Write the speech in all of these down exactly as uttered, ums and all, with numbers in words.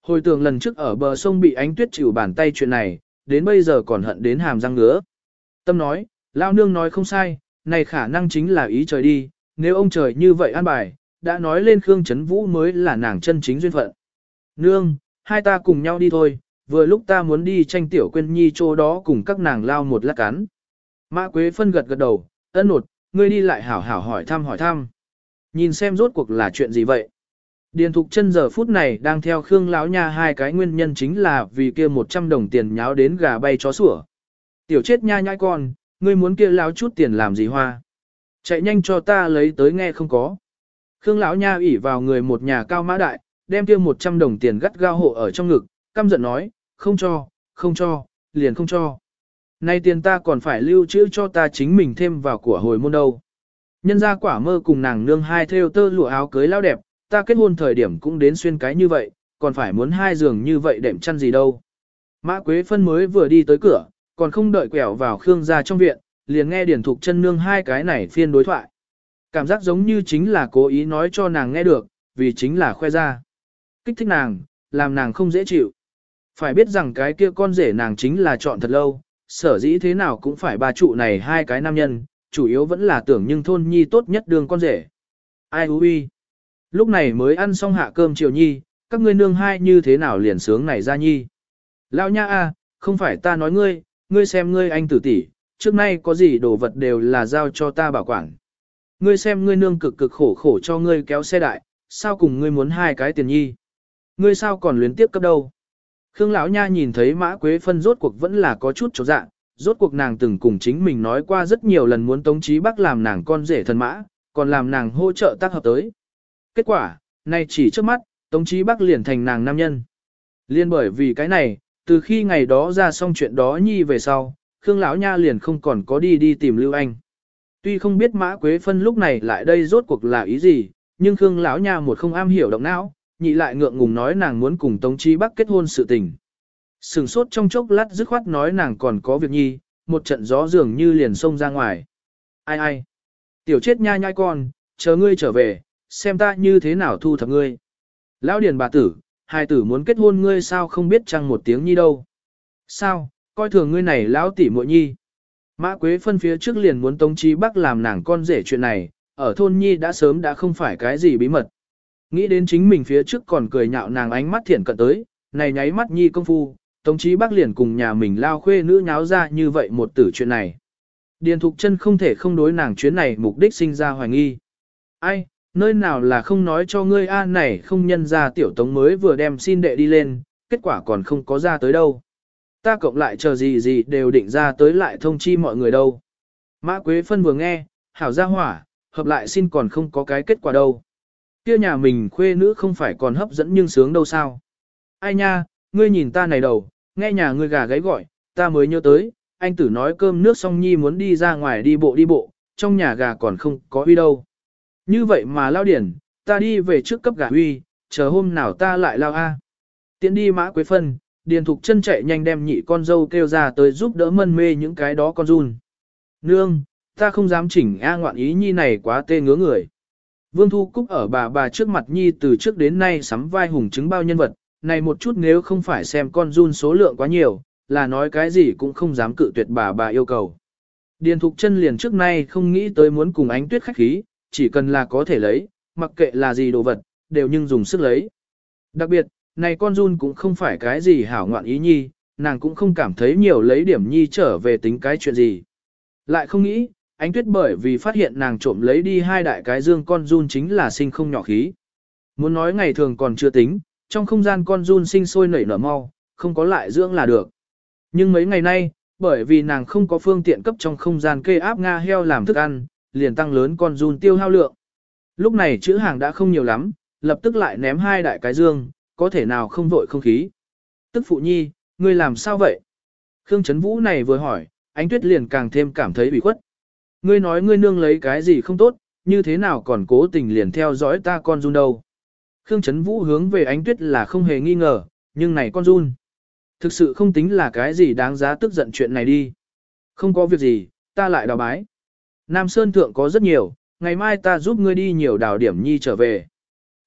Hồi tưởng lần trước ở bờ sông bị ánh tuyết chịu bàn tay chuyện này, đến bây giờ còn hận đến hàm răng ngứa. Tâm nói, lao nương nói không sai, này khả năng chính là ý trời đi, nếu ông trời như vậy an bài, đã nói lên Khương Trấn Vũ mới là nàng chân chính duyên phận. Nương, hai ta cùng nhau đi thôi, vừa lúc ta muốn đi tranh tiểu quên nhi chỗ đó cùng các nàng lao một lát cắn. Mã Quế Phân gật gật đầu, ân nột, ngươi đi lại hảo hảo hỏi thăm hỏi thăm. Nhìn xem rốt cuộc là chuyện gì vậy. Điền Thục Chân giờ phút này đang theo Khương lão nha hai cái nguyên nhân chính là vì kia một trăm đồng tiền nháo đến gà bay chó sủa. Tiểu chết nha nhãi con, ngươi muốn kia lão chút tiền làm gì hoa? Chạy nhanh cho ta lấy tới nghe không có. Khương lão nha ỉ vào người một nhà cao mã đại, đem kia một trăm đồng tiền gắt gao hộ ở trong ngực, căm giận nói, không cho, không cho, liền không cho. Nay tiền ta còn phải lưu trữ cho ta chính mình thêm vào của hồi môn đâu. Nhân ra quả mơ cùng nàng nương hai theo tơ lụa áo cưới lao đẹp, ta kết hôn thời điểm cũng đến xuyên cái như vậy, còn phải muốn hai giường như vậy đệm chăn gì đâu. Mã Quế Phân mới vừa đi tới cửa, còn không đợi quẹo vào Khương gia trong viện, liền nghe Điền Thục Chân nương hai cái này phiên đối thoại. Cảm giác giống như chính là cố ý nói cho nàng nghe được, vì chính là khoe ra. Kích thích nàng, làm nàng không dễ chịu. Phải biết rằng cái kia con rể nàng chính là chọn thật lâu, sở dĩ thế nào cũng phải ba trụ này hai cái nam nhân, chủ yếu vẫn là tưởng nhưng thôn nhi tốt nhất đường con rể. Ai hú uy. Lúc này mới ăn xong hạ cơm chiều nhi, các ngươi nương hai như thế nào liền sướng này ra nhi. Lão nha a, không phải ta nói ngươi, ngươi xem ngươi anh tử tỷ, trước nay có gì đồ vật đều là giao cho ta bảo quản. Ngươi xem ngươi nương cực cực khổ khổ cho ngươi kéo xe đại, sao cùng ngươi muốn hai cái tiền nhi. Ngươi sao còn luyến tiếp cấp đâu. Khương lão nha nhìn thấy Mã Quế Phân rốt cuộc vẫn là có chút chột dạ, rốt cuộc nàng từng cùng chính mình nói qua rất nhiều lần muốn Tống Chí Bắc làm nàng con rể thần mã, còn làm nàng hỗ trợ tác hợp tới. Kết quả, nay chỉ trước mắt, Tống Chí Bắc liền thành nàng nam nhân. Liên bởi vì cái này, từ khi ngày đó ra xong chuyện đó nhi về sau, Khương lão nha liền không còn có đi đi tìm Lưu Anh. Tuy không biết Mã Quế Phân lúc này lại đây rốt cuộc là ý gì, nhưng Khương lão nha một không am hiểu động não, nhị lại ngượng ngùng nói nàng muốn cùng Tống Chí Bắc kết hôn sự tình. Sừng sốt trong chốc lát dứt khoát nói nàng còn có việc nhi, một trận gió dường như liền xông ra ngoài. Ai ai? Tiểu chết nha nhai con, chờ ngươi trở về, xem ta như thế nào thu thập ngươi. Lão điền bà tử, hai tử muốn kết hôn ngươi sao không biết chăng một tiếng nhi đâu. Sao, coi thường ngươi này lão tỷ muội nhi. Mã Quế Phân phía trước liền muốn Tống Chí Bắc làm nàng con rể chuyện này, ở thôn nhi đã sớm đã không phải cái gì bí mật. Nghĩ đến chính mình phía trước còn cười nhạo nàng ánh mắt thiện cận tới, này nháy mắt nhi công phu, Tống Chí Bắc liền cùng nhà mình lao khuê nữ nháo ra như vậy một tử chuyện này. Điền Thục Chân không thể không đối nàng chuyến này mục đích sinh ra hoài nghi. Ai, nơi nào là không nói cho ngươi a này không nhân ra tiểu Tống mới vừa đem xin đệ đi lên, kết quả còn không có ra tới đâu. Ta cộng lại chờ gì gì đều định ra tới lại thông chi mọi người đâu. Mã Quế Phân vừa nghe, hảo ra hỏa, hợp lại xin còn không có cái kết quả đâu. Kia nhà mình khuê nữ không phải còn hấp dẫn nhưng sướng đâu sao. Ai nha, ngươi nhìn ta này đầu, nghe nhà ngươi gà gáy gọi, ta mới nhớ tới, anh tử nói cơm nước xong nhi muốn đi ra ngoài đi bộ đi bộ, trong nhà gà còn không có huy đâu. Như vậy mà lao điển, ta đi về trước cấp gà huy, chờ hôm nào ta lại lao a. Tiến đi Mã Quế Phân, Điền Thục Chân chạy nhanh đem nhị con dâu kêu ra tới giúp đỡ mân mê những cái đó con run. Nương, ta không dám chỉnh a ngoạn ý nhi này quá tê ngứa người. Vương Thu Cúc ở bà bà trước mặt nhi từ trước đến nay sắm vai hùng chứng bao nhân vật, này một chút nếu không phải xem con run số lượng quá nhiều, là nói cái gì cũng không dám cự tuyệt bà bà yêu cầu. Điền Thục Chân liền trước nay không nghĩ tới muốn cùng Ánh Tuyết khách khí, chỉ cần là có thể lấy, mặc kệ là gì đồ vật, đều nhưng dùng sức lấy. Đặc biệt, này con run cũng không phải cái gì hảo ngoạn ý nhi, nàng cũng không cảm thấy nhiều lấy điểm nhi trở về tính cái chuyện gì. Lại không nghĩ, Ánh Tuyết bởi vì phát hiện nàng trộm lấy đi hai đại cái dương con run chính là sinh không nhỏ khí. Muốn nói ngày thường còn chưa tính, trong không gian con run sinh sôi nảy nở mau, không có lại dưỡng là được. Nhưng mấy ngày nay, bởi vì nàng không có phương tiện cấp trong không gian kê áp Nga heo làm thức ăn, liền tăng lớn con run tiêu hao lượng. Lúc này chữ hàng đã không nhiều lắm, lập tức lại ném hai đại cái dương, có thể nào không vội không khí. Tức phụ nhi, ngươi làm sao vậy? Khương Trấn Vũ này vừa hỏi, Ánh Tuyết liền càng thêm cảm thấy bị khuất. Ngươi nói ngươi nương lấy cái gì không tốt, như thế nào còn cố tình liền theo dõi ta con run đâu. Khương Trấn Vũ hướng về Ánh Tuyết là không hề nghi ngờ, nhưng này con run. Thực sự không tính là cái gì đáng giá tức giận chuyện này đi. Không có việc gì, ta lại đào bái. Nam Sơn Thượng có rất nhiều, ngày mai ta giúp ngươi đi nhiều đào điểm nhi trở về.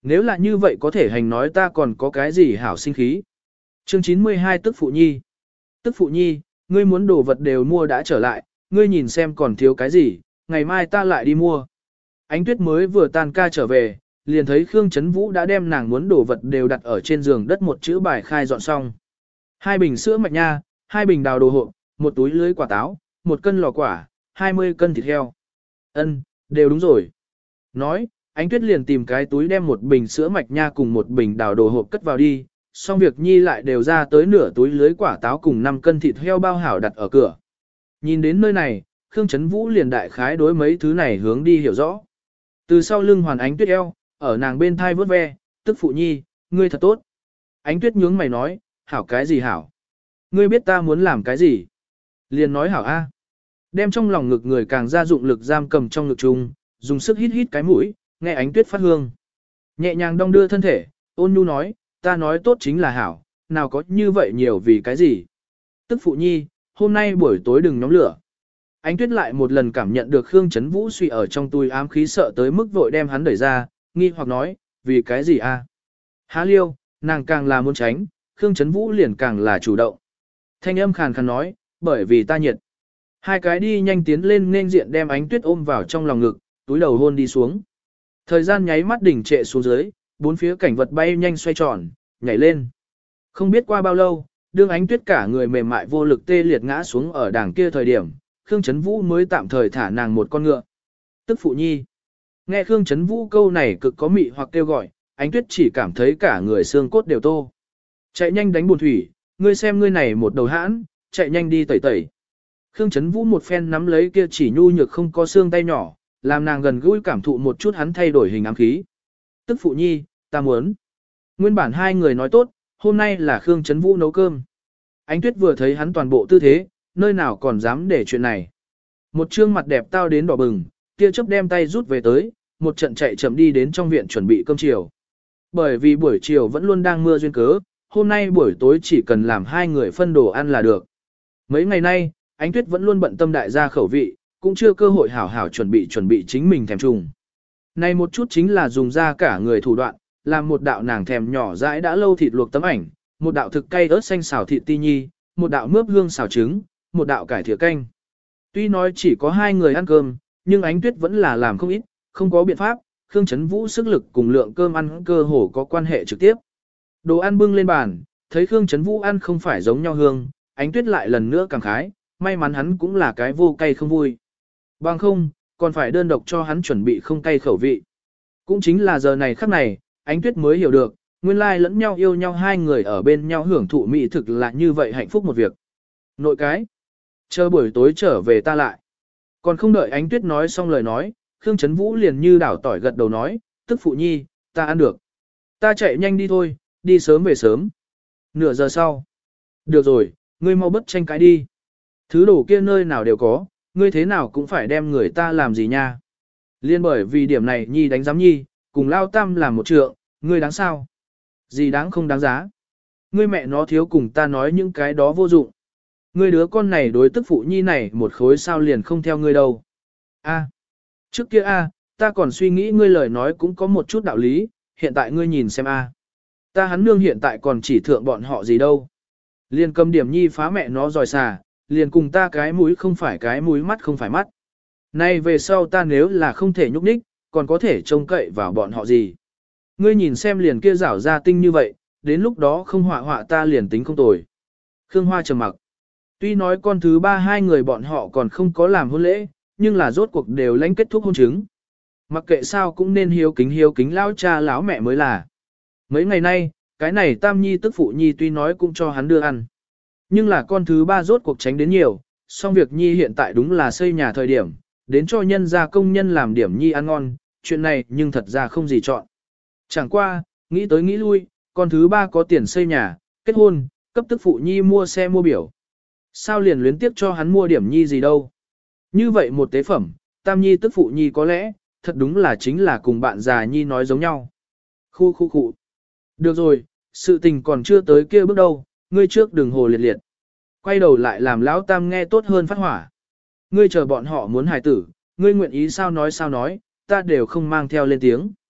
Nếu là như vậy có thể hành nói ta còn có cái gì hảo sinh khí. Chương chín mươi hai tức phụ nhi. Tức phụ nhi, ngươi muốn đồ vật đều mua đã trở lại, ngươi nhìn xem còn thiếu cái gì, ngày mai ta lại đi mua. Ánh Tuyết mới vừa tan ca trở về, liền thấy Khương Chấn Vũ đã đem nàng muốn đồ vật đều đặt ở trên giường đất một chữ bài khai dọn xong. Hai bình sữa mạch nha, hai bình đào đồ hộp, một túi lưới quả táo, một cân lò quả, hai mươi cân thịt heo. Ân, đều đúng rồi. Nói, Ánh Tuyết liền tìm cái túi đem một bình sữa mạch nha cùng một bình đào đồ hộp cất vào đi, xong việc nhi lại đều ra tới nửa túi lưới quả táo cùng năm cân thịt heo bao hảo đặt ở cửa. Nhìn đến nơi này, Khương Chấn Vũ liền đại khái đối mấy thứ này hướng đi hiểu rõ. Từ sau lưng Hoàn Ánh Tuyết eo, ở nàng bên thai vớt ve, tức phụ nhi, ngươi thật tốt. Ánh Tuyết nhướng mày nói, hảo cái gì hảo? Ngươi biết ta muốn làm cái gì? Liền nói hảo A. Đem trong lòng ngực người càng ra dụng lực giam cầm trong ngực chung, dùng sức hít hít cái mũi, nghe Ánh Tuyết phát hương. Nhẹ nhàng đong đưa thân thể, ôn nhu nói, ta nói tốt chính là hảo, nào có như vậy nhiều vì cái gì? Tức phụ nhi, hôm nay buổi tối đừng nhóm lửa. Ánh Tuyết lại một lần cảm nhận được Khương Chấn Vũ suy ở trong túi ám khí sợ tới mức vội đem hắn đẩy ra, nghi hoặc nói, vì cái gì a? Há liêu, nàng càng là muốn tránh, Khương Chấn Vũ liền càng là chủ động. Thanh âm khàn khàn nói, bởi vì ta nhiệt. Hai cái đi nhanh tiến lên nên diện đem Ánh Tuyết ôm vào trong lòng ngực, túi đầu hôn đi xuống. Thời gian nháy mắt đỉnh trệ xuống dưới, bốn phía cảnh vật bay nhanh xoay tròn, nhảy lên. Không biết qua bao lâu, đương Ánh Tuyết cả người mềm mại vô lực tê liệt ngã xuống ở đàng kia thời điểm, Khương Chấn Vũ mới tạm thời thả nàng một con ngựa. Tức phụ nhi. Nghe Khương Chấn Vũ câu này cực có mị hoặc kêu gọi, Ánh Tuyết chỉ cảm thấy cả người xương cốt đều tô. Chạy nhanh đánh buồn thủy, ngươi xem ngươi này một đầu hãn, chạy nhanh đi tẩy tẩy. Khương Chấn Vũ một phen nắm lấy kia chỉ nhu nhược không có xương tay nhỏ, làm nàng gần gũi cảm thụ một chút hắn thay đổi hình ám khí. Tức phụ nhi, ta muốn. Nguyên bản hai người nói tốt, hôm nay là Khương Chấn Vũ nấu cơm. Ánh Tuyết vừa thấy hắn toàn bộ tư thế, nơi nào còn dám để chuyện này. Một trương mặt đẹp tao đến đỏ bừng, tia chớp đem tay rút về tới, một trận chạy chậm đi đến trong viện chuẩn bị cơm chiều. Bởi vì buổi chiều vẫn luôn đang mưa duyên cớ, hôm nay buổi tối chỉ cần làm hai người phân đồ ăn là được. Mấy ngày nay, Ánh Tuyết vẫn luôn bận tâm đại gia khẩu vị, cũng chưa cơ hội hảo hảo chuẩn bị chuẩn bị chính mình thèm trùng. Này một chút chính là dùng ra cả người thủ đoạn, làm một đạo nàng thèm nhỏ dãi đã lâu thịt luộc tấm ảnh, một đạo thực cay ớt xanh xào thịt ti nhi, một đạo mướp hương xào trứng, một đạo cải thìa canh. Tuy nói chỉ có hai người ăn cơm, nhưng Ánh Tuyết vẫn là làm không ít, không có biện pháp, Khương Chấn Vũ sức lực cùng lượng cơm ăn cơ hồ có quan hệ trực tiếp. Đồ ăn bưng lên bàn, thấy Khương Chấn Vũ ăn không phải giống nhau hương, Ánh Tuyết lại lần nữa cảm khái, may mắn hắn cũng là cái vô cay không vui. Bằng không, còn phải đơn độc cho hắn chuẩn bị không cay khẩu vị. Cũng chính là giờ này khắc này, Ánh Tuyết mới hiểu được, nguyên lai lẫn nhau yêu nhau hai người ở bên nhau hưởng thụ mỹ thực là như vậy hạnh phúc một việc. Nội cái, chờ buổi tối trở về ta lại. Còn không đợi Ánh Tuyết nói xong lời nói, Khương Chấn Vũ liền như đảo tỏi gật đầu nói, tức phụ nhi, ta ăn được. Ta chạy nhanh đi thôi, đi sớm về sớm. Nửa giờ sau. Được rồi, ngươi mau bất tranh cãi đi. Thứ đồ kia nơi nào đều có, ngươi thế nào cũng phải đem người ta làm gì nha. Liên bởi vì điểm này nhi đánh giám nhi, cùng lao tam làm một trượng, ngươi đáng sao? Gì đáng không đáng giá? Ngươi mẹ nó thiếu cùng ta nói những cái đó vô dụng. Ngươi đứa con này đối tức phụ nhi này một khối sao liền không theo ngươi đâu. A, trước kia a, ta còn suy nghĩ ngươi lời nói cũng có một chút đạo lý, hiện tại ngươi nhìn xem a. Ta hắn nương hiện tại còn chỉ thượng bọn họ gì đâu. Liền cầm điểm nhi phá mẹ nó dòi xà, liền cùng ta cái mũi không phải cái mũi mắt không phải mắt. Nay về sau ta nếu là không thể nhúc nhích, còn có thể trông cậy vào bọn họ gì. Ngươi nhìn xem liền kia rảo ra tinh như vậy, đến lúc đó không họa họa ta liền tính không tồi. Khương Hoa trầm mặc. Tuy nói con thứ ba hai người bọn họ còn không có làm hôn lễ, nhưng là rốt cuộc đều lãnh kết thúc hôn chứng. Mặc kệ sao cũng nên hiếu kính hiếu kính lão cha lão mẹ mới là. Mấy ngày nay, cái này tam nhi tức phụ nhi tuy nói cũng cho hắn đưa ăn. Nhưng là con thứ ba rốt cuộc tránh đến nhiều, song việc nhi hiện tại đúng là xây nhà thời điểm, đến cho nhân gia công nhân làm điểm nhi ăn ngon, chuyện này nhưng thật ra không gì chọn. Chẳng qua, nghĩ tới nghĩ lui, con thứ ba có tiền xây nhà, kết hôn, cấp tức phụ nhi mua xe mua biểu. Sao liền luyến tiếp cho hắn mua điểm nhi gì đâu. Như vậy một tế phẩm, tam nhi tức phụ nhi có lẽ, thật đúng là chính là cùng bạn già nhi nói giống nhau. Khu khu khu. Được rồi, sự tình còn chưa tới kia bước đâu, ngươi trước đừng hồ liệt liệt. Quay đầu lại làm lão tam nghe tốt hơn phát hỏa. Ngươi chờ bọn họ muốn hài tử, ngươi nguyện ý sao nói sao nói, ta đều không mang theo lên tiếng.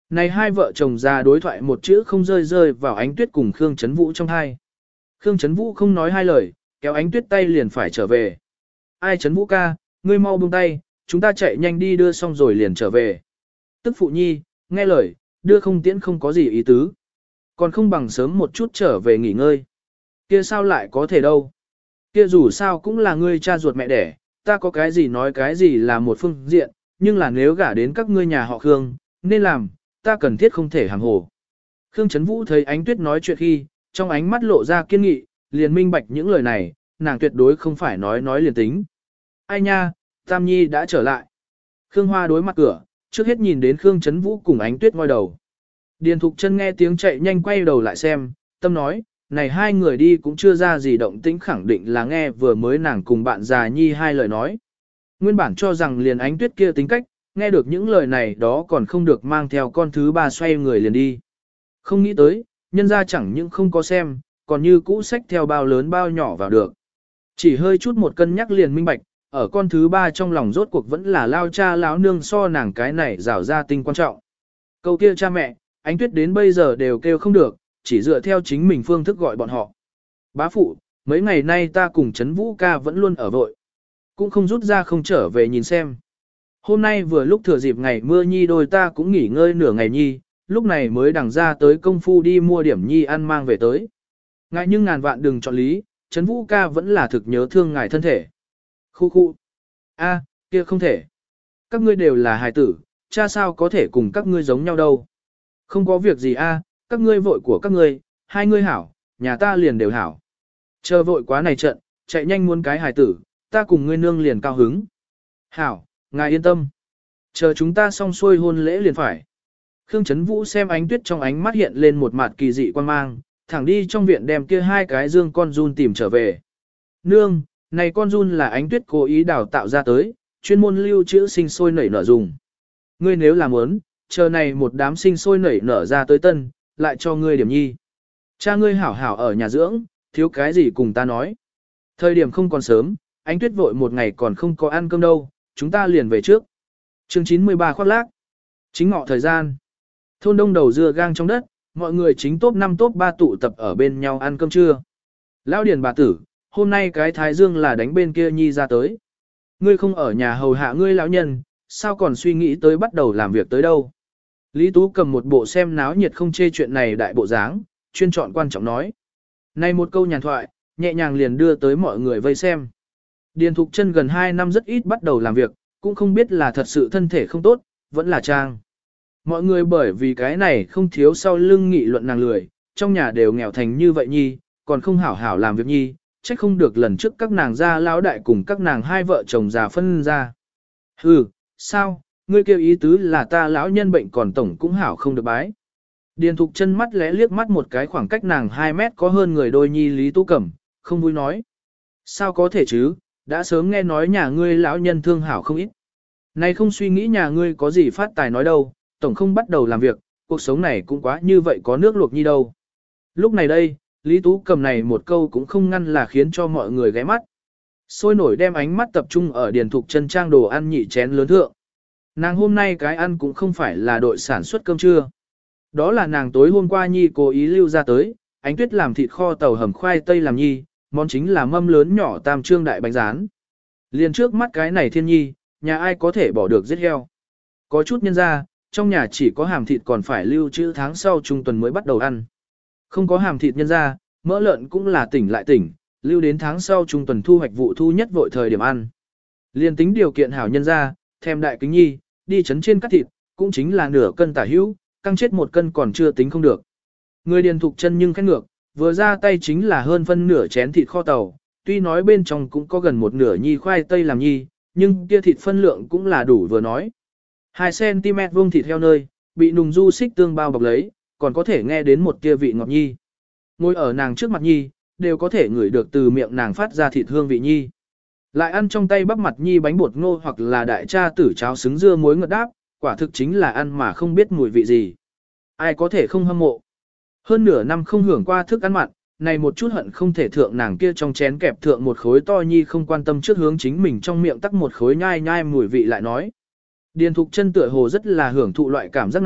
Này hai vợ chồng già đối thoại một chữ không rơi rơi vào Ánh Tuyết cùng Khương Chấn Vũ trong hai. Khương Chấn Vũ không nói hai lời, kéo Ánh Tuyết tay liền phải trở về. Ai Chấn Vũ ca, ngươi mau buông tay, chúng ta chạy nhanh đi đưa xong rồi liền trở về. Tức phụ nhi, nghe lời, đưa không tiễn không có gì ý tứ. Còn không bằng sớm một chút trở về nghỉ ngơi. Kia sao lại có thể đâu. Kia dù sao cũng là ngươi cha ruột mẹ đẻ, ta có cái gì nói cái gì là một phương diện, nhưng là nếu gả đến các ngươi nhà họ Khương, nên làm, ta cần thiết không thể hàm hồ. Khương Chấn Vũ thấy Ánh Tuyết nói chuyện khi, trong ánh mắt lộ ra kiên nghị, liền minh bạch những lời này, nàng tuyệt đối không phải nói nói liền tính. Ai nha, Tam Nhi đã trở lại. Khương Hoa đối mặt cửa, trước hết nhìn đến Khương Chấn Vũ cùng Ánh Tuyết ngoi đầu. Điền Thục Chân nghe tiếng chạy nhanh quay đầu lại xem, tâm nói, này hai người đi cũng chưa ra gì động tĩnh, khẳng định là nghe vừa mới nàng cùng bạn già Nhi hai lời nói. Nguyên bản cho rằng liền Ánh Tuyết kia tính cách, nghe được những lời này đó còn không được mang theo con thứ ba xoay người liền đi. Không nghĩ tới, nhân ra chẳng những không có xem, còn như cũ sách theo bao lớn bao nhỏ vào được. Chỉ hơi chút một cân nhắc liền minh bạch, ở con thứ ba trong lòng rốt cuộc vẫn là lao cha láo nương so nàng cái này rảo ra tinh quan trọng. Câu kia cha mẹ, Ánh Tuyết đến bây giờ đều kêu không được, chỉ dựa theo chính mình phương thức gọi bọn họ. Bá phụ, mấy ngày nay ta cùng Trấn Vũ ca vẫn luôn ở vội. Cũng không rút ra không trở về nhìn xem. Hôm nay vừa lúc thừa dịp ngày mưa nhi đôi ta cũng nghỉ ngơi nửa ngày nhi, lúc này mới đằng ra tới công phu đi mua điểm nhi ăn mang về tới. Ngại nhưng ngàn vạn đừng chọn lý, Trấn Vũ ca vẫn là thực nhớ thương ngài thân thể. Khu khu. A, kia không thể. Các ngươi đều là hài tử, cha sao có thể cùng các ngươi giống nhau đâu. Không có việc gì a, các ngươi vội của các ngươi, hai ngươi hảo, nhà ta liền đều hảo. Chờ vội quá này trận, chạy nhanh muốn cái hài tử, ta cùng ngươi nương liền cao hứng. Hảo, ngài yên tâm. Chờ chúng ta xong xuôi hôn lễ liền phải. Khương Chấn Vũ xem Ánh Tuyết trong ánh mắt hiện lên một mặt kỳ dị quan mang, thẳng đi trong viện đem kia hai cái dương con run tìm trở về. Nương, này con run là Ánh Tuyết cố ý đào tạo ra tới, chuyên môn lưu trữ sinh sôi nảy nở dùng. Ngươi nếu làm muốn, chờ này một đám sinh sôi nảy nở ra tới tân, lại cho ngươi điểm nhi. Cha ngươi hảo hảo ở nhà dưỡng, thiếu cái gì cùng ta nói. Thời điểm không còn sớm, Ánh Tuyết vội một ngày còn không có ăn cơm đâu, chúng ta liền về trước. Chương chín mươi ba khoác lác. Chính ngọ thời gian. Thôn đông đầu dưa gang trong đất, mọi người chính top năm top ba tụ tập ở bên nhau ăn cơm trưa. Lão Điền bà tử, hôm nay cái thái dương là đánh bên kia nhi ra tới. Ngươi không ở nhà hầu hạ ngươi lão nhân, sao còn suy nghĩ tới bắt đầu làm việc tới đâu. Lý Tú cầm một bộ xem náo nhiệt không chê chuyện này đại bộ dáng, chuyên chọn quan trọng nói. Này một câu nhàn thoại, nhẹ nhàng liền đưa tới mọi người vây xem. Điền Thục Chân gần hai năm rất ít bắt đầu làm việc, cũng không biết là thật sự thân thể không tốt, vẫn là trang. Mọi người bởi vì cái này không thiếu sau lưng nghị luận nàng lười, trong nhà đều nghèo thành như vậy nhi, còn không hảo hảo làm việc nhi, trách không được lần trước các nàng ra lão đại cùng các nàng hai vợ chồng già phân ra. Hừ, sao, ngươi kêu ý tứ là ta lão nhân bệnh còn tổng cũng hảo không được bái. Điền Thục Chân mắt lẽ liếc mắt một cái khoảng cách nàng hai mét có hơn người đôi nhi Lý Tú Cẩm, không vui nói. Sao có thể chứ, đã sớm nghe nói nhà ngươi lão nhân thương hảo không ít. Này không suy nghĩ nhà ngươi có gì phát tài nói đâu, tổng không bắt đầu làm việc, cuộc sống này cũng quá như vậy có nước luộc nhi đâu. Lúc này đây, Lý Tú Cầm này một câu cũng không ngăn là khiến cho mọi người ghé mắt. Sôi nổi đem ánh mắt tập trung ở Điền Thục Chân trang đồ ăn nhị chén lớn thượng. Nàng hôm nay cái ăn cũng không phải là đội sản xuất cơm trưa. Đó là nàng tối hôm qua nhi cố ý lưu ra tới, Ánh Tuyết làm thịt kho tàu hầm khoai tây làm nhi, món chính là mâm lớn nhỏ tam trương đại bánh rán. Liền trước mắt cái này thiên nhi, nhà ai có thể bỏ được giết heo. Có chút nhân ra, trong nhà chỉ có hàm thịt còn phải lưu trữ tháng sau trung tuần mới bắt đầu ăn. Không có hàm thịt nhân ra, mỡ lợn cũng là tỉnh lại tỉnh, lưu đến tháng sau trung tuần thu hoạch vụ thu nhất vội thời điểm ăn. Liên tính điều kiện hảo nhân ra, thèm đại kính nhi, đi chấn trên cắt thịt, cũng chính là nửa cân tả hữu, căng chết một cân còn chưa tính không được. Người Điền Thục Chân nhưng khét ngược, vừa ra tay chính là hơn phân nửa chén thịt kho tàu, tuy nói bên trong cũng có gần một nửa nhi khoai tây làm nhi, nhưng kia thịt phân lượng cũng là đủ vừa nói. hai xăng ti mét vuông thịt heo nơi, bị nùng du xích tương bao bọc lấy, còn có thể nghe đến một kia vị ngọt nhi. Ngồi ở nàng trước mặt nhi, đều có thể ngửi được từ miệng nàng phát ra thịt hương vị nhi. Lại ăn trong tay bắp mặt nhi bánh bột ngô hoặc là đại cha tử cháo xứng dưa muối ngọt đáp, quả thực chính là ăn mà không biết mùi vị gì. Ai có thể không hâm mộ. Hơn nửa năm không hưởng qua thức ăn mặn, này một chút hận không thể thượng nàng kia trong chén kẹp thượng một khối to nhi không quan tâm trước hướng chính mình trong miệng tắc một khối nhai nhai mùi vị lại nói. Điền Thục Chân tựa hồ rất là hưởng thụ loại cảm giác này,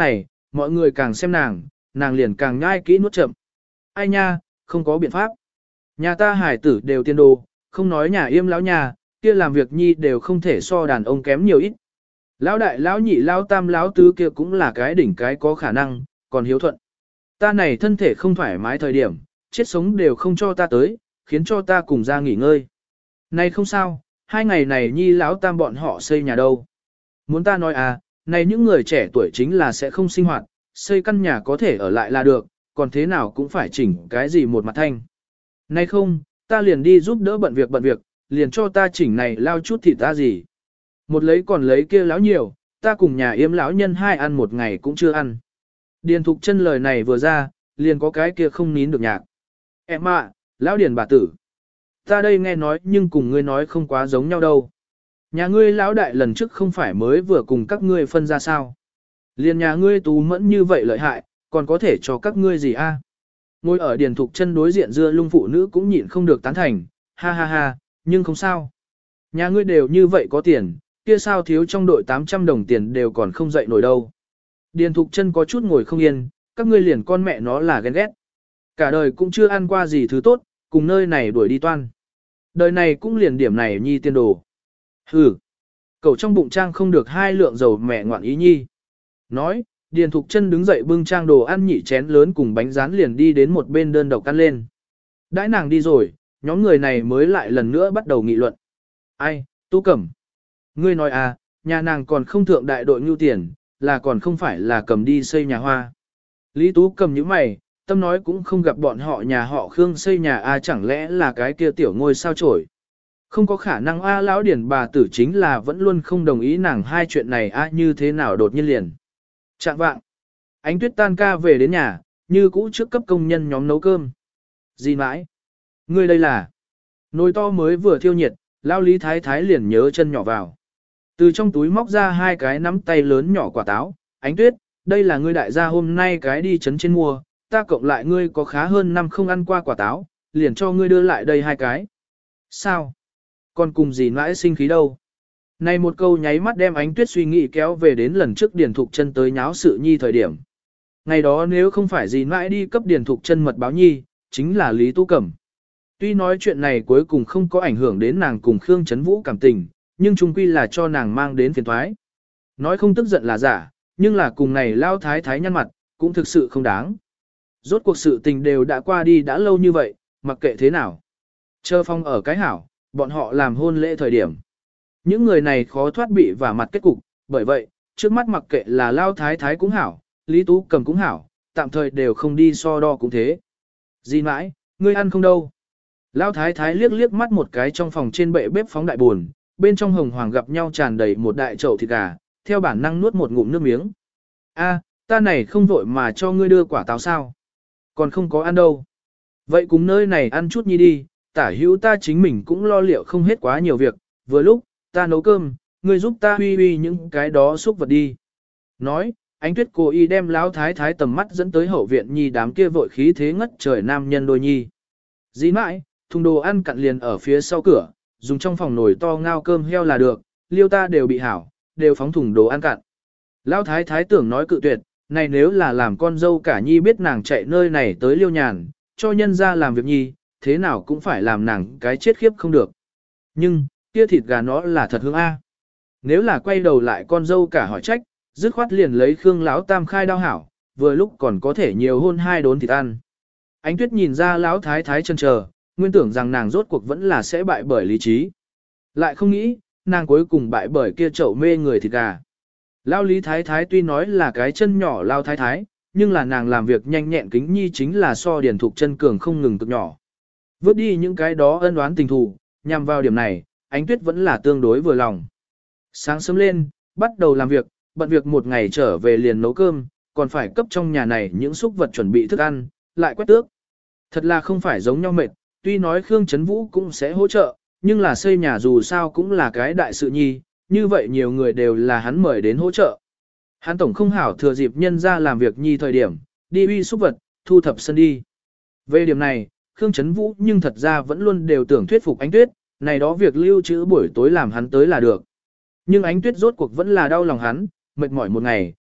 mọi người càng xem nàng, nàng liền càng nhai kỹ nuốt chậm. Ai nha, không có biện pháp. Nhà ta hải tử đều tiên đồ, không nói nhà yêm lão nhà, kia làm việc nhi đều không thể so đàn ông kém nhiều ít. Lão đại lão nhị lão tam lão tứ kia cũng là cái đỉnh cái có khả năng, còn hiếu thuận. Ta này thân thể không thoải mái thời điểm, chết sống đều không cho ta tới, khiến cho ta cùng ra nghỉ ngơi. Này không sao, hai ngày này nhi lão tam bọn họ xây nhà đâu. Muốn ta nói à, này những người trẻ tuổi chính là sẽ không sinh hoạt, xây căn nhà có thể ở lại là được, còn thế nào cũng phải chỉnh cái gì một mặt thanh. Này không, ta liền đi giúp đỡ bận việc bận việc, liền cho ta chỉnh này lao chút thịt ta gì. Một lấy còn lấy kia lão nhiều, ta cùng nhà yếm lão nhân hai ăn một ngày cũng chưa ăn. Điền Thục Chân lời này vừa ra, liền có cái kia không nín được nhạc. Em ạ, lão Điền bà tử. Ta đây nghe nói nhưng cùng ngươi nói không quá giống nhau đâu. Nhà ngươi lão đại lần trước không phải mới vừa cùng các ngươi phân ra sao. Liền nhà ngươi tú mẫn như vậy lợi hại, còn có thể cho các ngươi gì a? Ngồi ở Điền Thục Chân đối diện dưa lung phụ nữ cũng nhịn không được tán thành, ha ha ha, nhưng không sao. Nhà ngươi đều như vậy có tiền, kia sao thiếu trong đội tám trăm đồng tiền đều còn không dậy nổi đâu. Điền Thục Chân có chút ngồi không yên, các ngươi liền con mẹ nó là ghen ghét. Cả đời cũng chưa ăn qua gì thứ tốt, cùng nơi này đuổi đi toan. Đời này cũng liền điểm này nhi tiên đồ. Hừ, cậu trong bụng trang không được hai lượng dầu mẹ ngoạn ý nhi. Nói, Điền Thục Chân đứng dậy bưng trang đồ ăn nhị chén lớn cùng bánh rán liền đi đến một bên đơn độc ăn lên. Đãi nàng đi rồi, nhóm người này mới lại lần nữa bắt đầu nghị luận. Ai, Tu Cẩm. Ngươi nói à, nhà nàng còn không thượng đại đội ngưu tiền, là còn không phải là cầm đi xây nhà hoa. Lý Tú Cầm những mày, tâm nói cũng không gặp bọn họ nhà họ Khương xây nhà a, chẳng lẽ là cái kia tiểu ngôi sao chổi. Không có khả năng a, lão Điền bà tử chính là vẫn luôn không đồng ý nàng hai chuyện này a, như thế nào đột nhiên liền. Trạng vạng, Ánh Tuyết tan ca về đến nhà, như cũ trước cấp công nhân nhóm nấu cơm. Gì mãi? Ngươi đây là? Nồi to mới vừa thiêu nhiệt, lão Lý Thái Thái liền nhớ chân nhỏ vào. Từ trong túi móc ra hai cái nắm tay lớn nhỏ quả táo, Ánh Tuyết, đây là ngươi đại gia hôm nay cái đi chấn trên mua, ta cộng lại ngươi có khá hơn năm không ăn qua quả táo, liền cho ngươi đưa lại đây hai cái. Sao? Còn cùng gì mãi sinh khí đâu? Này một câu nháy mắt đem Ánh Tuyết suy nghĩ kéo về đến lần trước Điền Thục Chân tới nháo sự nhi thời điểm. Ngày đó nếu không phải gì mãi đi cấp Điền Thục Chân mật báo nhi, chính là Lý Tu Cẩm. Tuy nói chuyện này cuối cùng không có ảnh hưởng đến nàng cùng Khương Trấn Vũ cảm tình, nhưng chung quy là cho nàng mang đến phiền toái. Nói không tức giận là giả, nhưng là cùng này lao thái thái nhăn mặt, cũng thực sự không đáng. Rốt cuộc sự tình đều đã qua đi đã lâu như vậy, mặc kệ thế nào. Chờ phong ở cái hảo, bọn họ làm hôn lễ thời điểm. Những người này khó thoát bị vả mặt kết cục, bởi vậy, trước mắt mặc kệ là lao thái thái cũng hảo, Lý Tú Cầm cũng hảo, tạm thời đều không đi so đo cũng thế. Gì mãi, ngươi ăn không đâu. Lao thái thái liếc liếc mắt một cái trong phòng trên bệ bếp phóng đại buồn, bên trong hồng hoàng gặp nhau tràn đầy một đại chậu thịt gà, theo bản năng nuốt một ngụm nước miếng. A, ta này không vội mà cho ngươi đưa quả táo sao? Còn không có ăn đâu. Vậy cùng nơi này ăn chút nhi đi, tả hữu ta chính mình cũng lo liệu không hết quá nhiều việc, vừa lúc, ta nấu cơm, ngươi giúp ta huy huy những cái đó xúc vật đi. Nói, Ánh Tuyết cố ý đem lão thái thái tầm mắt dẫn tới hậu viện nhi đám kia vội khí thế ngất trời nam nhân đôi nhi. Dĩ mãi, thùng đồ ăn cặn liền ở phía sau cửa, dùng trong phòng nồi to ngao cơm heo là được, liêu ta đều bị hảo, đều phóng thùng đồ ăn cặn. Lão thái thái tưởng nói cự tuyệt, này nếu là làm con dâu cả nhi biết nàng chạy nơi này tới liêu nhàn, cho nhân ra làm việc nhi, thế nào cũng phải làm nàng cái chết khiếp không được. Nhưng, kia thịt gà nó là thật hương A. Nếu là quay đầu lại con dâu cả hỏi trách, dứt khoát liền lấy Khương lão tam khai đao hảo, vừa lúc còn có thể nhiều hôn hai đốn thịt ăn. Ánh Tuyết nhìn ra lão thái thái chân chờ, nguyên tưởng rằng nàng rốt cuộc vẫn là sẽ bại bởi lý trí. Lại không nghĩ, nàng cuối cùng bại bởi kia chậu mê người thịt gà. Lão Lý Thái Thái tuy nói là cái chân nhỏ Lão Thái Thái, nhưng là nàng làm việc nhanh nhẹn kính nhi chính là so Điền Thục Chân cường không ngừng cực nhỏ. Vớt đi những cái đó ân oán tình thù, nhằm vào điểm này, Ánh Tuyết vẫn là tương đối vừa lòng. Sáng sớm lên, bắt đầu làm việc, bận việc một ngày trở về liền nấu cơm, còn phải cấp trong nhà này những xúc vật chuẩn bị thức ăn, lại quét tước. Thật là không phải giống nhau mệt, tuy nói Khương Trấn Vũ cũng sẽ hỗ trợ, nhưng là xây nhà dù sao cũng là cái đại sự nhi, như vậy nhiều người đều là hắn mời đến hỗ trợ. Hắn tổng không hảo thừa dịp nhân ra làm việc nhi thời điểm, đi uy xúc vật, thu thập sân đi. Về điểm này, Khương Trấn Vũ nhưng thật ra vẫn luôn đều tưởng thuyết phục Ánh Tuyết, này đó việc lưu trữ buổi tối làm hắn tới là được. Nhưng Ánh Tuyết rốt cuộc vẫn là đau lòng hắn, mệt mỏi một ngày,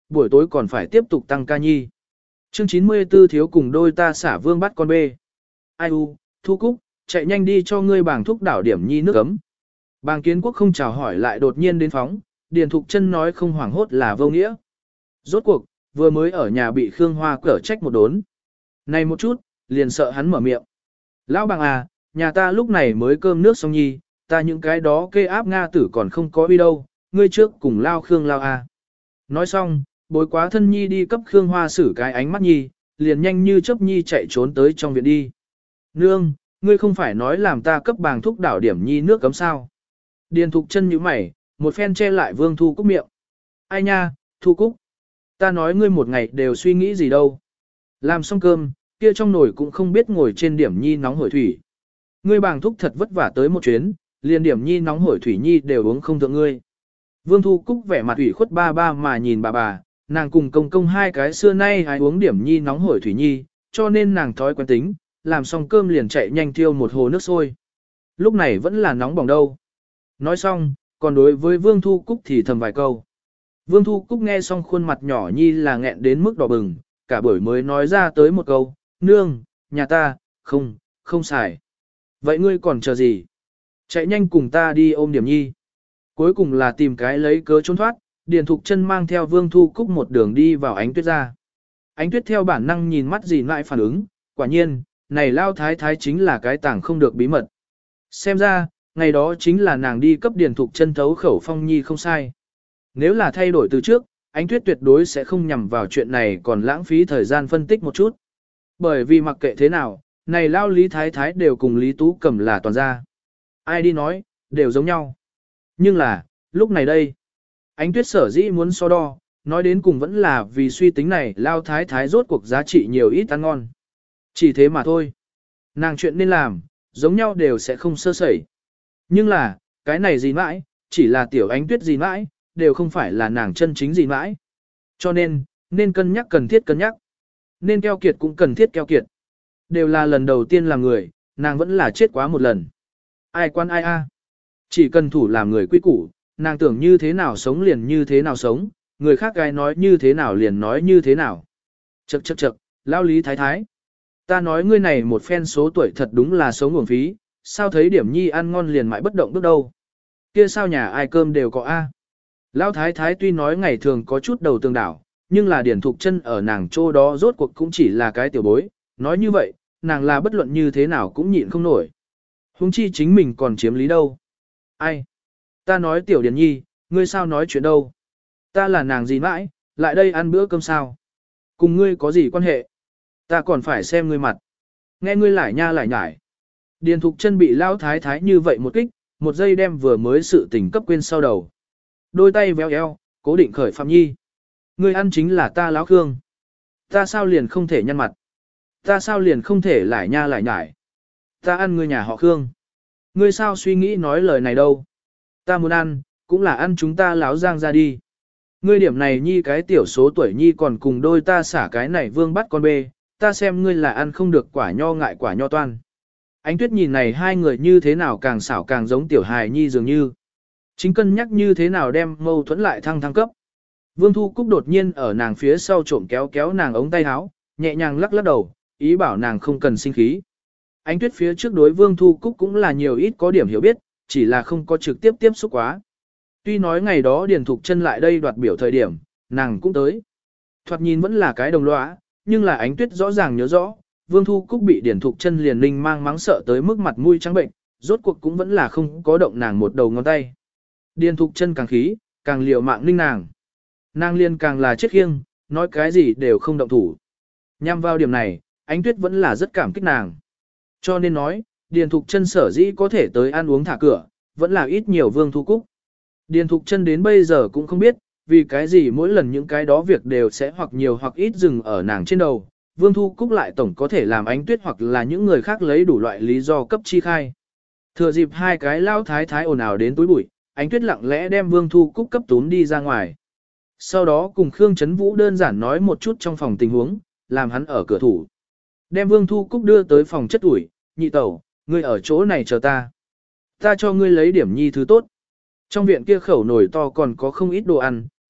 buổi tối còn phải tiếp tục tăng ca nhi. Chương chín mươi tư thiếu cùng đôi ta xả vương bắt con bê. Ai u, Thu Cúc, chạy nhanh đi cho ngươi bàng thúc đảo điểm nhi nước ấm. Bàng Kiến Quốc không chào hỏi lại đột nhiên đến phóng, Điền Thục Chân nói không hoảng hốt là vô nghĩa. Rốt cuộc, vừa mới ở nhà bị Khương Hoa cở trách một đốn. Này một chút, liền sợ hắn mở miệng. Lão Bàng à, nhà ta lúc này mới cơm nước xong nhi, ta những cái đó kê áp Nga tử còn không có đi đâu, ngươi trước cùng lao Khương lao à. Nói xong, bối quá thân nhi đi cấp Khương Hoa xử cái ánh mắt nhi, liền nhanh như chớp nhi chạy trốn tới trong viện đi. Nương, ngươi không phải nói làm ta cấp bàng thúc đảo điểm nhi nước cấm sao. Điền Thục Chân nhíu mày, một phen che lại Vương Thu Cúc miệng. Ai nha, Thu Cúc, ta nói ngươi một ngày đều suy nghĩ gì đâu. Làm xong cơm, kia trong nồi cũng không biết ngồi trên điểm nhi nóng hổi thủy. Ngươi bàng thúc thật vất vả tới một chuyến, liền điểm nhi nóng hổi thủy nhi đều uống không thượng ngươi. Vương Thu Cúc vẻ mặt ủy khuất ba ba mà nhìn bà bà, nàng cùng công công hai cái xưa nay ai uống điểm nhi nóng hổi thủy nhi, cho nên nàng thói quen tính, làm xong cơm liền chạy nhanh thiêu một hồ nước sôi. Lúc này vẫn là nóng bỏng đâu. Nói xong, còn đối với Vương Thu Cúc thì thầm vài câu. Vương Thu Cúc nghe xong khuôn mặt nhỏ nhi là nghẹn đến mức đỏ bừng, cả buổi mới nói ra tới một câu, nương, nhà ta, không, không xài. Vậy ngươi còn chờ gì? Chạy nhanh cùng ta đi ôm điểm nhi. Cuối cùng là tìm cái lấy cớ trốn thoát, Điền Thục Chân mang theo Vương Thu Cúc một đường đi vào Ánh Tuyết ra. Ánh Tuyết theo bản năng nhìn mắt gì lại phản ứng, quả nhiên, này lao thái thái chính là cái tảng không được bí mật. Xem ra, ngày đó chính là nàng đi cấp Điền Thục Chân thấu khẩu phong nhi không sai. Nếu là thay đổi từ trước, Ánh Tuyết tuyệt đối sẽ không nhằm vào chuyện này còn lãng phí thời gian phân tích một chút. Bởi vì mặc kệ thế nào, này lao Lý Thái Thái đều cùng Lý Tú Cẩm là toàn gia. Ai đi nói, đều giống nhau. Nhưng là, lúc này đây, Ánh Tuyết sở dĩ muốn so đo, nói đến cùng vẫn là vì suy tính này lao Thái Thái rốt cuộc giá trị nhiều ít ăn ngon. Chỉ thế mà thôi. Nàng chuyện nên làm, giống nhau đều sẽ không sơ sẩy. Nhưng là, cái này gì mãi, chỉ là tiểu Ánh Tuyết gì mãi, đều không phải là nàng chân chính gì mãi. Cho nên, nên cân nhắc cần thiết cân nhắc. Nên keo kiệt cũng cần thiết keo kiệt. Đều là lần đầu tiên làm người, nàng vẫn là chết quá một lần. Ai quan ai a? Chỉ cần thủ làm người quy củ, nàng tưởng như thế nào sống liền như thế nào sống, người khác gái nói như thế nào liền nói như thế nào. Chậc chậc chậc, lao Lý Thái Thái. Ta nói ngươi này một phen số tuổi thật đúng là sống uổng phí, sao thấy điểm nhi ăn ngon liền mãi bất động bước đâu. Kia sao nhà ai cơm đều có a. Lão Thái Thái tuy nói ngày thường có chút đầu tương đảo, nhưng là Điển Thục Chân ở nàng chỗ đó rốt cuộc cũng chỉ là cái tiểu bối, nói như vậy, nàng là bất luận như thế nào cũng nhịn không nổi. Huống chi chính mình còn chiếm lý đâu. Ai? Ta nói tiểu Điển Nhi, ngươi sao nói chuyện đâu? Ta là nàng gì mãi, lại đây ăn bữa cơm sao? Cùng ngươi có gì quan hệ? Ta còn phải xem ngươi mặt. Nghe ngươi lại nha lại nhải. Điền Thục Chân bị Lão Thái Thái như vậy một kích, một giây đem vừa mới sự tình cấp quên sau đầu. Đôi tay véo eo, cố định khởi Phạm Nhi. Ngươi ăn chính là ta Lão Khương. Ta sao liền không thể nhăn mặt? Ta sao liền không thể lại nha lại nhải? Ta ăn ngươi nhà họ Khương. Ngươi sao suy nghĩ nói lời này đâu? Ta muốn ăn, cũng là ăn chúng ta Lão Giang ra đi. Ngươi điểm này Nhi cái tiểu số tuổi Nhi còn cùng đôi ta xả cái này vương bắt con bê, ta xem ngươi là ăn không được quả nho ngại quả nho toan. Ánh Tuyết nhìn này hai người như thế nào càng xảo càng giống tiểu hài Nhi dường như. Chính cân nhắc như thế nào đem mâu thuẫn lại thăng thăng cấp. Vương Thu Cúc đột nhiên ở nàng phía sau trộm kéo kéo nàng ống tay áo, nhẹ nhàng lắc lắc đầu, ý bảo nàng không cần sinh khí. Ánh Tuyết phía trước đối Vương Thu Cúc cũng là nhiều ít có điểm hiểu biết, chỉ là không có trực tiếp tiếp xúc quá. Tuy nói ngày đó Điền Thục Chân lại đây đoạt biểu thời điểm, nàng cũng tới. Thoạt nhìn vẫn là cái đồng lõa, nhưng là Ánh Tuyết rõ ràng nhớ rõ, Vương Thu Cúc bị Điền Thục Chân liền ninh mang mắng sợ tới mức mặt mũi trắng bệnh, rốt cuộc cũng vẫn là không có động nàng một đầu ngón tay. Điền Thục Chân càng khí, càng liều mạng ninh nàng. Nàng liên càng là chết khiêng, nói cái gì đều không động thủ. Nhằm vào điểm này, Ánh Tuyết vẫn là rất cảm kích nàng. Cho nên nói, Điền Thục Chân sở dĩ có thể tới ăn uống thả cửa, vẫn là ít nhiều Vương Thu Cúc. Điền Thục Chân đến bây giờ cũng không biết, vì cái gì mỗi lần những cái đó việc đều sẽ hoặc nhiều hoặc ít dừng ở nàng trên đầu. Vương Thu Cúc lại tổng có thể làm Ánh Tuyết hoặc là những người khác lấy đủ loại lý do cấp chi khai. Thừa dịp hai cái lao thái thái ồn ào đến túi bụi, Ánh Tuyết lặng lẽ đem Vương Thu Cúc cấp túm đi ra ngoài. Sau đó cùng Khương Chấn Vũ đơn giản nói một chút trong phòng tình huống, làm hắn ở cửa thủ. Đem Vương Thu Cúc đưa tới phòng chất ủi, nhị tẩu, ngươi ở chỗ này chờ ta. Ta cho ngươi lấy điểm nhi thứ tốt. Trong viện kia khẩu nồi to còn có không ít đồ ăn,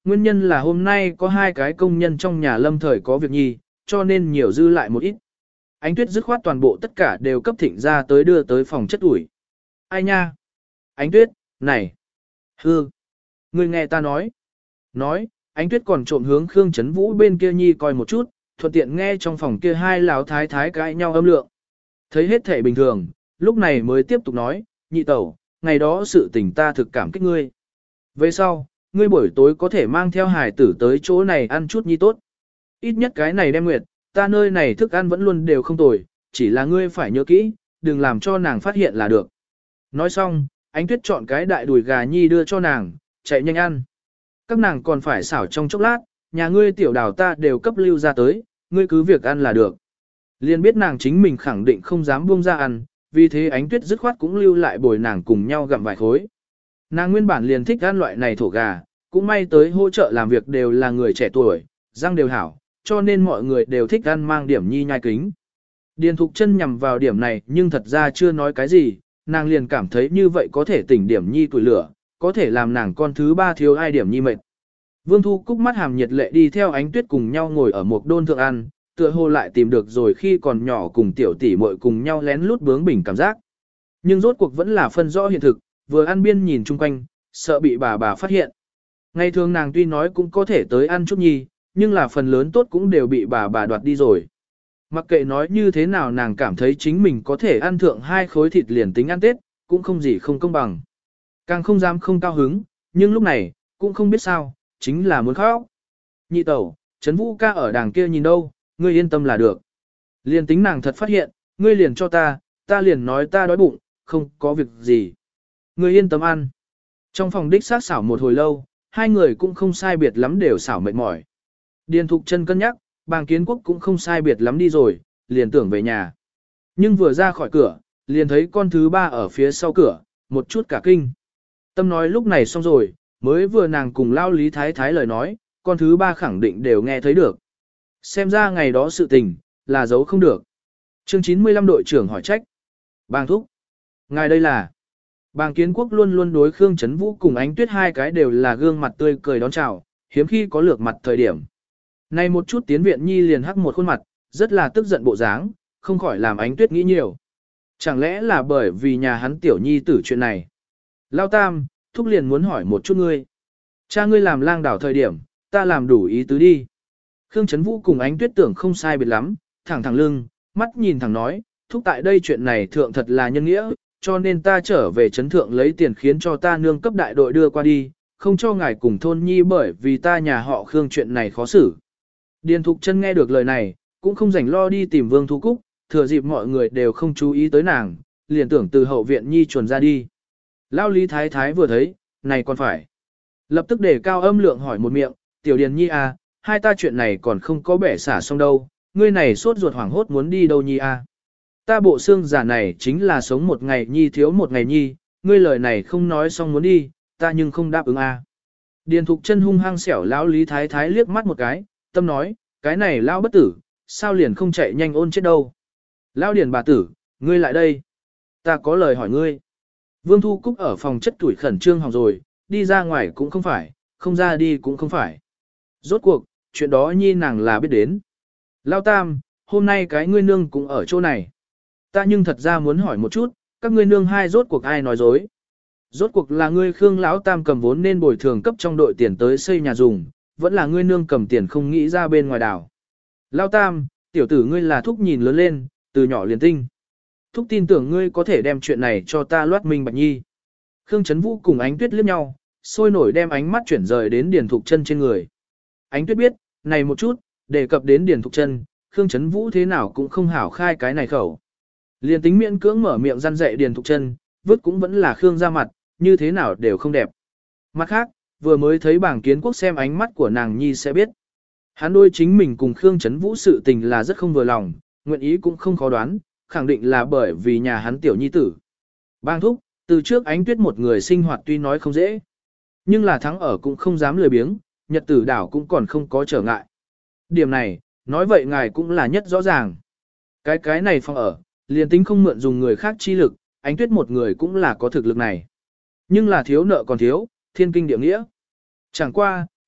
nguyên nhân là hôm nay có hai cái công nhân trong nhà lâm thời có việc nhi, cho nên nhiều dư lại một ít. Ánh Tuyết dứt khoát toàn bộ tất cả đều cấp thịnh ra tới đưa tới phòng chất ủi. Ai nha? Ánh Tuyết, này. Hư. Ngươi nghe ta nói. Nói, Ánh Tuyết còn trộm hướng Khương Chấn Vũ bên kia nhi coi một chút, thuận tiện nghe trong phòng kia hai lão thái thái cãi nhau âm lượng. Thấy hết thể bình thường, lúc này mới tiếp tục nói, nhị tẩu, ngày đó sự tình ta thực cảm kích ngươi. Về sau, ngươi buổi tối có thể mang theo hải tử tới chỗ này ăn chút nhi tốt. Ít nhất cái này đem nguyệt, ta nơi này thức ăn vẫn luôn đều không tồi, chỉ là ngươi phải nhớ kỹ, đừng làm cho nàng phát hiện là được. Nói xong, Ánh Tuyết chọn cái đại đùi gà nhi đưa cho nàng, chạy nhanh ăn. Các nàng còn phải xảo trong chốc lát, nhà ngươi tiểu đào ta đều cấp lưu ra tới, ngươi cứ việc ăn là được. Liên biết nàng chính mình khẳng định không dám buông ra ăn, vì thế Ánh Tuyết dứt khoát cũng lưu lại bồi nàng cùng nhau gặm vài khối. Nàng nguyên bản liền thích ăn loại này thổ gà, cũng may tới hỗ trợ làm việc đều là người trẻ tuổi, răng đều hảo, cho nên mọi người đều thích ăn mang điểm nhi nhai kính. Điền Thục Chân nhằm vào điểm này nhưng thật ra chưa nói cái gì, nàng liền cảm thấy như vậy có thể tỉnh điểm nhi tuổi lửa, có thể làm nàng con thứ ba thiếu ai điểm nhi mệt. Vương Thu Cúc mắt hàm nhiệt lệ đi theo Ánh Tuyết cùng nhau ngồi ở một đôn thượng ăn, tựa hồ lại tìm được rồi khi còn nhỏ cùng tiểu tỷ muội cùng nhau lén lút bướng bỉnh cảm giác. Nhưng rốt cuộc vẫn là phân rõ hiện thực, vừa ăn biên nhìn chung quanh, sợ bị bà bà phát hiện. Ngày thường nàng tuy nói cũng có thể tới ăn chút nhi, nhưng là phần lớn tốt cũng đều bị bà bà đoạt đi rồi. Mặc kệ nói như thế nào nàng cảm thấy chính mình có thể ăn thượng hai khối thịt liền tính ăn Tết, cũng không gì không công bằng. Càng không dám không cao hứng, nhưng lúc này, cũng không biết sao, chính là muốn khóc. Nhị tẩu, Trấn Vũ ca ở đàng kia nhìn đâu, ngươi yên tâm là được. Liền tính nàng thật phát hiện, ngươi liền cho ta, ta liền nói ta đói bụng, không có việc gì. Ngươi yên tâm ăn. Trong phòng đích sát xảo một hồi lâu, hai người cũng không sai biệt lắm đều xảo mệt mỏi. Điền Thục Chân cân nhắc, Bàng Kiến Quốc cũng không sai biệt lắm đi rồi, liền tưởng về nhà. Nhưng vừa ra khỏi cửa, liền thấy con thứ ba ở phía sau cửa, một chút cả kinh. Tâm nói lúc này xong rồi, mới vừa nàng cùng lao Lý Thái Thái lời nói, con thứ ba khẳng định đều nghe thấy được. Xem ra ngày đó sự tình, là giấu không được. Chương chín mươi lăm đội trưởng hỏi trách. Bàng thúc. Ngài đây là. Bàng Kiến Quốc luôn luôn đối Khương Chấn Vũ cùng Ánh Tuyết hai cái đều là gương mặt tươi cười đón chào, hiếm khi có lược mặt thời điểm. Này một chút tiến viện nhi liền hắc một khuôn mặt, rất là tức giận bộ dáng, không khỏi làm Ánh Tuyết nghĩ nhiều. Chẳng lẽ là bởi vì nhà hắn tiểu nhi tử chuyện này. Lao Tam, thúc liền muốn hỏi một chút ngươi. Cha ngươi làm lang đảo thời điểm, ta làm đủ ý tứ đi. Khương Chấn Vũ cùng Ánh Tuyết tưởng không sai biệt lắm, thẳng thẳng lưng, mắt nhìn thẳng nói, thúc tại đây chuyện này thượng thật là nhân nghĩa, cho nên ta trở về chấn thượng lấy tiền khiến cho ta nương cấp đại đội đưa qua đi, không cho ngài cùng thôn nhi bởi vì ta nhà họ Khương chuyện này khó xử. Điền Thục Chân nghe được lời này, cũng không rảnh lo đi tìm Vương Thu Cúc, thừa dịp mọi người đều không chú ý tới nàng, liền tưởng từ hậu viện nhi chuồn ra đi. Lao Lý Thái Thái vừa thấy, này còn phải. Lập tức để cao âm lượng hỏi một miệng, tiểu Điền nhi à, hai ta chuyện này còn không có bẻ xả xong đâu, ngươi này sốt ruột hoảng hốt muốn đi đâu nhi à. Ta bộ xương giả này chính là sống một ngày nhi thiếu một ngày nhi, ngươi lời này không nói xong muốn đi, ta nhưng không đáp ứng à. Điền Thục Chân hung hăng xẻo lão Lý Thái Thái liếc mắt một cái, tâm nói, cái này lão bất tử, sao liền không chạy nhanh ôn chết đâu. Lão Điền bà tử, ngươi lại đây. Ta có lời hỏi ngươi. Vương Thu Cúc ở phòng chất tuổi khẩn trương hỏng rồi, đi ra ngoài cũng không phải, không ra đi cũng không phải. Rốt cuộc, chuyện đó nhi nàng là biết đến. Lão Tam, hôm nay cái ngươi nương cũng ở chỗ này. Ta nhưng thật ra muốn hỏi một chút, các ngươi nương hai rốt cuộc ai nói dối. Rốt cuộc là ngươi Khương Lão Tam cầm vốn nên bồi thường cấp trong đội tiền tới xây nhà dùng, vẫn là ngươi nương cầm tiền không nghĩ ra bên ngoài đảo. Lão Tam, tiểu tử ngươi là thúc nhìn lớn lên, từ nhỏ liền tinh. Thúc tin tưởng ngươi có thể đem chuyện này cho ta loát minh bạch nhi. Khương Chấn Vũ cùng Ánh Tuyết liếc nhau, sôi nổi đem ánh mắt chuyển rời đến Điền Thục Chân trên người. Ánh Tuyết biết, này một chút, đề cập đến Điền Thục Chân, Khương Chấn Vũ thế nào cũng không hảo khai cái này khẩu. Liền tính miễn cưỡng mở miệng răn dạy Điền Thục Chân, vứt cũng vẫn là Khương ra mặt, như thế nào đều không đẹp. Mặt khác, vừa mới thấy Bàng Kiến Quốc xem ánh mắt của nàng nhi sẽ biết. Hắn đôi chính mình cùng Khương Chấn Vũ sự tình là rất không vừa lòng, nguyện ý cũng không khó đoán, khẳng định là bởi vì nhà hắn tiểu nhi tử. Bang thúc, từ trước Ánh Tuyết một người sinh hoạt tuy nói không dễ, nhưng là thắng ở cũng không dám lười biếng, nhật tử đảo cũng còn không có trở ngại. Điểm này, nói vậy ngài cũng là nhất rõ ràng. Cái cái này phòng ở, liền tính không mượn dùng người khác chi lực, Ánh Tuyết một người cũng là có thực lực này. Nhưng là thiếu nợ còn thiếu, thiên kinh địa nghĩa. Chẳng qua,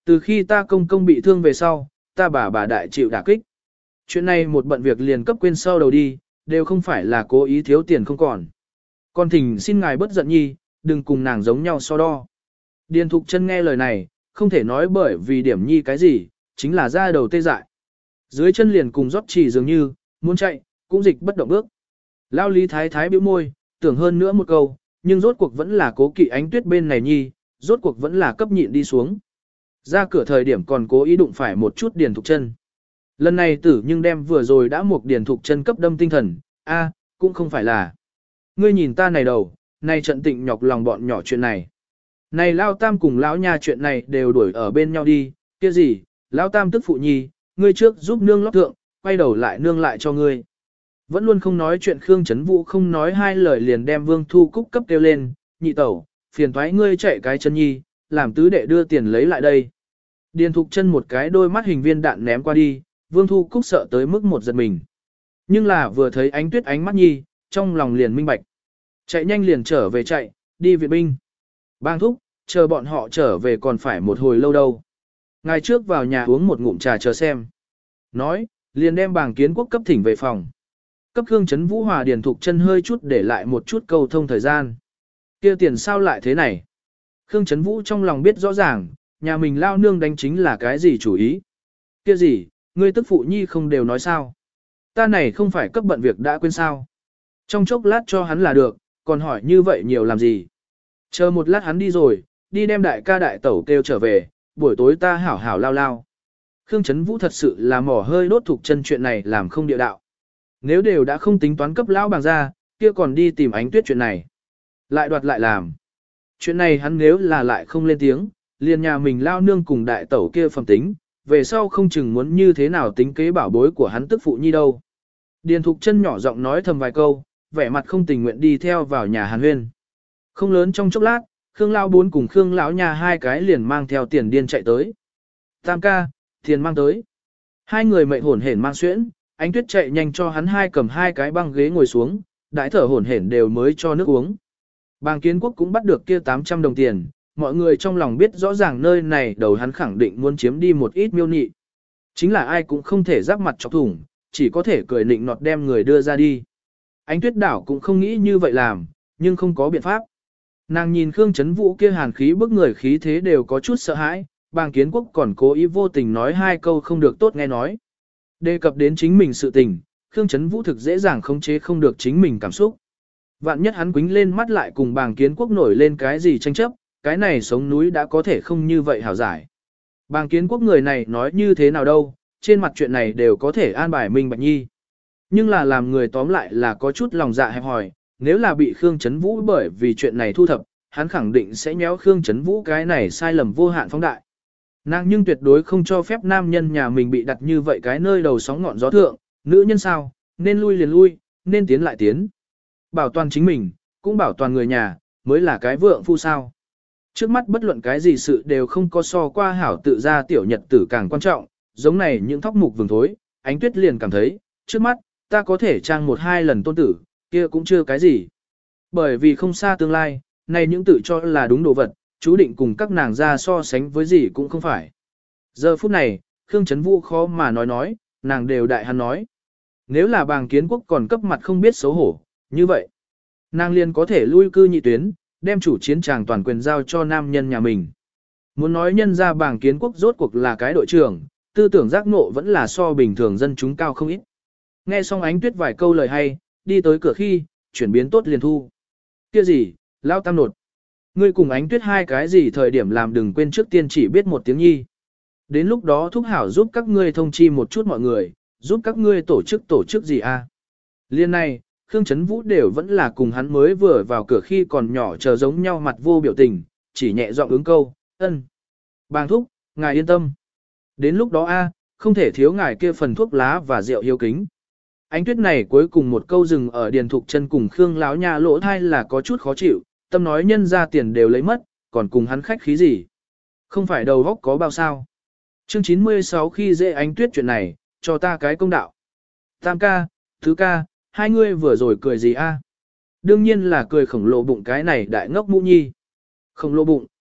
từ khi ta công công bị thương về sau, ta bà bà đại chịu đả kích. Chuyện này một bận việc liền cấp quên sau đầu đi, đều không phải là cố ý thiếu tiền không còn. Con thỉnh xin ngài bất giận nhi, đừng cùng nàng giống nhau so đo. Điền Thục Chân nghe lời này, không thể nói bởi vì điểm nhi cái gì, chính là ra đầu tê dại. Dưới chân liền cùng rót chỉ dường như, muốn chạy, cũng dịch bất động bước. Lao Lý Thái Thái bĩu môi, tưởng hơn nữa một câu, nhưng rốt cuộc vẫn là cố kỵ Ánh Tuyết bên này nhi, rốt cuộc vẫn là cấp nhịn đi xuống. Ra cửa thời điểm còn cố ý đụng phải một chút Điền Thục Chân. Lần này tử nhưng đem vừa rồi đã một Điền Thục Chân cấp đâm tinh thần, a, cũng không phải là. Ngươi nhìn ta này đầu, này trận tịnh nhọc lòng bọn nhỏ chuyện này. Này Lao Tam cùng lão nha chuyện này đều đuổi ở bên nhau đi, kia gì, Lão Tam tức phụ nhi, ngươi trước giúp nương lót thượng, quay đầu lại nương lại cho ngươi. Vẫn luôn không nói chuyện Khương Chấn Vũ không nói hai lời liền đem Vương Thu Cúc cấp kêu lên, nhị tẩu, phiền thoái ngươi chạy cái chân nhi, làm tứ đệ đưa tiền lấy lại đây. Điền Thục Chân một cái đôi mắt hình viên đạn ném qua đi, Vương Thu Cúc sợ tới mức một giật mình. Nhưng là vừa thấy Ánh Tuyết ánh mắt nhi, trong lòng liền minh bạch. Chạy nhanh liền trở về chạy, đi viện binh. Bang thúc, chờ bọn họ trở về còn phải một hồi lâu đâu. Ngày trước vào nhà uống một ngụm trà chờ xem. Nói, liền đem Bàng Kiến Quốc cấp thỉnh về phòng. Cấp Khương Chấn Vũ hòa Điền Thục Chân hơi chút để lại một chút câu thông thời gian. Kia tiền sao lại thế này? Khương Chấn Vũ trong lòng biết rõ ràng, nhà mình lao nương đánh chính là cái gì chủ ý. Kia gì, ngươi tức phụ nhi không đều nói sao? Ta này không phải cấp bận việc đã quên sao? Trong chốc lát cho hắn là được, còn hỏi như vậy nhiều làm gì? Chờ một lát hắn đi rồi, đi đem đại ca đại tẩu kêu trở về, buổi tối ta hảo hảo lao lao. Khương Chấn Vũ thật sự là mỏ hơi đốt Thục Chân chuyện này làm không địa đạo. Nếu đều đã không tính toán cấp lão Bàng ra, kia còn đi tìm Ánh Tuyết chuyện này. Lại đoạt lại làm. Chuyện này hắn nếu là lại không lên tiếng, liền nhà mình lao nương cùng đại tẩu kia phẩm tính, về sau không chừng muốn như thế nào tính kế bảo bối của hắn tức phụ nhi đâu. Điền Thục Chân nhỏ giọng nói thầm vài câu, vẻ mặt không tình nguyện đi theo vào nhà Hàn Huyên. Không lớn trong chốc lát, Khương Lão Bốn cùng Khương Lão nhà hai cái liền mang theo tiền điên chạy tới. Tam ca, tiền mang tới. Hai người mệnh hổn hển mang xuyễn, Ánh Tuyết chạy nhanh cho hắn hai cầm hai cái băng ghế ngồi xuống, đãi thở hổn hển đều mới cho nước uống. Bàng Kiến Quốc cũng bắt được kia tám trăm đồng tiền, mọi người trong lòng biết rõ ràng nơi này đầu hắn khẳng định muốn chiếm đi một ít miêu nị. Chính là ai cũng không thể giáp mặt chọc thủng, chỉ có thể cười nịnh nọt đem người đưa ra đi. Ánh Tuyết đảo cũng không nghĩ như vậy làm, nhưng không có biện pháp. Nàng nhìn Khương Chấn Vũ kia hàn khí bức người khí thế đều có chút sợ hãi, Bàng Kiến Quốc còn cố ý vô tình nói hai câu không được tốt nghe nói. Đề cập đến chính mình sự tình, Khương Chấn Vũ thực dễ dàng khống chế không được chính mình cảm xúc. Vạn nhất hắn quính lên mắt lại cùng Bàng Kiến Quốc nổi lên cái gì tranh chấp, cái này sống núi đã có thể không như vậy hảo giải. Bàng Kiến Quốc người này nói như thế nào đâu, trên mặt chuyện này đều có thể an bài minh bạch nhi. Nhưng là làm người tóm lại là có chút lòng dạ hẹp hòi, nếu là bị Khương Chấn Vũ bởi vì chuyện này thu thập, hắn khẳng định sẽ nhéo Khương Chấn Vũ cái này sai lầm vô hạn phóng đại. Nàng nhưng tuyệt đối không cho phép nam nhân nhà mình bị đặt như vậy cái nơi đầu sóng ngọn gió thượng, nữ nhân sao, nên lui liền lui, nên tiến lại tiến. Bảo toàn chính mình, cũng bảo toàn người nhà, mới là cái vượng phu sao. Trước mắt bất luận cái gì sự đều không có so qua hảo tự ra tiểu nhật tử càng quan trọng, giống này những thóc mục vừng thối, Ánh Tuyết liền cảm thấy, trước mắt, ta có thể trang một hai lần tôn tử, kia cũng chưa cái gì. Bởi vì không xa tương lai, này những tự cho là đúng đồ vật, chú định cùng các nàng ra so sánh với gì cũng không phải. Giờ phút này, Khương Chấn Vũ khó mà nói nói, nàng đều đại hắn nói. Nếu là Bàng Kiến Quốc còn cấp mặt không biết xấu hổ, như vậy, nàng liền có thể lui cư nhị tuyến, đem chủ chiến tràng toàn quyền giao cho nam nhân nhà mình. Muốn nói nhân ra Bàng Kiến Quốc rốt cuộc là cái đội trưởng, tư tưởng giác ngộ vẫn là so bình thường dân chúng cao không ít. Nghe xong Ánh Tuyết vài câu lời hay, đi tới cửa khi, chuyển biến tốt liền thu. Kia gì, Lao Tam nột. Ngươi cùng Ánh Tuyết hai cái gì thời điểm làm đừng quên trước tiên chỉ biết một tiếng nhi. Đến lúc đó thúc hảo giúp các ngươi thông chi một chút mọi người, giúp các ngươi tổ chức tổ chức gì à. Liên này, Khương Chấn Vũ đều vẫn là cùng hắn mới vừa vào cửa khi còn nhỏ chờ giống nhau mặt vô biểu tình, chỉ nhẹ giọng ứng câu, ân. Bàng thúc, ngài yên tâm. Đến lúc đó a, không thể thiếu ngài kia phần thuốc lá và rượu hiếu kính. Ánh Tuyết này cuối cùng một câu dừng ở Điền Thục Chân cùng Khương Láo nhà lỗ thai là có chút khó chịu, tâm nói nhân ra tiền đều lấy mất, còn cùng hắn khách khí gì. Không phải đầu góc có bao sao. Chương chín mươi sáu khi dễ Ánh Tuyết chuyện này, cho ta cái công đạo. Tam ca, thứ ca, hai ngươi vừa rồi cười gì a? Đương nhiên là cười khổng lồ bụng cái này đại ngốc mũ nhi. Khổng lồ bụng,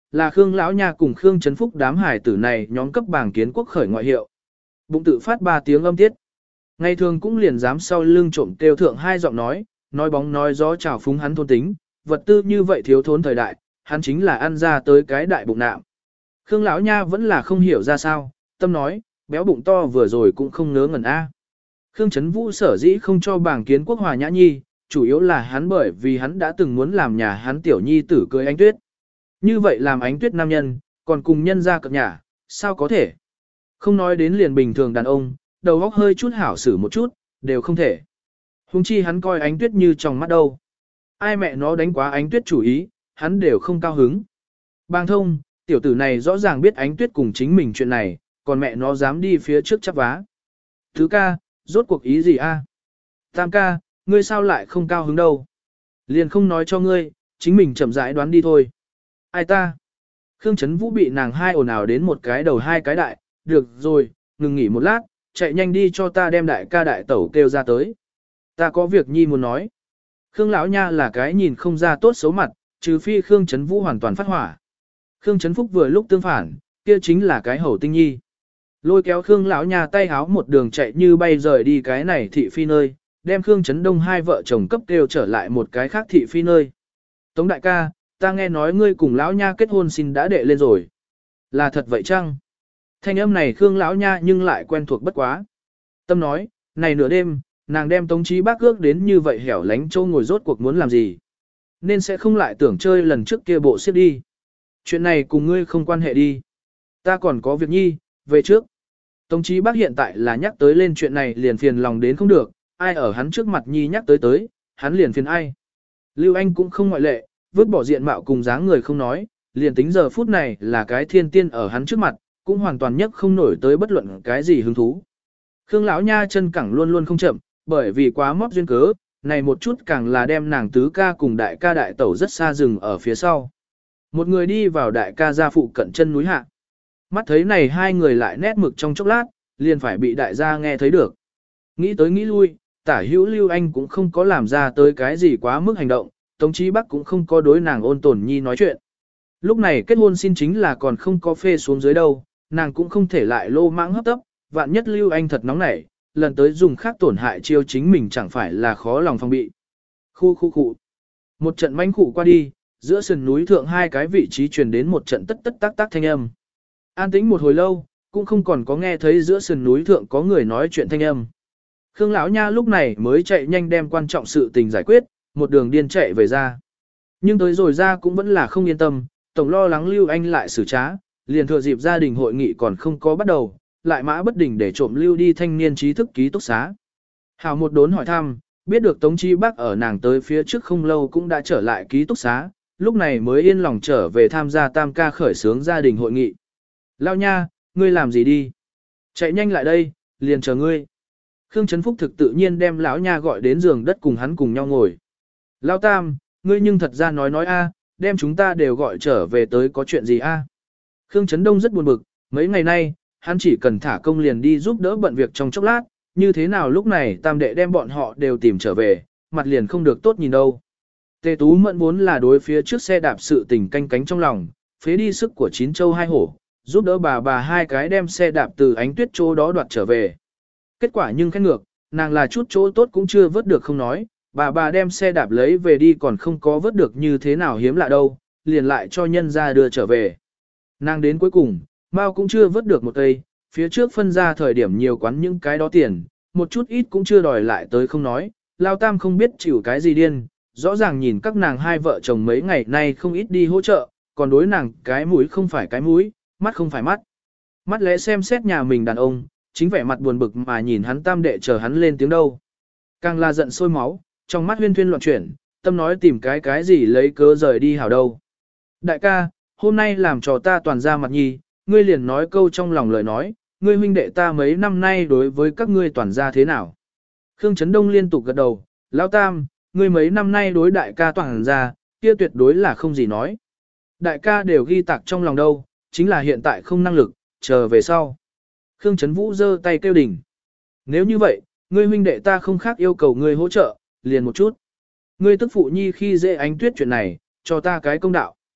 là Khương lão nha cùng Khương Trấn Phúc đám hải tử này nhóm cấp bảng kiến quốc khởi ngoại hiệu. Bụng tự phát ba tiếng âm tiết. Ngày thường cũng liền dám sau lưng trộm kêu thượng hai giọng nói, nói bóng nói gió chào phúng hắn thôn tính, vật tư như vậy thiếu thốn thời đại, hắn chính là ăn ra tới cái đại bụng nạm. Khương lão nha vẫn là không hiểu ra sao, tâm nói, béo bụng to vừa rồi cũng không ngớ ngẩn a. Khương Trấn Vũ sở dĩ không cho bảng kiến quốc hòa nhã nhi, chủ yếu là hắn bởi vì hắn đã từng muốn làm nhà hắn tiểu nhi tử cưới Ánh Tuyết. Như vậy làm Ánh Tuyết nam nhân, còn cùng nhân ra cập nhà, sao có thể? Không nói đến liền bình thường đàn ông, đầu óc hơi chút hảo xử một chút, đều không thể. Hùng chi hắn coi Ánh Tuyết như trong mắt đâu. Ai mẹ nó đánh quá Ánh Tuyết chủ ý, hắn đều không cao hứng. Bang thông, tiểu tử này rõ ràng biết Ánh Tuyết cùng chính mình chuyện này, còn mẹ nó dám đi phía trước chắp vá. Thứ ca, rốt cuộc ý gì a? Tam ca, ngươi sao lại không cao hứng đâu? Liền không nói cho ngươi, chính mình chậm rãi đoán đi thôi. Ai ta? Khương Trấn Vũ bị nàng hai ồn ào đến một cái đầu hai cái đại, được rồi, ngừng nghỉ một lát, chạy nhanh đi cho ta đem đại ca đại tẩu kêu ra tới. Ta có việc nhi muốn nói. Khương lão nha là cái nhìn không ra tốt xấu mặt, trừ phi Khương Trấn Vũ hoàn toàn phát hỏa. Khương Trấn Phúc vừa lúc tương phản, kia chính là cái hầu tinh nhi. Lôi kéo Khương lão nha tay háo một đường chạy như bay rời đi cái này thị phi nơi, đem Khương Trấn Đông hai vợ chồng cấp kêu trở lại một cái khác thị phi nơi. Tống đại ca, ta nghe nói ngươi cùng lão nha kết hôn xin đã đệ lên rồi. Là thật vậy chăng? Thanh âm này Khương lão nha nhưng lại quen thuộc bất quá. Tâm nói, này nửa đêm, nàng đem Tống Chí Bác ước đến như vậy hẻo lánh châu ngồi rốt cuộc muốn làm gì. Nên sẽ không lại tưởng chơi lần trước kia bộ xếp đi. Chuyện này cùng ngươi không quan hệ đi. Ta còn có việc nhi, về trước. Tống Chí Bác hiện tại là nhắc tới lên chuyện này liền phiền lòng đến không được, ai ở hắn trước mặt nhi nhắc tới tới, hắn liền phiền ai. Lưu Anh cũng không ngoại lệ, vứt bỏ diện mạo cùng dáng người không nói, liền tính giờ phút này là cái thiên tiên ở hắn trước mặt, cũng hoàn toàn nhất không nổi tới bất luận cái gì hứng thú. Khương lão nha chân cẳng luôn luôn không chậm, bởi vì quá mót duyên cớ, này một chút càng là đem nàng tứ ca cùng đại ca đại tẩu rất xa rừng ở phía sau. Một người đi vào đại ca gia phụ cận chân núi hạ. Mắt thấy này hai người lại nét mực trong chốc lát, liền phải bị đại gia nghe thấy được. Nghĩ tới nghĩ lui, tả hữu Lưu Anh cũng không có làm ra tới cái gì quá mức hành động, Tống Chí Bắc cũng không có đối nàng ôn tồn nhi nói chuyện. Lúc này kết hôn xin chính là còn không có phê xuống dưới đâu, nàng cũng không thể lại lô mãng hấp tấp, vạn nhất Lưu Anh thật nóng nảy, lần tới dùng khác tổn hại chiêu chính mình chẳng phải là khó lòng phòng bị. Khu khu khu. Một trận manh khụ qua đi, giữa sườn núi thượng hai cái vị trí truyền đến một trận tất tất tác tác thanh âm. An tĩnh một hồi lâu, cũng không còn có nghe thấy giữa sườn núi thượng có người nói chuyện thanh âm. Khương lão nha lúc này mới chạy nhanh đem quan trọng sự tình giải quyết, một đường điên chạy về ra. Nhưng tới rồi ra cũng vẫn là không yên tâm, tổng lo lắng Lưu Anh lại xử trá, liền thừa dịp gia đình hội nghị còn không có bắt đầu, lại mã bất đình để trộm Lưu đi thanh niên trí thức ký túc xá. Hảo một đốn hỏi thăm, biết được Tống Chí Bắc ở nàng tới phía trước không lâu cũng đã trở lại ký túc xá, lúc này mới yên lòng trở về tham gia tam ca khởi xướng gia đình hội nghị. Lao nha, ngươi làm gì đi? Chạy nhanh lại đây, liền chờ ngươi. Khương Trấn Phúc thực tự nhiên đem lão nha gọi đến giường đất cùng hắn cùng nhau ngồi. Lao tam, ngươi nhưng thật ra nói nói a, đem chúng ta đều gọi trở về tới có chuyện gì a? Khương Trấn Đông rất buồn bực, mấy ngày nay, hắn chỉ cần thả công liền đi giúp đỡ bận việc trong chốc lát, như thế nào lúc này tam đệ đem bọn họ đều tìm trở về, mặt liền không được tốt nhìn đâu. Tề Tú Mẫn muốn là đối phía trước xe đạp sự tình canh cánh trong lòng, phế đi sức của chín châu hai hổ, giúp đỡ bà bà hai cái đem xe đạp từ Ánh Tuyết chỗ đó đoạt trở về. Kết quả nhưng khét ngược, nàng là chút chỗ tốt cũng chưa vớt được không nói, bà bà đem xe đạp lấy về đi còn không có vớt được như thế nào hiếm lạ đâu, liền lại cho nhân ra đưa trở về. Nàng đến cuối cùng, Mao cũng chưa vớt được một cây, phía trước phân ra thời điểm nhiều quán những cái đó tiền, một chút ít cũng chưa đòi lại tới không nói, Lao Tam không biết chịu cái gì điên, rõ ràng nhìn các nàng hai vợ chồng mấy ngày nay không ít đi hỗ trợ, còn đối nàng cái mũi không phải cái mũi, mắt không phải mắt. Mắt lẽ xem xét nhà mình đàn ông, chính vẻ mặt buồn bực mà nhìn hắn tam đệ chờ hắn lên tiếng đâu. Càng là giận sôi máu, trong mắt huyên thuyên loạn chuyển, tâm nói tìm cái cái gì lấy cớ rời đi hảo đâu. Đại ca, hôm nay làm trò ta toàn ra mặt nhi, ngươi liền nói câu trong lòng lời nói, ngươi huynh đệ ta mấy năm nay đối với các ngươi toàn ra thế nào. Khương Trấn Đông liên tục gật đầu, Lão Tam, ngươi mấy năm nay đối đại ca toàn ra, kia tuyệt đối là không gì nói. Đại ca đều ghi tạc trong lòng đâu, chính là hiện tại không năng lực, chờ về sau. Khương Trấn Vũ giơ tay kêu đỉnh. Nếu như vậy, ngươi huynh đệ ta không khác yêu cầu ngươi hỗ trợ, liền một chút. Ngươi tức phụ nhi khi dễ Ánh Tuyết chuyện này, cho ta cái công đạo.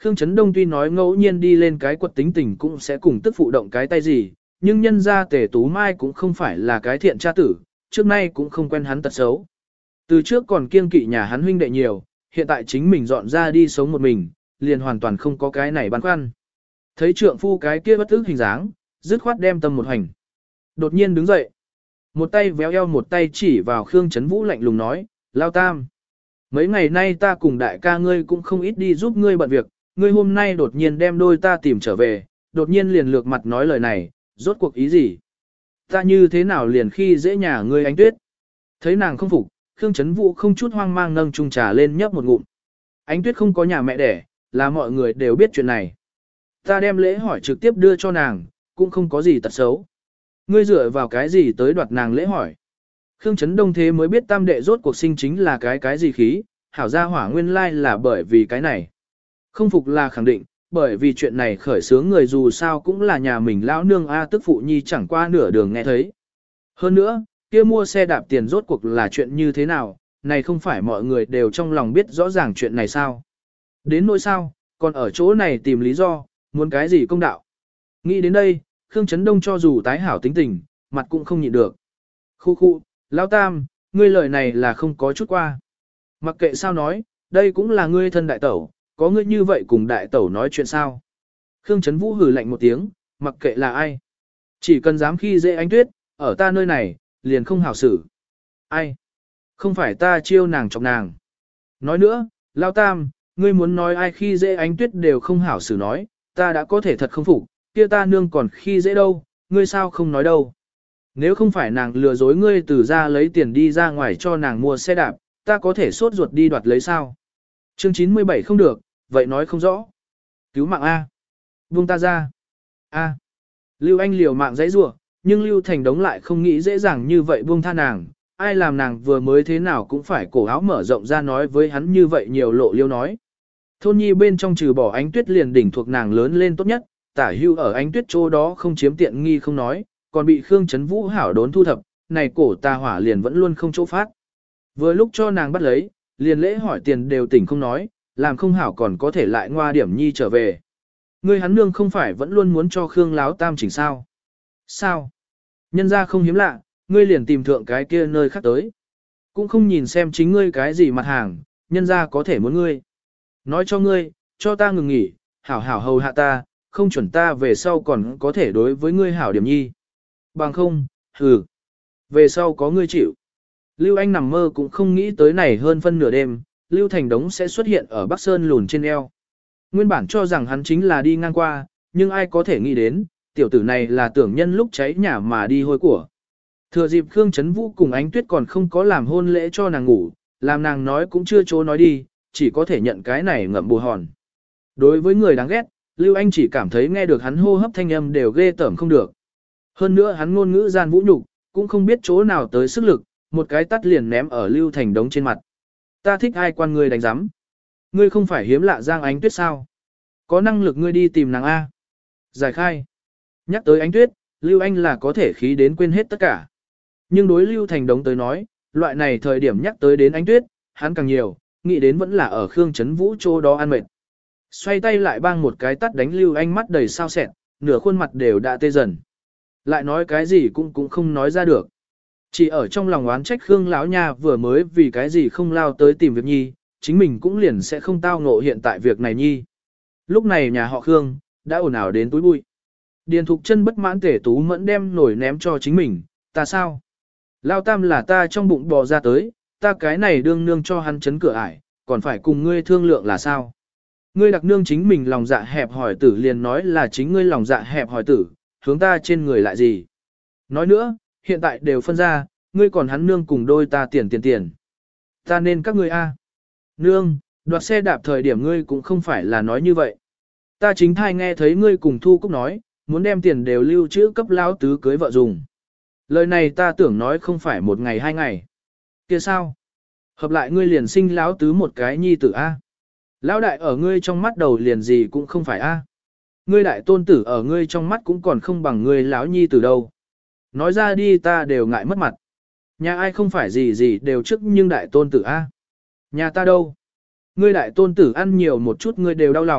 Khương Chấn Đông tuy nói ngẫu nhiên đi lên cái quật tính tình cũng sẽ cùng tức phụ động cái tay gì, nhưng nhân ra Tề Tú Mai cũng không phải là cái thiện cha tử, trước nay cũng không quen hắn tật xấu. Từ trước còn kiêng kỵ nhà hắn huynh đệ nhiều, hiện tại chính mình dọn ra đi sống một mình, liền hoàn toàn không có cái này băn khoăn. Thấy trượng phu cái kia bất ức hình dáng, dứt khoát đem tâm một hành. Đột nhiên đứng dậy, một tay véo eo một tay chỉ vào Khương Chấn Vũ lạnh lùng nói, Lao Tam. Mấy ngày nay ta cùng đại ca ngươi cũng không ít đi giúp ngươi bận việc, ngươi hôm nay đột nhiên đem đôi ta tìm trở về, đột nhiên liền lược mặt nói lời này, rốt cuộc ý gì? Ta như thế nào liền khi dễ nhà ngươi Ánh Tuyết? Thấy nàng không phục, Khương Chấn Vũ không chút hoang mang nâng chung trà lên nhấp một ngụm. Ánh Tuyết không có nhà mẹ đẻ, là mọi người đều biết chuyện này. Ta đem lễ hỏi trực tiếp đưa cho nàng, cũng không có gì tật xấu. Ngươi dựa vào cái gì tới đoạt nàng lễ hỏi? Khương Chấn Đông thế mới biết tam đệ rốt cuộc sinh chính là cái cái gì khí, hảo gia hỏa nguyên lai là bởi vì cái này. Không phục là khẳng định, bởi vì chuyện này khởi sướng người dù sao cũng là nhà mình lão nương A tức phụ nhi chẳng qua nửa đường nghe thấy. Hơn nữa, kia mua xe đạp tiền rốt cuộc là chuyện như thế nào, này không phải mọi người đều trong lòng biết rõ ràng chuyện này sao. Đến nỗi sao, còn ở chỗ này tìm lý do, muốn cái gì công đạo. Nghĩ đến đây, Khương Chấn Đông cho dù tái hảo tính tình, mặt cũng không nhịn được. Khu khu, Lão Tam, ngươi lời này là không có chút qua. Mặc kệ sao nói, đây cũng là ngươi thân đại tẩu, có ngươi như vậy cùng đại tẩu nói chuyện sao. Khương Chấn Vũ hừ lạnh một tiếng, mặc kệ là ai. Chỉ cần dám khi dễ Ánh Tuyết, ở ta nơi này, liền không hảo xử. Ai? Không phải ta chiêu nàng chọc nàng. Nói nữa, Lão Tam, ngươi muốn nói ai khi dễ Ánh Tuyết đều không hảo xử nói, ta đã có thể thật không phục, kia ta nương còn khi dễ đâu, ngươi sao không nói đâu. Nếu không phải nàng lừa dối ngươi từ ra lấy tiền đi ra ngoài cho nàng mua xe đạp, ta có thể sốt ruột đi đoạt lấy sao. Chương chín mươi bảy không được, vậy nói không rõ. Cứu mạng A. Buông ta ra. A. Lưu Anh liều mạng dãy rủa, nhưng Lưu Thành Đống lại không nghĩ dễ dàng như vậy buông tha nàng. Ai làm nàng vừa mới thế nào cũng phải cổ áo mở rộng ra nói với hắn như vậy nhiều lộ liêu nói. Thôn nhi bên trong trừ bỏ Ánh Tuyết liền đỉnh thuộc nàng lớn lên tốt nhất, tả hưu ở Ánh Tuyết chỗ đó không chiếm tiện nghi không nói, còn bị Khương Chấn Vũ hảo đốn thu thập, này cổ tà hỏa liền vẫn luôn không chỗ phát. Vừa lúc cho nàng bắt lấy, liền lễ hỏi tiền đều tỉnh không nói, làm không hảo còn có thể lại ngoa điểm nhi trở về. Ngươi hắn nương không phải vẫn luôn muốn cho Khương Láo Tam chỉnh sao? Sao? Nhân ra không hiếm lạ, ngươi liền tìm thượng cái kia nơi khác tới. Cũng không nhìn xem chính ngươi cái gì mặt hàng, nhân ra có thể muốn ngươi. Nói cho ngươi, cho ta ngừng nghỉ, hảo hảo hầu hạ ta, không chuẩn ta về sau còn có thể đối với ngươi hảo điểm nhi. Bằng không, hừ, về sau có ngươi chịu. Lưu Anh nằm mơ cũng không nghĩ tới này hơn phân nửa đêm, Lưu Thành Đống sẽ xuất hiện ở Bắc Sơn lùn trên eo. Nguyên bản cho rằng hắn chính là đi ngang qua, nhưng ai có thể nghĩ đến, tiểu tử này là tưởng nhân lúc cháy nhà mà đi hôi của. Thừa dịp Khương Chấn Vũ cùng Ánh Tuyết còn không có làm hôn lễ cho nàng ngủ, làm nàng nói cũng chưa chỗ nói đi, chỉ có thể nhận cái này ngậm bù hòn. Đối với người đáng ghét, Lưu Anh chỉ cảm thấy nghe được hắn hô hấp thanh âm đều ghê tởm không được. Hơn nữa hắn ngôn ngữ gian vũ nhục, cũng không biết chỗ nào tới sức lực, một cái tắt liền ném ở Lưu Thành Đống trên mặt. Ta thích ai quan ngươi đánh giám. Ngươi không phải hiếm lạ Giang Ánh Tuyết sao? Có năng lực ngươi đi tìm nàng A. Giải khai. Nhắc tới Ánh Tuyết, Lưu Anh là có thể khí đến quên hết tất cả. Nhưng đối Lưu Thành Đống tới nói, loại này thời điểm nhắc tới đến Ánh Tuyết, hắn càng nhiều, nghĩ đến vẫn là ở Khương Chấn Vũ chỗ đó ăn mệt. Xoay tay lại bang một cái tắt đánh Lưu Anh mắt đầy sao sẹn, nửa khuôn mặt đều đã tê dần. Lại nói cái gì cũng cũng không nói ra được. Chỉ ở trong lòng oán trách Khương lão nha vừa mới vì cái gì không lao tới tìm việc nhi, chính mình cũng liền sẽ không tao ngộ hiện tại việc này nhi. Lúc này nhà họ Khương, đã ồn ào đến túi bụi. Điền Thục Chân bất mãn Tể Tú Mẫn đem nổi ném cho chính mình, ta sao? Lao Tam là ta trong bụng bò ra tới, ta cái này đương nương cho hắn chấn cửa ải, còn phải cùng ngươi thương lượng là sao? Ngươi đặc nương chính mình lòng dạ hẹp hỏi tử liền nói là chính ngươi lòng dạ hẹp hỏi tử, hướng ta trên người lại gì? Nói nữa, hiện tại đều phân ra, ngươi còn hắn nương cùng đôi ta tiền tiền tiền. Ta nên các ngươi a. Nương, đoạt xe đạp thời điểm ngươi cũng không phải là nói như vậy. Ta chính thai nghe thấy ngươi cùng Thu Cúc nói, muốn đem tiền đều lưu trữ cấp lão tứ cưới vợ dùng. Lời này ta tưởng nói không phải một ngày hai ngày. Kia sao? Hợp lại ngươi liền sinh lão tứ một cái nhi tử a. Lão đại ở ngươi trong mắt đầu liền gì cũng không phải a. Ngươi đại tôn tử ở ngươi trong mắt cũng còn không bằng ngươi lão nhi tử đâu. Nói ra đi ta đều ngại mất mặt. Nhà ai không phải gì gì đều trước nhưng đại tôn tử a. Nhà ta đâu? Ngươi đại tôn tử ăn nhiều một chút ngươi đều đau lòng,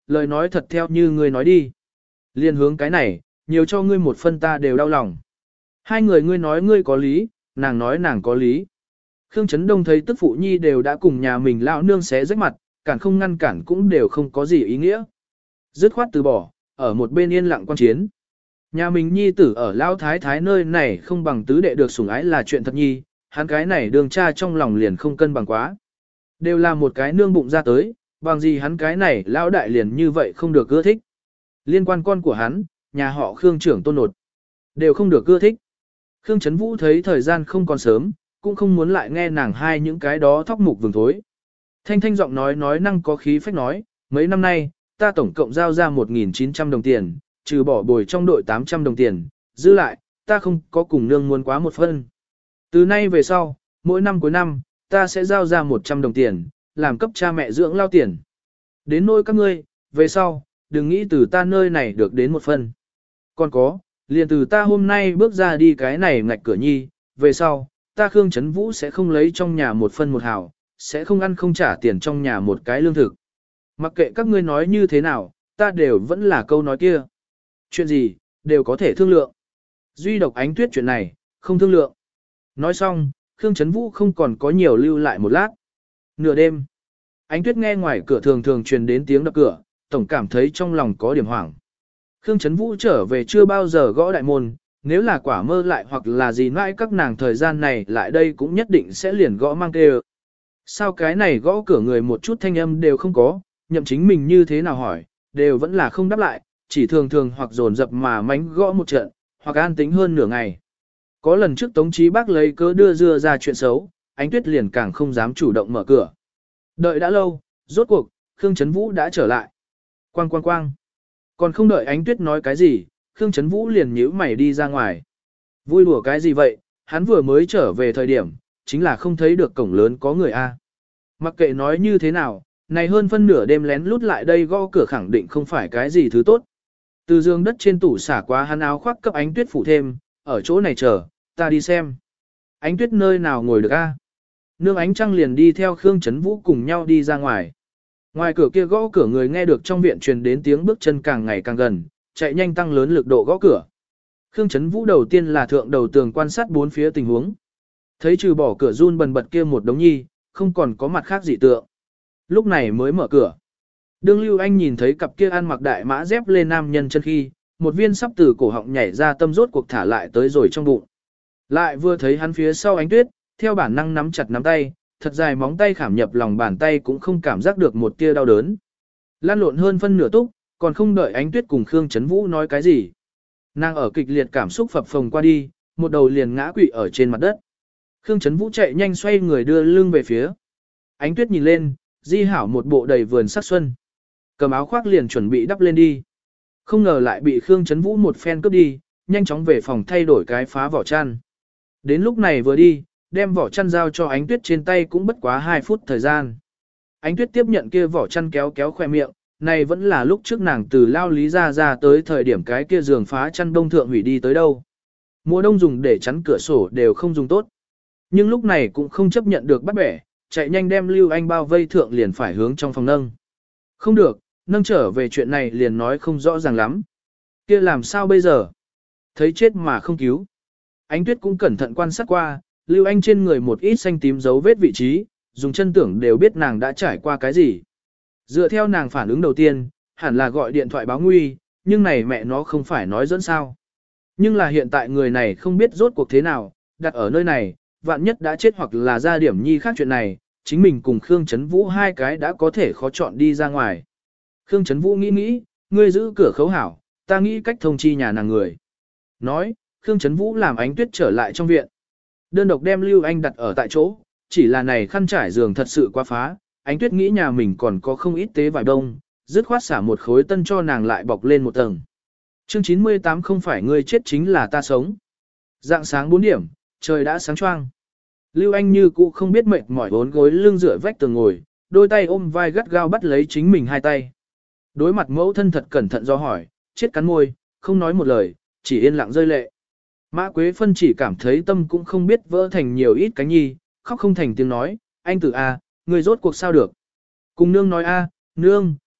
lời nói thật theo như ngươi nói đi. Liên hướng cái này, nhiều cho ngươi một phân ta đều đau lòng. Hai người ngươi nói ngươi có lý, nàng nói nàng có lý. Khương Chấn Đông thấy tức phụ nhi đều đã cùng nhà mình lão nương xé rách mặt, cản không ngăn cản cũng đều không có gì ý nghĩa. Dứt khoát từ bỏ, ở một bên yên lặng quan chiến. Nhà mình nhi tử ở lão thái thái nơi này không bằng tứ đệ được sủng ái là chuyện thật nhi, hắn cái này đường cha trong lòng liền không cân bằng quá. Đều là một cái nương bụng ra tới, bằng gì hắn cái này lão đại liền như vậy không được ưa thích. Liên quan con của hắn, nhà họ Khương trưởng tôn nột, đều không được ưa thích. Khương Chấn Vũ thấy thời gian không còn sớm, cũng không muốn lại nghe nàng hai những cái đó thóc mục vừng thối. Thanh thanh giọng nói nói năng có khí phách nói, mấy năm nay, ta tổng cộng giao ra một nghìn chín trăm đồng tiền, trừ bỏ bồi trong đội tám trăm đồng tiền, giữ lại, ta không có cùng nương muốn quá một phân. Từ nay về sau, mỗi năm cuối năm, ta sẽ giao ra một trăm đồng tiền, làm cấp cha mẹ dưỡng lao tiền. Đến nỗi các ngươi, về sau, đừng nghĩ từ ta nơi này được đến một phân. Còn có, liền từ ta hôm nay bước ra đi cái này ngạch cửa nhi, về sau, ta Khương Chấn Vũ sẽ không lấy trong nhà một phân một hào, sẽ không ăn không trả tiền trong nhà một cái lương thực. Mặc kệ các ngươi nói như thế nào, ta đều vẫn là câu nói kia. Chuyện gì, đều có thể thương lượng. Duy độc Ánh Tuyết chuyện này, không thương lượng. Nói xong, Khương Chấn Vũ không còn có nhiều lưu lại một lát. Nửa đêm, Ánh Tuyết nghe ngoài cửa thường thường truyền đến tiếng đập cửa, tổng cảm thấy trong lòng có điểm hoảng. Khương Chấn Vũ trở về chưa bao giờ gõ đại môn, nếu là quả mơ lại hoặc là gì mãi các nàng thời gian này lại đây cũng nhất định sẽ liền gõ mang kêu. Sao cái này gõ cửa người một chút thanh âm đều không có, nhậm chính mình như thế nào hỏi, đều vẫn là không đáp lại, chỉ thường thường hoặc dồn dập mà mánh gõ một trận, hoặc an tĩnh hơn nửa ngày. Có lần trước Tống Chí Bác lấy cớ đưa dưa ra chuyện xấu, Ánh Tuyết liền càng không dám chủ động mở cửa. Đợi đã lâu, rốt cuộc, Khương Chấn Vũ đã trở lại. Quang quang quang. Còn không đợi Ánh Tuyết nói cái gì, Khương Chấn Vũ liền nhíu mày đi ra ngoài. Vui đùa cái gì vậy, hắn vừa mới trở về thời điểm, chính là không thấy được cổng lớn có người a. Mặc kệ nói như thế nào, này hơn phân nửa đêm lén lút lại đây gõ cửa khẳng định không phải cái gì thứ tốt. Từ giường đất trên tủ xả qua hắn áo khoác cấp Ánh Tuyết phủ thêm, ở chỗ này chờ, ta đi xem. Ánh Tuyết nơi nào ngồi được a? Nương Ánh Trăng liền đi theo Khương Chấn Vũ cùng nhau đi ra ngoài. Ngoài cửa kia gõ cửa người nghe được trong viện truyền đến tiếng bước chân càng ngày càng gần, chạy nhanh tăng lớn lực độ gõ cửa. Khương Chấn Vũ đầu tiên là thượng đầu tường quan sát bốn phía tình huống. Thấy trừ bỏ cửa run bần bật kia một đống nhi, không còn có mặt khác dị tượng. Lúc này mới mở cửa. Đương Lưu Anh nhìn thấy cặp kia ăn mặc đại mã dép lên nam nhân chân khi, một viên sắp từ cổ họng nhảy ra tâm rốt cuộc thả lại tới rồi trong bụng. Lại vừa thấy hắn phía sau Ánh Tuyết, theo bản năng nắm chặt nắm tay, thật dài móng tay khảm nhập lòng bàn tay cũng không cảm giác được một tia đau đớn. Lan lộn hơn phân nửa túc, còn không đợi Ánh Tuyết cùng Khương Chấn Vũ nói cái gì. Nàng ở kịch liệt cảm xúc phập phồng qua đi, một đầu liền ngã quỵ ở trên mặt đất. Khương Chấn Vũ chạy nhanh xoay người đưa lưng về phía. Ánh Tuyết nhìn lên, Di Hảo một bộ đầy vườn sắc xuân. Cầm áo khoác liền chuẩn bị đắp lên đi. Không ngờ lại bị Khương Chấn Vũ một phen cướp đi, nhanh chóng về phòng thay đổi cái phá vỏ chăn. Đến lúc này vừa đi, đem vỏ chăn giao cho Ánh Tuyết trên tay cũng bất quá hai phút thời gian. Ánh Tuyết tiếp nhận kia vỏ chăn kéo kéo khoe miệng, này vẫn là lúc trước nàng từ lao lý ra ra tới thời điểm cái kia giường phá chăn đông thượng hủy đi tới đâu. Mùa đông dùng để chắn cửa sổ đều không dùng tốt. Nhưng lúc này cũng không chấp nhận được bắt bẻ, chạy nhanh đem Lưu Anh bao vây thượng liền phải hướng trong phòng nâng. Không được, nâng trở về chuyện này liền nói không rõ ràng lắm. Kia làm sao bây giờ? Thấy chết mà không cứu. Ánh Tuyết cũng cẩn thận quan sát qua, Lưu Anh trên người một ít xanh tím dấu vết vị trí, dùng chân tưởng đều biết nàng đã trải qua cái gì. Dựa theo nàng phản ứng đầu tiên, hẳn là gọi điện thoại báo nguy, nhưng này mẹ nó không phải nói dẫn sao. Nhưng là hiện tại người này không biết rốt cuộc thế nào, đặt ở nơi này, vạn nhất đã chết hoặc là ra điểm nhi khác chuyện này, chính mình cùng Khương Chấn Vũ hai cái đã có thể khó chọn đi ra ngoài. Khương Chấn Vũ nghĩ nghĩ, ngươi giữ cửa khấu hảo, ta nghĩ cách thông chi nhà nàng người. Nói, Khương Chấn Vũ làm Ánh Tuyết trở lại trong viện. Đơn độc đem Lưu Anh đặt ở tại chỗ, chỉ là này khăn trải giường thật sự quá phá, Ánh Tuyết nghĩ nhà mình còn có không ít tế vải đông, dứt khoát xả một khối tân cho nàng lại bọc lên một tầng. Chương chín mươi tám không phải ngươi chết chính là ta sống. Dạng sáng bốn điểm, trời đã sáng choang. Lưu Anh như cũ không biết mệt mỏi bốn gối lưng dựa vách tường ngồi, đôi tay ôm vai gắt gao bắt lấy chính mình hai tay. Đối mặt mẫu thân thật cẩn thận do hỏi, chết cắn môi, không nói một lời, chỉ yên lặng rơi lệ. Mã Quế Phân chỉ cảm thấy tâm cũng không biết vỡ thành nhiều ít cánh nhi, khóc không thành tiếng nói, anh tử a, người rốt cuộc sao được. Cùng nương nói a, nương,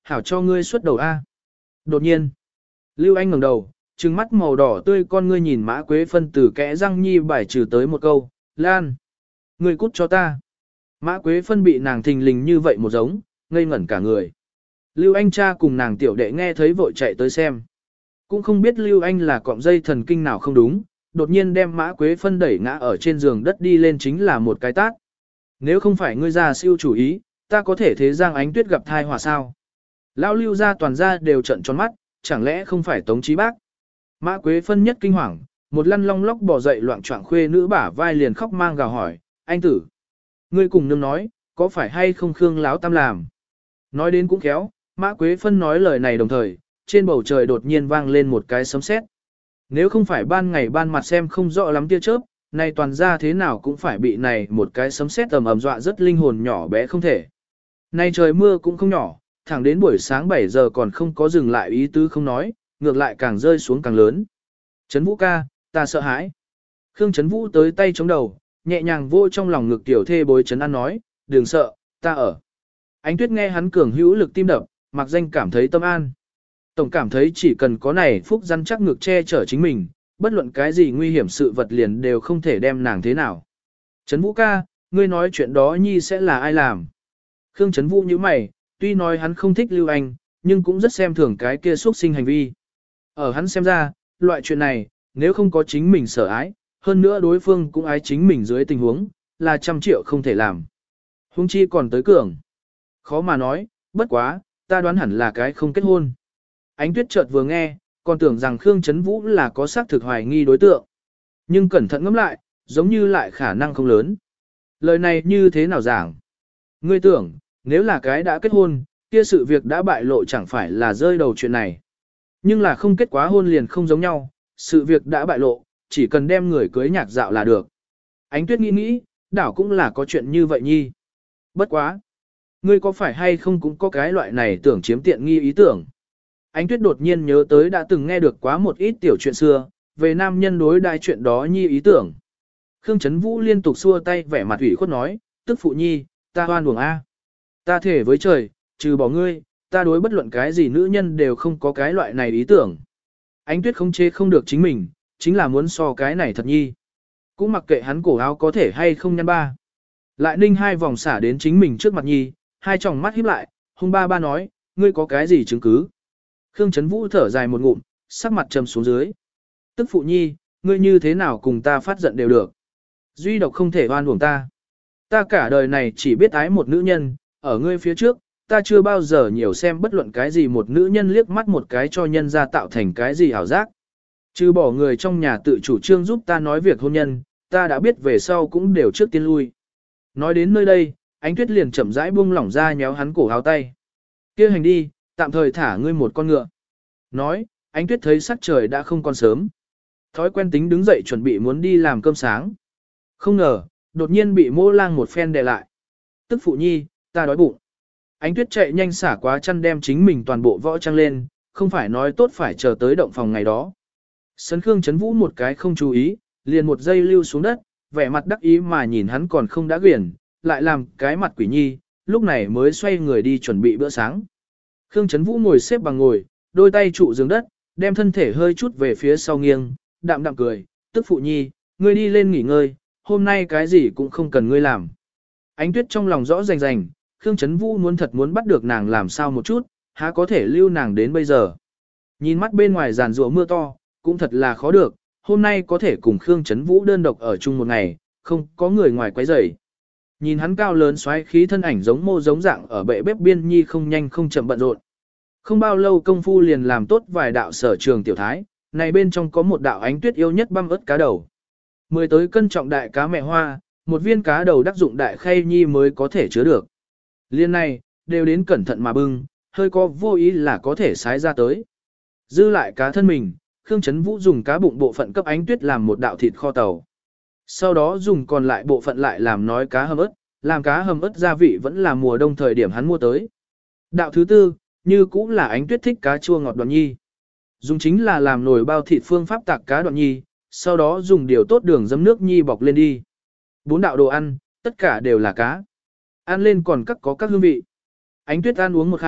hảo cho ngươi xuất đầu A. Đột nhiên, Lưu Anh ngẩng đầu, trừng mắt màu đỏ tươi con ngươi nhìn Mã Quế Phân từ kẽ răng nhi bài trừ tới một câu, Lan, ngươi cút cho ta. Mã Quế Phân bị nàng thình lình như vậy một giống, ngây ngẩn cả người. Lưu Anh cha cùng nàng tiểu đệ nghe thấy vội chạy tới xem. Cũng không biết Lưu Anh là cọng dây thần kinh nào không đúng, đột nhiên đem Mã Quế Phân đẩy ngã ở trên giường đất đi lên chính là một cái tát. Nếu không phải ngươi ra siêu chủ ý, ta có thể thế Giang Ánh Tuyết gặp thai họa sao? Lão Lưu gia toàn gia đều trợn tròn mắt, chẳng lẽ không phải Tống Chí Bác? Mã Quế Phân nhất kinh hoàng, một lăn long lóc bò dậy loạn choạng khuê nữ bả vai liền khóc mang gào hỏi, anh tử. Ngươi cùng nương nói, có phải hay không Khương Láo Tam làm? Nói đến cũng khéo, Mã Quế Phân nói lời này đồng thời, trên bầu trời đột nhiên vang lên một cái sấm sét. Nếu không phải ban ngày ban mặt xem không rõ lắm tia chớp, nay toàn ra thế nào cũng phải bị này một cái sấm sét ầm ầm dọa rất linh hồn nhỏ bé không thể. Nay trời mưa cũng không nhỏ, thẳng đến buổi sáng bảy giờ còn không có dừng lại ý tứ không nói, ngược lại càng rơi xuống càng lớn. Trấn Vũ ca, ta sợ hãi. Khương Trấn Vũ tới tay chống đầu, nhẹ nhàng vô trong lòng ngực tiểu thê bối Trấn An nói, đừng sợ, ta ở. Ánh Tuyết nghe hắn cường hữu lực tim đập, mặc danh cảm thấy tâm an. Tổng cảm thấy chỉ cần có này phúc răn chắc ngực che chở chính mình, bất luận cái gì nguy hiểm sự vật liền đều không thể đem nàng thế nào. Trấn Vũ ca, ngươi nói chuyện đó nhi sẽ là ai làm? Khương Trấn Vũ như mày, tuy nói hắn không thích Lưu Anh, nhưng cũng rất xem thường cái kia xuất sinh hành vi. Ở hắn xem ra, loại chuyện này, nếu không có chính mình sở ái, hơn nữa đối phương cũng ái chính mình dưới tình huống, là trăm triệu không thể làm. Hung chi còn tới cường. Khó mà nói, bất quá, ta đoán hẳn là cái không kết hôn. Ánh Tuyết chợt vừa nghe, còn tưởng rằng Khương Trấn Vũ là có xác thực hoài nghi đối tượng. Nhưng cẩn thận ngẫm lại, giống như lại khả năng không lớn. Lời này như thế nào giảng? Ngươi tưởng, nếu là cái đã kết hôn, kia sự việc đã bại lộ chẳng phải là rơi đầu chuyện này. Nhưng là không kết quá hôn liền không giống nhau, sự việc đã bại lộ, chỉ cần đem người cưới nhạc dạo là được. Ánh Tuyết nghĩ nghĩ, đảo cũng là có chuyện như vậy nhi. Bất quá. Ngươi có phải hay không cũng có cái loại này tưởng chiếm tiện nghi ý tưởng. Ánh Tuyết đột nhiên nhớ tới đã từng nghe được quá một ít tiểu chuyện xưa, về nam nhân đối đại chuyện đó nhi ý tưởng. Khương Trấn Vũ liên tục xua tay vẻ mặt ủy khuất nói, tức phụ nhi, ta hoan buồng A. Ta thể với trời, trừ bỏ ngươi, ta đối bất luận cái gì nữ nhân đều không có cái loại này ý tưởng. Ánh Tuyết không chế không được chính mình, chính là muốn so cái này thật nhi. Cũng mặc kệ hắn cổ áo có thể hay không nhăn ba. Lại ninh hai vòng xả đến chính mình trước mặt nhi, hai tròng mắt híp lại, hung ba ba nói, ngươi có cái gì chứng cứ? Khương Trấn Vũ thở dài một ngụm, sắc mặt trầm xuống dưới. Tức phụ nhi, ngươi như thế nào cùng ta phát giận đều được. Duy độc không thể oan uổng ta. Ta cả đời này chỉ biết ái một nữ nhân, ở ngươi phía trước, ta chưa bao giờ nhiều xem bất luận cái gì một nữ nhân liếc mắt một cái cho nhân ra tạo thành cái gì ảo giác. Trừ bỏ người trong nhà tự chủ trương giúp ta nói việc hôn nhân, ta đã biết về sau cũng đều trước tiên lui. Nói đến nơi đây, Ánh Tuyết liền chậm rãi buông lỏng ra nhéo hắn cổ áo tay. Kia hành đi, tạm thời thả ngươi một con ngựa. Nói, Ánh Tuyết thấy sắc trời đã không còn sớm. Thói quen tính đứng dậy chuẩn bị muốn đi làm cơm sáng. Không ngờ, đột nhiên bị Mô Lang một phen đè lại. Tức phụ nhi, ta đói bụng. Ánh Tuyết chạy nhanh xả quá chăn đem chính mình toàn bộ võ trang lên, không phải nói tốt phải chờ tới động phòng ngày đó. Sấn Khương Trấn Vũ một cái không chú ý, liền một giây lưu xuống đất, vẻ mặt đắc ý mà nhìn hắn còn không đã quyển, lại làm cái mặt quỷ nhi, lúc này mới xoay người đi chuẩn bị bữa sáng. Khương Trấn Vũ ngồi xếp bằng ngồi, đôi tay trụ giường đất, đem thân thể hơi chút về phía sau nghiêng, đạm đạm cười, tức phụ nhi, ngươi đi lên nghỉ ngơi, hôm nay cái gì cũng không cần ngươi làm. Ánh Tuyết trong lòng rõ rành rành, Khương Trấn Vũ muốn thật muốn bắt được nàng làm sao một chút, há có thể lưu nàng đến bây giờ. Nhìn mắt bên ngoài giàn rủa mưa to, cũng thật là khó được, hôm nay có thể cùng Khương Trấn Vũ đơn độc ở chung một ngày, không có người ngoài quấy rầy. Nhìn hắn cao lớn xoáy khí thân ảnh giống mô giống dạng ở bệ bếp biên nhi không nhanh không chậm bận rộn. Không bao lâu công phu liền làm tốt vài đạo sở trường tiểu thái, này bên trong có một đạo Ánh Tuyết yêu nhất băm ớt cá đầu. Mười tới cân trọng đại cá mẹ hoa, một viên cá đầu đắc dụng đại khay nhi mới có thể chứa được. Liên này, đều đến cẩn thận mà bưng, hơi có vô ý là có thể sái ra tới. Dư lại cá thân mình, Khương Trấn Vũ dùng cá bụng bộ phận cấp Ánh Tuyết làm một đạo thịt kho tàu. Sau đó dùng còn lại bộ phận lại làm nói cá hầm ớt, làm cá hầm ớt gia vị vẫn là mùa đông thời điểm hắn mua tới. Đạo thứ tư, như cũng là Ánh Tuyết thích cá chua ngọt đoạn nhi. Dùng chính là làm nồi bao thịt phương pháp tạc cá đoạn nhi, sau đó dùng điều tốt đường dấm nước nhi bọc lên đi. Bốn đạo đồ ăn, tất cả đều là cá. Ăn lên còn các có các hương vị. Ánh Tuyết ăn uống một khai,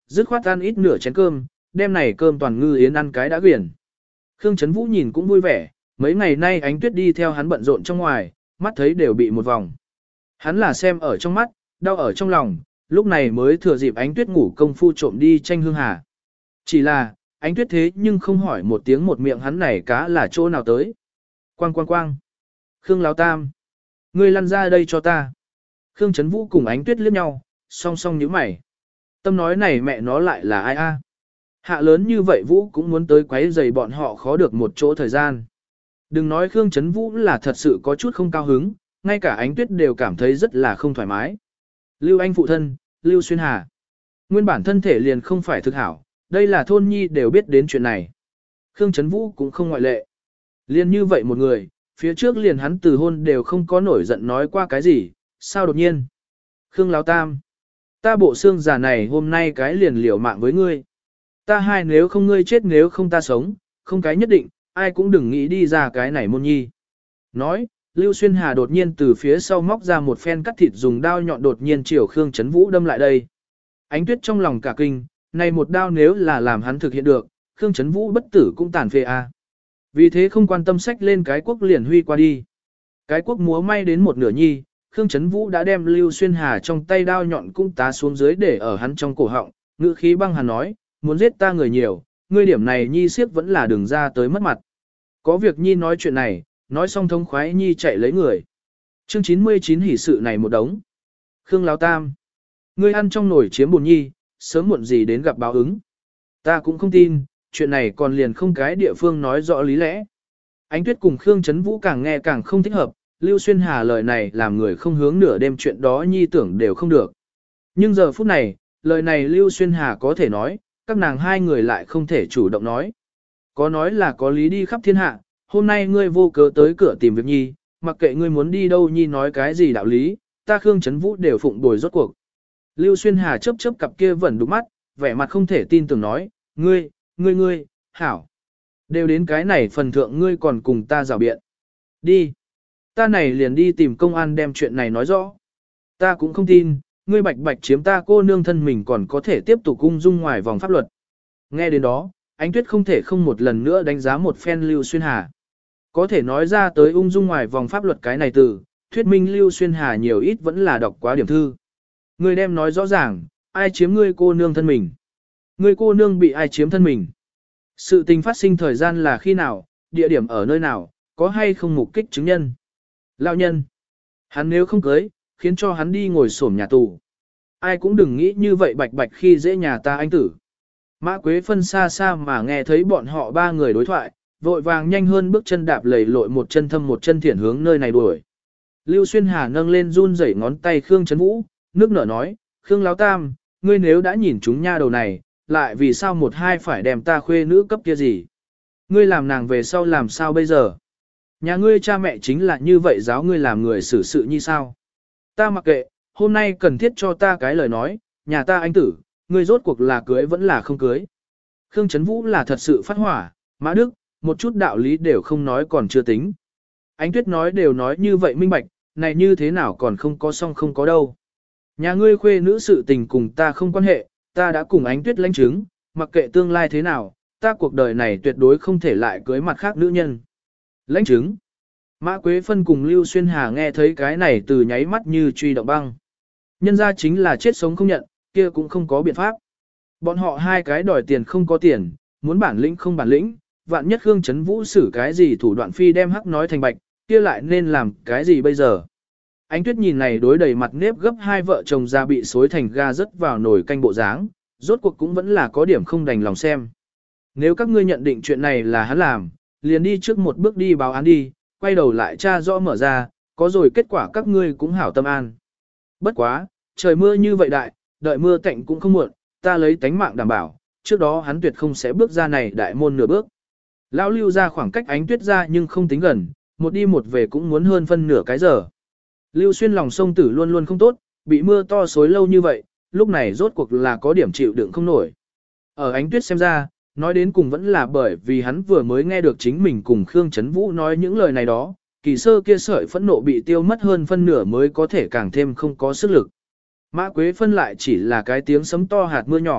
dứt khoát ăn ít nửa chén cơm, đem này cơm toàn ngư yến ăn cái đã quyển. Khương Chấn Vũ nhìn cũng vui vẻ, mấy ngày nay Ánh Tuyết đi theo hắn bận rộn trong ngoài, mắt thấy đều bị một vòng. Hắn là xem ở trong mắt, đau ở trong lòng, lúc này mới thừa dịp Ánh Tuyết ngủ công phu trộm đi tranh hương hà. Chỉ là, Ánh Tuyết thế nhưng không hỏi một tiếng một miệng hắn này cá là chỗ nào tới. Quang quang quang. Khương Láo Tam. Ngươi lăn ra đây cho ta. Khương Chấn Vũ cùng Ánh Tuyết liếc nhau, song song nhíu mày. Tâm nói này mẹ nó lại là ai a? Hạ lớn như vậy Vũ cũng muốn tới quấy rầy bọn họ khó được một chỗ thời gian. Đừng nói Khương Chấn Vũ là thật sự có chút không cao hứng, ngay cả Ánh Tuyết đều cảm thấy rất là không thoải mái. Lưu Anh phụ thân, Lưu Xuyên Hà. Nguyên bản thân thể liền không phải thực hảo, đây là thôn nhi đều biết đến chuyện này. Khương Chấn Vũ cũng không ngoại lệ. Liên như vậy một người, phía trước liền hắn từ hôn đều không có nổi giận nói qua cái gì, sao đột nhiên. Khương Láo Tam. Ta bộ xương giả này hôm nay cái liền liều mạng với ngươi. Ta hai nếu không ngươi chết nếu không ta sống, không cái nhất định, ai cũng đừng nghĩ đi ra cái này môn nhi. Nói, Lưu Xuyên Hà đột nhiên từ phía sau móc ra một phen cắt thịt dùng đao nhọn đột nhiên chiều Khương Chấn Vũ đâm lại đây. Ánh Tuyết trong lòng cả kinh, này một đao nếu là làm hắn thực hiện được, Khương Chấn Vũ bất tử cũng tàn phế a. Vì thế không quan tâm sách lên cái quốc liền huy qua đi. Cái quốc múa may đến một nửa nhi, Khương Chấn Vũ đã đem Lưu Xuyên Hà trong tay đao nhọn cũng tá xuống dưới để ở hắn trong cổ họng, ngữ khí băng hàn nói, muốn giết ta người nhiều, ngươi điểm này nhi siếp vẫn là đừng ra tới mất mặt. Có việc nhi nói chuyện này, nói xong thống khoái nhi chạy lấy người. Chương chín mươi chín hỉ sự này một đống. Khương Láo Tam. Ngươi ăn trong nồi chiếm bồn nhi, sớm muộn gì đến gặp báo ứng. Ta cũng không tin, chuyện này còn liền không cái địa phương nói rõ lý lẽ. Ánh Tuyết cùng Khương Chấn Vũ càng nghe càng không thích hợp, Lưu Xuyên Hà lời này làm người không hướng nửa đêm chuyện đó nhi tưởng đều không được. Nhưng giờ phút này, lời này Lưu Xuyên Hà có thể nói, các nàng hai người lại không thể chủ động nói. Có nói là có lý đi khắp thiên hạ, hôm nay ngươi vô cớ tới cửa tìm việc nhi, mặc kệ ngươi muốn đi đâu nhi nói cái gì đạo lý, ta Khương Chấn Vũ đều phụng bồi rốt cuộc. Lưu Xuyên Hà chớp chớp cặp kia vẫn đục mắt, vẻ mặt không thể tin tưởng nói, ngươi, ngươi ngươi, hảo. Đều đến cái này phần thượng ngươi còn cùng ta rào biện. Đi. Ta này liền đi tìm công an đem chuyện này nói rõ. Ta cũng không tin, ngươi bạch bạch chiếm ta cô nương thân mình còn có thể tiếp tục cung dung ngoài vòng pháp luật. Nghe đến đó, Ánh Tuyết không thể không một lần nữa đánh giá một phen Lưu Xuyên Hà. Có thể nói ra tới ung dung ngoài vòng pháp luật cái này từ, thuyết minh Lưu Xuyên Hà nhiều ít vẫn là đọc quá điểm thư. Ngươi đem nói rõ ràng, ai chiếm ngươi cô nương thân mình. Ngươi cô nương bị ai chiếm thân mình. Sự tình phát sinh thời gian là khi nào, địa điểm ở nơi nào, có hay không mục kích chứng nhân. Lão nhân. Hắn nếu không cưới, khiến cho hắn đi ngồi xổm nhà tù. Ai cũng đừng nghĩ như vậy bạch bạch khi dễ nhà ta anh tử. Mã Quế Phân xa xa mà nghe thấy bọn họ ba người đối thoại, vội vàng nhanh hơn bước chân đạp lầy lội một chân thâm một chân thiển hướng nơi này đuổi. Lưu Xuyên Hà nâng lên run rẩy ngón tay Khương Chấn Vũ, nước nở nói, Khương Láo Tam, ngươi nếu đã nhìn chúng nha đầu này, lại vì sao một hai phải đem ta khuê nữ cấp kia gì? Ngươi làm nàng về sau làm sao bây giờ? Nhà ngươi cha mẹ chính là như vậy giáo ngươi làm người xử sự như sao? Ta mặc kệ, hôm nay cần thiết cho ta cái lời nói, nhà ta anh tử, ngươi rốt cuộc là cưới vẫn là không cưới. Khương Chấn Vũ là thật sự phát hỏa, Mã Đức, một chút đạo lý đều không nói còn chưa tính. Ánh Tuyết nói đều nói như vậy minh bạch, này như thế nào còn không có xong không có đâu. Nhà ngươi khuê nữ sự tình cùng ta không quan hệ, ta đã cùng Ánh Tuyết lãnh chứng, mặc kệ tương lai thế nào, ta cuộc đời này tuyệt đối không thể lại cưới mặt khác nữ nhân. Lãnh chứng. Mã Quế Phân cùng Lưu Xuyên Hà nghe thấy cái này từ nháy mắt như truy động băng. Nhân ra chính là chết sống không nhận, kia cũng không có biện pháp. Bọn họ hai cái đòi tiền không có tiền, muốn bản lĩnh không bản lĩnh, vạn nhất Khương Chấn Vũ xử cái gì thủ đoạn phi đem hắc nói thành bạch, kia lại nên làm cái gì bây giờ. Ánh Tuyết nhìn này đối đầy mặt nếp gấp hai vợ chồng ra bị xối thành ga rớt vào nồi canh bộ dáng, rốt cuộc cũng vẫn là có điểm không đành lòng xem. Nếu các ngươi nhận định chuyện này là hắn làm, liền đi trước một bước đi báo án đi, quay đầu lại tra rõ mở ra, có rồi kết quả các ngươi cũng hảo tâm an. Bất quá, trời mưa như vậy đại, đợi mưa tạnh cũng không muộn, ta lấy tánh mạng đảm bảo, trước đó hắn tuyệt không sẽ bước ra này đại môn nửa bước. Lão Lưu ra khoảng cách Ánh Tuyết ra nhưng không tính gần, một đi một về cũng muốn hơn phân nửa cái giờ. Lưu Xuyên lòng sông tử luôn luôn không tốt, bị mưa to xối lâu như vậy, lúc này rốt cuộc là có điểm chịu đựng không nổi. Ở Ánh Tuyết xem ra, nói đến cùng vẫn là bởi vì hắn vừa mới nghe được chính mình cùng Khương Chấn Vũ nói những lời này đó, kỳ sơ kia sợi phẫn nộ bị tiêu mất hơn phân nửa mới có thể càng thêm không có sức lực. Mã Quế Phân lại chỉ là cái tiếng sấm to hạt mưa nhỏ,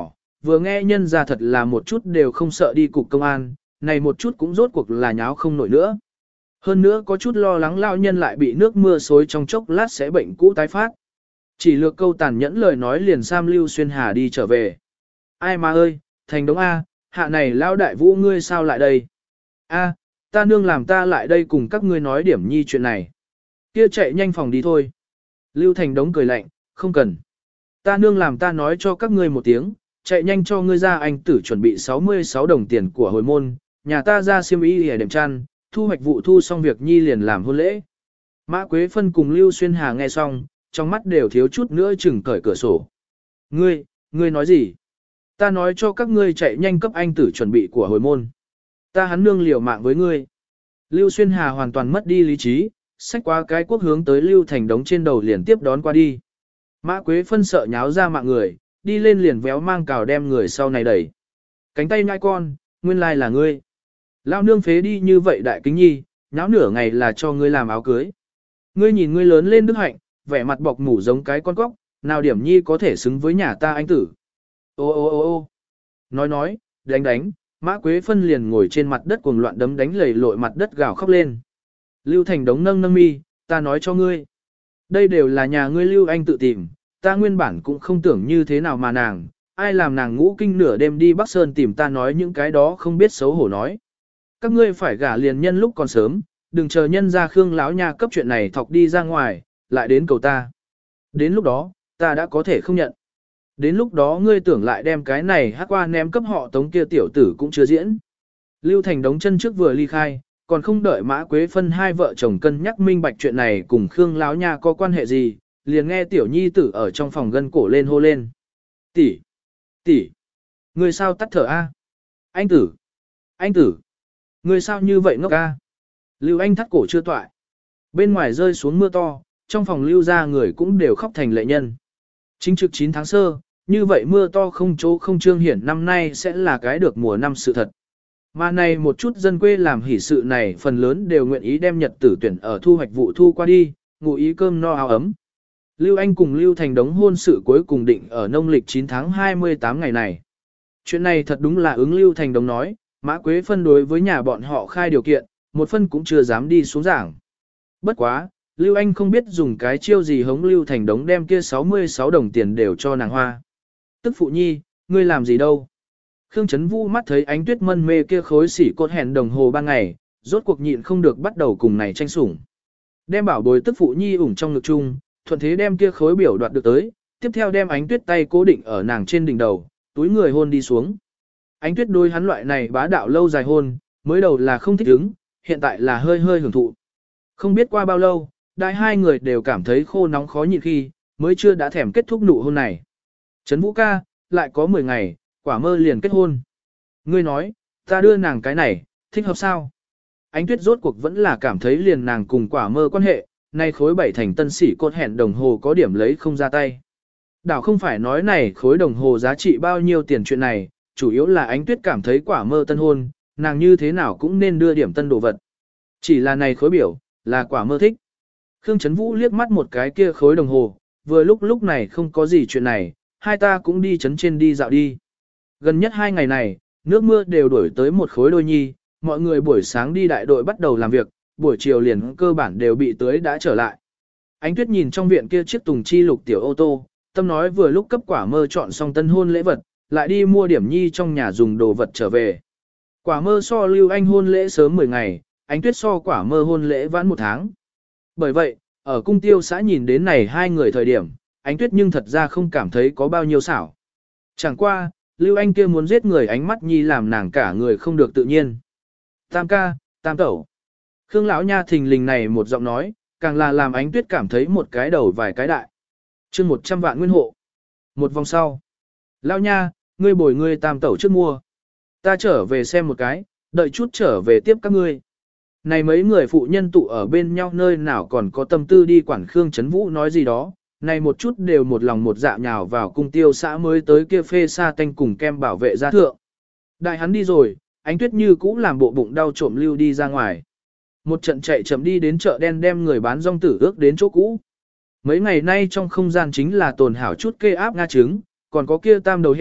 vừa nghe nhân ra thật là một chút đều không sợ đi cục công an, này một chút cũng rốt cuộc là nháo không nổi nữa. Hơn nữa có chút lo lắng lao nhân lại bị nước mưa xối trong chốc lát sẽ bệnh cũ tái phát. Chỉ lược câu tàn nhẫn lời nói liền Sam Lưu Xuyên Hà đi trở về. Ai mà ơi, thành đống A, hạ này lao đại vũ ngươi sao lại đây? A, ta nương làm ta lại đây cùng các ngươi nói điểm nhi chuyện này. Kia chạy nhanh phòng đi thôi. Lưu Thành đống cười lạnh, không cần. Ta nương làm ta nói cho các ngươi một tiếng, chạy nhanh cho ngươi ra anh tử chuẩn bị sáu mươi sáu đồng tiền của hồi môn, nhà ta ra xiêm y để đệm chăn, thu hoạch vụ thu xong việc nhi liền làm hôn lễ. Mã Quế Phân cùng Lưu Xuyên Hà nghe xong, trong mắt đều thiếu chút nữa chừng cởi cửa sổ. Ngươi, ngươi nói gì? Ta nói cho các ngươi chạy nhanh cấp anh tử chuẩn bị của hồi môn. Ta hắn nương liều mạng với ngươi. Lưu Xuyên Hà hoàn toàn mất đi lý trí, xách qua cái quốc hướng tới Lưu Thành đống trên đầu liền tiếp đón qua đi. Mã Quế Phân sợ nháo ra mạng người, đi lên liền véo mang cào đem người sau này đẩy. Cánh tay nhai con, nguyên lai là ngươi. Lao nương phế đi như vậy đại kính nhi, nháo nửa ngày là cho ngươi làm áo cưới. Ngươi nhìn ngươi lớn lên đức hạnh, vẻ mặt bọc mủ giống cái con cóc, nào điểm nhi có thể xứng với nhà ta anh tử. Ô ô ô ô nói nói, đánh đánh, Mã Quế Phân liền ngồi trên mặt đất cuồng loạn đấm đánh lầy lội mặt đất gào khóc lên. Lưu Thành đống nâng nâng mi, ta nói cho ngươi. Đây đều là nhà ngươi Lưu Anh tự tìm, ta nguyên bản cũng không tưởng như thế nào mà nàng, ai làm nàng ngũ kinh nửa đêm đi Bắc Sơn tìm ta nói những cái đó không biết xấu hổ nói. Các ngươi phải gả liền nhân lúc còn sớm, đừng chờ nhân ra Khương lão nha cấp chuyện này thọc đi ra ngoài, lại đến cầu ta. Đến lúc đó, ta đã có thể không nhận. Đến lúc đó ngươi tưởng lại đem cái này hát qua ném cấp họ tống kia tiểu tử cũng chưa diễn. Lưu Thành đống chân trước vừa ly khai, còn không đợi Mã Quế Phân hai vợ chồng cân nhắc minh bạch chuyện này cùng Khương lão nha có quan hệ gì, liền nghe tiểu nhi tử ở trong phòng gân cổ lên hô lên. Tỷ, tỷ, ngươi sao tắt thở a? Anh tử, anh tử, ngươi sao như vậy ngốc a? Lưu Anh thắt cổ chưa toại. Bên ngoài rơi xuống mưa to, trong phòng lưu ra người cũng đều khóc thành lệ nhân. Chính trực chín tháng sơ, như vậy mưa to không chỗ không trương hiển năm nay sẽ là cái được mùa năm sự thật. Mà này một chút dân quê làm hỷ sự này phần lớn đều nguyện ý đem nhật tử tuyển ở thu hoạch vụ thu qua đi, ngụ ý cơm no áo ấm. Lưu Anh cùng Lưu Thành đống hôn sự cuối cùng định ở nông lịch chín tháng hai mươi tám ngày này. Chuyện này thật đúng là ứng Lưu Thành đống nói, Mã Quế Phân đối với nhà bọn họ khai điều kiện, một phân cũng chưa dám đi xuống giảng. Bất quá, Lưu Anh không biết dùng cái chiêu gì hống Lưu Thành đống đem kia sáu mươi sáu đồng tiền đều cho nàng hoa. Tức phụ nhi, ngươi làm gì đâu? Khương Chấn Vũ mắt thấy ánh tuyết mân mê kia khối xỉ cột hẹn đồng hồ ban ngày, rốt cuộc nhịn không được bắt đầu cùng này tranh sủng. Đem bảo bối tức phụ nhi ủng trong ngực chung, thuận thế đem kia khối biểu đoạt được tới, tiếp theo đem ánh tuyết tay cố định ở nàng trên đỉnh đầu, túi người hôn đi xuống. Ánh tuyết đôi hắn loại này bá đạo lâu dài hôn, mới đầu là không thích ứng, hiện tại là hơi hơi hưởng thụ. Không biết qua bao lâu, đại hai người đều cảm thấy khô nóng khó nhịn khi, mới chưa đã thèm kết thúc nụ hôn này. Trấn Vũ ca, lại có mười ngày, quả mơ liền kết hôn. Ngươi nói, ta đưa nàng cái này, thích hợp sao? Ánh tuyết rốt cuộc vẫn là cảm thấy liền nàng cùng quả mơ quan hệ, nay khối bảy thành tân sĩ cột hẹn đồng hồ có điểm lấy không ra tay. Đảo không phải nói này khối đồng hồ giá trị bao nhiêu tiền chuyện này, chủ yếu là ánh tuyết cảm thấy quả mơ tân hôn, nàng như thế nào cũng nên đưa điểm tân đồ vật. Chỉ là này khối biểu, là quả mơ thích. Khương Chấn Vũ liếc mắt một cái kia khối đồng hồ, vừa lúc lúc này không có gì chuyện này, hai ta cũng đi chấn trên đi dạo đi. Gần nhất hai ngày này, nước mưa đều đuổi tới một khối đôi nhi, mọi người buổi sáng đi đại đội bắt đầu làm việc, buổi chiều liền cơ bản đều bị tưới đã trở lại. Ánh tuyết nhìn trong viện kia chiếc tùng chi lục tiểu ô tô, tâm nói vừa lúc cấp quả mơ chọn xong tân hôn lễ vật, lại đi mua điểm nhi trong nhà dùng đồ vật trở về. Quả mơ so Lưu Anh hôn lễ sớm mười ngày, ánh tuyết so quả mơ hôn lễ vãn một tháng. Bởi vậy, ở cung tiêu xã nhìn đến này hai người thời điểm, ánh tuyết nhưng thật ra không cảm thấy có bao nhiêu xảo. Chẳng qua, Lưu Anh kia muốn giết người ánh mắt nhi làm nàng cả người không được tự nhiên. Tam ca, tam tẩu. Khương lão nha thình lình này một giọng nói, càng là làm ánh tuyết cảm thấy một cái đầu vài cái đại. Chương một trăm vạn nguyên hộ. Một vòng sau. Lão nha, ngươi bồi ngươi tam tẩu trước mua. Ta trở về xem một cái, đợi chút trở về tiếp các ngươi. Này mấy người phụ nhân tụ ở bên nhau nơi nào còn có tâm tư đi quản Khương Chấn Vũ nói gì đó, này một chút đều một lòng một dạ nhào vào cung tiêu xã mới tới kia phê sa tanh cùng kem bảo vệ gia thượng. Đại hắn đi rồi, ánh tuyết như cũ làm bộ bụng đau trộm lưu đi ra ngoài. Một trận chạy chậm đi đến chợ đen đem người bán rong tử ước đến chỗ cũ. Mấy ngày nay trong không gian chính là tồn hảo chút kê áp nga trứng, còn có kia tam đầu heo,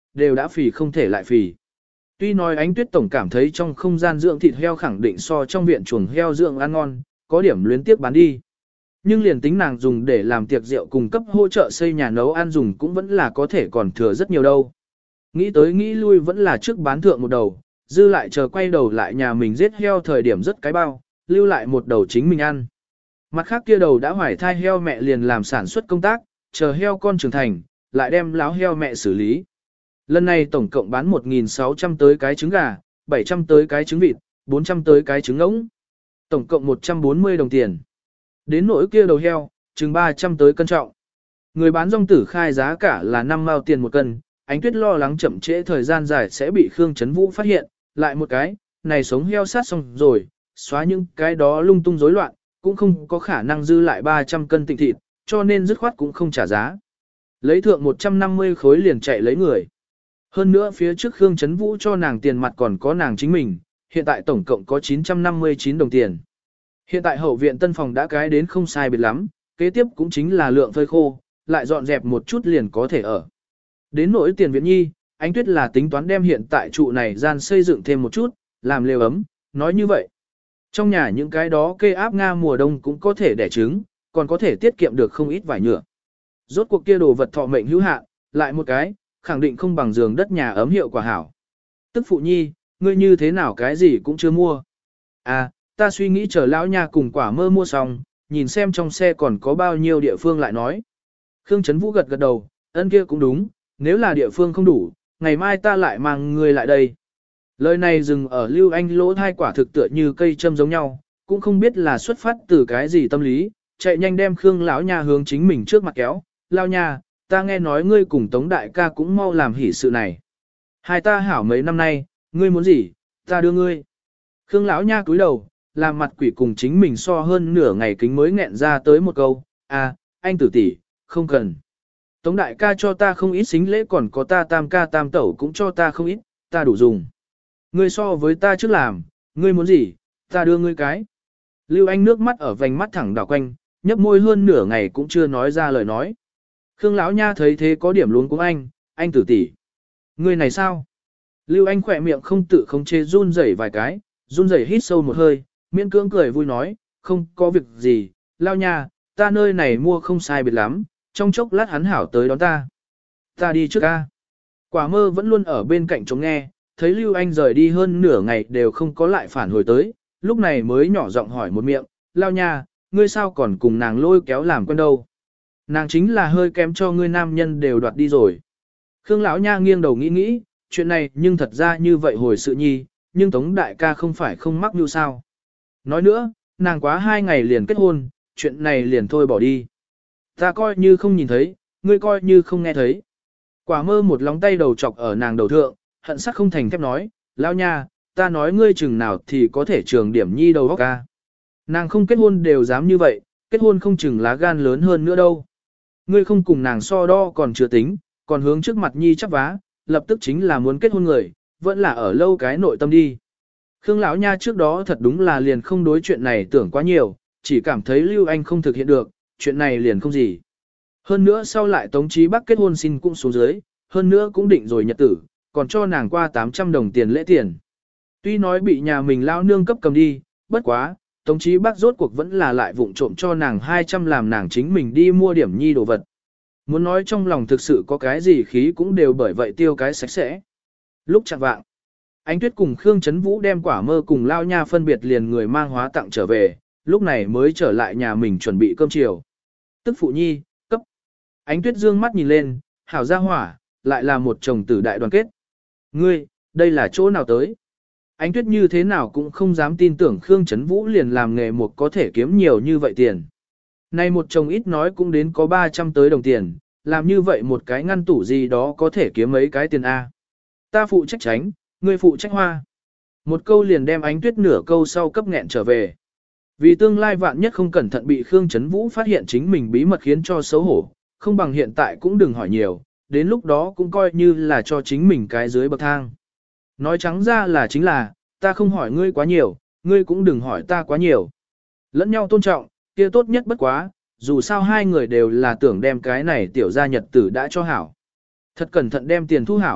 đều đã phì không thể lại phì. Tuy nói Ánh Tuyết tổng cảm thấy trong không gian dưỡng thịt heo khẳng định so trong viện chuồng heo dưỡng ăn ngon, có điểm luyến tiếp bán đi. Nhưng liền tính nàng dùng để làm tiệc rượu cung cấp hỗ trợ xây nhà nấu ăn dùng cũng vẫn là có thể còn thừa rất nhiều đâu. Nghĩ tới nghĩ lui vẫn là trước bán thượng một đầu, dư lại chờ quay đầu lại nhà mình giết heo thời điểm rất cái bao, lưu lại một đầu chính mình ăn. Mặt khác kia đầu đã hoài thai heo mẹ liền làm sản xuất công tác, chờ heo con trưởng thành, lại đem láo heo mẹ xử lý. Lần này tổng cộng bán một nghìn sáu trăm tới cái trứng gà, bảy trăm tới cái trứng vịt, bốn trăm tới cái trứng ngỗng. Tổng cộng một trăm bốn mươi đồng tiền. Đến nỗi kia đầu heo, chừng ba trăm tới cân trọng. Người bán rong tử khai giá cả là năm mao tiền một cân, Ánh Tuyết lo lắng chậm trễ thời gian dài sẽ bị Khương Chấn Vũ phát hiện, lại một cái, này sống heo sát xong rồi, xóa những cái đó lung tung rối loạn, cũng không có khả năng dư lại ba trăm cân tịnh thịt, cho nên dứt khoát cũng không trả giá. Lấy thượng một trăm năm mươi khối liền chạy lấy người. Hơn nữa phía trước Khương Chấn Vũ cho nàng tiền mặt còn có nàng chính mình, hiện tại tổng cộng có chín trăm năm mươi chín đồng tiền. Hiện tại hậu viện tân phòng đã cái đến không sai biệt lắm, kế tiếp cũng chính là lượng phơi khô, lại dọn dẹp một chút liền có thể ở. Đến nỗi tiền viện nhi, Ánh Tuyết là tính toán đem hiện tại trụ này gian xây dựng thêm một chút, làm lều ấm, nói như vậy. Trong nhà những cái đó cây áp Nga mùa đông cũng có thể đẻ trứng, còn có thể tiết kiệm được không ít vải nhựa. Rốt cuộc kia đồ vật thọ mệnh hữu hạn, lại một cái, khẳng định không bằng giường đất nhà ấm hiệu quả hảo. Tức phụ nhi, ngươi như thế nào cái gì cũng chưa mua. À, ta suy nghĩ chờ lão nha cùng quả mơ mua xong, nhìn xem trong xe còn có bao nhiêu địa phương lại nói. Khương Chấn Vũ gật gật đầu, ân kia cũng đúng, nếu là địa phương không đủ, ngày mai ta lại mang ngươi lại đây. Lời này dừng ở Lưu Anh lỗ thai quả thực tựa như cây châm giống nhau, cũng không biết là xuất phát từ cái gì tâm lý, chạy nhanh đem Khương lão nha hướng chính mình trước mặt kéo, lao nha, ta nghe nói ngươi cùng Tống đại ca cũng mau làm hỷ sự này. Hai ta hảo mấy năm nay, ngươi muốn gì, ta đưa ngươi. Khương lão nha cúi đầu, làm mặt quỷ cùng chính mình so hơn nửa ngày kính mới nghẹn ra tới một câu, à, anh tử tỷ, không cần. Tống đại ca cho ta không ít xính lễ còn có ta tam ca tam tẩu cũng cho ta không ít, ta đủ dùng. Ngươi so với ta trước làm, ngươi muốn gì, ta đưa ngươi cái. Lưu Anh nước mắt ở vành mắt thẳng đảo quanh, nhấp môi hơn nửa ngày cũng chưa nói ra lời nói. Khương lão nha thấy thế có điểm luống cuống anh, anh tử tỷ, ngươi này sao? Lưu Anh khỏe miệng không tự khống chế run rẩy vài cái, run rẩy hít sâu một hơi, miễn cưỡng cười vui nói, không có việc gì, lao nha, ta nơi này mua không sai biệt lắm, trong chốc lát hắn hảo tới đón ta. Ta đi trước ca. Quả mơ vẫn luôn ở bên cạnh chống nghe, thấy Lưu Anh rời đi hơn nửa ngày đều không có lại phản hồi tới, lúc này mới nhỏ giọng hỏi một miệng, lao nha, ngươi sao còn cùng nàng lôi kéo làm quen đâu. Nàng chính là hơi kém cho ngươi nam nhân đều đoạt đi rồi. Khương lão nha nghiêng đầu nghĩ nghĩ, chuyện này nhưng thật ra như vậy hồi sự nhi, nhưng Tống đại ca không phải không mắc như sao. Nói nữa, nàng quá hai ngày liền kết hôn, chuyện này liền thôi bỏ đi. Ta coi như không nhìn thấy, ngươi coi như không nghe thấy. Quả mơ một lóng tay đầu chọc ở nàng đầu thượng, hận sắc không thành thép nói, lao nha, ta nói ngươi chừng nào thì có thể trường điểm nhi đầu óc ca. Nàng không kết hôn đều dám như vậy, kết hôn không chừng lá gan lớn hơn nữa đâu. Ngươi không cùng nàng so đo còn chưa tính, còn hướng trước mặt nhi chắp vá, lập tức chính là muốn kết hôn người, vẫn là ở lâu cái nội tâm đi. Khương lão nha trước đó thật đúng là liền không đối chuyện này tưởng quá nhiều, chỉ cảm thấy Lưu Anh không thực hiện được, chuyện này liền không gì. Hơn nữa sau lại Tống Chí Bắc kết hôn xin cũng xuống dưới, hơn nữa cũng định rồi nhật tử, còn cho nàng qua tám trăm đồng tiền lễ tiền. Tuy nói bị nhà mình lao nương cấp cầm đi, bất quá, Tống Chí Bắc rốt cuộc vẫn là lại vụng trộm cho nàng hai trăm làm nàng chính mình đi mua điểm nhi đồ vật. Muốn nói trong lòng thực sự có cái gì khí cũng đều bởi vậy tiêu cái sạch sẽ. Lúc chạng vạng, Ánh Tuyết cùng Khương Chấn Vũ đem quả mơ cùng lao nha phân biệt liền người mang hóa tặng trở về, lúc này mới trở lại nhà mình chuẩn bị cơm chiều. Tức phụ nhi, cấp. Ánh Tuyết dương mắt nhìn lên, hảo gia hỏa, lại là một chồng tử đại đoàn kết. Ngươi, đây là chỗ nào tới? Ánh Tuyết như thế nào cũng không dám tin tưởng Khương Chấn Vũ liền làm nghề một có thể kiếm nhiều như vậy tiền. Này một chồng ít nói cũng đến có ba trăm tới đồng tiền, làm như vậy một cái ngăn tủ gì đó có thể kiếm mấy cái tiền A. Ta phụ trách tránh, ngươi phụ trách hoa. Một câu liền đem Ánh Tuyết nửa câu sau cấp nghẹn trở về. Vì tương lai vạn nhất không cẩn thận bị Khương Chấn Vũ phát hiện chính mình bí mật khiến cho xấu hổ, không bằng hiện tại cũng đừng hỏi nhiều, đến lúc đó cũng coi như là cho chính mình cái dưới bậc thang. Nói trắng ra là chính là, ta không hỏi ngươi quá nhiều, ngươi cũng đừng hỏi ta quá nhiều. Lẫn nhau tôn trọng, kia tốt nhất bất quá, dù sao hai người đều là tưởng đem cái này tiểu gia nhật tử đã cho hảo. Thật cẩn thận đem tiền thu hảo,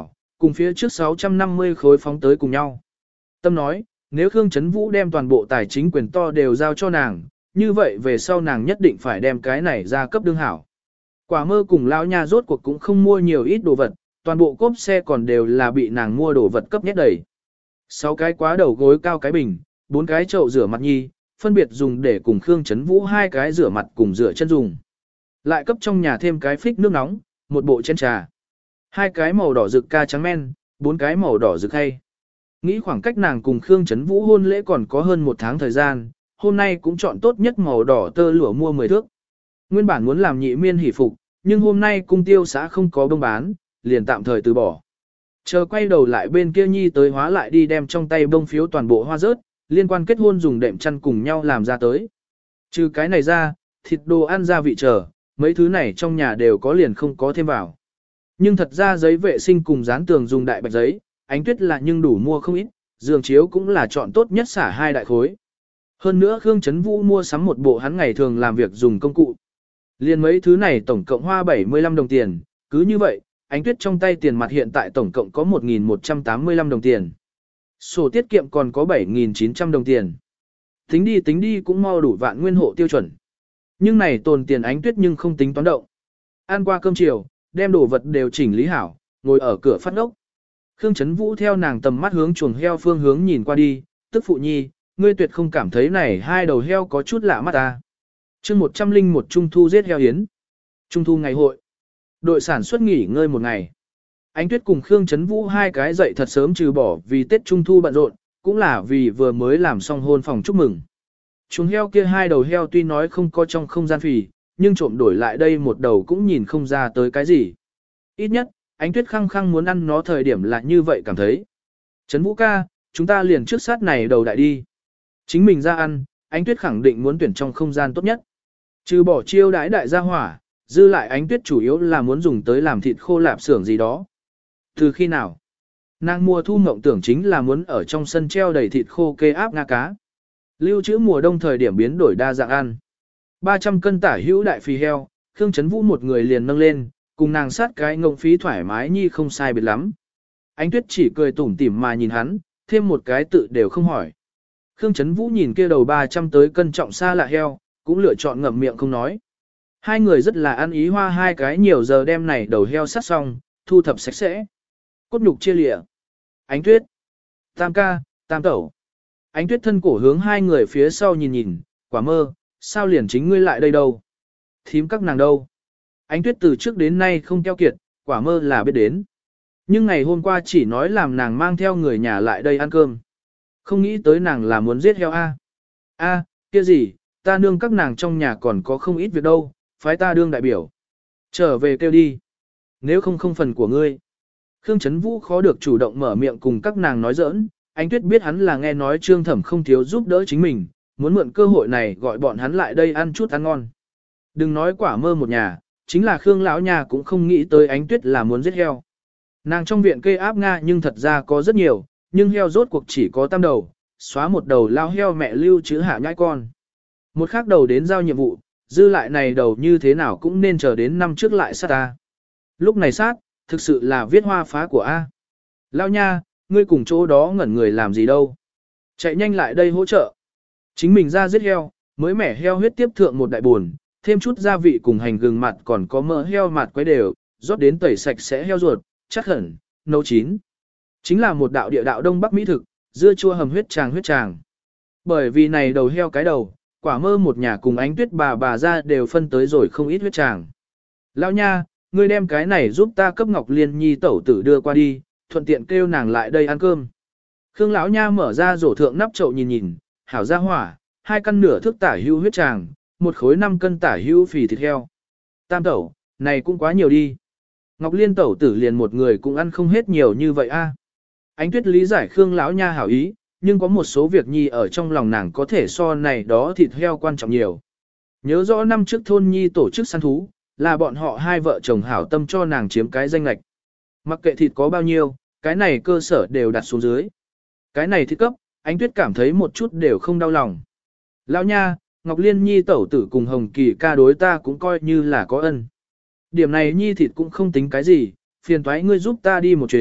cùng phía trước sáu trăm năm mươi khối phóng tới cùng nhau. Tâm nói, nếu Khương Chấn Vũ đem toàn bộ tài chính quyền to đều giao cho nàng, như vậy về sau nàng nhất định phải đem cái này ra cấp đương hảo. Quả mơ cùng lão nha rốt cuộc cũng không mua nhiều ít đồ vật, toàn bộ cốp xe còn đều là bị nàng mua đồ vật cấp nhét đầy. Sáu cái quá đầu gối cao cái bình, bốn cái chậu rửa mặt nhi, phân biệt dùng để cùng Khương Chấn Vũ hai cái rửa mặt cùng rửa chân dùng. Lại cấp trong nhà thêm cái phích nước nóng, một bộ chén trà. Hai cái màu đỏ rực ca trắng men, bốn cái màu đỏ rực hay. Nghĩ khoảng cách nàng cùng Khương Chấn Vũ hôn lễ còn có hơn một tháng thời gian, hôm nay cũng chọn tốt nhất màu đỏ tơ lụa mua mười thước. Nguyên bản muốn làm nhị miên hỷ phục, nhưng hôm nay cung tiêu xã không có bông bán, liền tạm thời từ bỏ. Chờ quay đầu lại bên kia nhi tới hóa lại đi đem trong tay bông phiếu toàn bộ hoa rớt, liên quan kết hôn dùng đệm chăn cùng nhau làm ra tới. Trừ cái này ra, thịt đồ ăn gia vị chờ, mấy thứ này trong nhà đều có liền không có thêm vào. Nhưng thật ra giấy vệ sinh cùng dán tường dùng đại bạch giấy, Ánh Tuyết là nhưng đủ mua không ít, giường chiếu cũng là chọn tốt nhất xả hai đại khối. Hơn nữa Khương Chấn Vũ mua sắm một bộ hắn ngày thường làm việc dùng công cụ. Liên mấy thứ này tổng cộng hoa bảy mươi lăm đồng tiền, cứ như vậy, Ánh Tuyết trong tay tiền mặt hiện tại tổng cộng có một nghìn một trăm tám mươi lăm đồng tiền. Sổ tiết kiệm còn có bảy nghìn chín trăm đồng tiền. Tính đi tính đi cũng mau đủ vạn nguyên hộ tiêu chuẩn. Nhưng này tồn tiền Ánh Tuyết nhưng không tính toán động. Ăn qua cơm chiều, đem đồ vật đều chỉnh lý hảo, ngồi ở cửa phát ngốc. Khương Chấn Vũ theo nàng tầm mắt hướng chuồng heo phương hướng nhìn qua đi, tức phụ nhi, ngươi tuyệt không cảm thấy này hai đầu heo có chút lạ mắt ta. chương một trăm linh một Trung thu giết heo hiến. Trung thu ngày hội. Đội sản xuất nghỉ ngơi một ngày. Ánh Tuyết cùng Khương Chấn Vũ hai cái dậy thật sớm trừ bỏ vì Tết Trung thu bận rộn, cũng là vì vừa mới làm xong hôn phòng chúc mừng. Chuồng heo kia hai đầu heo tuy nói không có trong không gian phì, nhưng trộm đổi lại đây một đầu cũng nhìn không ra tới cái gì. Ít nhất, Ánh Tuyết khăng khăng muốn ăn nó thời điểm là như vậy cảm thấy. Chấn Vũ ca, chúng ta liền trước sát này đầu đại đi. Chính mình ra ăn, Ánh Tuyết khẳng định muốn tuyển trong không gian tốt nhất. Trừ bỏ chiêu đãi đại gia hỏa, dư lại Ánh Tuyết chủ yếu là muốn dùng tới làm thịt khô lạp xưởng gì đó. Từ khi nào? Nàng mùa thu mộng tưởng chính là muốn ở trong sân treo đầy thịt khô kê áp nga cá. Lưu trữ mùa đông thời điểm biến đổi đa dạng ăn. ba trăm cân tả hữu đại phì heo, Khương Chấn Vũ một người liền nâng lên, cùng nàng sát cái ngộng phí thoải mái nhi không sai biệt lắm. Ánh Tuyết chỉ cười tủm tỉm mà nhìn hắn, thêm một cái tự đều không hỏi. Khương Chấn Vũ nhìn kia đầu ba trăm tới cân trọng xa lạ heo, cũng lựa chọn ngậm miệng không nói. Hai người rất là ăn ý hoa hai cái nhiều giờ đem này đầu heo sát xong, thu thập sạch sẽ. Cốt nhục chia lịa. Ánh Tuyết. Tam ca, tam tẩu. Ánh Tuyết thân cổ hướng hai người phía sau nhìn nhìn, quả mơ, sao liền chính ngươi lại đây đâu? Thím các nàng đâu? Ánh Tuyết từ trước đến nay không keo kiệt, quả mơ là biết đến. Nhưng ngày hôm qua chỉ nói làm nàng mang theo người nhà lại đây ăn cơm. Không nghĩ tới nàng là muốn giết heo a. A, kia gì, ta nương các nàng trong nhà còn có không ít việc đâu, phái ta đương đại biểu. Trở về kêu đi. Nếu không không phần của ngươi. Khương Chấn Vũ khó được chủ động mở miệng cùng các nàng nói giỡn, Ánh Tuyết biết hắn là nghe nói Trương Thẩm không thiếu giúp đỡ chính mình, muốn mượn cơ hội này gọi bọn hắn lại đây ăn chút ăn ngon. Đừng nói quả mơ một nhà, chính là Khương lão nhà cũng không nghĩ tới Ánh Tuyết là muốn giết heo. Nàng trong viện cây áp nga nhưng thật ra có rất nhiều, nhưng heo rốt cuộc chỉ có tam đầu, xóa một đầu lao heo mẹ lưu trữ hạ nhãi con. Một khác đầu đến giao nhiệm vụ, dư lại này đầu như thế nào cũng nên chờ đến năm trước lại sát ta. Lúc này sát, thực sự là viết hoa phá của A. Lao nha, ngươi cùng chỗ đó ngẩn người làm gì đâu. Chạy nhanh lại đây hỗ trợ. Chính mình ra giết heo, mới mẻ heo huyết tiếp thượng một đại buồn, thêm chút gia vị cùng hành gừng mặt còn có mỡ heo mặt quấy đều, rót đến tẩy sạch sẽ heo ruột, chắc hẳn, nấu chín. Chính là một đạo địa đạo Đông Bắc mỹ thực, dưa chua hầm huyết tràng huyết tràng. Bởi vì này đầu heo cái đầu, quả mơ một nhà cùng Ánh Tuyết bà bà ra đều phân tới rồi không ít huyết tràng. Lão nha, ngươi đem cái này giúp ta cấp Ngọc Liên Nhi tẩu tử đưa qua đi, thuận tiện kêu nàng lại đây ăn cơm. Khương lão nha mở ra rổ thượng nắp chậu nhìn nhìn, hảo ra hỏa, hai căn nửa thước tả hữu huyết tràng, một khối năm cân tả hữu phì thịt heo. Tam tẩu, này cũng quá nhiều đi. Ngọc Liên tẩu tử liền một người cũng ăn không hết nhiều như vậy a. Ánh Tuyết lý giải Khương lão nha hảo ý, nhưng có một số việc nhi ở trong lòng nàng có thể so này đó thịt heo quan trọng nhiều. Nhớ rõ năm trước thôn nhi tổ chức săn thú, là bọn họ hai vợ chồng hảo tâm cho nàng chiếm cái danh lệch. Mặc kệ thịt có bao nhiêu, cái này cơ sở đều đặt xuống dưới. Cái này thịt cấp, Ánh Tuyết cảm thấy một chút đều không đau lòng. Lão nha, Ngọc Liên Nhi tẩu tử cùng Hồng Kỳ ca đối ta cũng coi như là có ân. Điểm này Nhi thịt cũng không tính cái gì, phiền toái ngươi giúp ta đi một chuyến,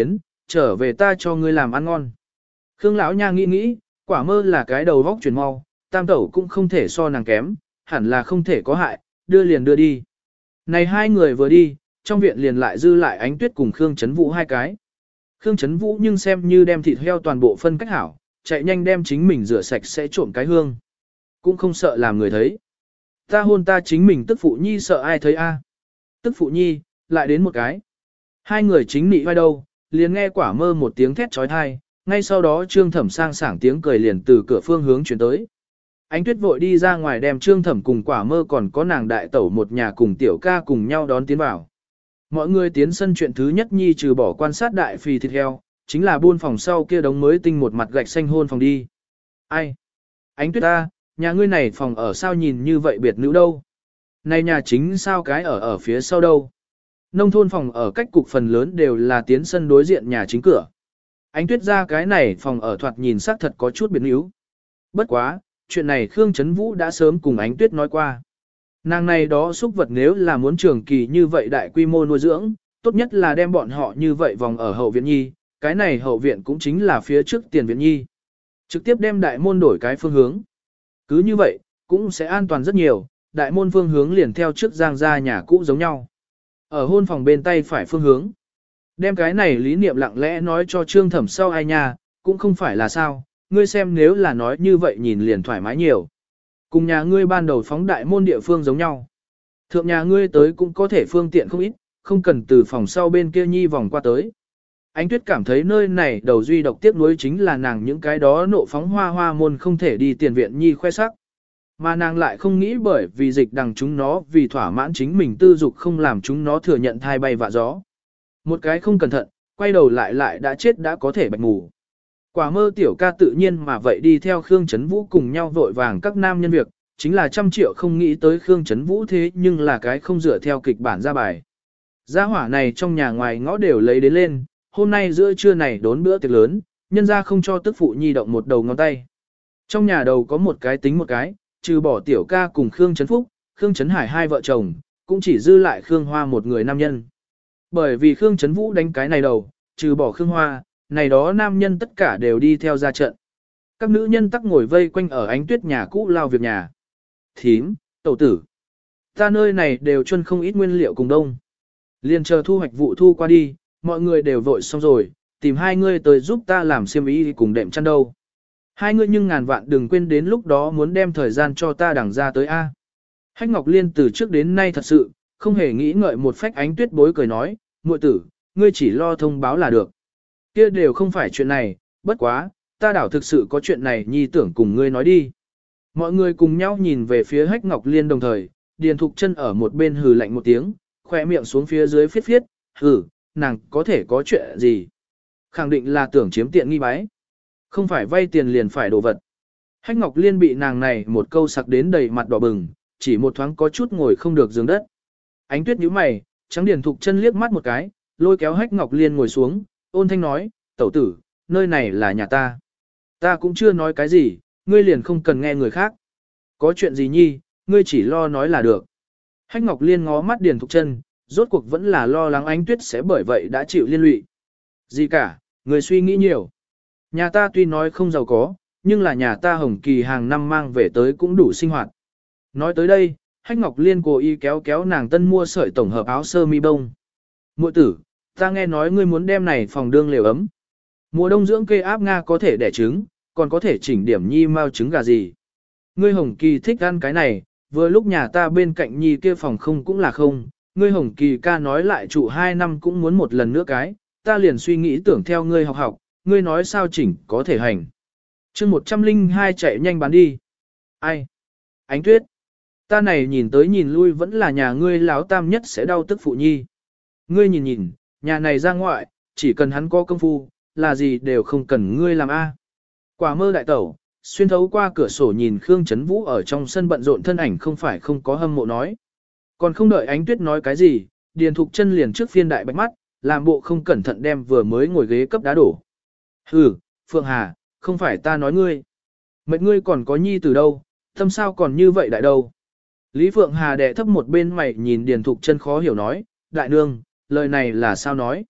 trở về ta cho ngươi làm ăn ngon. Khương lão nha nghĩ nghĩ, quả mơ là cái đầu vóc chuyển mau, tam tẩu cũng không thể so nàng kém, hẳn là không thể có hại, đưa liền đưa đi. Này hai người vừa đi, trong viện liền lại dư lại Ánh Tuyết cùng Khương Chấn Vũ hai cái. Khương Chấn Vũ nhưng xem như đem thịt heo toàn bộ phân cách hảo, chạy nhanh đem chính mình rửa sạch sẽ trộm cái hương. Cũng không sợ làm người thấy. Ta hôn ta chính mình tức phụ nhi sợ ai thấy a? Tức phụ nhi, lại đến một cái. Hai người chính nị vai đâu, liền nghe quả mơ một tiếng thét trói thai, ngay sau đó Trương Thẩm sang sảng tiếng cười liền từ cửa phương hướng chuyển tới. Ánh Tuyết vội đi ra ngoài đem Trương Thẩm cùng quả mơ còn có nàng đại tẩu một nhà cùng tiểu ca cùng nhau đón tiến vào. Mọi người tiến sân chuyện thứ nhất nhi trừ bỏ quan sát đại phì thịt heo, chính là buôn phòng sau kia đống mới tinh một mặt gạch xanh hôn phòng đi. Ai? Ánh Tuyết ta, nhà ngươi này phòng ở sao nhìn như vậy biệt nữ đâu? Này nhà chính sao cái ở ở phía sau đâu? Nông thôn phòng ở cách cục phần lớn đều là tiến sân đối diện nhà chính cửa. Ánh Tuyết ra cái này phòng ở thoạt nhìn sắc thật có chút biệt níu. Bất quá, chuyện này Khương Chấn Vũ đã sớm cùng Ánh Tuyết nói qua. Nàng này đó xúc vật nếu là muốn trường kỳ như vậy đại quy mô nuôi dưỡng, tốt nhất là đem bọn họ như vậy vòng ở hậu viện nhi, cái này hậu viện cũng chính là phía trước tiền viện nhi. Trực tiếp đem đại môn đổi cái phương hướng. Cứ như vậy, cũng sẽ an toàn rất nhiều, đại môn phương hướng liền theo trước giang ra nhà cũ giống nhau. Ở hôn phòng bên tay phải phương hướng. Đem cái này lý niệm lặng lẽ nói cho Trương Thẩm sau ai nha, cũng không phải là sao, ngươi xem nếu là nói như vậy nhìn liền thoải mái nhiều. Cùng nhà ngươi ban đầu phóng đại môn địa phương giống nhau. Thượng nhà ngươi tới cũng có thể phương tiện không ít, không cần từ phòng sau bên kia nhi vòng qua tới. Ánh Tuyết cảm thấy nơi này đầu duy độc tiếc nuối chính là nàng những cái đó nộ phóng hoa hoa môn không thể đi tiền viện nhi khoe sắc. Mà nàng lại không nghĩ bởi vì dịch đằng chúng nó vì thỏa mãn chính mình tư dục không làm chúng nó thừa nhận thai bay vạ gió. Một cái không cẩn thận, quay đầu lại lại đã chết đã có thể bạch mù. Quả mơ tiểu ca tự nhiên mà vậy đi theo Khương Chấn Vũ cùng nhau vội vàng các nam nhân việc, chính là trăm triệu không nghĩ tới Khương Chấn Vũ thế nhưng là cái không dựa theo kịch bản ra bài. Gia hỏa này trong nhà ngoài ngõ đều lấy đến lên, hôm nay giữa trưa này đốn bữa tiệc lớn, nhân ra không cho tức phụ nhi động một đầu ngón tay. Trong nhà đầu có một cái tính một cái, trừ bỏ tiểu ca cùng Khương Chấn Phúc, Khương Chấn Hải hai vợ chồng, cũng chỉ dư lại Khương Hoa một người nam nhân. Bởi vì Khương Chấn Vũ đánh cái này đầu, trừ bỏ Khương Hoa, này đó nam nhân tất cả đều đi theo ra trận. Các nữ nhân tắc ngồi vây quanh ở Ánh Tuyết nhà cũ lao việc nhà. Thím, tẩu tử, ta nơi này đều chuân không ít nguyên liệu cùng đông. Liền chờ thu hoạch vụ thu qua đi, mọi người đều vội xong rồi, tìm hai ngươi tới giúp ta làm xiêm y cùng đệm chăn đâu. Hai ngươi nhưng ngàn vạn đừng quên đến lúc đó muốn đem thời gian cho ta đằng ra tới A. Hách Ngọc Liên từ trước đến nay thật sự, không hề nghĩ ngợi một phách Ánh Tuyết bối cười nói, muội tử, ngươi chỉ lo thông báo là được. Kia đều không phải chuyện này, bất quá, ta đảo thực sự có chuyện này nhi tưởng cùng ngươi nói đi. Mọi người cùng nhau nhìn về phía Hách Ngọc Liên đồng thời, Điền Thục Chân ở một bên hừ lạnh một tiếng, khỏe miệng xuống phía dưới phiết phiết, hừ, nàng có thể có chuyện gì. Khẳng định là tưởng chiếm tiện nghi bái. Không phải vay tiền liền phải đồ vật. Hách Ngọc Liên bị nàng này một câu sặc đến đầy mặt đỏ bừng, chỉ một thoáng có chút ngồi không được giường đất. Ánh Tuyết nhíu mày, trắng Điền Thục Chân liếc mắt một cái, lôi kéo Hách Ngọc Liên ngồi xuống, ôn thanh nói, tẩu tử, nơi này là nhà ta. Ta cũng chưa nói cái gì, ngươi liền không cần nghe người khác. Có chuyện gì nhi, ngươi chỉ lo nói là được. Hách Ngọc Liên ngó mắt Điền Thục Chân, rốt cuộc vẫn là lo lắng Ánh Tuyết sẽ bởi vậy đã chịu liên lụy. Gì cả, người suy nghĩ nhiều. Nhà ta tuy nói không giàu có, nhưng là nhà ta Hồng Kỳ hàng năm mang về tới cũng đủ sinh hoạt. Nói tới đây, Hách Ngọc Liên cố ý kéo kéo nàng tân mua sợi tổng hợp áo sơ mi bông. Muội tử, ta nghe nói ngươi muốn đem này phòng đương lều ấm. Mùa đông dưỡng kê áp Nga có thể đẻ trứng, còn có thể chỉnh điểm nhi mao trứng gà gì. Ngươi Hồng Kỳ thích ăn cái này, vừa lúc nhà ta bên cạnh nhi kia phòng không cũng là không. Ngươi Hồng Kỳ ca nói lại trụ hai năm cũng muốn một lần nữa cái, ta liền suy nghĩ tưởng theo ngươi học học, ngươi nói sao chỉnh có thể hành. chương một trăm linh hai chạy nhanh bán đi. Ai? Ánh Tuyết. Ta này nhìn tới nhìn lui vẫn là nhà ngươi láo tam nhất sẽ đau tức phụ nhi. Ngươi nhìn nhìn, nhà này ra ngoại, chỉ cần hắn có công phu, là gì đều không cần ngươi làm a. Quả mơ đại tẩu, xuyên thấu qua cửa sổ nhìn Khương Chấn Vũ ở trong sân bận rộn thân ảnh không phải không có hâm mộ nói. Còn không đợi Ánh Tuyết nói cái gì, Điền Thục Chân liền trước phiên đại bạch mắt, làm bộ không cẩn thận đem vừa mới ngồi ghế cấp đá đổ. Hừ, Phượng Hà, không phải ta nói ngươi. Mệnh ngươi còn có nhi từ đâu, tâm sao còn như vậy đại đâu. Lý Phượng Hà đè thấp một bên mày nhìn Điền Thục Chân khó hiểu nói, đại nương, lời này là sao nói.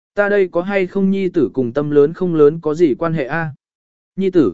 Ta đây có hay không nhi tử cùng tâm lớn không lớn có gì quan hệ a? Nhi tử.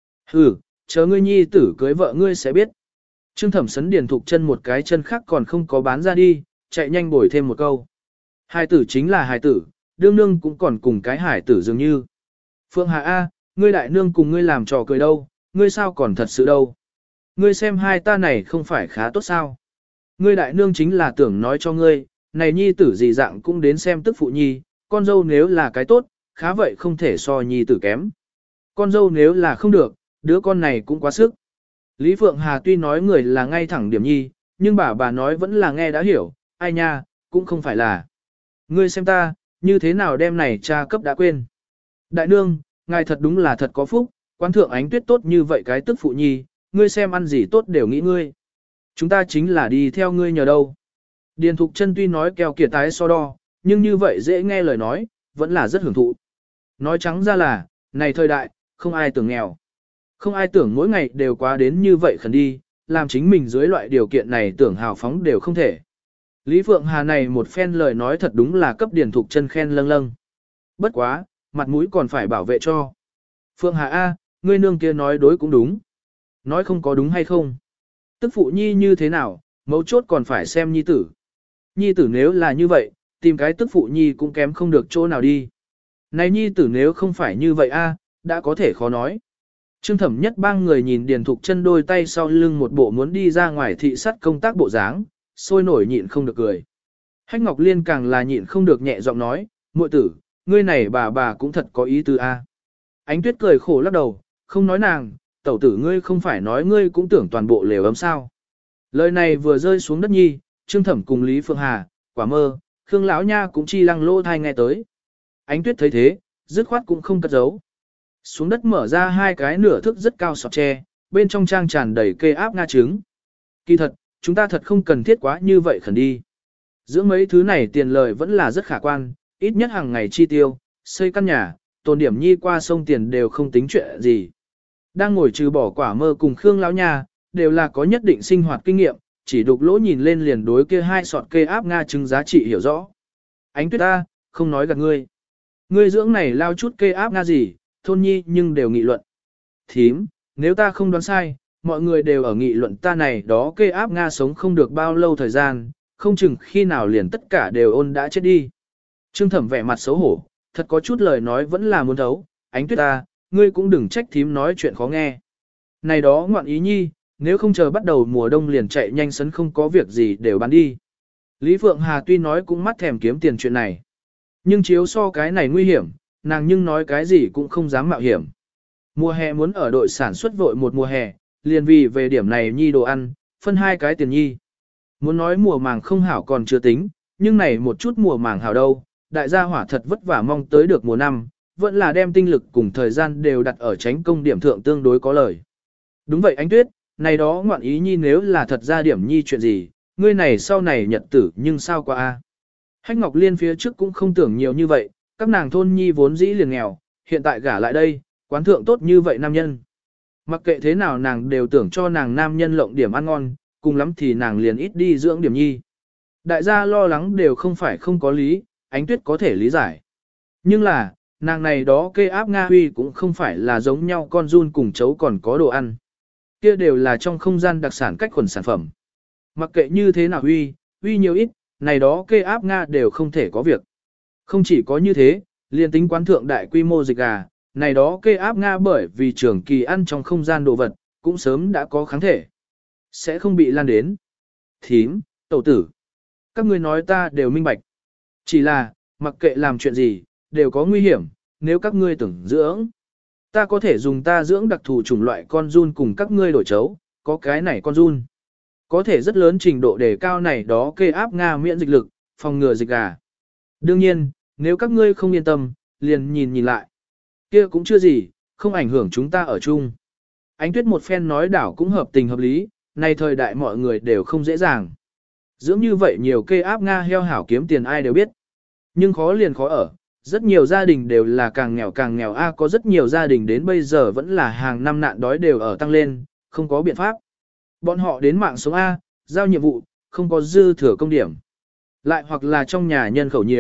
Ừ, chờ ngươi nhi tử cưới vợ ngươi sẽ biết. Trương Thẩm Sấn Điền Thục chân một cái chân khác còn không có bán ra đi, chạy nhanh bồi thêm một câu. Hài tử chính là hài tử, đương nương cũng còn cùng cái hài tử dường như. Phượng Hà A, ngươi đại nương cùng ngươi làm trò cười đâu, ngươi sao còn thật sự đâu. Ngươi xem hai ta này không phải khá tốt sao. Ngươi đại nương chính là tưởng nói cho ngươi, này nhi tử gì dạng cũng đến xem tức phụ nhi, con dâu nếu là cái tốt, khá vậy không thể so nhi tử kém. Con dâu nếu là không được, đứa con này cũng quá sức. Lý Phượng Hà tuy nói người là ngay thẳng điểm nhi, nhưng bà bà nói vẫn là nghe đã hiểu, ai nha, cũng không phải là. Ngươi xem ta, như thế nào đem này cha cấp đã quên. Đại nương, ngài thật đúng là thật có phúc, quán thượng ánh tuyết tốt như vậy cái tức phụ nhi, ngươi xem ăn gì tốt đều nghĩ ngươi. Chúng ta chính là đi theo ngươi nhờ đâu. Điền Thục Chân tuy nói keo kiệt tái so đo, nhưng như vậy dễ nghe lời nói, vẫn là rất hưởng thụ. Nói trắng ra là, này thời đại, không ai tưởng nghèo. Không ai tưởng mỗi ngày đều quá đến như vậy khẩn đi, làm chính mình dưới loại điều kiện này tưởng hào phóng đều không thể. Lý Phượng Hà này một phen lời nói thật đúng là cấp Điền Thục Chân khen lâng lâng. Bất quá, mặt mũi còn phải bảo vệ cho. Phượng Hà A, ngươi nương kia nói đối cũng đúng. Nói không có đúng hay không. Tức phụ nhi như thế nào, mấu chốt còn phải xem nhi tử. Nhi tử nếu là như vậy, tìm cái tức phụ nhi cũng kém không được chỗ nào đi. Này nhi tử nếu không phải như vậy a, đã có thể khó nói. Trương Thẩm Nhất bang người nhìn Điền Thục Chân đôi tay sau lưng một bộ muốn đi ra ngoài thị sát công tác bộ dáng, sôi nổi nhịn không được cười. Hách Ngọc Liên càng là nhịn không được nhẹ giọng nói, muội tử, ngươi này bà bà cũng thật có ý tứ a. Ánh Tuyết cười khổ lắc đầu, không nói nàng, tẩu tử ngươi không phải nói ngươi cũng tưởng toàn bộ lều ấm sao. Lời này vừa rơi xuống đất nhi, Trương Thẩm cùng Lý Phượng Hà, quả mơ, Khương Lão Nha cũng chi lăng lô thai nghe tới. Ánh Tuyết thấy thế, dứt khoát cũng không cất giấu. Xuống đất mở ra hai cái nửa thước rất cao sọt tre, bên trong trang tràn đầy kê áp nga trứng. Kỳ thật, chúng ta thật không cần thiết quá như vậy khẩn đi. Giữa mấy thứ này tiền lời vẫn là rất khả quan, ít nhất hàng ngày chi tiêu, xây căn nhà, tồn điểm nhi qua sông tiền đều không tính chuyện gì. Đang ngồi trừ bỏ quả mơ cùng Khương Lão Nha, đều là có nhất định sinh hoạt kinh nghiệm, chỉ đục lỗ nhìn lên liền đối kia hai sọt kê áp nga trứng giá trị hiểu rõ. Ánh Tuyết ta, không nói gạt ngươi. Ngươi dưỡng này lao chút kê áp nga gì, thôn nhi nhưng đều nghị luận. Thím, nếu ta không đoán sai, mọi người đều ở nghị luận ta này đó kê áp nga sống không được bao lâu thời gian, không chừng khi nào liền tất cả đều ôn đã chết đi. Trương Thẩm vẻ mặt xấu hổ, thật có chút lời nói vẫn là muốn thấu, Ánh Tuyết ta, ngươi cũng đừng trách thím nói chuyện khó nghe. Này đó ngoạn ý nhi, nếu không chờ bắt đầu mùa đông liền chạy nhanh sấn không có việc gì đều bán đi. Lý Phượng Hà tuy nói cũng mắt thèm kiếm tiền chuyện này, nhưng chiếu so cái này nguy hiểm, nàng nhưng nói cái gì cũng không dám mạo hiểm. Mùa hè muốn ở đội sản xuất vội một mùa hè, liền vì về điểm này nhi đồ ăn, phân hai cái tiền nhi. Muốn nói mùa màng không hảo còn chưa tính, nhưng này một chút mùa màng hảo đâu, đại gia hỏa thật vất vả mong tới được mùa năm, vẫn là đem tinh lực cùng thời gian đều đặt ở tránh công điểm thượng tương đối có lời. Đúng vậy Ánh Tuyết, này đó ngoạn ý nhi nếu là thật ra điểm nhi chuyện gì, ngươi này sau này nhật tử nhưng sao qua a? Hách Ngọc Liên phía trước cũng không tưởng nhiều như vậy, các nàng thôn nhi vốn dĩ liền nghèo, hiện tại gả lại đây, quán thượng tốt như vậy nam nhân. Mặc kệ thế nào nàng đều tưởng cho nàng nam nhân lộng điểm ăn ngon, cùng lắm thì nàng liền ít đi dưỡng điểm nhi. Đại gia lo lắng đều không phải không có lý, Ánh Tuyết có thể lý giải. Nhưng là, nàng này đó kê áp Nga Huy cũng không phải là giống nhau con run cùng chấu còn có đồ ăn. Kia đều là trong không gian đặc sản cách khuẩn sản phẩm. Mặc kệ như thế nào Huy, Huy nhiều ít, này đó kê áp Nga đều không thể có việc. Không chỉ có như thế, liền tính quán thượng đại quy mô dịch gà, này đó kê áp Nga bởi vì trường kỳ ăn trong không gian đồ vật, cũng sớm đã có kháng thể. Sẽ không bị lan đến. Thím, tẩu tử. Các ngươi nói ta đều minh bạch. Chỉ là, mặc kệ làm chuyện gì, đều có nguy hiểm, nếu các ngươi tưởng dưỡng. Ta có thể dùng ta dưỡng đặc thù chủng loại con giun cùng các ngươi đổi chấu, có cái này con giun. Có thể rất lớn trình độ đề cao này đó kê áp Nga miễn dịch lực, phòng ngừa dịch gà. Đương nhiên, nếu các ngươi không yên tâm, liền nhìn nhìn lại. Kia cũng chưa gì, không ảnh hưởng chúng ta ở chung. Ánh Tuyết một phen nói đảo cũng hợp tình hợp lý, này thời đại mọi người đều không dễ dàng. Dưỡng như vậy nhiều kê áp Nga heo hảo kiếm tiền ai đều biết. Nhưng khó liền khó ở, rất nhiều gia đình đều là càng nghèo càng nghèo a, có rất nhiều gia đình đến bây giờ vẫn là hàng năm nạn đói đều ở tăng lên, không có biện pháp. Bọn họ đến mạng sống A, giao nhiệm vụ, không có dư thừa công điểm. Lại hoặc là trong nhà nhân khẩu nhiều,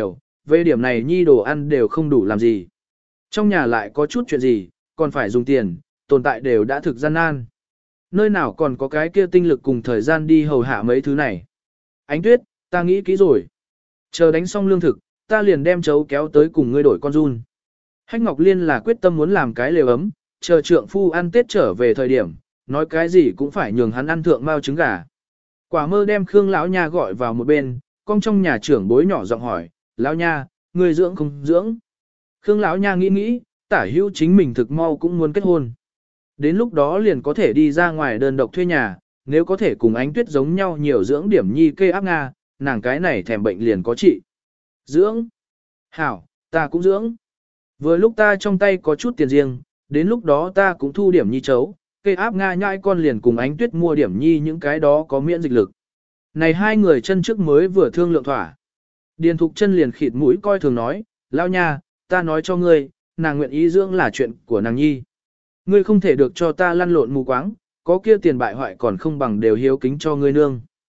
về điểm này nhi đồ ăn đều không đủ làm gì. Trong nhà lại có chút chuyện gì, còn phải dùng tiền, tồn tại đều đã thực gian nan. Nơi nào còn có cái kia tinh lực cùng thời gian đi hầu hạ mấy thứ này. Ánh Tuyết, ta nghĩ kỹ rồi. Chờ đánh xong lương thực, ta liền đem chấu kéo tới cùng ngươi đổi con run. Hách Ngọc Liên là quyết tâm muốn làm cái lều ấm, chờ trượng phu ăn Tết trở về thời điểm, nói cái gì cũng phải nhường hắn ăn thượng mao trứng gà. Quả Mơ đem Khương lão nha gọi vào một bên, con trong nhà trưởng bối nhỏ giọng hỏi, lão nha, ngươi dưỡng không dưỡng? Khương lão nha nghĩ nghĩ, tả hữu chính mình thực mau cũng muốn kết hôn. Đến lúc đó liền có thể đi ra ngoài đơn độc thuê nhà, nếu có thể cùng Ánh Tuyết giống nhau nhiều dưỡng điểm nhi kê áp nga, nàng cái này thèm bệnh liền có trị. Dưỡng? Hảo, ta cũng dưỡng. Vừa lúc ta trong tay có chút tiền riêng, đến lúc đó ta cũng thu điểm nhi chấu, cây áp nga nhãi con liền cùng Ánh Tuyết mua điểm nhi những cái đó có miễn dịch lực. Này hai người chân trước mới vừa thương lượng thỏa. Điền Thục Chân liền khịt mũi coi thường nói, lao nha, ta nói cho ngươi, nàng nguyện ý dưỡng là chuyện của nàng nhi. Ngươi không thể được cho ta lăn lộn mù quáng, có kia tiền bại hoại còn không bằng đều hiếu kính cho ngươi nương.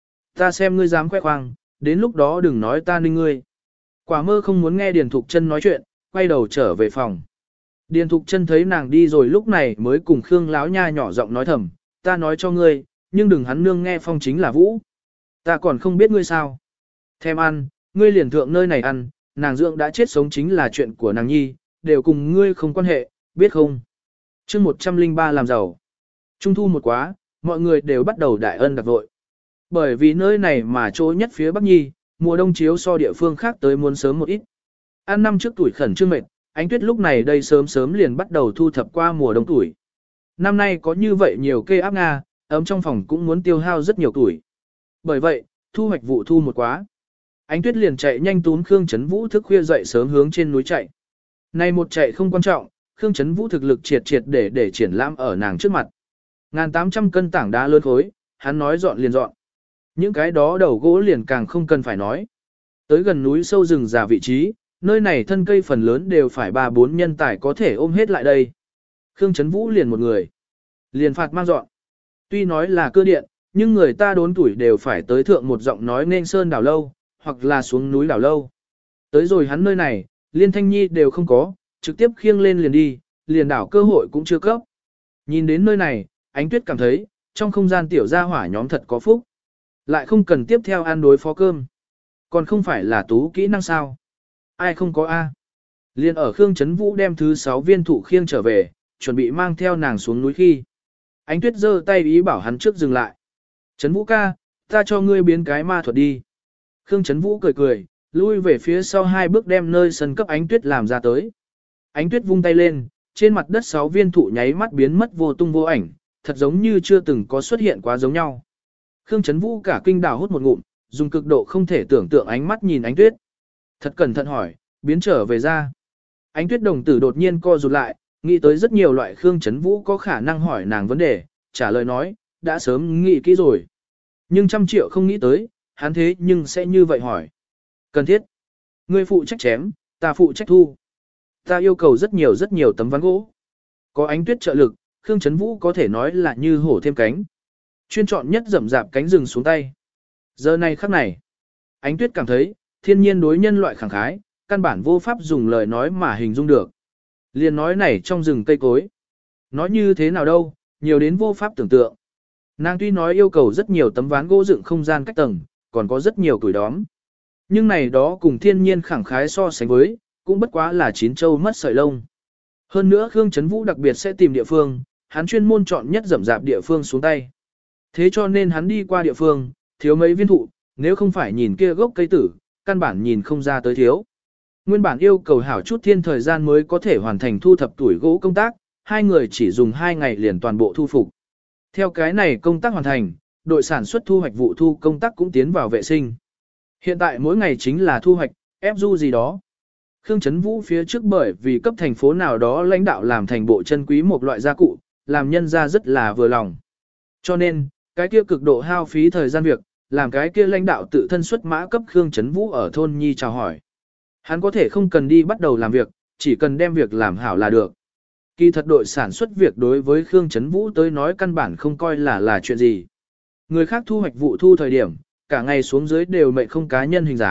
Ta xem ngươi dám khoe khoang, đến lúc đó đừng nói ta ninh ngươi. Quả Mơ không muốn nghe Điền Thục Chân nói chuyện, quay đầu trở về phòng. Điền Thục Chân thấy nàng đi rồi lúc này mới cùng Khương lão nha nhỏ giọng nói thầm, ta nói cho ngươi, nhưng đừng hắn nương nghe phong chính là vũ. Ta còn không biết ngươi sao. Thèm ăn, ngươi liền thượng nơi này ăn, nàng dưỡng đã chết sống chính là chuyện của nàng nhi, đều cùng ngươi không quan hệ, biết không? chương một trăm lẻ ba làm giàu. Trung thu một quá, mọi người đều bắt đầu đại ân đặc vội. Bởi vì nơi này mà chỗ nhất phía Bắc Nhi, mùa đông chiếu so địa phương khác tới muốn sớm một ít. Ăn năm trước tuổi khẩn trương mệt, Ánh Tuyết lúc này đây sớm sớm liền bắt đầu thu thập qua mùa đông tuổi. Năm nay có như vậy nhiều kê áp nga, ấm trong phòng cũng muốn tiêu hao rất nhiều tuổi. Bởi vậy, thu hoạch vụ thu một quá. Ánh Tuyết liền chạy nhanh tún Khương Chấn Vũ thức khuya dậy sớm hướng trên núi chạy. Này một chạy không quan trọng, Khương Chấn Vũ thực lực triệt triệt để để triển lãm ở nàng trước mặt. Ngàn tám trăm cân tảng đá lớn khối, hắn nói dọn liền dọn. Những cái đó đầu gỗ liền càng không cần phải nói. Tới gần núi sâu rừng già vị trí, nơi này thân cây phần lớn đều phải ba bốn nhân tài có thể ôm hết lại đây. Khương Chấn Vũ liền một người. Liền phạt mang dọn. Tuy nói là cơ điện, nhưng người ta đốn tuổi đều phải tới thượng một giọng nói nên sơn đảo lâu, hoặc là xuống núi đảo lâu. Tới rồi hắn nơi này, Liên Thanh Nhi đều không có, trực tiếp khiêng lên liền đi, liền đảo cơ hội cũng chưa cấp. Nhìn đến nơi này, Ánh Tuyết cảm thấy, trong không gian tiểu gia hỏa nhóm thật có phúc. Lại không cần tiếp theo ăn đối phó cơm. Còn không phải là tú kỹ năng sao. Ai không có A. Liên ở Khương Chấn Vũ đem thứ sáu viên thụ khiêng trở về, chuẩn bị mang theo nàng xuống núi khi. Ánh Tuyết giơ tay ý bảo hắn trước dừng lại. Chấn Vũ ca, ta cho ngươi biến cái ma thuật đi. Khương Chấn Vũ cười cười, lui về phía sau hai bước đem nơi sân cấp Ánh Tuyết làm ra tới. Ánh Tuyết vung tay lên, trên mặt đất sáu viên thụ nháy mắt biến mất vô tung vô ảnh, thật giống như chưa từng có xuất hiện quá giống nhau. Khương Chấn Vũ cả kinh đảo hút một ngụm, dùng cực độ không thể tưởng tượng ánh mắt nhìn Ánh Tuyết. Thật cẩn thận hỏi, biến trở về ra. Ánh Tuyết đồng tử đột nhiên co rụt lại, nghĩ tới rất nhiều loại Khương Chấn Vũ có khả năng hỏi nàng vấn đề, trả lời nói, đã sớm nghĩ kỹ rồi. Nhưng trăm triệu không nghĩ tới, hắn thế nhưng sẽ như vậy hỏi. Cần thiết. Ngươi phụ trách chém, ta phụ trách thu. Ta yêu cầu rất nhiều rất nhiều tấm ván gỗ. Có Ánh Tuyết trợ lực, Khương Chấn Vũ có thể nói là như hổ thêm cánh. Chuyên chọn nhất rậm rạp cánh rừng xuống tay. Giờ này khắc này, Ánh Tuyết cảm thấy, thiên nhiên đối nhân loại khẳng khái, căn bản vô pháp dùng lời nói mà hình dung được. Liên nói này trong rừng cây cối. Nói như thế nào đâu, nhiều đến vô pháp tưởng tượng. Nàng tuy nói yêu cầu rất nhiều tấm ván gỗ dựng không gian cách tầng, còn có rất nhiều tuổi đóm. Nhưng này đó cùng thiên nhiên khẳng khái so sánh với, cũng bất quá là chín châu mất sợi lông. Hơn nữa Khương Chấn Vũ đặc biệt sẽ tìm địa phương, hắn chuyên môn chọn nhất rậm rạp địa phương xuống tay. Thế cho nên hắn đi qua địa phương, thiếu mấy viên thụ, nếu không phải nhìn kia gốc cây tử, căn bản nhìn không ra tới thiếu. Nguyên bản yêu cầu hảo chút thiên thời gian mới có thể hoàn thành thu thập tuổi gỗ công tác, hai người chỉ dùng hai ngày liền toàn bộ thu phục. Theo cái này công tác hoàn thành, đội sản xuất thu hoạch vụ thu công tác cũng tiến vào vệ sinh. Hiện tại mỗi ngày chính là thu hoạch, ép du gì đó. Khương Chấn Vũ phía trước bởi vì cấp thành phố nào đó lãnh đạo làm thành bộ chân quý một loại gia cụ, làm nhân ra rất là vừa lòng. Cho nên, cái kia cực độ hao phí thời gian việc, làm cái kia lãnh đạo tự thân xuất mã cấp Khương Chấn Vũ ở thôn Nhi chào hỏi. Hắn có thể không cần đi bắt đầu làm việc, chỉ cần đem việc làm hảo là được. Kỳ thật đội sản xuất việc đối với Khương Chấn Vũ tới nói căn bản không coi là là chuyện gì. Người khác thu hoạch vụ thu thời điểm, cả ngày xuống dưới đều mệt không cá nhân hình dáng,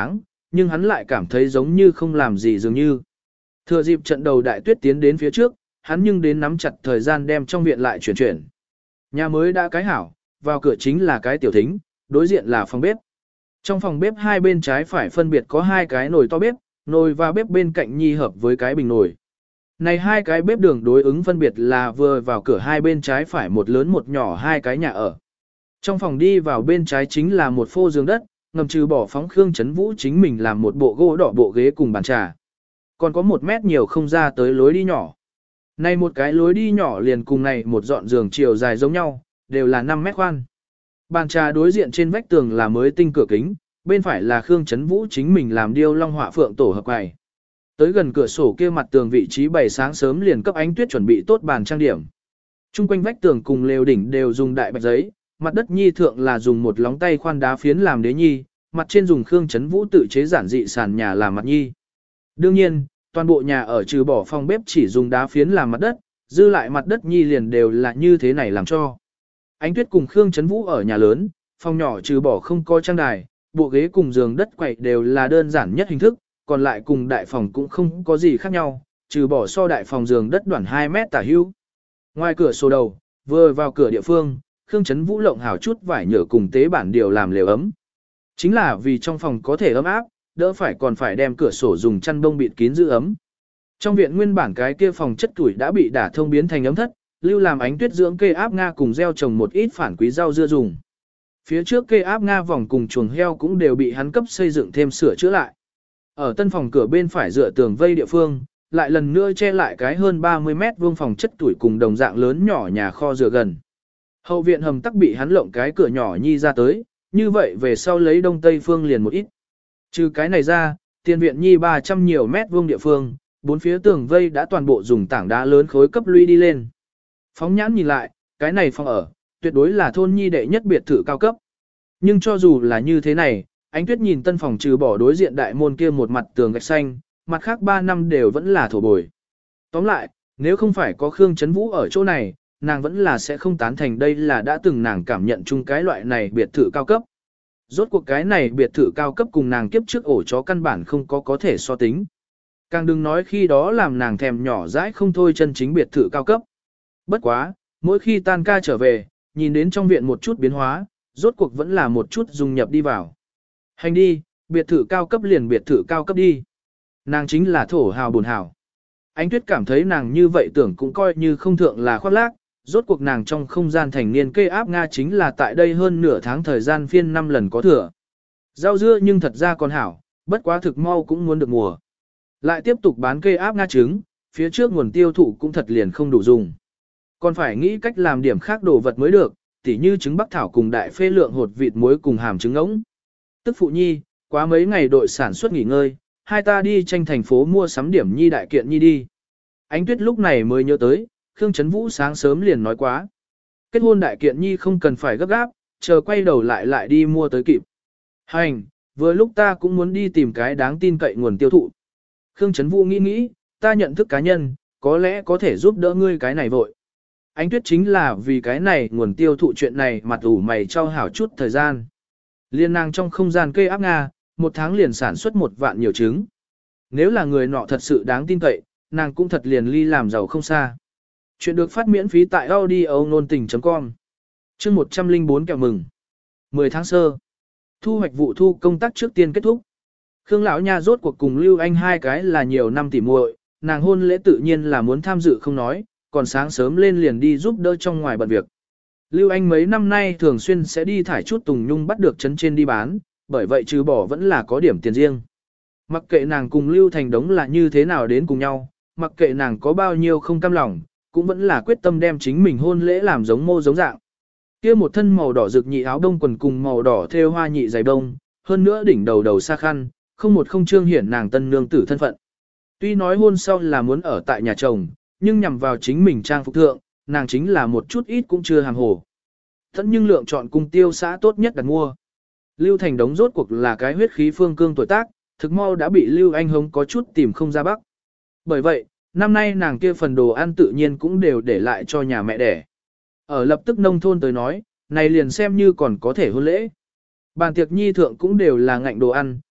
nhưng hắn lại cảm thấy giống như không làm gì dường như. Thừa dịp trận đầu đại tuyết tiến đến phía trước, hắn nhưng đến nắm chặt thời gian đem trong viện lại chuyển chuyển. Nhà mới đã cái hảo, vào cửa chính là cái tiểu thính, đối diện là phòng bếp. Trong phòng bếp hai bên trái phải phân biệt có hai cái nồi to bếp, nồi và bếp bên cạnh nhi hợp với cái bình nồi. Này hai cái bếp đường đối ứng phân biệt là vừa vào cửa hai bên trái phải một lớn một nhỏ hai cái nhà ở. Trong phòng đi vào bên trái chính là một phô giường đất, ngầm trừ bỏ phóng Khương Chấn Vũ chính mình làm một bộ gỗ đỏ bộ ghế cùng bàn trà. Còn có một mét nhiều không ra tới lối đi nhỏ. Này một cái lối đi nhỏ liền cùng này một dọn giường chiều dài giống nhau, đều là năm mét khoan. Bàn trà đối diện trên vách tường là mới tinh cửa kính, bên phải là Khương Chấn Vũ chính mình làm điêu long họa phượng tổ hợp quầy. Tới gần cửa sổ kia mặt tường vị trí bày sáng sớm liền cấp Ánh Tuyết chuẩn bị tốt bàn trang điểm. Trung quanh vách tường cùng lều đỉnh đều dùng đại bạch giấy, mặt đất nhi thượng là dùng một lóng tay khoan đá phiến làm đế nhi, mặt trên dùng Khương Chấn Vũ tự chế giản dị sàn nhà làm mặt nhi. Đương nhiên, toàn bộ nhà ở trừ bỏ phòng bếp chỉ dùng đá phiến làm mặt đất, dư lại mặt đất nhi liền đều là như thế này làm cho. Ánh Tuyết cùng Khương Chấn Vũ ở nhà lớn, phòng nhỏ trừ bỏ không có trang đài, bộ ghế cùng giường đất quậy đều là đơn giản nhất hình thức, còn lại cùng đại phòng cũng không có gì khác nhau, trừ bỏ so đại phòng giường đất đoạn hai mét tả hữu. Ngoài cửa sổ đầu, vừa vào cửa địa phương, Khương Chấn Vũ lộng hảo chút vải nhựa cùng tế bản điều làm lều ấm. Chính là vì trong phòng có thể ấm áp, đỡ phải còn phải đem cửa sổ dùng chăn bông bịt kín giữ ấm. Trong viện nguyên bản cái kia phòng chất tuổi đã bị đả thông biến thành ấm thất, lưu làm Ánh Tuyết dưỡng cây áp Nga cùng gieo trồng một ít phản quý rau dưa dùng. Phía trước cây áp Nga vòng cùng chuồng heo cũng đều bị hắn cấp xây dựng thêm sửa chữa lại. Ở tân phòng cửa bên phải dựa tường vây địa phương, lại lần nữa che lại cái hơn ba mươi mét vuông phòng chất tuổi cùng đồng dạng lớn nhỏ nhà kho dựa gần. Hậu viện hầm tắc bị hắn lộng cái cửa nhỏ nhi ra tới, như vậy về sau lấy đông tây phương liền một ít. Trừ cái này ra, tiền viện nhi ba trăm nhiều mét vuông địa phương, bốn phía tường vây đã toàn bộ dùng tảng đá lớn khối cấp lũy đi lên. Phóng nhãn nhìn lại, cái này phòng ở, tuyệt đối là thôn nhi đệ nhất biệt thự cao cấp. Nhưng cho dù là như thế này, Ánh Tuyết nhìn tân phòng trừ bỏ đối diện đại môn kia một mặt tường gạch xanh, mặt khác ba năm đều vẫn là thổ bồi. Tóm lại, nếu không phải có Khương Chấn Vũ ở chỗ này, nàng vẫn là sẽ không tán thành đây là đã từng nàng cảm nhận chung cái loại này biệt thự cao cấp. Rốt cuộc cái này biệt thự cao cấp cùng nàng kiếp trước ổ chó căn bản không có có thể so tính. Càng đừng nói khi đó làm nàng thèm nhỏ dãi không thôi chân chính biệt thự cao cấp. Bất quá, mỗi khi tan ca trở về, nhìn đến trong viện một chút biến hóa, rốt cuộc vẫn là một chút dung nhập đi vào. Hành đi, biệt thự cao cấp liền biệt thự cao cấp đi. Nàng chính là thổ hào buồn hào. Ánh Tuyết cảm thấy nàng như vậy tưởng cũng coi như không thượng là khoác lác, rốt cuộc nàng trong không gian thành niên cây áp Nga chính là tại đây hơn nửa tháng thời gian phiên năm lần có thừa. Rau dưa nhưng thật ra còn hảo, bất quá thực mau cũng muốn được mùa. Lại tiếp tục bán cây áp Nga trứng, phía trước nguồn tiêu thụ cũng thật liền không đủ dùng. Còn phải nghĩ cách làm điểm khác đồ vật mới được, tỉ như trứng bắc thảo cùng đại phê lượng hột vịt muối cùng hàm trứng ngỗng. Tức phụ nhi, quá mấy ngày đội sản xuất nghỉ ngơi, hai ta đi tranh thành phố mua sắm điểm nhi đại kiện nhi đi. Ánh Tuyết lúc này mới nhớ tới, Khương Chấn Vũ sáng sớm liền nói quá. Kết hôn đại kiện nhi không cần phải gấp gáp, chờ quay đầu lại lại đi mua tới kịp. Hành, vừa lúc ta cũng muốn đi tìm cái đáng tin cậy nguồn tiêu thụ. Khương Chấn Vũ nghĩ nghĩ, ta nhận thức cá nhân, có lẽ có thể giúp đỡ ngươi cái này vội. Ánh Tuyết chính là vì cái này nguồn tiêu thụ chuyện này mặt ủ mày cho hảo chút thời gian. Liên nàng trong không gian cây áp Nga, một tháng liền sản xuất một vạn nhiều trứng. Nếu là người nọ thật sự đáng tin cậy, nàng cũng thật liền ly làm giàu không xa. Chuyện được phát miễn phí tại audio nôn tình.com. Chương một trăm lẻ bốn kẹo mừng. mười tháng sơ. Thu hoạch vụ thu công tác trước tiên kết thúc. Khương lão nha rốt cuộc cùng Lưu Anh hai cái là nhiều năm tỉ muội, nàng hôn lễ tự nhiên là muốn tham dự không nói, còn sáng sớm lên liền đi giúp đỡ trong ngoài bận việc. Lưu Anh mấy năm nay thường xuyên sẽ đi thải chút tùng nhung bắt được chấn trên đi bán, bởi vậy trừ bỏ vẫn là có điểm tiền riêng. Mặc kệ nàng cùng Lưu Thành Đống là như thế nào đến cùng nhau, mặc kệ nàng có bao nhiêu không cam lòng, cũng vẫn là quyết tâm đem chính mình hôn lễ làm giống mô giống dạng. Kia một thân màu đỏ rực nhị áo đông quần cùng màu đỏ thêu hoa nhị giày đông, hơn nữa đỉnh đầu đầu xa khăn, không một không trương hiển nàng tân nương tử thân phận. Tuy nói hôn sau là muốn ở tại nhà chồng, nhưng nhằm vào chính mình trang phục thượng, nàng chính là một chút ít cũng chưa hàng hồ. Thẫn nhưng lượng chọn cung tiêu xã tốt nhất đặt mua. Lưu Thành Đống rốt cuộc là cái huyết khí phương cương tuổi tác, thực mau đã bị Lưu Anh Hống có chút tìm không ra bắc. Bởi vậy, năm nay nàng kia phần đồ ăn tự nhiên cũng đều để lại cho nhà mẹ đẻ. Ở lập tức nông thôn tới nói, này liền xem như còn có thể hôn lễ. Bàn tiệc nhi thượng cũng đều là ngạnh đồ ăn,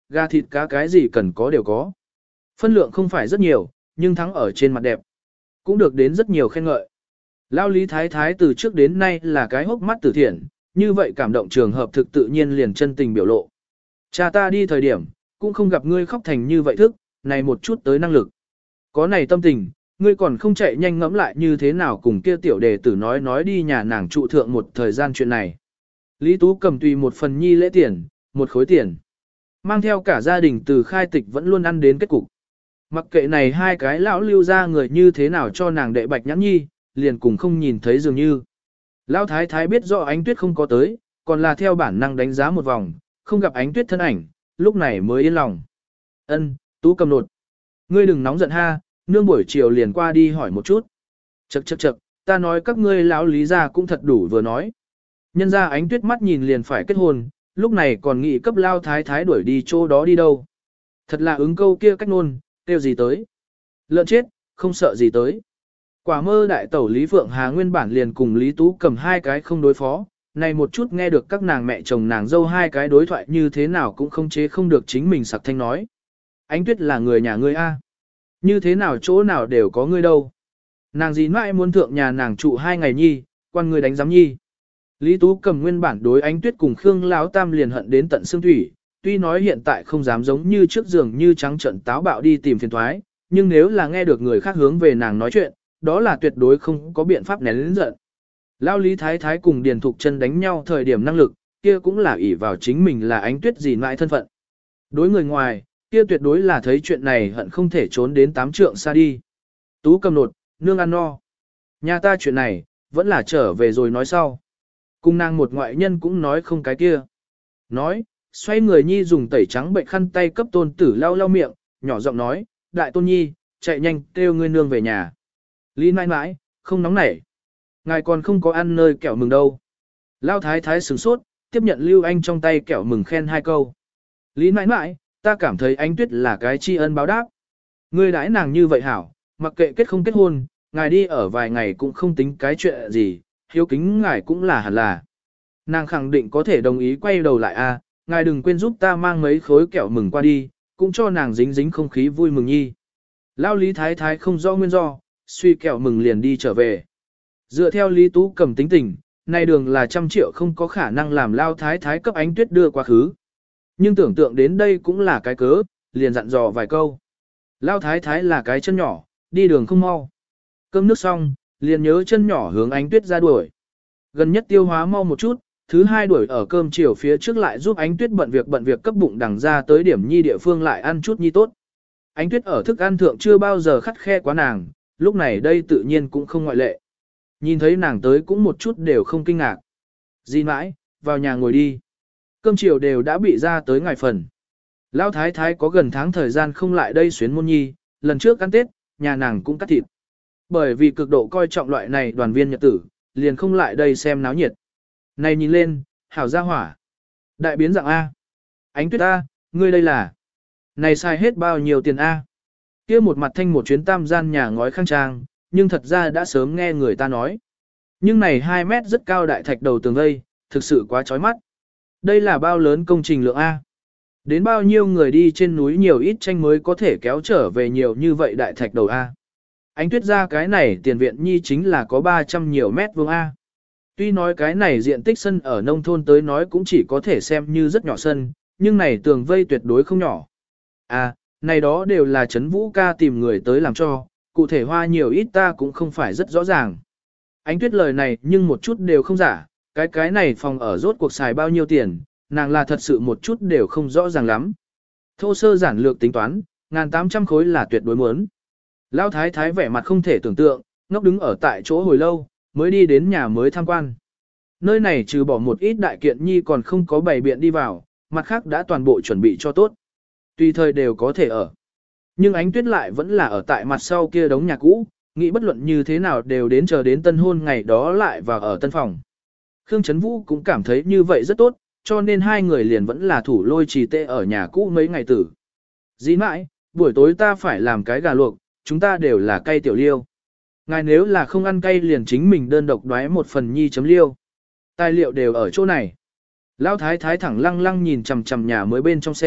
gà thịt cá cái gì cần có đều có. Phân lượng không phải rất nhiều, nhưng thắng ở trên mặt đẹp. Cũng được đến rất nhiều khen ngợi. Lao Lý Thái Thái từ trước đến nay là cái hốc mắt tử thiện, như vậy cảm động trường hợp thực tự nhiên liền chân tình biểu lộ. Cha ta đi thời điểm, cũng không gặp ngươi khóc thành như vậy thức, này một chút tới năng lực. Có này tâm tình, ngươi còn không chạy nhanh ngẫm lại như thế nào cùng kia tiểu đề tử nói nói đi nhà nàng trụ thượng một thời gian chuyện này. Lý Tú cầm tùy một phần nhi lễ tiền, một khối tiền. Mang theo cả gia đình từ khai tịch vẫn luôn ăn đến kết cục. Mặc kệ này hai cái lão lưu ra người như thế nào cho nàng đệ bạch nhãn nhi, liền cùng không nhìn thấy dường như. Lão thái thái biết rõ ánh tuyết không có tới, còn là theo bản năng đánh giá một vòng, không gặp ánh tuyết thân ảnh, lúc này mới yên lòng. Ân, Tú cầm nột. Ngươi đừng nóng giận ha, nương buổi chiều liền qua đi hỏi một chút. Chậc chậc chậc, ta nói các ngươi lão lý gia cũng thật đủ vừa nói. Nhân ra ánh tuyết mắt nhìn liền phải kết hôn, lúc này còn nghĩ cấp lao thái thái đuổi đi chỗ đó đi đâu. Thật là ứng câu kia cách nôn, kêu gì tới. Lợn chết, không sợ gì tới. Quả mơ đại tẩu Lý Phượng Hà nguyên bản liền cùng Lý Tú cầm hai cái không đối phó, này một chút nghe được các nàng mẹ chồng nàng dâu hai cái đối thoại như thế nào cũng không chế không được chính mình sặc thanh nói. Ánh tuyết là người nhà ngươi a, như thế nào chỗ nào đều có ngươi đâu. Nàng gì mãi muốn thượng nhà nàng trụ hai ngày nhi, quan ngươi đánh giám nhi. Lý Tú cầm nguyên bản đối ánh tuyết cùng Khương Lão Tam liền hận đến tận xương thủy, tuy nói hiện tại không dám giống như trước giường như trắng trận táo bạo đi tìm phiền thoái, nhưng nếu là nghe được người khác hướng về nàng nói chuyện, đó là tuyệt đối không có biện pháp nén lĩnh giận. Lão Lý Thái Thái cùng Điền Thục Chân đánh nhau thời điểm năng lực, kia cũng là ỷ vào chính mình là ánh tuyết gì mãi thân phận. Đối người ngoài, kia tuyệt đối là thấy chuyện này hận không thể trốn đến tám trượng xa đi. Tú cầm nột, nương ăn no. Nhà ta chuyện này, vẫn là trở về rồi nói sau. Cùng nàng một ngoại nhân cũng nói không cái kia. Nói, xoay người nhi dùng tẩy trắng bệnh khăn tay cấp tôn tử lau lau miệng, nhỏ giọng nói, đại tôn nhi, chạy nhanh, kêu ngươi nương về nhà. Lý mãi mãi, không nóng nảy. Ngài còn không có ăn nơi kẹo mừng đâu. Lao thái thái sửng sốt, tiếp nhận Lưu Anh trong tay kẹo mừng khen hai câu. Lý mãi mãi, ta cảm thấy ánh tuyết là cái tri ân báo đáp. Ngươi đãi nàng như vậy hảo, mặc kệ kết không kết hôn, ngài đi ở vài ngày cũng không tính cái chuyện gì, hiếu kính ngài cũng là hẳn là. Nàng khẳng định có thể đồng ý quay đầu lại a, ngài đừng quên giúp ta mang mấy khối kẹo mừng qua đi, cũng cho nàng dính dính không khí vui mừng nhi. Lao Lý Thái Thái không rõ nguyên do, suy kẹo mừng liền đi trở về. Dựa theo Lý Tú cầm tính tình, này đường là trăm triệu không có khả năng làm Lao Thái Thái cấp ánh tuyết đưa quá khứ. Nhưng tưởng tượng đến đây cũng là cái cớ, liền dặn dò vài câu. Lao Thái Thái là cái chân nhỏ, đi đường không mau. Cơm nước xong, liền nhớ chân nhỏ hướng ánh tuyết ra đuổi. Gần nhất tiêu hóa mau một chút, thứ hai đuổi ở cơm chiều phía trước lại giúp ánh tuyết bận việc bận việc cấp bụng đằng ra tới điểm nhi địa phương lại ăn chút nhi tốt. Ánh tuyết ở thức ăn thượng chưa bao giờ khắt khe quá nàng, lúc này đây tự nhiên cũng không ngoại lệ. Nhìn thấy nàng tới cũng một chút đều không kinh ngạc. Di mãi, vào nhà ngồi đi. Cơm chiều đều đã bị ra tới ngày phần. Lão thái thái có gần tháng thời gian không lại đây xuyến môn nhi, lần trước ăn Tết, nhà nàng cũng cắt thịt. Bởi vì cực độ coi trọng loại này đoàn viên nhật tử, liền không lại đây xem náo nhiệt. Này nhìn lên, hảo gia hỏa. Đại biến dạng A. Ánh tuyết A, ngươi đây là. Này xài hết bao nhiêu tiền A. Kia một mặt thanh một chuyến tam gian nhà ngói khang trang, nhưng thật ra đã sớm nghe người ta nói. Nhưng này hai mét rất cao đại thạch đầu tường vây, thực sự quá chói mắt. Đây là bao lớn công trình lượng A. Đến bao nhiêu người đi trên núi nhiều ít tranh mới có thể kéo trở về nhiều như vậy đại thạch đầu A. Ánh tuyết ra cái này tiền viện nhi chính là có ba trăm nhiều mét vuông A. Tuy nói cái này diện tích sân ở nông thôn tới nói cũng chỉ có thể xem như rất nhỏ sân, nhưng này tường vây tuyệt đối không nhỏ. À, này đó đều là Trấn Vũ ca tìm người tới làm cho, cụ thể hoa nhiều ít ta cũng không phải rất rõ ràng. Ánh tuyết lời này nhưng một chút đều không giả, cái cái này phòng ở rốt cuộc xài bao nhiêu tiền, nàng là thật sự một chút đều không rõ ràng lắm. Thô sơ giản lược tính toán, ngàn tám trăm khối là tuyệt đối muốn. Lão thái thái vẻ mặt không thể tưởng tượng, ngốc đứng ở tại chỗ hồi lâu, mới đi đến nhà mới tham quan. Nơi này trừ bỏ một ít đại kiện nhi còn không có bày biện đi vào, mặt khác đã toàn bộ chuẩn bị cho tốt. Tùy thời đều có thể ở. Nhưng ánh tuyết lại vẫn là ở tại mặt sau kia đống nhà cũ, nghĩ bất luận như thế nào đều đến chờ đến tân hôn ngày đó lại vào ở tân phòng. Khương Trấn Vũ cũng cảm thấy như vậy rất tốt, cho nên hai người liền vẫn là thủ lôi trì tê ở nhà cũ mấy ngày tử. Dĩ mãi, buổi tối ta phải làm cái gà luộc, chúng ta đều là cay tiểu liêu. Ngài nếu là không ăn cay liền chính mình đơn độc đoái một phần nhi chấm liêu. Tài liệu đều ở chỗ này. Lão thái thái thẳng lăng lăng nhìn chằm chằm nhà mới bên trong xem,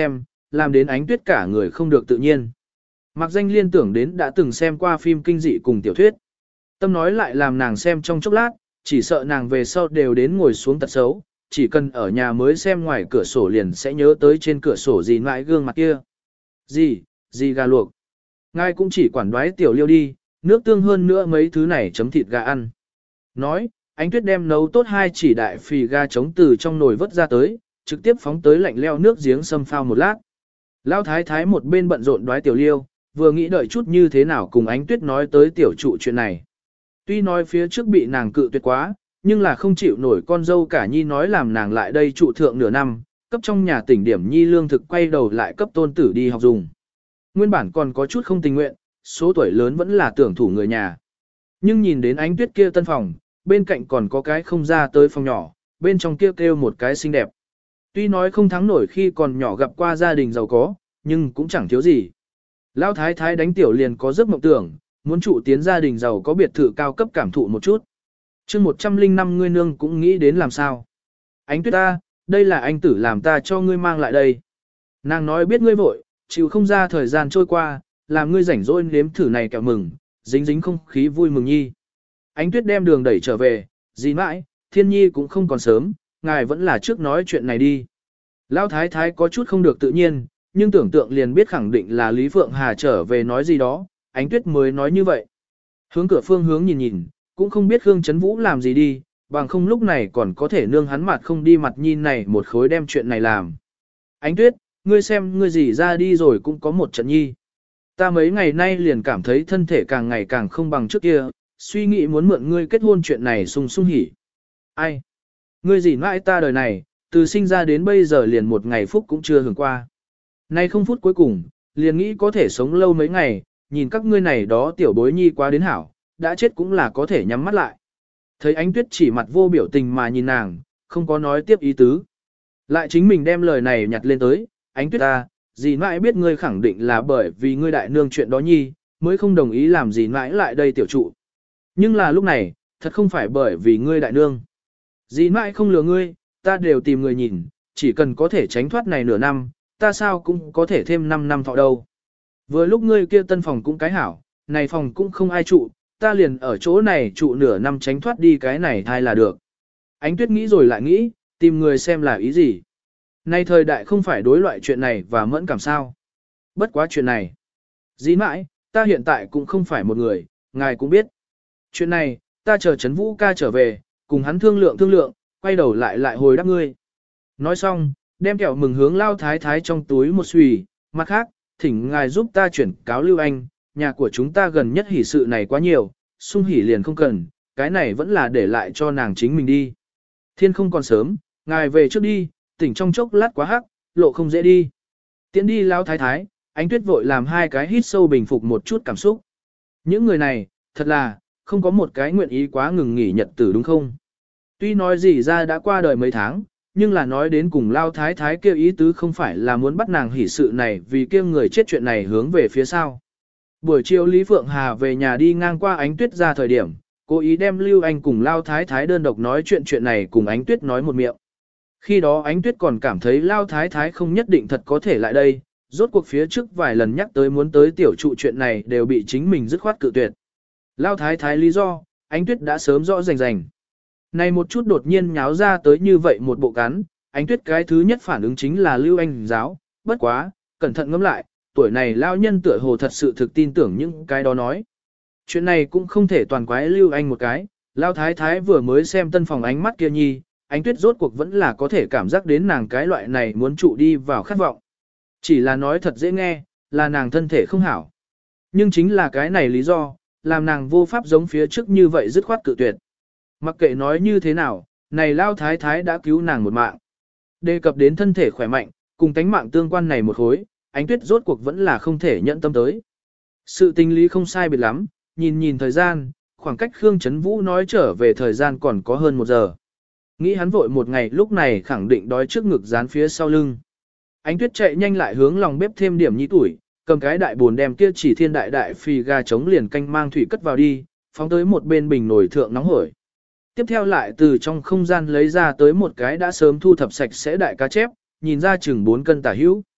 làm đến Ánh Tuyết cả người không được tự nhiên. Mặc danh liên tưởng đến đã từng xem qua phim kinh dị cùng tiểu thuyết. Tâm nói lại làm nàng xem trong chốc lát, chỉ sợ nàng về sau đều đến ngồi xuống tật xấu, chỉ cần ở nhà mới xem ngoài cửa sổ liền sẽ nhớ tới trên cửa sổ gì mãi gương mặt kia. Gì, gì gà luộc. Ngài cũng chỉ quản đoái tiểu liêu đi, nước tương hơn nữa mấy thứ này chấm thịt gà ăn. Nói, Ánh Tuyết đem nấu tốt hai chỉ đại phì gà trống từ trong nồi vớt ra tới, trực tiếp phóng tới lạnh leo nước giếng xâm phao một lát. Lão thái thái một bên bận rộn đoái tiểu liêu, vừa nghĩ đợi chút như thế nào cùng Ánh Tuyết nói tới tiểu trụ chuyện này. Tuy nói phía trước bị nàng cự tuyệt quá, nhưng là không chịu nổi con dâu cả nhi nói làm nàng lại đây trụ thượng nửa năm, cấp trong nhà tỉnh điểm nhi lương thực quay đầu lại cấp tôn tử đi học dùng. Nguyên bản còn có chút không tình nguyện, số tuổi lớn vẫn là tưởng thủ người nhà. Nhưng nhìn đến Ánh Tuyết kia tân phòng, bên cạnh còn có cái không ra tới phòng nhỏ, bên trong kia kêu, kêu một cái xinh đẹp. Tuy nói không thắng nổi khi còn nhỏ gặp qua gia đình giàu có, nhưng cũng chẳng thiếu gì. Lão thái thái đánh tiểu liền có giấc mộng tưởng, muốn trụ tiến gia đình giàu có biệt thự cao cấp cảm thụ một chút. chương một trăm linh năm ngươi nương cũng nghĩ đến làm sao. Ánh Tuyết ta, đây là anh tử làm ta cho ngươi mang lại đây. Nàng nói biết ngươi vội, chịu không ra thời gian trôi qua, làm ngươi rảnh rỗi nếm thử này kẹo mừng, dính dính không khí vui mừng nhi. Ánh Tuyết đem đường đẩy trở về, dì mãi, Thiên Nhi cũng không còn sớm, ngài vẫn là trước nói chuyện này đi. Lão thái thái có chút không được tự nhiên, nhưng tưởng tượng liền biết khẳng định là Lý Phượng Hà trở về nói gì đó, Ánh Tuyết mới nói như vậy. Hướng cửa phương hướng nhìn nhìn, cũng không biết Khương Trấn Vũ làm gì đi, bằng không lúc này còn có thể nương hắn mặt không đi mặt nhìn này một khối đem chuyện này làm. Ánh Tuyết, ngươi xem ngươi gì ra đi rồi cũng có một trận nhi. Ta mấy ngày nay liền cảm thấy thân thể càng ngày càng không bằng trước kia, suy nghĩ muốn mượn ngươi kết hôn chuyện này sung sung hỉ. Ai? Ngươi gì mãi ta đời này, từ sinh ra đến bây giờ liền một ngày phúc cũng chưa hưởng qua. Nay không phút cuối cùng, liền nghĩ có thể sống lâu mấy ngày, nhìn các ngươi này đó tiểu bối nhi quá đến hảo, đã chết cũng là có thể nhắm mắt lại. Thấy Ánh Tuyết chỉ mặt vô biểu tình mà nhìn nàng, không có nói tiếp ý tứ. Lại chính mình đem lời này nhặt lên tới, Ánh Tuyết ta, dì mãi biết ngươi khẳng định là bởi vì ngươi đại nương chuyện đó nhi, mới không đồng ý làm dì mãi lại đây tiểu trụ. Nhưng là lúc này, thật không phải bởi vì ngươi đại nương. Dì mãi không lừa ngươi, ta đều tìm người nhìn, chỉ cần có thể tránh thoát này nửa năm, ta sao cũng có thể thêm năm năm thọ đâu. Vừa lúc ngươi kia tân phòng cũng cái hảo, này phòng cũng không ai trụ, ta liền ở chỗ này trụ nửa năm tránh thoát đi cái này thai là được. Ánh Tuyết nghĩ rồi lại nghĩ, tìm người xem là ý gì. Nay thời đại không phải đối loại chuyện này và mẫn cảm sao. Bất quá chuyện này. Dĩ mãi, ta hiện tại cũng không phải một người, ngài cũng biết. Chuyện này, ta chờ Trấn Vũ ca trở về, cùng hắn thương lượng thương lượng, quay đầu lại lại hồi đáp ngươi. Nói xong, đem kẹo mừng hướng lao thái thái trong túi một xùy, mặt khác, thỉnh ngài giúp ta chuyển cáo Lưu Anh, nhà của chúng ta gần nhất hỷ sự này quá nhiều, sung hỷ liền không cần, cái này vẫn là để lại cho nàng chính mình đi. Thiên không còn sớm, ngài về trước đi, tỉnh trong chốc lát quá hắc, lộ không dễ đi. Tiến đi lao thái thái, Ánh Tuyết vội làm hai cái hít sâu bình phục một chút cảm xúc. Những người này, thật là, không có một cái nguyện ý quá ngừng nghỉ nhật tử đúng không? Tuy nói gì ra đã qua đời mấy tháng, nhưng là nói đến cùng lao thái thái kêu ý tứ không phải là muốn bắt nàng hỉ sự này vì kêu người chết chuyện này hướng về phía sau. Buổi chiều Lý Phượng Hà về nhà đi ngang qua Ánh Tuyết ra thời điểm, cố ý đem Lưu Anh cùng lao thái thái đơn độc nói chuyện chuyện này cùng Ánh Tuyết nói một miệng. Khi đó Ánh Tuyết còn cảm thấy lao thái thái không nhất định thật có thể lại đây, rốt cuộc phía trước vài lần nhắc tới muốn tới tiểu trụ chuyện này đều bị chính mình dứt khoát cự tuyệt. Lao thái thái lý do, Ánh Tuyết đã sớm rõ rành rành. Này một chút đột nhiên nháo ra tới như vậy một bộ cắn, Ánh Tuyết cái thứ nhất phản ứng chính là Lưu Anh giáo, bất quá, cẩn thận ngẫm lại, tuổi này lao nhân tựa hồ thật sự thực tin tưởng những cái đó nói. Chuyện này cũng không thể toàn quái Lưu Anh một cái, lao thái thái vừa mới xem tân phòng ánh mắt kia nhi, Ánh Tuyết rốt cuộc vẫn là có thể cảm giác đến nàng cái loại này muốn trụ đi vào khát vọng. Chỉ là nói thật dễ nghe, là nàng thân thể không hảo. Nhưng chính là cái này lý do, làm nàng vô pháp giống phía trước như vậy dứt khoát cự tuyệt. Mặc kệ nói như thế nào, này lao thái thái đã cứu nàng một mạng. Đề cập đến thân thể khỏe mạnh, cùng tánh mạng tương quan này một khối, Ánh Tuyết rốt cuộc vẫn là không thể nhận tâm tới. Sự tình lý không sai biệt lắm, nhìn nhìn thời gian, khoảng cách Khương Trấn Vũ nói trở về thời gian còn có hơn một giờ. Nghĩ hắn vội một ngày lúc này khẳng định đói trước ngực dán phía sau lưng. Ánh Tuyết chạy nhanh lại hướng lòng bếp thêm điểm nhi tuổi, cầm cái đại buồn đem kia chỉ thiên đại đại phì gà trống liền canh mang thủy cất vào đi, phóng tới một bên bình nồi thượng nóng hổi. Tiếp theo lại từ trong không gian lấy ra tới một cái đã sớm thu thập sạch sẽ đại cá chép, nhìn ra chừng bốn cân tả hữu.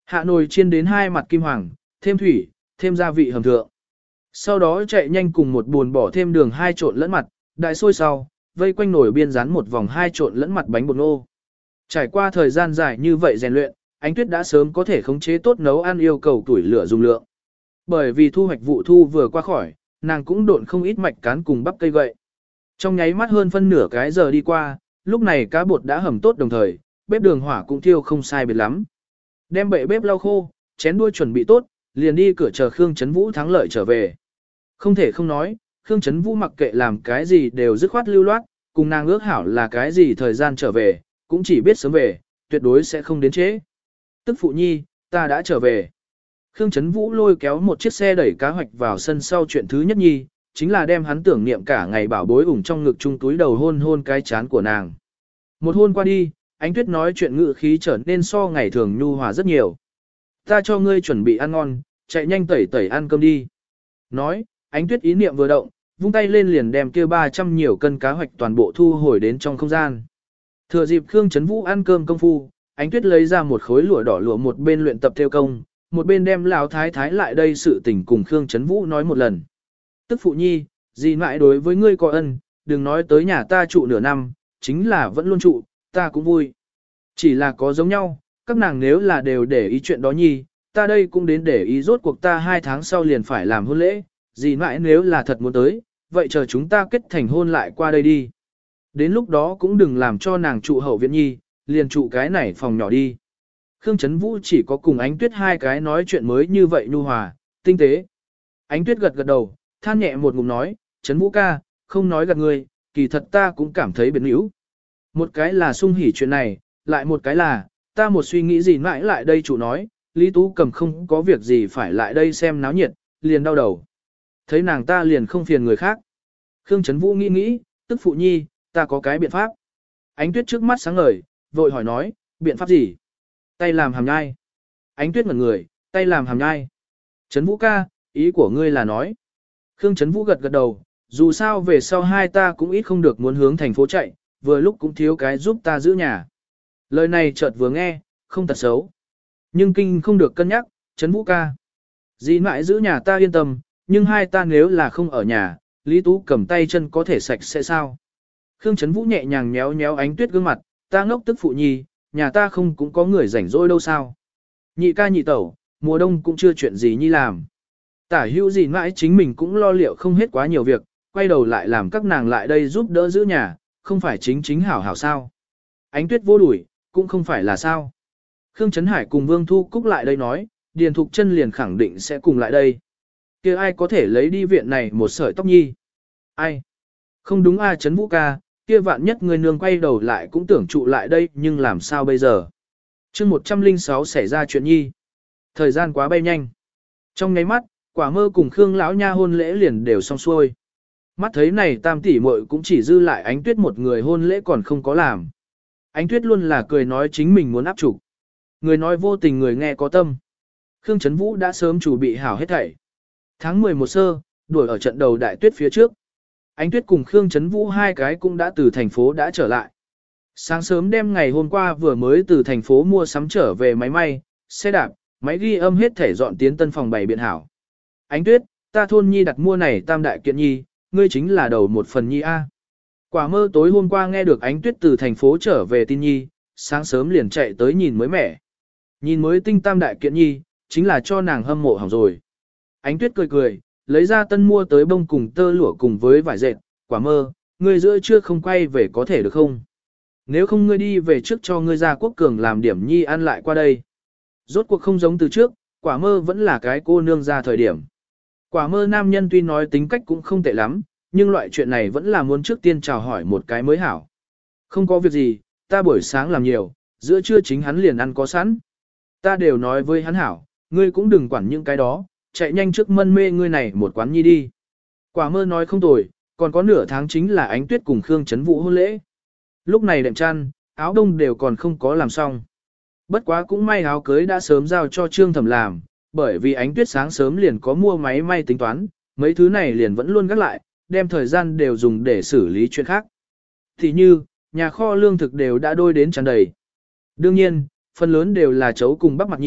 Hạ nồi chiên đến hai mặt kim hoàng, thêm thủy, thêm gia vị hầm thượng. Sau đó chạy nhanh cùng một buồn bỏ thêm đường hai trộn lẫn mặt, đại sôi sau, vây quanh nồi biên rán một vòng hai trộn lẫn mặt bánh bột ngô. Trải qua thời gian dài như vậy rèn luyện, Ánh Tuyết đã sớm có thể khống chế tốt nấu ăn yêu cầu tuổi lửa dùng lượng. Bởi vì thu hoạch vụ thu vừa qua khỏi, nàng cũng độn không ít mạch cán cùng bắp cây gậy. Trong nháy mắt hơn phân nửa cái giờ đi qua, lúc này cá bột đã hầm tốt đồng thời, bếp đường hỏa cũng thiêu không sai biệt lắm. Đem bệ bếp lau khô, chén đuôi chuẩn bị tốt, liền đi cửa chờ Khương Chấn Vũ thắng lợi trở về. Không thể không nói, Khương Chấn Vũ mặc kệ làm cái gì đều dứt khoát lưu loát, cùng nàng ước hảo là cái gì thời gian trở về, cũng chỉ biết sớm về, tuyệt đối sẽ không đến trễ. Tức phụ nhi, ta đã trở về. Khương Chấn Vũ lôi kéo một chiếc xe đẩy cá hoạch vào sân sau, chuyện thứ nhất nhi, chính là đem hắn tưởng niệm cả ngày bảo bối ủng trong ngực chung túi đầu hôn hôn cái chán của nàng. Một hôn qua đi, Ánh Tuyết nói chuyện ngự khí trở nên so ngày thường nhu hòa rất nhiều. Ta cho ngươi chuẩn bị ăn ngon, chạy nhanh tẩy tẩy ăn cơm đi. Nói, Ánh Tuyết ý niệm vừa động, vung tay lên liền đem kia ba trăm nhiều cân cá hoạch toàn bộ thu hồi đến trong không gian. Thừa dịp Khương Chấn Vũ ăn cơm công phu, Ánh Tuyết lấy ra một khối lụa đỏ lụa, một bên luyện tập theo công, một bên đem lão thái thái lại đây sự tình cùng Khương Chấn Vũ nói một lần. Tức phụ nhi, gì mãi đối với ngươi có ân, đừng nói tới nhà ta trụ nửa năm, chính là vẫn luôn trụ, ta cũng vui. Chỉ là có giống nhau, các nàng nếu là đều để ý chuyện đó nhi, ta đây cũng đến để ý, rốt cuộc ta hai tháng sau liền phải làm hôn lễ, gì mãi nếu là thật muốn tới, vậy chờ chúng ta kết thành hôn lại qua đây đi. Đến lúc đó cũng đừng làm cho nàng trụ hậu viện nhi, liền trụ cái này phòng nhỏ đi. Khương Chấn Vũ chỉ có cùng Ánh Tuyết hai cái nói chuyện mới như vậy nhu hòa, tinh tế. Ánh Tuyết gật gật đầu, than nhẹ một ngụm nói, Chấn Vũ ca, không nói gạt ngươi, kỳ thật ta cũng cảm thấy biệt níu. Một cái là sung hỉ chuyện này, lại một cái là, ta một suy nghĩ gì mãi lại đây chủ nói, Lý Tú Cầm không có việc gì phải lại đây xem náo nhiệt, liền đau đầu. Thấy nàng ta liền không phiền người khác. Khương Chấn Vũ nghĩ nghĩ, tức phụ nhi, ta có cái biện pháp. Ánh Tuyết trước mắt sáng ngời, vội hỏi nói, biện pháp gì? Tay làm hàm nhai. Ánh Tuyết ngẩn người, tay làm hàm nhai. Chấn Vũ ca, ý của ngươi là nói. Khương Chấn Vũ gật gật đầu, dù sao về sau hai ta cũng ít không được muốn hướng thành phố chạy, vừa lúc cũng thiếu cái giúp ta giữ nhà. Lời này chợt vừa nghe, không tật xấu. Nhưng kinh không được cân nhắc, Chấn Vũ ca. Dì mãi giữ nhà ta yên tâm, nhưng hai ta nếu là không ở nhà, Lý Tú cầm tay chân có thể sạch sẽ sao? Khương Chấn Vũ nhẹ nhàng nhéo nhéo Ánh Tuyết gương mặt, ta ngốc tức phụ nhi, nhà ta không cũng có người rảnh rỗi đâu sao? Nhị ca nhị tẩu, mùa đông cũng chưa chuyện gì nhi làm. Tả hữu gì mãi chính mình cũng lo liệu không hết quá nhiều việc, quay đầu lại làm các nàng lại đây giúp đỡ giữ nhà, không phải chính chính hảo hảo sao? Ánh Tuyết vô đuổi, cũng không phải là sao? Khương Trấn Hải cùng Vương Thu Cúc lại đây nói, Điền Thục Chân liền khẳng định sẽ cùng lại đây. Kia ai có thể lấy đi viện này một sợi tóc nhi? Ai? Không đúng a, Trấn Vũ ca, kia vạn nhất người nương quay đầu lại cũng tưởng trụ lại đây, nhưng làm sao bây giờ? Chương một trăm lẻ sáu xảy ra chuyện nhi. Thời gian quá bay nhanh. Trong nháy mắt, Quả Mơ cùng Khương lão nha hôn lễ liền đều xong xuôi. Mắt thấy này tam tỷ muội cũng chỉ dư lại Ánh Tuyết một người hôn lễ còn không có làm. Ánh Tuyết luôn là cười nói chính mình muốn áp chủ. Người nói vô tình người nghe có tâm. Khương Trấn Vũ đã sớm chuẩn bị hảo hết thảy. Tháng mười một sơ, đuổi ở trận đầu đại tuyết phía trước. Ánh Tuyết cùng Khương Trấn Vũ hai cái cũng đã từ thành phố đã trở lại. Sáng sớm đêm ngày hôm qua vừa mới từ thành phố mua sắm trở về máy may, xe đạp, máy ghi âm hết thể dọn tiến tân phòng bày biện hảo. Ánh Tuyết, ta thôn nhi đặt mua này tam đại kiện nhi, ngươi chính là đầu một phần nhi A. Quả Mơ tối hôm qua nghe được Ánh Tuyết từ thành phố trở về tin nhi, sáng sớm liền chạy tới nhìn mới mẻ. Nhìn mới tinh tam đại kiện nhi, chính là cho nàng hâm mộ hỏng rồi. Ánh Tuyết cười cười, lấy ra tân mua tới bông cùng tơ lụa cùng với vải dệt, Quả Mơ, ngươi giữa trưa không quay về có thể được không? Nếu không ngươi đi về trước cho ngươi ra Quốc Cường làm điểm nhi ăn lại qua đây. Rốt cuộc không giống từ trước, Quả Mơ vẫn là cái cô nương ra thời điểm. Quả Mơ nam nhân tuy nói tính cách cũng không tệ lắm, nhưng loại chuyện này vẫn là muốn trước tiên chào hỏi một cái mới hảo. Không có việc gì, ta buổi sáng làm nhiều, giữa trưa chính hắn liền ăn có sẵn. Ta đều nói với hắn hảo, ngươi cũng đừng quản những cái đó, chạy nhanh trước mân mê ngươi này một quán nhi đi. Quả Mơ nói không tồi, còn có nửa tháng chính là Ánh Tuyết cùng Khương Trấn Vũ hôn lễ. Lúc này đệm chăn, áo đông đều còn không có làm xong. Bất quá cũng may áo cưới đã sớm giao cho Trương Thẩm làm, bởi vì Ánh Tuyết sáng sớm liền có mua máy may tính toán, mấy thứ này liền vẫn luôn gác lại, đem thời gian đều dùng để xử lý chuyện khác. Thì như, nhà kho lương thực đều đã đôi đến tràn đầy. Đương nhiên, phần lớn đều là chấu cùng bắp mặt nhi,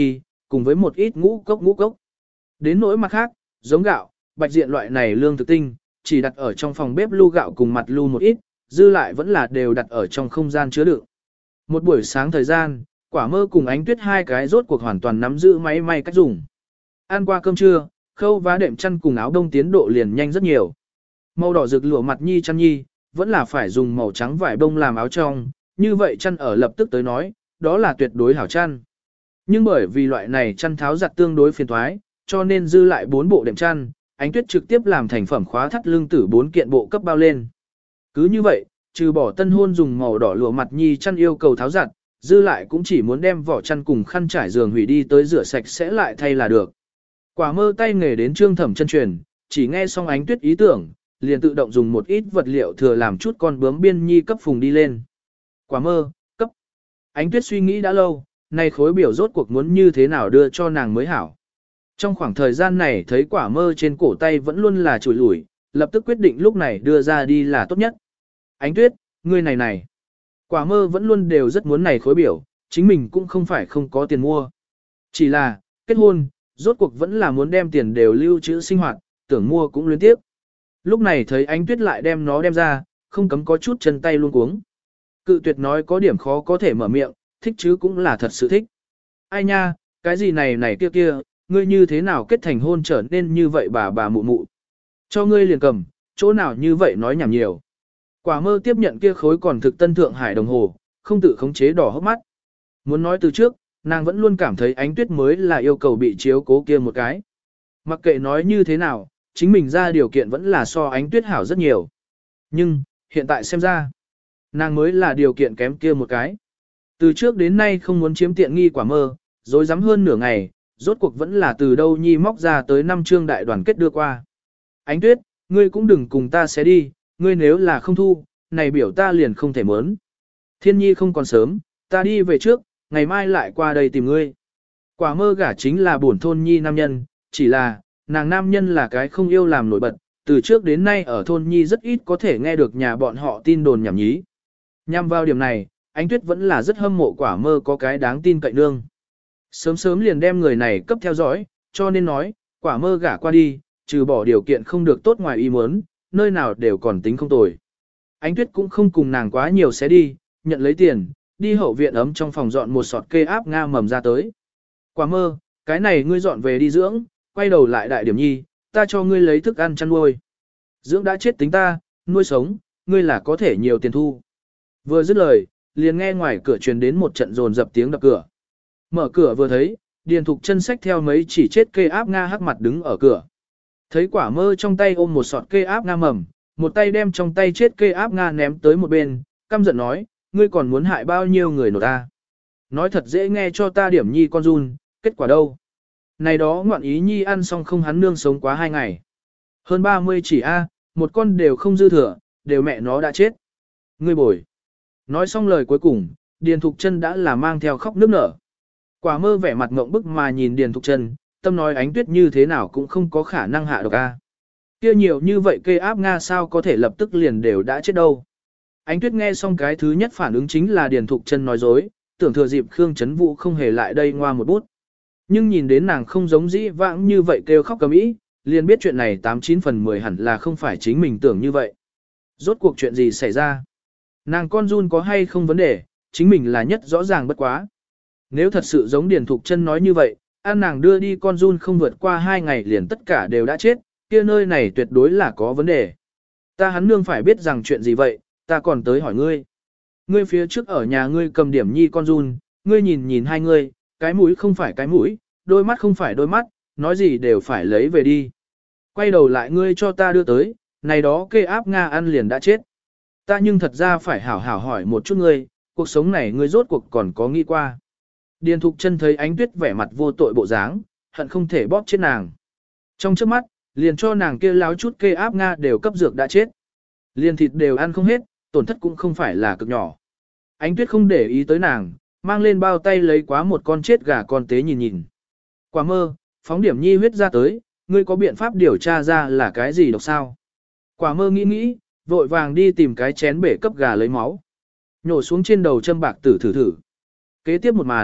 cùng với một ít ngũ cốc ngũ cốc. Đến nỗi mặt khác, giống gạo, bạch diện loại này lương thực tinh, chỉ đặt ở trong phòng bếp lu gạo cùng mặt lu một ít, dư lại vẫn là đều đặt ở trong không gian chứa đựng. Một buổi sáng thời gian, Quả Mơ cùng Ánh Tuyết hai cái rốt cuộc hoàn toàn nắm giữ máy may cách dùng. Ăn qua cơm trưa, khâu vá đệm chăn cùng áo đông tiến độ liền nhanh rất nhiều. Màu đỏ rực lụa mặt nhi chăn nhi, vẫn là phải dùng màu trắng vải bông làm áo trong, như vậy chăn ở lập tức tới nói, đó là tuyệt đối hảo chăn. Nhưng bởi vì loại này chăn tháo giặt tương đối phiền toái, cho nên dư lại bốn bộ đệm chăn, Ánh Tuyết trực tiếp làm thành phẩm khóa thắt lưng tử bốn kiện bộ cấp bao lên. Cứ như vậy, trừ bỏ tân hôn dùng màu đỏ lụa mặt nhi chăn yêu cầu tháo giặt, dư lại cũng chỉ muốn đem vỏ chăn cùng khăn trải giường hủy đi tới rửa sạch sẽ lại thay là được. Quả Mơ tay nghề đến Trương Thẩm chân truyền, chỉ nghe xong Ánh Tuyết ý tưởng, liền tự động dùng một ít vật liệu thừa làm chút con bướm biên nhi cấp phùng đi lên. Quả Mơ, cấp. Ánh Tuyết suy nghĩ đã lâu, nay khối biểu rốt cuộc muốn như thế nào đưa cho nàng mới hảo. Trong khoảng thời gian này thấy Quả Mơ trên cổ tay vẫn luôn là chùi lủi, lập tức quyết định lúc này đưa ra đi là tốt nhất. Ánh Tuyết, ngươi này này. Quả Mơ vẫn luôn đều rất muốn này khối biểu, chính mình cũng không phải không có tiền mua. Chỉ là, kết hôn, rốt cuộc vẫn là muốn đem tiền đều lưu trữ sinh hoạt, tưởng mua cũng luyến tiếp. Lúc này thấy Ánh Tuyết lại đem nó đem ra, không cấm có chút chân tay luôn cuống. Cự tuyệt nói có điểm khó có thể mở miệng, thích chứ cũng là thật sự thích. Ai nha, cái gì này này kia kia, ngươi như thế nào kết thành hôn trở nên như vậy bà bà mụ mụ. Cho ngươi liền cầm, chỗ nào như vậy nói nhảm nhiều. Quả Mơ tiếp nhận kia khối còn thực tân Thượng Hải đồng hồ, không tự khống chế đỏ hốc mắt. Muốn nói từ trước, nàng vẫn luôn cảm thấy Ánh Tuyết mới là yêu cầu bị chiếu cố kia một cái. Mặc kệ nói như thế nào, chính mình ra điều kiện vẫn là so Ánh Tuyết hảo rất nhiều. Nhưng, hiện tại xem ra, nàng mới là điều kiện kém kia một cái. Từ trước đến nay không muốn chiếm tiện nghi Quả Mơ, rồi dám hơn nửa ngày, rốt cuộc vẫn là từ đâu nhi móc ra tới năm chương đại đoàn kết đưa qua. Ánh Tuyết, ngươi cũng đừng cùng ta sẽ đi, ngươi nếu là không thu, này biểu ta liền không thể mớn. Thiên nhi không còn sớm, ta đi về trước, ngày mai lại qua đây tìm ngươi. Quả Mơ gả chính là bổn thôn nhi nam nhân, chỉ là, nàng nam nhân là cái không yêu làm nổi bật, từ trước đến nay ở thôn nhi rất ít có thể nghe được nhà bọn họ tin đồn nhảm nhí. Nhằm vào điểm này, Ánh Tuyết vẫn là rất hâm mộ Quả Mơ có cái đáng tin cậy nương. Sớm sớm liền đem người này cấp theo dõi, cho nên nói, Quả Mơ gả qua đi, trừ bỏ điều kiện không được tốt ngoài ý muốn, nơi nào đều còn tính không tồi. Ánh Tuyết cũng không cùng nàng quá nhiều sẽ đi, nhận lấy tiền, đi hậu viện ấm trong phòng dọn một sọt cây áp nga mầm ra tới. Quả Mơ, cái này ngươi dọn về đi dưỡng, quay đầu lại đại điểm nhi, ta cho ngươi lấy thức ăn chăn nuôi. Dưỡng đã chết tính ta, nuôi sống, ngươi là có thể nhiều tiền thu. Vừa dứt lời, liền nghe ngoài cửa truyền đến một trận rồn dập tiếng đập cửa. Mở cửa vừa thấy, Điền Thục chân xách theo mấy chỉ chết cây áp nga hắc mặt đứng ở cửa. Thấy Quả Mơ trong tay ôm một sọt cây áp nga mầm, một tay đem trong tay chết cây áp nga ném tới một bên, căm giận nói, ngươi còn muốn hại bao nhiêu người nổ ta. Nói thật dễ nghe cho ta điểm nhi con run, kết quả đâu. Này đó ngoạn ý nhi ăn xong không hắn nương sống quá hai ngày. Hơn ba mươi chỉ A, một con đều không dư thừa, đều mẹ nó đã chết. Ngươi bồi. Nói xong lời cuối cùng, Điền Thục Chân đã là mang theo khóc nước nở. Quả Mơ vẻ mặt ngộng bức mà nhìn Điền Thục Chân, tâm nói Ánh Tuyết như thế nào cũng không có khả năng hạ độc A. Kia nhiều như vậy cây áp nga sao có thể lập tức liền đều đã chết đâu. Ánh Tuyết nghe xong cái thứ nhất phản ứng chính là Điền Thục Chân nói dối, tưởng thừa dịp Khương Chấn Vũ không hề lại đây ngoa một bút. Nhưng nhìn đến nàng không giống dĩ vãng như vậy kêu khóc cầm ý, liền biết chuyện này tám chín phần mười hẳn là không phải chính mình tưởng như vậy. Rốt cuộc chuyện gì xảy ra? Nàng con run có hay không vấn đề, chính mình là nhất rõ ràng bất quá. Nếu thật sự giống Điền Thục Chân nói như vậy, ăn nàng đưa đi con run không vượt qua hai ngày liền tất cả đều đã chết, kia nơi này tuyệt đối là có vấn đề. Ta hắn nương phải biết rằng chuyện gì vậy, ta còn tới hỏi ngươi. Ngươi phía trước ở nhà ngươi cầm điểm nhi con run, ngươi nhìn nhìn hai ngươi, cái mũi không phải cái mũi, đôi mắt không phải đôi mắt, nói gì đều phải lấy về đi. Quay đầu lại ngươi cho ta đưa tới, này đó kê áp Nga ăn liền đã chết. Ta nhưng thật ra phải hảo hảo hỏi một chút ngươi, cuộc sống này ngươi rốt cuộc còn có nghĩ qua. Điền Thục Chân thấy Ánh Tuyết vẻ mặt vô tội bộ dáng, hận không thể bóp chết nàng. Trong trước mắt, liền cho nàng kia láo chút kê áp Nga đều cấp dược đã chết. Liền thịt đều ăn không hết, tổn thất cũng không phải là cực nhỏ. Ánh Tuyết không để ý tới nàng, mang lên bao tay lấy quá một con chết gà con tế nhìn nhìn. Quả Mơ, phóng điểm nhi huyết ra tới, ngươi có biện pháp điều tra ra là cái gì độc sao? Quả Mơ nghĩ nghĩ, vội vàng đi tìm cái chén bể cấp gà lấy máu. Nhổ xuống trên đầu châm bạc tử thử thử. Kế tiếp một màn,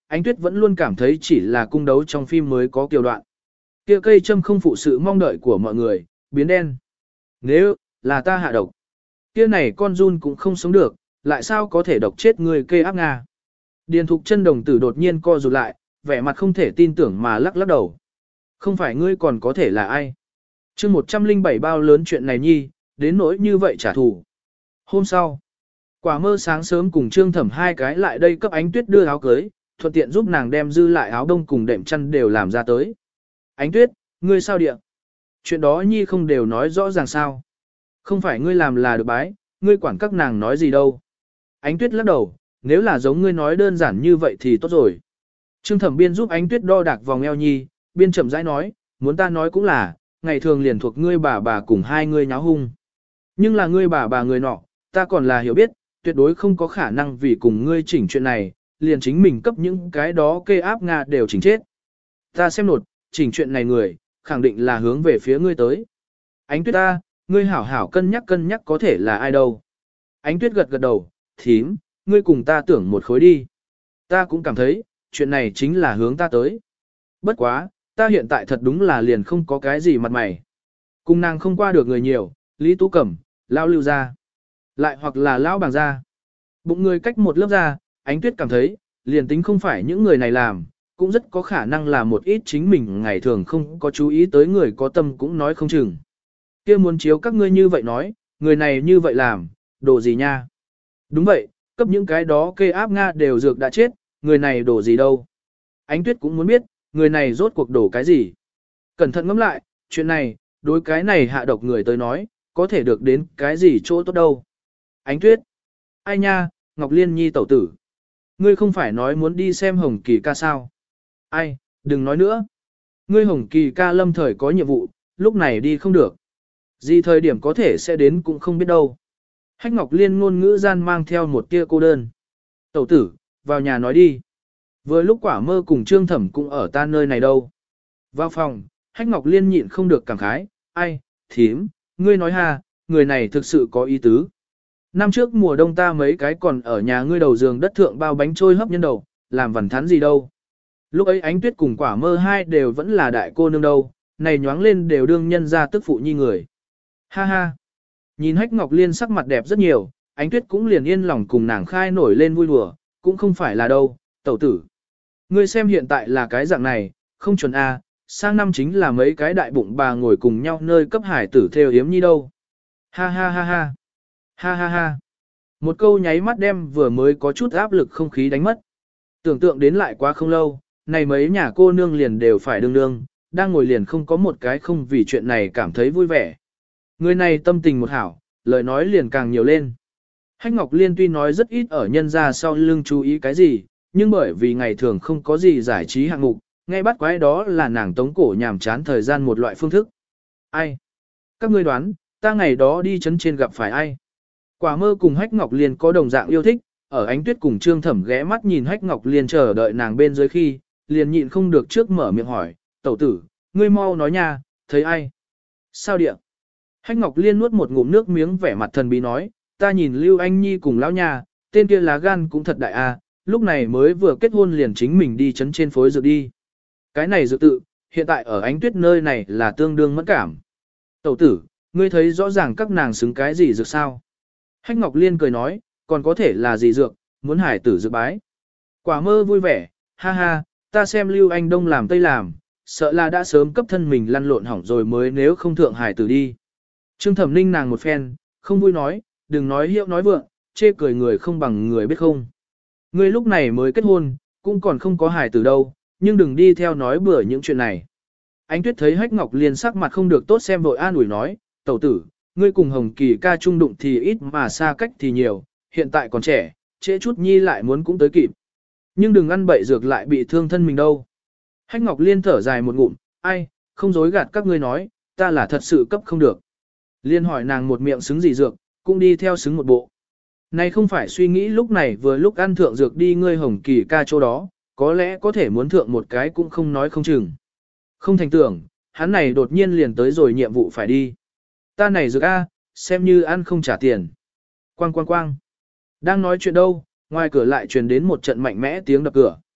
Ánh Tuyết vẫn luôn cảm thấy chỉ là cung đấu trong phim mới có kiều đoạn. Kia cây châm không phụ sự mong đợi của mọi người, biến đen. Nếu là ta hạ độc, kia này con run cũng không sống được, lại sao có thể độc chết người kê áp Nga. Điền Thục Chân đồng tử đột nhiên co rụt lại, vẻ mặt không thể tin tưởng mà lắc lắc đầu. Không phải ngươi còn có thể là ai? Chương một trăm linh bảy bao lớn chuyện này nhi, đến nỗi như vậy trả thù. Hôm sau, Quả Mơ sáng sớm cùng Trương Thẩm hai cái lại đây cấp Ánh Tuyết đưa áo cưới, thuận tiện giúp nàng đem dư lại áo đông cùng đệm chăn đều làm ra tới. Ánh Tuyết, ngươi sao địa? Chuyện đó nhi không đều nói rõ ràng sao? Không phải ngươi làm là được bái, ngươi quản các nàng nói gì đâu. Ánh Tuyết lắc đầu, nếu là giống ngươi nói đơn giản như vậy thì tốt rồi. Trương Thẩm biên giúp Ánh Tuyết đo đạc vòng eo nhi, biên chậm rãi nói, muốn ta nói cũng là, ngày thường liền thuộc ngươi bà bà cùng hai ngươi nháo hung. Nhưng là ngươi bà bà người nọ, ta còn là hiểu biết, tuyệt đối không có khả năng vì cùng ngươi chỉnh chuyện này, liền chính mình cấp những cái đó kê áp Nga đều chỉnh chết. Ta xem nột, chỉnh chuyện này người, khẳng định là hướng về phía ngươi tới. Ánh Tuyết ta, ngươi hảo hảo cân nhắc cân nhắc có thể là ai đâu. Ánh Tuyết gật gật đầu, thím, ngươi cùng ta tưởng một khối đi. Ta cũng cảm thấy, chuyện này chính là hướng ta tới. Bất quá, ta hiện tại thật đúng là liền không có cái gì mặt mày. Cùng nàng không qua được người nhiều, Lý Tú Cẩm, Lao Lưu ra. Lại hoặc là Lão Bàng ra. Bụng người cách một lớp ra, Ánh Tuyết cảm thấy, liền tính không phải những người này làm, cũng rất có khả năng là một ít chính mình ngày thường không có chú ý tới người có tâm cũng nói không chừng. Kia muốn chiếu các ngươi như vậy nói, người này như vậy làm, đồ gì nha? Đúng vậy, cấp những cái đó kê áp Nga đều dược đã chết, người này đồ gì đâu? Ánh Tuyết cũng muốn biết, người này rốt cuộc đổ cái gì? Cẩn thận ngẫm lại, chuyện này, đối cái này hạ độc người tới nói, có thể được đến cái gì chỗ tốt đâu? Ánh Tuyết, ai nha, Ngọc Liên Nhi tẩu tử. Ngươi không phải nói muốn đi xem Hồng Kỳ ca sao? Ai, đừng nói nữa. Ngươi Hồng Kỳ ca lâm thời có nhiệm vụ, lúc này đi không được. Gì thời điểm có thể sẽ đến cũng không biết đâu. Hách Ngọc Liên ngôn ngữ gian mang theo một tia cô đơn. Tẩu tử, vào nhà nói đi. Vừa lúc Quả Mơ cùng Trương Thẩm cũng ở ta nơi này đâu. Vào phòng, Hách Ngọc Liên nhịn không được cảm khái. Ai, thím, ngươi nói ha, người này thực sự có ý tứ. Năm trước mùa đông ta mấy cái còn ở nhà ngươi đầu giường đất thượng bao bánh trôi hấp nhân đầu, làm vằn thắn gì đâu. Lúc ấy Ánh Tuyết cùng Quả Mơ hai đều vẫn là đại cô nương đâu, này nhoáng lên đều đương nhân ra tức phụ nhi người. Ha ha. Nhìn Hách Ngọc Liên sắc mặt đẹp rất nhiều, Ánh Tuyết cũng liền yên lòng cùng nàng khai nổi lên vui đùa, cũng không phải là đâu, tẩu tử. Ngươi xem hiện tại là cái dạng này, không chuẩn a, à, sang năm chính là mấy cái đại bụng bà ngồi cùng nhau nơi cấp hải tử theo hiếm nhi đâu. Ha ha ha ha. Ha ha ha. Một câu nháy mắt đem vừa mới có chút áp lực không khí đánh mất. Tưởng tượng đến lại quá không lâu, này mấy nhà cô nương liền đều phải đương đương, đang ngồi liền không có một cái không vì chuyện này cảm thấy vui vẻ. Người này tâm tình một hảo, lời nói liền càng nhiều lên. Hách Ngọc Liên tuy nói rất ít ở nhân ra sau lưng chú ý cái gì, nhưng bởi vì ngày thường không có gì giải trí hạng mục, ngay bắt quái đó là nàng tống cổ nhàm chán thời gian một loại phương thức. Ai? Các ngươi đoán, ta ngày đó đi chấn trên gặp phải ai? Quả Mơ cùng Hách Ngọc Liên có đồng dạng yêu thích, ở Ánh Tuyết cùng Trương Thẩm ghé mắt nhìn Hách Ngọc Liên chờ đợi nàng bên dưới khi, liền nhịn không được trước mở miệng hỏi, tẩu tử, ngươi mau nói nha, thấy ai? Sao địa? Hách Ngọc Liên nuốt một ngụm nước miếng vẻ mặt thần bí nói, ta nhìn Lưu Anh Nhi cùng lão nhà, tên kia lá gan cũng thật đại a, lúc này mới vừa kết hôn liền chính mình đi chấn trên phối dược đi. Cái này dược tự, hiện tại ở Ánh Tuyết nơi này là tương đương mẫn cảm. Tẩu tử, ngươi thấy rõ ràng các nàng xứng cái gì dược sao? Hách Ngọc Liên cười nói, còn có thể là gì dược, muốn hải tử dược bái. Quả Mơ vui vẻ, ha ha, ta xem Lưu Anh Đông làm Tây làm, sợ là đã sớm cấp thân mình lăn lộn hỏng rồi mới nếu không thượng hải tử đi. Trương Thẩm Ninh nàng một phen, không vui nói, đừng nói hiệu nói vượng, chê cười người không bằng người biết không. Ngươi lúc này mới kết hôn, cũng còn không có hài tử đâu, nhưng đừng đi theo nói bừa những chuyện này. Ánh Tuyết thấy Hách Ngọc Liên sắc mặt không được tốt xem vội an ủi nói, tẩu tử, ngươi cùng Hồng Kỳ ca trung đụng thì ít mà xa cách thì nhiều, hiện tại còn trẻ, trễ chút nhi lại muốn cũng tới kịp. Nhưng đừng ăn bậy dược lại bị thương thân mình đâu. Hách Ngọc Liên thở dài một ngụm, ai, không dối gạt các ngươi nói, ta là thật sự cấp không được. Liên hỏi nàng một miệng xứng gì dược, cũng đi theo xứng một bộ. Này không phải suy nghĩ lúc này vừa lúc ăn thượng dược đi ngươi Hồng Kỳ ca chỗ đó, có lẽ có thể muốn thượng một cái cũng không nói không chừng. Không thành tưởng, hắn này đột nhiên liền tới rồi nhiệm vụ phải đi. Ta này dược A, xem như ăn không trả tiền. Quang quang quang. Đang nói chuyện đâu, ngoài cửa lại truyền đến một trận mạnh mẽ tiếng đập cửa.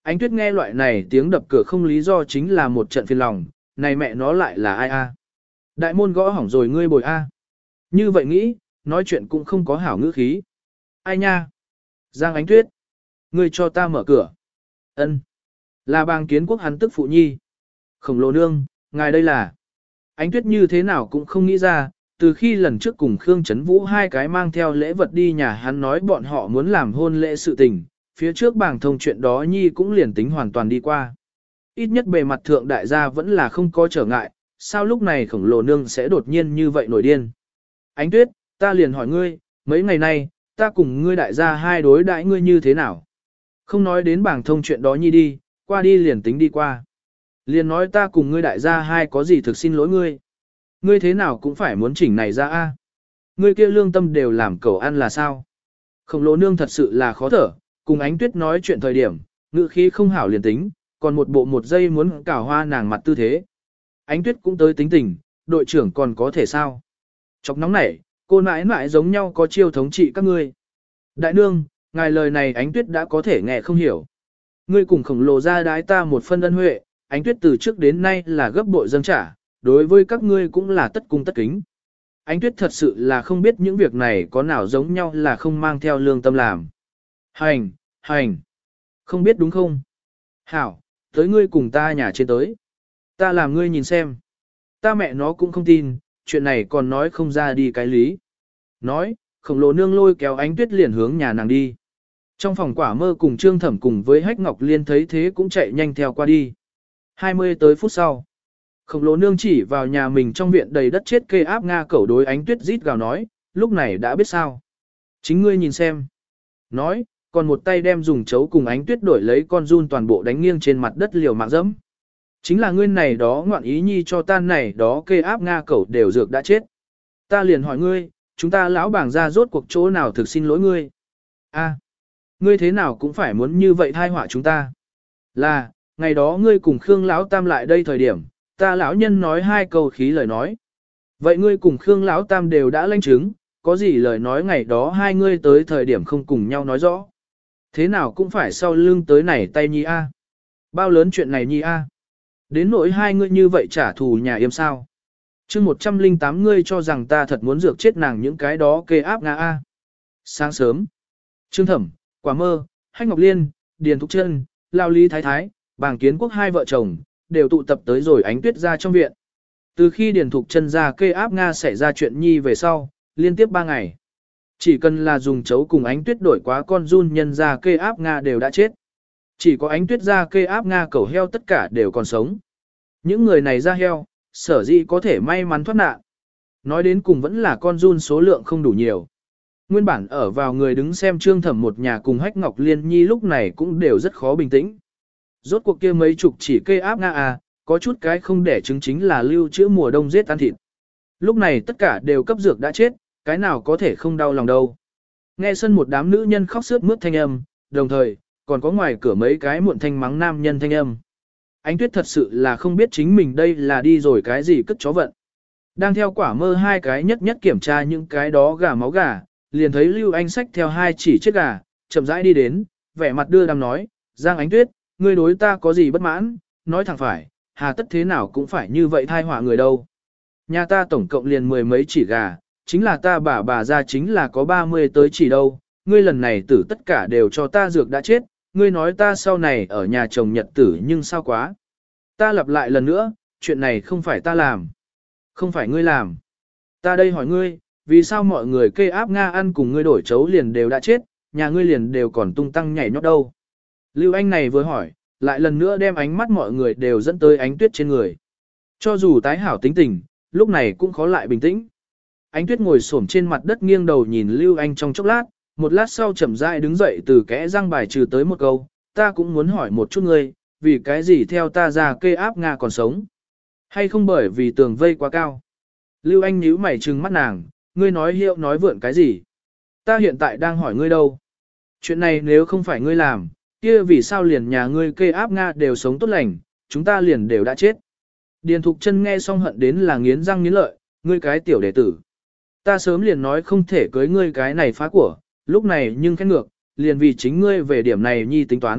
Ánh Tuyết nghe loại này tiếng đập cửa không lý do chính là một trận phiền lòng, này mẹ nó lại là ai a? Đại môn gõ hỏng rồi ngươi bồi a. Như vậy nghĩ, nói chuyện cũng không có hảo ngữ khí. Ai nha? Giang Ánh Tuyết. Ngươi cho ta mở cửa. Ân. Là Bàng Kiến Quốc hắn tức phụ nhi. Khổng Lồ nương, ngài đây là. Ánh Tuyết như thế nào cũng không nghĩ ra, từ khi lần trước cùng Khương Trấn Vũ hai cái mang theo lễ vật đi nhà hắn nói bọn họ muốn làm hôn lễ sự tình, phía trước Bàng Thông chuyện đó nhi cũng liền tính hoàn toàn đi qua. Ít nhất bề mặt thượng đại gia vẫn là không có trở ngại, sao lúc này Khổng Lồ nương sẽ đột nhiên như vậy nổi điên. Ánh Tuyết, ta liền hỏi ngươi, mấy ngày nay, ta cùng ngươi đại gia hai đối đãi ngươi như thế nào? Không nói đến Bàng Thông chuyện đó nhi đi, qua đi liền tính đi qua. Liền nói ta cùng ngươi đại gia hai có gì thực xin lỗi ngươi. Ngươi thế nào cũng phải muốn chỉnh này ra a. Ngươi kia lương tâm đều làm cẩu ăn là sao? Khổng Lồ nương thật sự là khó thở, cùng Ánh Tuyết nói chuyện thời điểm, ngữ khí không hảo liền tính, còn một bộ một giây muốn cào hoa nàng mặt tư thế. Ánh Tuyết cũng tới tính tình, đội trưởng còn có thể sao? Chọc nóng nảy, cô nãi nãi giống nhau có chiêu thống trị các ngươi. Đại nương, ngài lời này Ánh Tuyết đã có thể nghe không hiểu. Ngươi cùng Khổng Lồ ra đái ta một phân ân huệ, Ánh Tuyết từ trước đến nay là gấp bội dâng trả, đối với các ngươi cũng là tất cung tất kính. Ánh Tuyết thật sự là không biết những việc này có nào giống nhau là không mang theo lương tâm làm. Hành, hành. Không biết đúng không? Hảo, tới ngươi cùng ta nhà trên tới. Ta làm ngươi nhìn xem. Ta mẹ nó cũng không tin, chuyện này còn nói không ra đi cái lý. Nói, Khổng Lồ nương lôi kéo Ánh Tuyết liền hướng nhà nàng đi. Trong phòng Quả Mơ cùng Trương Thẩm cùng với Hách Ngọc Liên thấy thế cũng chạy nhanh theo qua đi. hai mươi tới phút sau. Khổng Lồ nương chỉ vào nhà mình trong viện đầy đất chết kê áp Nga cẩu đối Ánh Tuyết rít gào nói, lúc này đã biết sao. Chính ngươi nhìn xem. Nói, còn một tay đem dùng chấu cùng Ánh Tuyết đổi lấy con run toàn bộ đánh nghiêng trên mặt đất liều mạng dẫm. Chính là ngươi này đó ngoạn ý nhi cho tan này đó kê áp Nga cẩu đều dược đã chết. Ta liền hỏi ngươi, chúng ta lão bảng ra rốt cuộc chỗ nào thực xin lỗi ngươi. A, ngươi thế nào cũng phải muốn như vậy thai họa chúng ta. Là, ngày đó ngươi cùng Khương lão tam lại đây thời điểm, ta lão nhân nói hai câu khí lời nói. Vậy ngươi cùng Khương lão tam đều đã lãnh chứng, có gì lời nói ngày đó hai ngươi tới thời điểm không cùng nhau nói rõ. Thế nào cũng phải sau lưng tới này tay nhi a. Bao lớn chuyện này nhi a. Đến nỗi hai ngươi như vậy trả thù nhà yêm sao. Chương một trăm lẻ tám ngươi cho rằng ta thật muốn dược chết nàng những cái đó kê áp Nga a. Sáng sớm, Trương Thẩm, Quả Mơ, Hách Ngọc Liên, Điền Thục Trân, Lao Lý Thái Thái, Bàng Kiến Quốc hai vợ chồng, đều tụ tập tới rồi Ánh Tuyết ra trong viện. Từ khi Điền Thục Trân ra kê áp Nga xảy ra chuyện nhi về sau, liên tiếp ba ngày. Chỉ cần là dùng chấu cùng Ánh Tuyết đổi quá con run nhân ra kê áp Nga đều đã chết. Chỉ có Ánh Tuyết ra kê áp Nga cẩu heo tất cả đều còn sống. Những người này ra heo, sở dĩ có thể may mắn thoát nạn. Nói đến cùng vẫn là con run số lượng không đủ nhiều. Nguyên bản ở vào người đứng xem Trương Thẩm một nhà cùng Hách Ngọc Liên Nhi lúc này cũng đều rất khó bình tĩnh. Rốt cuộc kia mấy chục chỉ kê áp Nga à, có chút cái không để chứng chính là lưu trữ mùa đông giết ăn thịt. Lúc này tất cả đều cấp dược đã chết, cái nào có thể không đau lòng đâu. Nghe sân một đám nữ nhân khóc sướt mướt thanh âm, đồng thời, còn có ngoài cửa mấy cái muộn thanh mắng nam nhân thanh âm. Ánh Tuyết thật sự là không biết chính mình đây là đi rồi cái gì cất chó vận. Đang theo Quả Mơ hai cái nhất nhất kiểm tra những cái đó gà máu gà, liền thấy Lưu Anh xách theo hai chỉ chiếc gà, chậm rãi đi đến, vẻ mặt đưa đàm nói, Giang Ánh Tuyết, ngươi đối ta có gì bất mãn, nói thẳng phải, hà tất thế nào cũng phải như vậy thai họa người đâu. Nhà ta tổng cộng liền mười mấy chỉ gà, chính là ta bà bà ra chính là có ba mươi tới chỉ đâu, ngươi lần này tử tất cả đều cho ta dược đã chết, ngươi nói ta sau này ở nhà chồng nhật tử nhưng sao quá. Ta lặp lại lần nữa, chuyện này không phải ta làm. Không phải ngươi làm. Ta đây hỏi ngươi, vì sao mọi người kê áp Nga ăn cùng ngươi đổi chấu liền đều đã chết, nhà ngươi liền đều còn tung tăng nhảy nhót đâu. Lưu Anh này vừa hỏi, lại lần nữa đem ánh mắt mọi người đều dẫn tới Ánh Tuyết trên người. Cho dù tái hảo tính tình, lúc này cũng khó lại bình tĩnh. Ánh Tuyết ngồi xổm trên mặt đất nghiêng đầu nhìn Lưu Anh trong chốc lát, một lát sau chậm rãi đứng dậy từ kẽ răng bài trừ tới một câu, ta cũng muốn hỏi một chút ngươi, vì cái gì theo ta ra kê áp Nga còn sống? Hay không bởi vì tường vây quá cao? Lưu Anh nhíu mày trừng mắt nàng, ngươi nói hiệu nói vượn cái gì? Ta hiện tại đang hỏi ngươi đâu? Chuyện này nếu không phải ngươi làm, kia vì sao liền nhà ngươi kê áp Nga đều sống tốt lành, chúng ta liền đều đã chết. Điền Thục Trân nghe xong hận đến là nghiến răng nghiến lợi, ngươi cái tiểu đệ tử. Ta sớm liền nói không thể cưới ngươi cái này phá của, lúc này nhưng khét ngược, liền vì chính ngươi về điểm này nhi tính toán,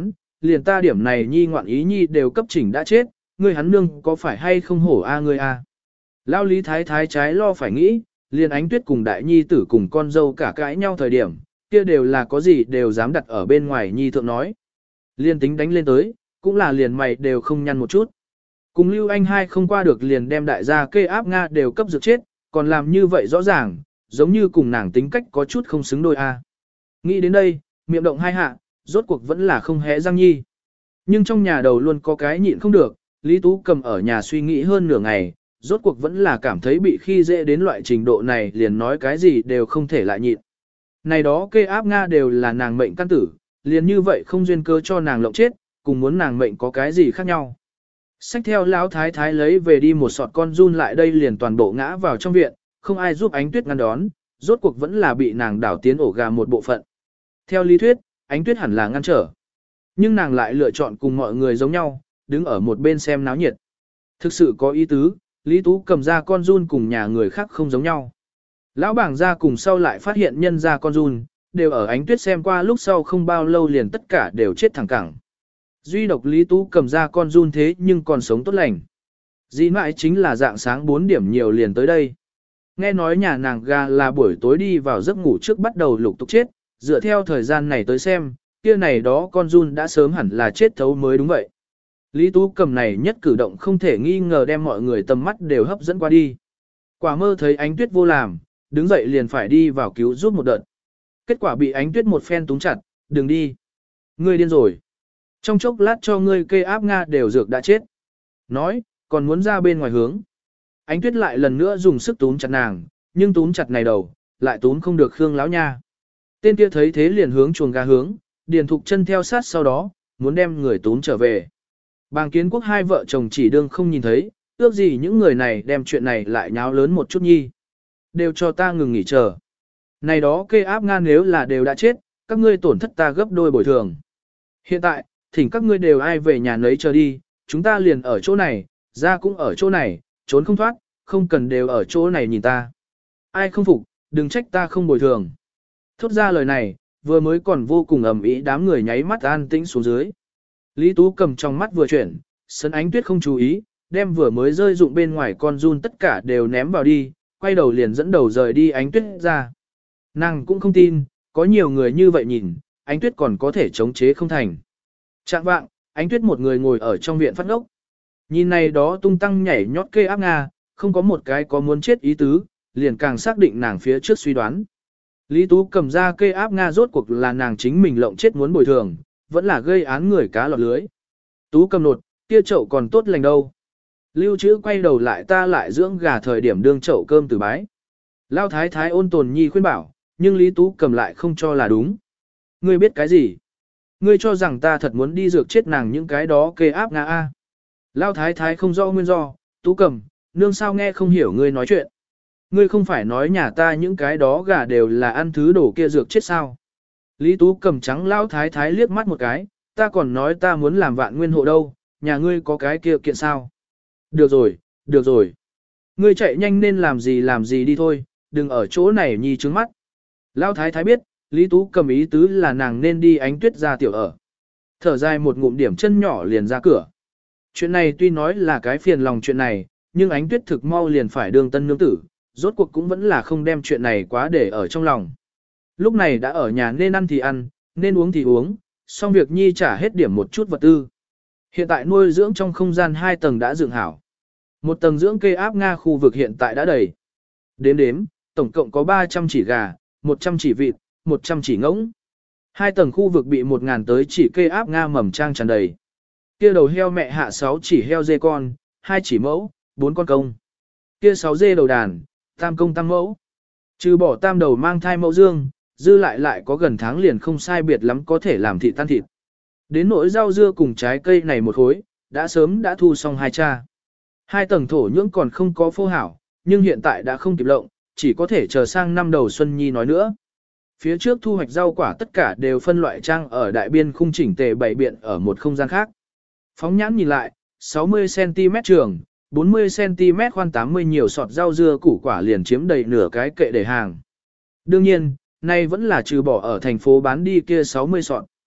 liền ta điểm này nhi ngoạn ý nhi đều cấp chỉnh đã chết, ngươi hắn nương có phải hay không hổ a ngươi a. Lao Lý Thái Thái trái lo phải nghĩ, liền Ánh Tuyết cùng đại nhi tử cùng con dâu cả cãi nhau thời điểm, kia đều là có gì đều dám đặt ở bên ngoài nhi thượng nói. Liền tính đánh lên tới, cũng là liền mày đều không nhăn một chút. Cùng Lưu Anh hai không qua được liền đem đại gia kê áp Nga đều cấp dược chết, còn làm như vậy rõ ràng, giống như cùng nàng tính cách có chút không xứng đôi a. Nghĩ đến đây, miệng động hai hạ, rốt cuộc vẫn là không hé răng nhi. Nhưng trong nhà đầu luôn có cái nhịn không được, Lý Tú cầm ở nhà suy nghĩ hơn nửa ngày, rốt cuộc vẫn là cảm thấy bị khi dễ đến loại trình độ này liền nói cái gì đều không thể lại nhịn. Này đó kê áp Nga đều là nàng mệnh căn tử, liền như vậy không duyên cơ cho nàng lộng chết, cùng muốn nàng mệnh có cái gì khác nhau. Xách theo lão thái thái lấy về đi một sọt con run lại đây liền toàn bộ ngã vào trong viện, không ai giúp Ánh Tuyết ngăn đón, rốt cuộc vẫn là bị nàng đảo tiến ổ gà một bộ phận. Theo lý thuyết, Ánh Tuyết hẳn là ngăn trở. Nhưng nàng lại lựa chọn cùng mọi người giống nhau, đứng ở một bên xem náo nhiệt. Thực sự có ý tứ, Lý Tú cầm ra con run cùng nhà người khác không giống nhau. Lão bảng ra cùng sau lại phát hiện nhân ra con run, đều ở Ánh Tuyết xem qua lúc sau không bao lâu liền tất cả đều chết thẳng cẳng. Duy độc Lý Tú cầm ra con run thế nhưng còn sống tốt lành. Dĩ mãi chính là dạng sáng bốn điểm nhiều liền tới đây. Nghe nói nhà nàng gà là buổi tối đi vào giấc ngủ trước bắt đầu lục tục chết, dựa theo thời gian này tới xem, kia này đó con run đã sớm hẳn là chết thấu mới đúng vậy. Lý Tú cầm này nhất cử động không thể nghi ngờ đem mọi người tầm mắt đều hấp dẫn qua đi. Quả mơ thấy Ánh Tuyết vô làm, đứng dậy liền phải đi vào cứu giúp một đợt. Kết quả bị Ánh Tuyết một phen túng chặt, đừng đi. Ngươi điên rồi. Trong chốc lát cho ngươi kê áp Nga đều dược đã chết. Nói, còn muốn ra bên ngoài hướng. Ánh Tuyết lại lần nữa dùng sức túm chặt nàng, nhưng túm chặt này đầu, lại túm không được Khương lão nha. Tên kia thấy thế liền hướng chuồng gà hướng, Điền Thục chân theo sát sau đó, muốn đem người túm trở về. Bàng Kiến Quốc hai vợ chồng chỉ đương không nhìn thấy, ước gì những người này đem chuyện này lại nháo lớn một chút nhi. Đều cho ta ngừng nghỉ chờ. Này đó kê áp Nga nếu là đều đã chết, các ngươi tổn thất ta gấp đôi bồi thường. Hiện tại, thỉnh các ngươi đều ai về nhà nấy chờ đi, chúng ta liền ở chỗ này, ra cũng ở chỗ này, trốn không thoát, không cần đều ở chỗ này nhìn ta. Ai không phục, đừng trách ta không bồi thường. Thốt ra lời này, vừa mới còn vô cùng ầm ĩ đám người nháy mắt an tĩnh xuống dưới. Lý Tú cầm trong mắt vừa chuyển, sân Ánh Tuyết không chú ý, đem vừa mới rơi dụng bên ngoài con run tất cả đều ném vào đi, quay đầu liền dẫn đầu rời đi Ánh Tuyết ra. Nàng cũng không tin, có nhiều người như vậy nhìn, Ánh Tuyết còn có thể chống chế không thành. Trạng vạng, Ánh Tuyết một người ngồi ở trong viện phát ngốc. Nhìn này đó tung tăng nhảy nhót kê áp Nga, không có một cái có muốn chết ý tứ, liền càng xác định nàng phía trước suy đoán. Lý Tú cầm ra kê áp Nga rốt cuộc là nàng chính mình lộng chết muốn bồi thường, vẫn là gây án người cá lọt lưới. Tú cầm nột, kia chậu còn tốt lành đâu. Lưu trữ quay đầu lại ta lại dưỡng gà thời điểm đương chậu cơm từ bái. Lao thái thái ôn tồn nhi khuyên bảo, nhưng Lý Tú cầm lại không cho là đúng. Ngươi biết cái gì? Ngươi cho rằng ta thật muốn đi dược chết nàng những cái đó kê áp Nga a. Lao thái thái không rõ nguyên do, Tú cầm, nương sao nghe không hiểu ngươi nói chuyện. Ngươi không phải nói nhà ta những cái đó gà đều là ăn thứ đổ kia dược chết sao. Lý Tú cầm trắng Lao thái thái liếc mắt một cái, ta còn nói ta muốn làm vạn nguyên hộ đâu, nhà ngươi có cái kia kiện sao. Được rồi, được rồi. Ngươi chạy nhanh nên làm gì làm gì đi thôi, đừng ở chỗ này nhi trứng mắt. Lao thái thái biết, Lý Tú cầm ý tứ là nàng nên đi Ánh Tuyết ra tiểu ở. Thở dài một ngụm điểm chân nhỏ liền ra cửa. Chuyện này tuy nói là cái phiền lòng chuyện này, nhưng Ánh Tuyết thực mau liền phải đương tân nương tử, rốt cuộc cũng vẫn là không đem chuyện này quá để ở trong lòng. Lúc này đã ở nhà nên ăn thì ăn, nên uống thì uống, xong việc nhi trả hết điểm một chút vật tư. Hiện tại nuôi dưỡng trong không gian hai tầng đã dựng hảo. Một tầng dưỡng kê áp Nga khu vực hiện tại đã đầy. Đếm đếm, tổng cộng có ba trăm chỉ gà, một trăm chỉ vịt, một trăm chỉ ngỗng. Hai tầng khu vực bị một ngàn tới chỉ kê áp Nga mầm trang tràn đầy. Kia đầu heo mẹ hạ sáu chỉ heo dê con, hai chỉ mẫu, bốn con công. Kia sáu dê đầu đàn, tam công tam mẫu. Trừ bỏ tam đầu mang thai mẫu dương, dư lại lại có gần tháng liền không sai biệt lắm có thể làm thịt tan thịt. Đến nỗi rau dưa cùng trái cây này một khối, đã sớm đã thu xong hai cha. Hai tầng thổ nhưỡng còn không có phô hảo, nhưng hiện tại đã không kịp lộng, chỉ có thể chờ sang năm đầu xuân nhi nói nữa. Phía trước thu hoạch rau quả tất cả đều phân loại trang ở đại biên khung chỉnh tề bày biện ở một không gian khác. Phóng nhãn nhìn lại, sáu mươi xăng ti mét trường, bốn mươi xăng ti mét khoan tám mươi nhiều sọt rau dưa củ quả liền chiếm đầy nửa cái kệ để hàng. Đương nhiên, nay vẫn là trừ bỏ ở thành phố bán đi kia sáu mươi sọt.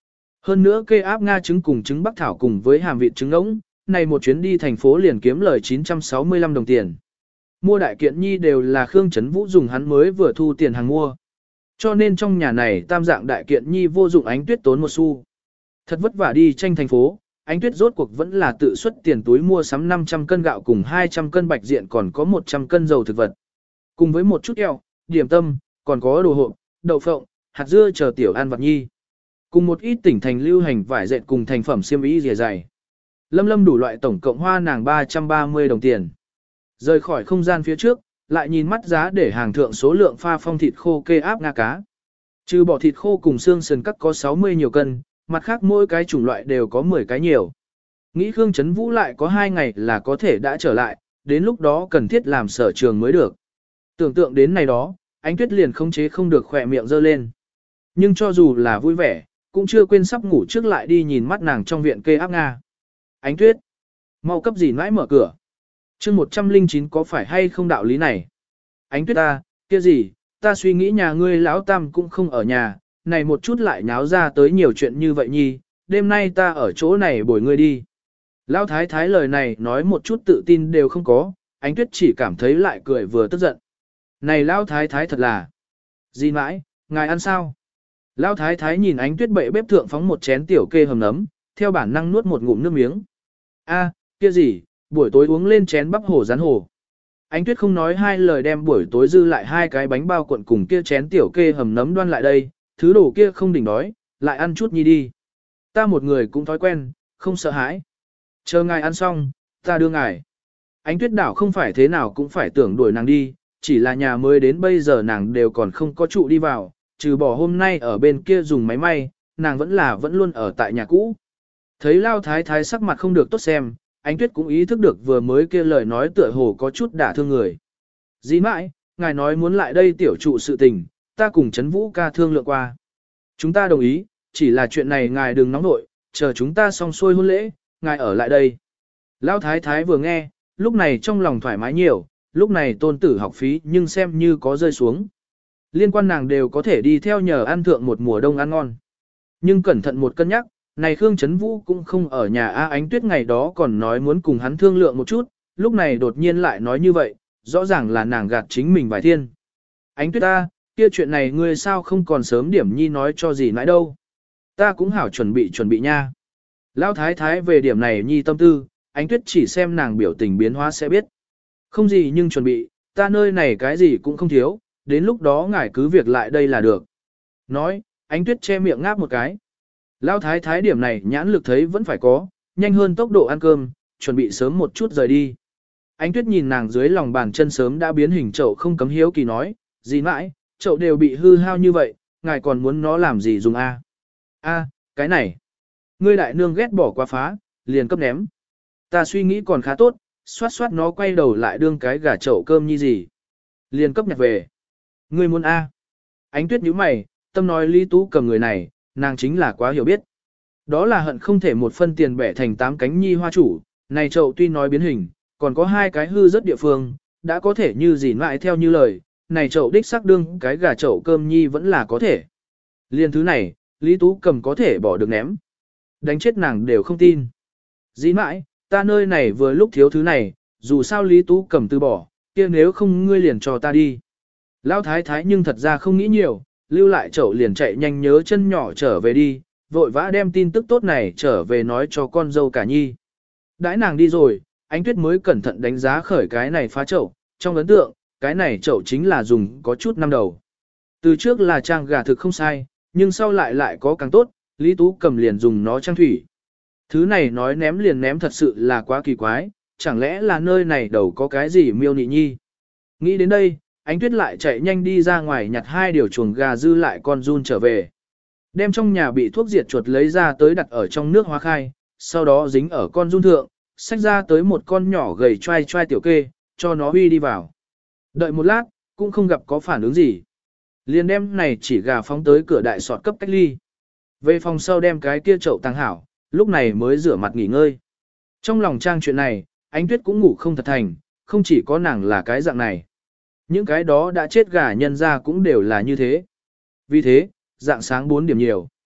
Hơn nữa cây áp Nga trứng cùng trứng Bắc Thảo cùng với hàm vịt trứng ngỗng, này một chuyến đi thành phố liền kiếm lời chín trăm sáu mươi lăm đồng tiền. Mua đại kiện nhi đều là Khương Chấn Vũ dùng hắn mới vừa thu tiền hàng mua. Cho nên trong nhà này tam dạng đại kiện nhi vô dụng Ánh Tuyết tốn một xu. Thật vất vả đi tranh thành phố, Ánh Tuyết rốt cuộc vẫn là tự xuất tiền túi mua sắm năm trăm cân gạo cùng hai trăm cân bạch diện còn có một trăm cân dầu thực vật. Cùng với một chút kẹo, điểm tâm, còn có đồ hộp, đậu phộng, hạt dưa chờ tiểu ăn vặt nhi. Cùng một ít tỉnh thành lưu hành vải dệt cùng thành phẩm xiêm y dày dày. Lâm lâm đủ loại tổng cộng hoa nàng ba trăm ba mươi đồng tiền. Rời khỏi không gian phía trước, lại nhìn mắt giá để hàng thượng số lượng pha phong thịt khô kê áp Nga cá. Trừ bỏ thịt khô cùng xương sườn cắt có sáu mươi nhiều cân, mặt khác mỗi cái chủng loại đều có mười cái nhiều. Nghĩ Khương Chấn Vũ lại có hai ngày là có thể đã trở lại, đến lúc đó cần thiết làm sở trường mới được. Tưởng tượng đến này đó, Ánh Tuyết liền không chế không được khỏe miệng giơ lên. Nhưng cho dù là vui vẻ, cũng chưa quên sắp ngủ trước lại đi nhìn mắt nàng trong viện kê áp Nga. Ánh Tuyết, mau cấp gì mãi mở cửa. chương một trăm lẻ chín có phải hay không đạo lý này? Ánh Tuyết ta, kia gì, ta suy nghĩ nhà ngươi lão tam cũng không ở nhà, này một chút lại nháo ra tới nhiều chuyện như vậy nhi, đêm nay ta ở chỗ này bồi ngươi đi. Lão thái thái lời này nói một chút tự tin đều không có, Ánh Tuyết chỉ cảm thấy lại cười vừa tức giận. Này lão thái thái thật là, gì mãi, ngài ăn sao? Lão thái thái nhìn Ánh Tuyết bệ bếp thượng phóng một chén tiểu kê hầm nấm, theo bản năng nuốt một ngụm nước miếng. A, kia gì, buổi tối uống lên chén bắp hổ rán hổ. Ánh Tuyết không nói hai lời đem buổi tối dư lại hai cái bánh bao cuộn cùng kia chén tiểu kê hầm nấm đoan lại đây, thứ đồ kia không đỉnh đói, lại ăn chút nhi đi. Ta một người cũng thói quen, không sợ hãi. Chờ ngài ăn xong, ta đưa ngài. Ánh Tuyết đảo không phải thế nào cũng phải tưởng đuổi nàng đi, chỉ là nhà mới đến bây giờ nàng đều còn không có trụ đi vào, trừ bỏ hôm nay ở bên kia dùng máy may, nàng vẫn là vẫn luôn ở tại nhà cũ. Thấy Lao Thái Thái sắc mặt không được tốt xem, Ánh Tuyết cũng ý thức được vừa mới kia lời nói tựa hồ có chút đả thương người. Dĩ mãi, ngài nói muốn lại đây tiểu trụ sự tình, ta cùng Trấn Vũ ca thương lượng qua. Chúng ta đồng ý, chỉ là chuyện này ngài đừng nóng nội, chờ chúng ta xong xuôi hôn lễ, ngài ở lại đây. Lão Thái Thái vừa nghe, lúc này trong lòng thoải mái nhiều, lúc này tôn tử học phí nhưng xem như có rơi xuống. Liên quan nàng đều có thể đi theo nhờ ăn thượng một mùa đông ăn ngon. Nhưng cẩn thận một cân nhắc, này Khương Chấn Vũ cũng không ở nhà A Ánh Tuyết ngày đó còn nói muốn cùng hắn thương lượng một chút, lúc này đột nhiên lại nói như vậy, rõ ràng là nàng gạt chính mình vài thiên. Ánh Tuyết ta, kia chuyện này ngươi sao không còn sớm điểm nhi nói cho gì nãy đâu. Ta cũng hảo chuẩn bị chuẩn bị nha. Lão Thái Thái về điểm này nhi tâm tư, Ánh Tuyết chỉ xem nàng biểu tình biến hóa sẽ biết. Không gì nhưng chuẩn bị, ta nơi này cái gì cũng không thiếu, đến lúc đó ngài cứ việc lại đây là được. Nói, Ánh Tuyết che miệng ngáp một cái. Lão Thái Thái điểm này nhãn lực thấy vẫn phải có, nhanh hơn tốc độ ăn cơm, chuẩn bị sớm một chút rời đi. Ánh Tuyết nhìn nàng dưới lòng bàn chân sớm đã biến hình chậu không cấm hiếu kỳ nói, gì mãi, chậu đều bị hư hao như vậy, ngài còn muốn nó làm gì dùng a? A, cái này, ngươi đại nương ghét bỏ quá phá, liền cấp ném. Ta suy nghĩ còn khá tốt, xoát xoát nó quay đầu lại đương cái gà chậu cơm như gì. Liền cấp nhặt về. Ngươi muốn a? Ánh Tuyết nhíu mày, tâm nói Lý Tú cầm người này, nàng chính là quá hiểu biết. Đó là hận không thể một phân tiền bẻ thành tám cánh nhi hoa chủ, này chậu tuy nói biến hình, còn có hai cái hư rất địa phương, đã có thể như gì mãi theo như lời, này chậu đích xác đương cái gà chậu cơm nhi vẫn là có thể. Liên thứ này, Lý Tú cầm có thể bỏ được ném. Đánh chết nàng đều không tin. Dĩ mãi, ta nơi này vừa lúc thiếu thứ này, dù sao Lý Tú cầm từ bỏ, kia nếu không ngươi liền cho ta đi. Lão Thái Thái nhưng thật ra không nghĩ nhiều, lưu lại chậu liền chạy nhanh nhớ chân nhỏ trở về đi, vội vã đem tin tức tốt này trở về nói cho con dâu cả nhi. Đãi nàng đi rồi, Ánh Tuyết mới cẩn thận đánh giá khởi cái này phá chậu, trong ấn tượng, cái này chậu chính là dùng có chút năm đầu. Từ trước là trang gà thực không sai, nhưng sau lại lại có càng tốt, Lý Tú cầm liền dùng nó trang thủy. Thứ này nói ném liền ném thật sự là quá kỳ quái, chẳng lẽ là nơi này đầu có cái gì miêu nị nhi. Nghĩ đến đây, Ánh Tuyết lại chạy nhanh đi ra ngoài nhặt hai điều chuồng gà dư lại con giun trở về. Đem trong nhà bị thuốc diệt chuột lấy ra tới đặt ở trong nước hóa khai, sau đó dính ở con giun thượng, xách ra tới một con nhỏ gầy choai choai tiểu kê, cho nó huy đi vào. Đợi một lát, cũng không gặp có phản ứng gì. Liền đem này chỉ gà phóng tới cửa đại sọt cấp cách ly. Về phòng sau đem cái kia chậu tăng hảo, lúc này mới rửa mặt nghỉ ngơi. Trong lòng trang chuyện này, Ánh Tuyết cũng ngủ không thật thành, không chỉ có nàng là cái dạng này. Những cái đó đã chết gà nhân ra cũng đều là như thế. Vì thế, dạng sáng bốn điểm nhiều.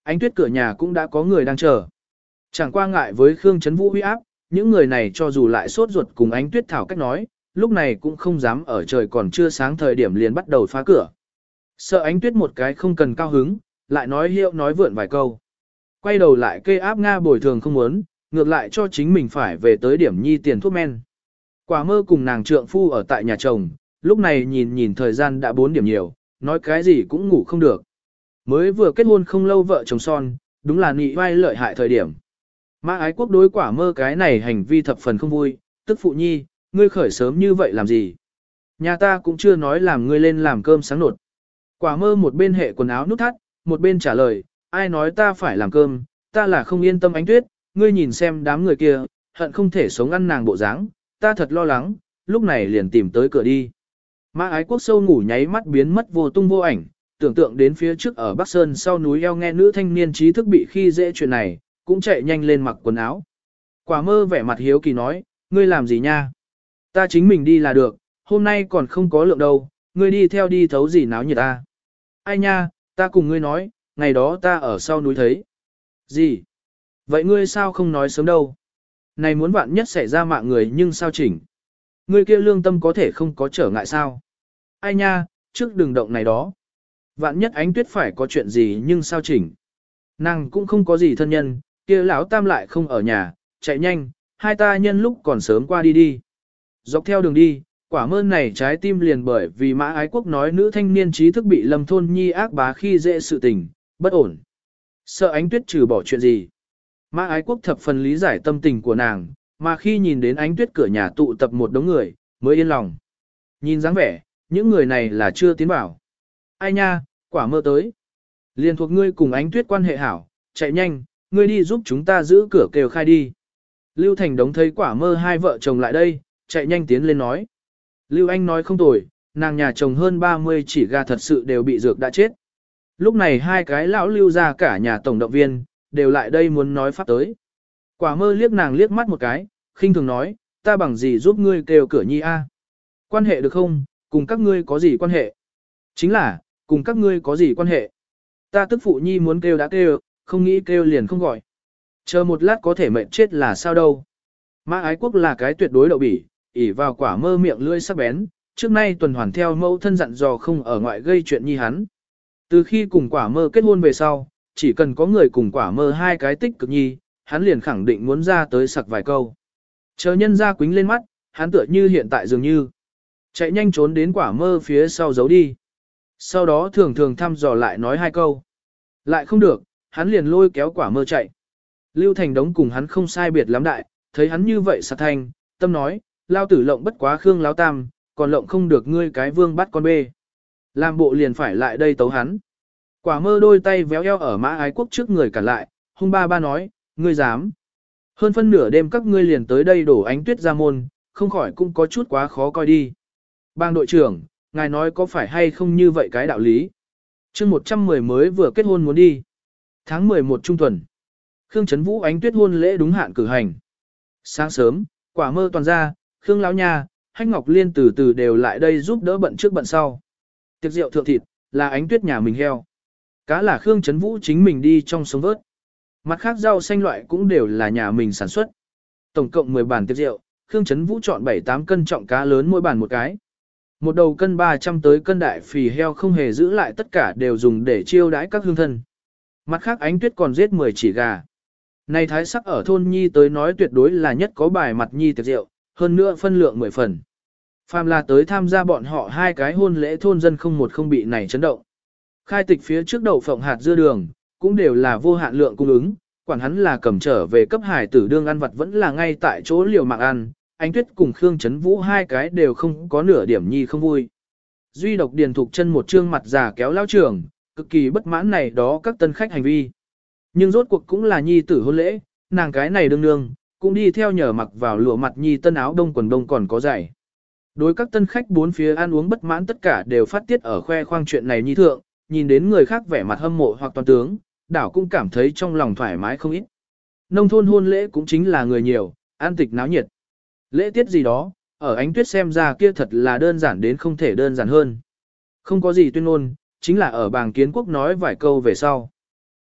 Ánh Tuyết cửa nhà cũng đã có người đang chờ. Chẳng qua ngại với Khương Chấn Vũ uy áp, những người này cho dù lại sốt ruột cùng Ánh Tuyết thảo cách nói, lúc này cũng không dám ở trời còn chưa sáng thời điểm liền bắt đầu phá cửa. Sợ Ánh Tuyết một cái không cần cao hứng, lại nói hiệu nói vượn vài câu. Quay đầu lại kê áp Nga bồi thường không muốn, ngược lại cho chính mình phải về tới điểm nhi tiền thuốc men. Quả Mơ cùng nàng trượng phu ở tại nhà chồng, lúc này nhìn nhìn thời gian đã bốn điểm nhiều, nói cái gì cũng ngủ không được. Mới vừa kết hôn không lâu vợ chồng son, đúng là nị vai lợi hại thời điểm. Mã Ái Quốc đối Quả Mơ cái này hành vi thập phần không vui, tức phụ nhi, ngươi khởi sớm như vậy làm gì? Nhà ta cũng chưa nói làm ngươi lên làm cơm sáng nột. Quả Mơ một bên hệ quần áo nút thắt, một bên trả lời, ai nói ta phải làm cơm, ta là không yên tâm Ánh Tuyết, ngươi nhìn xem đám người kia, hận không thể sống ăn nàng bộ dáng, ta thật lo lắng, lúc này liền tìm tới cửa đi. Mã Ái Quốc sâu ngủ nháy mắt biến mất vô tung vô ảnh, tưởng tượng đến phía trước ở Bắc Sơn sau núi eo nghe nữ thanh niên trí thức bị khi dễ chuyện này, cũng chạy nhanh lên mặc quần áo. Quả Mơ vẻ mặt hiếu kỳ nói, ngươi làm gì nha? Ta chính mình đi là được, hôm nay còn không có lượng đâu, ngươi đi theo đi thấu gì náo nhiệt ta. Ai nha, ta cùng ngươi nói, ngày đó ta ở sau núi thấy. Gì? Vậy ngươi sao không nói sớm đâu? Này muốn vạn nhất xảy ra mạng người nhưng sao chỉnh? Ngươi kia lương tâm có thể không có trở ngại sao? Ai nha, trước đừng động này đó. Vạn nhất Ánh Tuyết phải có chuyện gì nhưng sao chỉnh? Nàng cũng không có gì thân nhân, kia lão tam lại không ở nhà, chạy nhanh, hai ta nhân lúc còn sớm qua đi đi. Dọc theo đường đi, Quả Mơ này trái tim liền bởi vì Mã Ái Quốc nói nữ thanh niên trí thức bị Lâm Thôn Nhi ác bá khi dễ sự tình, bất ổn. Sợ Ánh Tuyết trừ bỏ chuyện gì. Mã Ái Quốc thập phần lý giải tâm tình của nàng, mà khi nhìn đến Ánh Tuyết cửa nhà tụ tập một đống người, mới yên lòng. Nhìn dáng vẻ, những người này là chưa tiến vào. Ai nha, Quả Mơ tới. Liên thuộc ngươi cùng Ánh Tuyết quan hệ hảo, chạy nhanh, ngươi đi giúp chúng ta giữ cửa kêu khai đi. Lưu Thành Đống thấy Quả Mơ hai vợ chồng lại đây, chạy nhanh tiến lên nói. Lưu Anh nói không tồi, nàng nhà chồng hơn ba mươi chỉ gà thật sự đều bị dược đã chết. Lúc này hai cái lão lưu ra cả nhà tổng động viên, đều lại đây muốn nói pháp tới. Quả Mơ liếc nàng liếc mắt một cái, khinh thường nói, ta bằng gì giúp ngươi kêu cửa nhi a? Quan hệ được không, cùng các ngươi có gì quan hệ? Chính là, cùng các ngươi có gì quan hệ? Ta tức phụ nhi muốn kêu đã kêu, không nghĩ kêu liền không gọi. Chờ một lát có thể mệnh chết là sao đâu. Mã Ái Quốc là cái tuyệt đối đậu bỉ, ỉ vào Quả Mơ miệng lưỡi sắc bén, trước nay tuần hoàn theo mẫu thân dặn dò không ở ngoại gây chuyện nhi hắn. Từ khi cùng Quả Mơ kết hôn về sau, chỉ cần có người cùng Quả Mơ hai cái tích cực nhi, hắn liền khẳng định muốn ra tới sặc vài câu. Chờ nhân ra quính lên mắt, hắn tựa như hiện tại dường như. Chạy nhanh trốn đến Quả Mơ phía sau giấu đi. Sau đó thường thường thăm dò lại nói hai câu. Lại không được, hắn liền lôi kéo Quả Mơ chạy. Lưu Thành Đống cùng hắn không sai biệt lắm đại, thấy hắn như vậy sặc thanh, tâm nói, lao tử lộng bất quá Khương Láo Tam, còn lộng không được ngươi cái vương bắt con bê. Làm bộ liền phải lại đây tấu hắn. Quả Mơ đôi tay véo eo ở Mã Ái Quốc trước người cản lại, hung ba ba nói, ngươi dám. Hơn phân nửa đêm các ngươi liền tới đây đổ Ánh Tuyết ra môn, không khỏi cũng có chút quá khó coi đi. Bang đội trưởng, ngài nói có phải hay không như vậy cái đạo lý. chương một trăm mười mới vừa kết hôn muốn đi. Tháng mười một trung tuần. Khương Trấn Vũ Ánh Tuyết hôn lễ đúng hạn cử hành. Sáng sớm, Quả Mơ toàn ra, Khương Lão Nha, Hách Ngọc Liên từ từ đều lại đây giúp đỡ bận trước bận sau. Tiệc rượu thượng thịt, là Ánh Tuyết nhà mình heo. Cá là Khương Trấn Vũ chính mình đi trong sông vớt. Mặt khác rau xanh loại cũng đều là nhà mình sản xuất. Tổng cộng mười bàn tiệc rượu, Khương Trấn Vũ chọn bảy tám cân trọng cá lớn mỗi bàn một cái. Một đầu cân ba trăm tới cân đại phì heo không hề giữ lại, tất cả đều dùng để chiêu đãi các hương thân. Mặt khác Ánh Tuyết còn giết mười chỉ gà. Này thái sắc ở thôn nhi tới nói tuyệt đối là nhất có bài mặt nhi tiệc rượu, hơn nữa phân lượng mười phần. Phàm là tới tham gia bọn họ hai cái hôn lễ thôn dân không một không bị này chấn động. Khai tịch phía trước đậu phộng hạt dưa đường, cũng đều là vô hạn lượng cung ứng, quản hắn là cầm trở về cấp hải tử đương ăn vật vẫn là ngay tại chỗ liều mạng ăn, Ánh Tuyết cùng Khương Trấn Vũ hai cái đều không có nửa điểm nhi không vui. Duy độc Điền Thục Chân một trương mặt già kéo lao trưởng, cực kỳ bất mãn này đó các tân khách hành vi. Nhưng rốt cuộc cũng là nhi tử hôn lễ, nàng cái này đương nương, cũng đi theo nhờ mặc vào lụa mặt nhi tân áo đông quần đông còn có giày. Đối các tân khách bốn phía ăn uống bất mãn tất cả đều phát tiết ở khoe khoang chuyện này nhi thượng, nhìn đến người khác vẻ mặt hâm mộ hoặc toàn tướng, đảo cũng cảm thấy trong lòng thoải mái không ít. Nông thôn hôn lễ cũng chính là người nhiều, an tịch náo nhiệt. Lễ tiết gì đó, ở Ánh Tuyết xem ra kia thật là đơn giản đến không thể đơn giản hơn. Không có gì tuyên ngôn, chính là ở bàng kiến quốc nói vài câu về sau.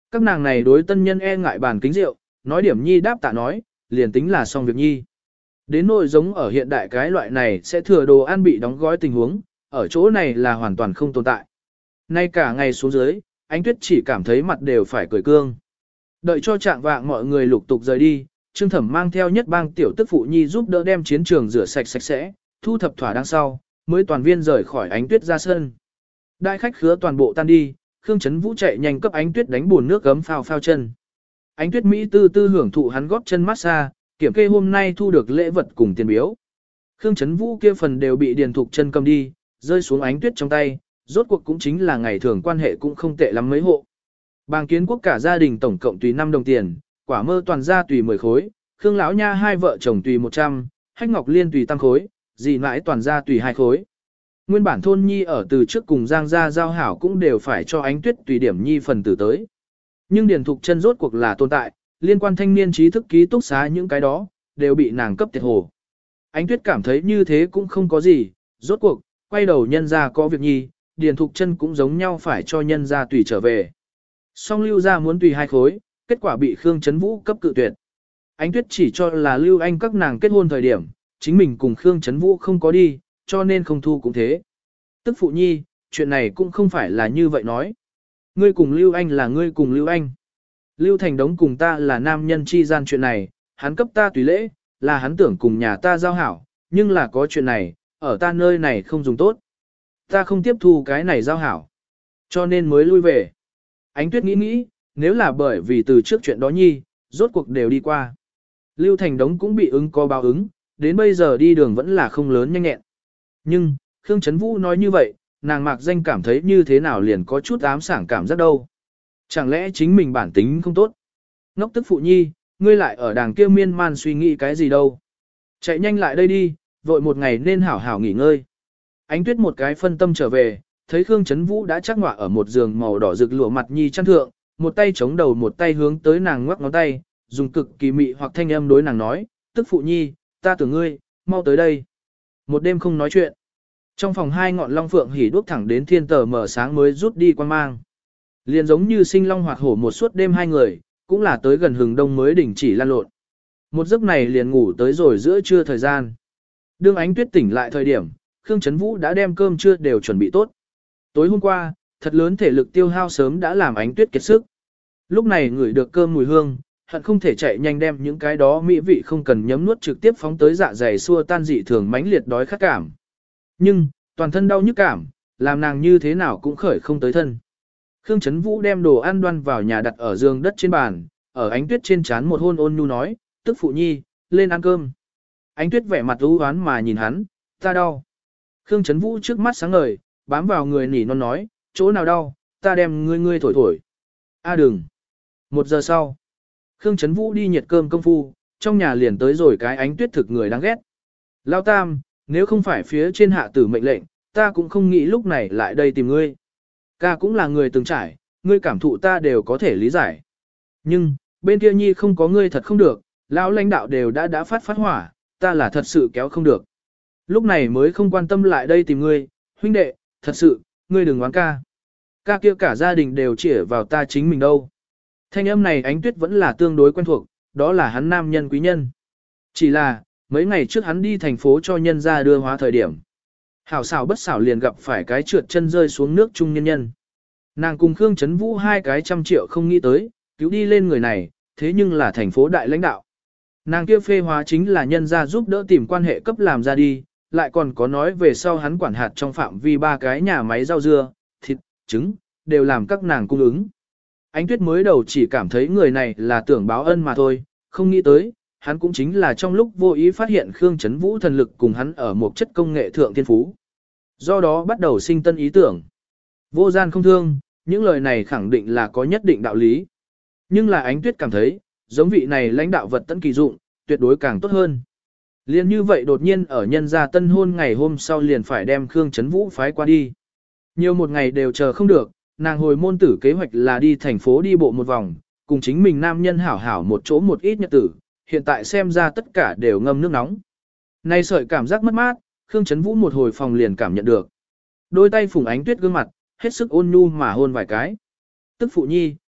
Các nàng này đối tân nhân e ngại bàn kính rượu, nói điểm nhi đáp tạ nói, liền tính là xong việc nhi. Đến nỗi giống ở hiện đại cái loại này sẽ thừa đồ ăn bị đóng gói tình huống, ở chỗ này là hoàn toàn không tồn tại. Nay cả ngày xuống dưới, Ánh Tuyết chỉ cảm thấy mặt đều phải cười cương. Đợi cho trạng vạng mọi người lục tục rời đi, Trương Thẩm mang theo nhất bang tiểu tức phụ nhi giúp đỡ đem chiến trường rửa sạch sạch sẽ, thu thập thỏa đáng sau, mới toàn viên rời khỏi Ánh Tuyết ra sân. Đại khách khứa toàn bộ tan đi, Khương Chấn Vũ chạy nhanh cấp Ánh Tuyết đánh buồn nước gấm phao phao chân. Ánh Tuyết Mỹ tư tư hưởng thụ hắn góp chân massage, kiểm kê hôm nay thu được lễ vật cùng tiền biếu. Khương Chấn Vũ kia phần đều bị Điền Thục chân cầm đi, rơi xuống Ánh Tuyết trong tay, rốt cuộc cũng chính là ngày thường quan hệ cũng không tệ lắm mấy hộ. Bàng Kiến Quốc cả gia đình tổng cộng tùy năm đồng tiền, Quả Mơ toàn gia tùy mười khối, Khương lão nha hai vợ chồng tùy một trăm, Hách Ngọc Liên tùy tăng khối, dì mãi toàn gia tùy hai khối. Nguyên bản thôn nhi ở từ trước cùng Giang gia giao hảo cũng đều phải cho Ánh Tuyết tùy điểm nhi phần tử tới. Nhưng Điền Thục chân rốt cuộc là tồn tại, liên quan thanh niên trí thức ký túc xá những cái đó, đều bị nàng cấp tiệt hồ. Ánh Tuyết cảm thấy như thế cũng không có gì, rốt cuộc, quay đầu nhân ra có việc nhi, Điền Thục chân cũng giống nhau phải cho nhân ra tùy trở về. Song Lưu gia muốn tùy hai khối, kết quả bị Khương Chấn Vũ cấp cự tuyệt. Ánh Tuyết chỉ cho là Lưu Anh các nàng kết hôn thời điểm, chính mình cùng Khương Chấn Vũ không có đi, cho nên không thu cũng thế. Tức phụ nhi, chuyện này cũng không phải là như vậy nói. Ngươi cùng Lưu Anh là ngươi cùng Lưu Anh. Lưu Thành Đống cùng ta là nam nhân chi gian chuyện này, hắn cấp ta tùy lễ, là hắn tưởng cùng nhà ta giao hảo, nhưng là có chuyện này, ở ta nơi này không dùng tốt. Ta không tiếp thu cái này giao hảo, cho nên mới lui về. Ánh Tuyết nghĩ nghĩ, nếu là bởi vì từ trước chuyện đó nhi, rốt cuộc đều đi qua. Lưu Thành Đống cũng bị ứng có báo ứng, đến bây giờ đi đường vẫn là không lớn nhanh nhẹn. Nhưng, Khương Chấn Vũ nói như vậy, nàng mạc danh cảm thấy như thế nào liền có chút ám sảng cảm giác đâu. Chẳng lẽ chính mình bản tính không tốt? Ngốc tức phụ nhi, ngươi lại ở đàng kia miên man suy nghĩ cái gì đâu. Chạy nhanh lại đây đi, vội một ngày nên hảo hảo nghỉ ngơi. Ánh Tuyết một cái phân tâm trở về, thấy Khương Chấn Vũ đã chắc ngọa ở một giường màu đỏ rực lụa mặt nhi chăn thượng, một tay chống đầu một tay hướng tới nàng ngoắc ngón tay, dùng cực kỳ mị hoặc thanh âm đối nàng nói, tức phụ nhi, ta tưởng ngươi, mau tới đây. Một đêm không nói chuyện. Trong phòng hai ngọn long phượng hỉ đuốc thẳng đến thiên tờ mở sáng mới rút đi quan mang. Liền giống như sinh long hoạt hổ một suốt đêm hai người, cũng là tới gần hừng đông mới đình chỉ lan lộn. Một giấc này liền ngủ tới rồi giữa trưa thời gian. Đương Ánh Tuyết tỉnh lại thời điểm, Khương Chấn Vũ đã đem cơm trưa đều chuẩn bị tốt. Tối hôm qua, thật lớn thể lực tiêu hao sớm đã làm Ánh Tuyết kiệt sức. Lúc này ngửi được cơm mùi hương, hận không thể chạy nhanh đem những cái đó mỹ vị không cần nhấm nuốt trực tiếp phóng tới dạ dày xua tan dị thường mãnh liệt đói khát cảm. Nhưng, toàn thân đau nhức cảm, làm nàng như thế nào cũng khởi không tới thân. Khương Chấn Vũ đem đồ ăn đoan vào nhà đặt ở giường đất trên bàn, ở Ánh Tuyết trên trán một hôn ôn nhu nói, tức phụ nhi, lên ăn cơm. Ánh Tuyết vẻ mặt u oán mà nhìn hắn, ta đau. Khương Chấn Vũ trước mắt sáng ngời, bám vào người nỉ non nói, chỗ nào đau, ta đem ngươi ngươi thổi thổi. A đừng. Một giờ sau, Khương Chấn Vũ đi nhiệt cơm công phu, trong nhà liền tới rồi cái Ánh Tuyết thực người đáng ghét. Lao Tam, nếu không phải phía trên hạ tử mệnh lệnh, ta cũng không nghĩ lúc này lại đây tìm ngươi. Ca cũng là người từng trải, ngươi cảm thụ ta đều có thể lý giải. Nhưng, bên kia nhi không có ngươi thật không được, lão lãnh đạo đều đã đã phát phát hỏa, ta là thật sự kéo không được. Lúc này mới không quan tâm lại đây tìm ngươi, huynh đệ, thật sự, ngươi đừng oán ca. Ca kia cả gia đình đều chỉ vào ta chính mình đâu. Thanh âm này Ánh Tuyết vẫn là tương đối quen thuộc, đó là hắn nam nhân quý nhân. Chỉ là, mấy ngày trước hắn đi thành phố cho nhân ra đưa hóa thời điểm. Hảo xảo bất xảo liền gặp phải cái trượt chân rơi xuống nước trung nhân nhân. Nàng cùng Khương Chấn Vũ hai cái trăm triệu không nghĩ tới, cứu đi lên người này, thế nhưng là thành phố đại lãnh đạo. Nàng kia phê hóa chính là nhân ra giúp đỡ tìm quan hệ cấp làm ra đi, lại còn có nói về sau hắn quản hạt trong phạm vi ba cái nhà máy rau dưa, thịt, trứng, đều làm các nàng cung ứng. Ánh Tuyết mới đầu chỉ cảm thấy người này là tưởng báo ân mà thôi, không nghĩ tới, hắn cũng chính là trong lúc vô ý phát hiện Khương Chấn Vũ thần lực cùng hắn ở một chất công nghệ thượng thiên phú. Do đó bắt đầu sinh tân ý tưởng. Vô gian không thương, những lời này khẳng định là có nhất định đạo lý. Nhưng là Ánh Tuyết cảm thấy, giống vị này lãnh đạo vật tận kỳ dụng, tuyệt đối càng tốt hơn. Liên như vậy đột nhiên ở nhân gia tân hôn ngày hôm sau liền phải đem Khương Chấn Vũ phái qua đi. Nhiều một ngày đều chờ không được, nàng hồi môn tử kế hoạch là đi thành phố đi bộ một vòng, cùng chính mình nam nhân hảo hảo một chỗ một ít nhật tử, hiện tại xem ra tất cả đều ngâm nước nóng. Nay sợi cảm giác mất mát, Khương Chấn Vũ một hồi phòng liền cảm nhận được. Đôi tay phủng Ánh Tuyết gương mặt, hết sức ôn nhu mà hôn vài cái. Tức phụ nhi,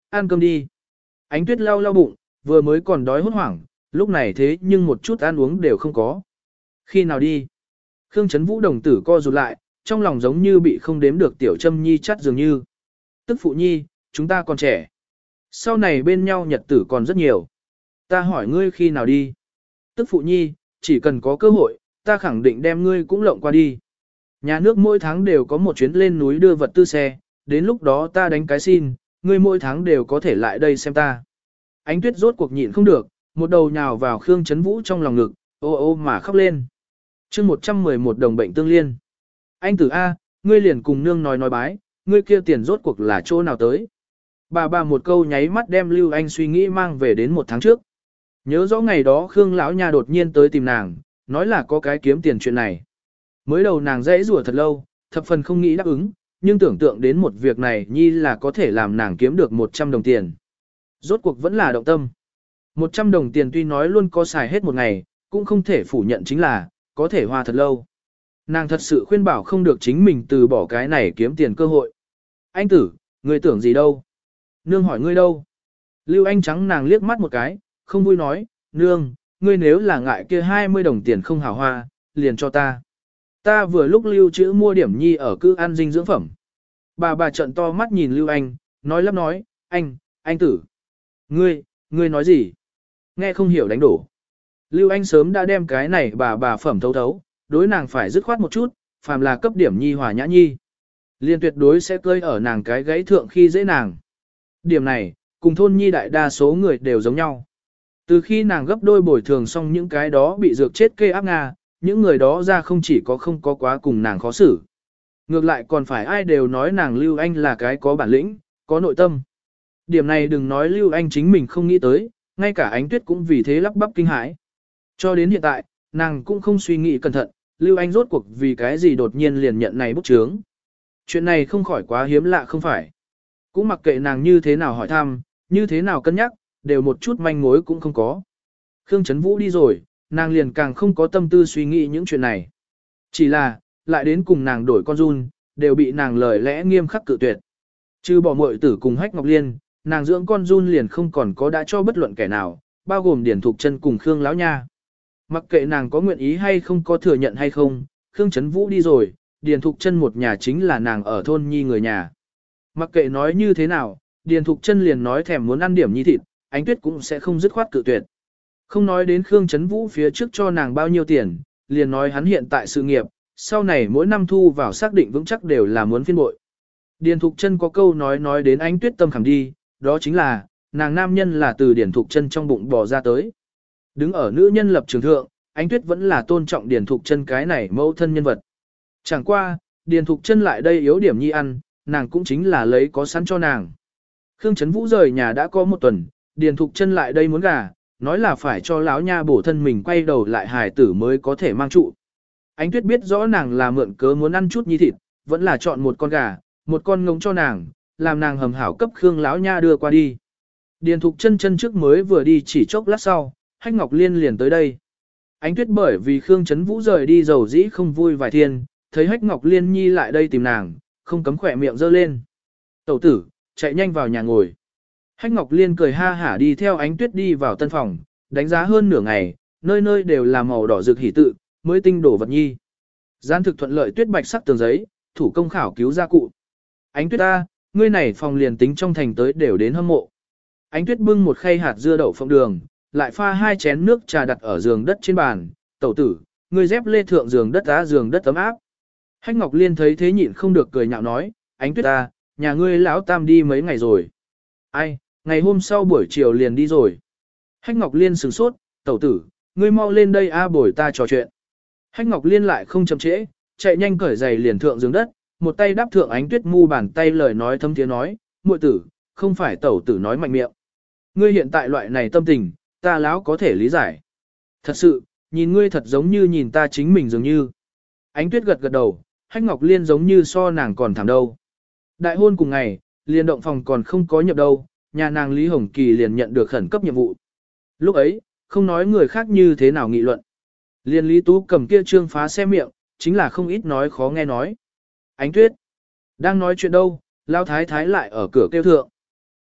ăn cơm đi. Ánh Tuyết lau lau bụng, vừa mới còn đói hốt hoảng, lúc này thế nhưng một chút ăn uống đều không có. Khi nào đi? Khương Trấn Vũ đồng tử co rụt lại, trong lòng giống như bị không đếm được tiểu châm nhi chắt dường như. Tức phụ nhi, chúng ta còn trẻ. Sau này bên nhau nhật tử còn rất nhiều. Ta hỏi ngươi khi nào đi? Tức phụ nhi, chỉ cần có cơ hội, ta khẳng định đem ngươi cũng lộng qua đi. Nhà nước mỗi tháng đều có một chuyến lên núi đưa vật tư xe, đến lúc đó ta đánh cái xin, ngươi mỗi tháng đều có thể lại đây xem ta. Ánh Tuyết rốt cuộc nhịn không được, một đầu nhào vào Khương Trấn Vũ trong lòng ngực, ô ô mà khóc lên. chương một trăm mười một đồng bệnh tương liên. Anh tử A, ngươi liền cùng nương nói nói bái, ngươi kia tiền rốt cuộc là chỗ nào tới. Bà bà một câu nháy mắt đem Lưu Anh suy nghĩ mang về đến một tháng trước. Nhớ rõ ngày đó Khương lão nha đột nhiên tới tìm nàng, nói là có cái kiếm tiền chuyện này. Mới đầu nàng dãy rủa thật lâu, thập phần không nghĩ đáp ứng, nhưng tưởng tượng đến một việc này nhi là có thể làm nàng kiếm được một trăm đồng tiền. Rốt cuộc vẫn là động tâm. một trăm đồng tiền tuy nói luôn có xài hết một ngày, cũng không thể phủ nhận chính là, có thể hoa thật lâu. Nàng thật sự khuyên bảo không được chính mình từ bỏ cái này kiếm tiền cơ hội. Anh tử, ngươi tưởng gì đâu? Nương hỏi ngươi đâu? Lưu Anh trắng nàng liếc mắt một cái, không vui nói, nương, ngươi nếu là ngại kia hai mươi đồng tiền không hảo hoa, liền cho ta. Ta vừa lúc lưu trữ mua điểm nhi ở cư ăn dinh dưỡng phẩm. Bà bà trận to mắt nhìn Lưu Anh, nói lắp nói, anh, anh tử. Ngươi, ngươi nói gì? Nghe không hiểu đánh đổ. Lưu Anh sớm đã đem cái này bà bà phẩm thấu thấu, đối nàng phải dứt khoát một chút, phàm là cấp điểm nhi hòa nhã nhi. Liên tuyệt đối sẽ cơi ở nàng cái gãy thượng khi dễ nàng. Điểm này, cùng thôn nhi đại đa số người đều giống nhau. Từ khi nàng gấp đôi bồi thường xong những cái đó bị dược chết kê áp nga, những người đó ra không chỉ có không có quá cùng nàng khó xử. Ngược lại còn phải ai đều nói nàng Lưu Anh là cái có bản lĩnh, có nội tâm. Điểm này đừng nói Lưu Anh chính mình không nghĩ tới, ngay cả Ánh Tuyết cũng vì thế lắp bắp kinh hãi. Cho đến hiện tại, nàng cũng không suy nghĩ cẩn thận, Lưu Anh rốt cuộc vì cái gì đột nhiên liền nhận này bút chướng. Chuyện này không khỏi quá hiếm lạ không phải. Cũng mặc kệ nàng như thế nào hỏi thăm, như thế nào cân nhắc, đều một chút manh mối cũng không có. Khương Trấn Vũ đi rồi, nàng liền càng không có tâm tư suy nghĩ những chuyện này. Chỉ là, lại đến cùng nàng đổi con run, đều bị nàng lời lẽ nghiêm khắc cự tuyệt. Trừ bỏ muội tử cùng Hách Ngọc Liên, nàng dưỡng con run liền không còn có đã cho bất luận kẻ nào, bao gồm Điển Thục Chân cùng Khương lão nha. Mặc kệ nàng có nguyện ý hay không có thừa nhận hay không, Khương Trấn Vũ đi rồi, Điền Thục Chân một nhà chính là nàng ở thôn nhi người nhà. Mặc kệ nói như thế nào, Điền Thục Chân liền nói thèm muốn ăn điểm nhi thịt, Ánh Tuyết cũng sẽ không dứt khoát cự tuyệt. Không nói đến Khương Trấn Vũ phía trước cho nàng bao nhiêu tiền, liền nói hắn hiện tại sự nghiệp, sau này mỗi năm thu vào xác định vững chắc đều là muốn phiên bội. Điền Thục Chân có câu nói nói đến Ánh Tuyết tâm khảm đi, đó chính là, nàng nam nhân là từ Điền Thục Chân trong bụng bò ra tới. Đứng ở nữ nhân lập trường thượng, Ánh Tuyết vẫn là tôn trọng Điền Thục Chân cái này mẫu thân nhân vật. Chẳng qua, Điền Thục Chân lại đây yếu điểm nhi ăn, nàng cũng chính là lấy có sẵn cho nàng. Khương Trấn Vũ rời nhà đã có một tuần, Điền Thục Chân lại đây muốn gà, nói là phải cho lão nha bổ thân mình quay đầu lại hài tử mới có thể mang trụ. Ánh Tuyết biết rõ nàng là mượn cớ muốn ăn chút nhi thịt, vẫn là chọn một con gà, một con ngỗng cho nàng, làm nàng hầm hảo cấp Khương lão nha đưa qua đi. Điền Thục Chân chân trước mới vừa đi chỉ chốc lát sau, Hách Ngọc Liên liền tới đây. Ánh Tuyết bởi vì Khương Trấn Vũ rời đi dầu dĩ không vui vài thiên, thấy Hách Ngọc Liên nhi lại đây tìm nàng, không cấm khỏe miệng giơ lên. Tẩu tử, chạy nhanh vào nhà ngồi. Hách Ngọc Liên cười ha hả đi theo Ánh Tuyết đi vào tân phòng, đánh giá hơn nửa ngày, nơi nơi đều là màu đỏ rực hỉ tự, mới tinh đổ vật nhi. Gian thực thuận lợi tuyết bạch sắc tường giấy, thủ công khảo cứu gia cụ. Ánh Tuyết ta, ngươi này phòng liền tính trong thành tới đều đến hâm mộ. Ánh Tuyết bưng một khay hạt dưa đậu phộng đường, lại pha hai chén nước trà đặt ở giường đất trên bàn. Tẩu tử, ngươi dép lê thượng giường đất á giường đất ấm áp. Hách Ngọc Liên thấy thế nhịn không được cười nhạo nói, Ánh Tuyết ta, nhà ngươi lão tam đi mấy ngày rồi. Ai, ngày hôm sau buổi chiều liền đi rồi. Hách Ngọc Liên sửng sốt, tẩu tử, ngươi mau lên đây a bồi ta trò chuyện. Hách Ngọc Liên lại không chậm trễ, chạy nhanh cởi giày liền thượng giường đất, một tay đáp thượng Ánh Tuyết mu bàn tay lời nói thâm tiếng nói, muội tử, không phải tẩu tử nói mạnh miệng. Ngươi hiện tại loại này tâm tình, ta lão có thể lý giải. Thật sự, nhìn ngươi thật giống như nhìn ta chính mình dường như. Ánh Tuyết gật gật đầu, Hách Ngọc Liên giống như so nàng còn thảm đâu. Đại hôn cùng ngày, liên động phòng còn không có nhập đâu, nhà nàng Lý Hồng Kỳ liền nhận được khẩn cấp nhiệm vụ. Lúc ấy, không nói người khác như thế nào nghị luận. Liên Lý Tú cầm kia trương phá xe miệng, chính là không ít nói khó nghe nói. Ánh Tuyết, đang nói chuyện đâu, Lão Thái Thái lại ở cửa kêu thượng.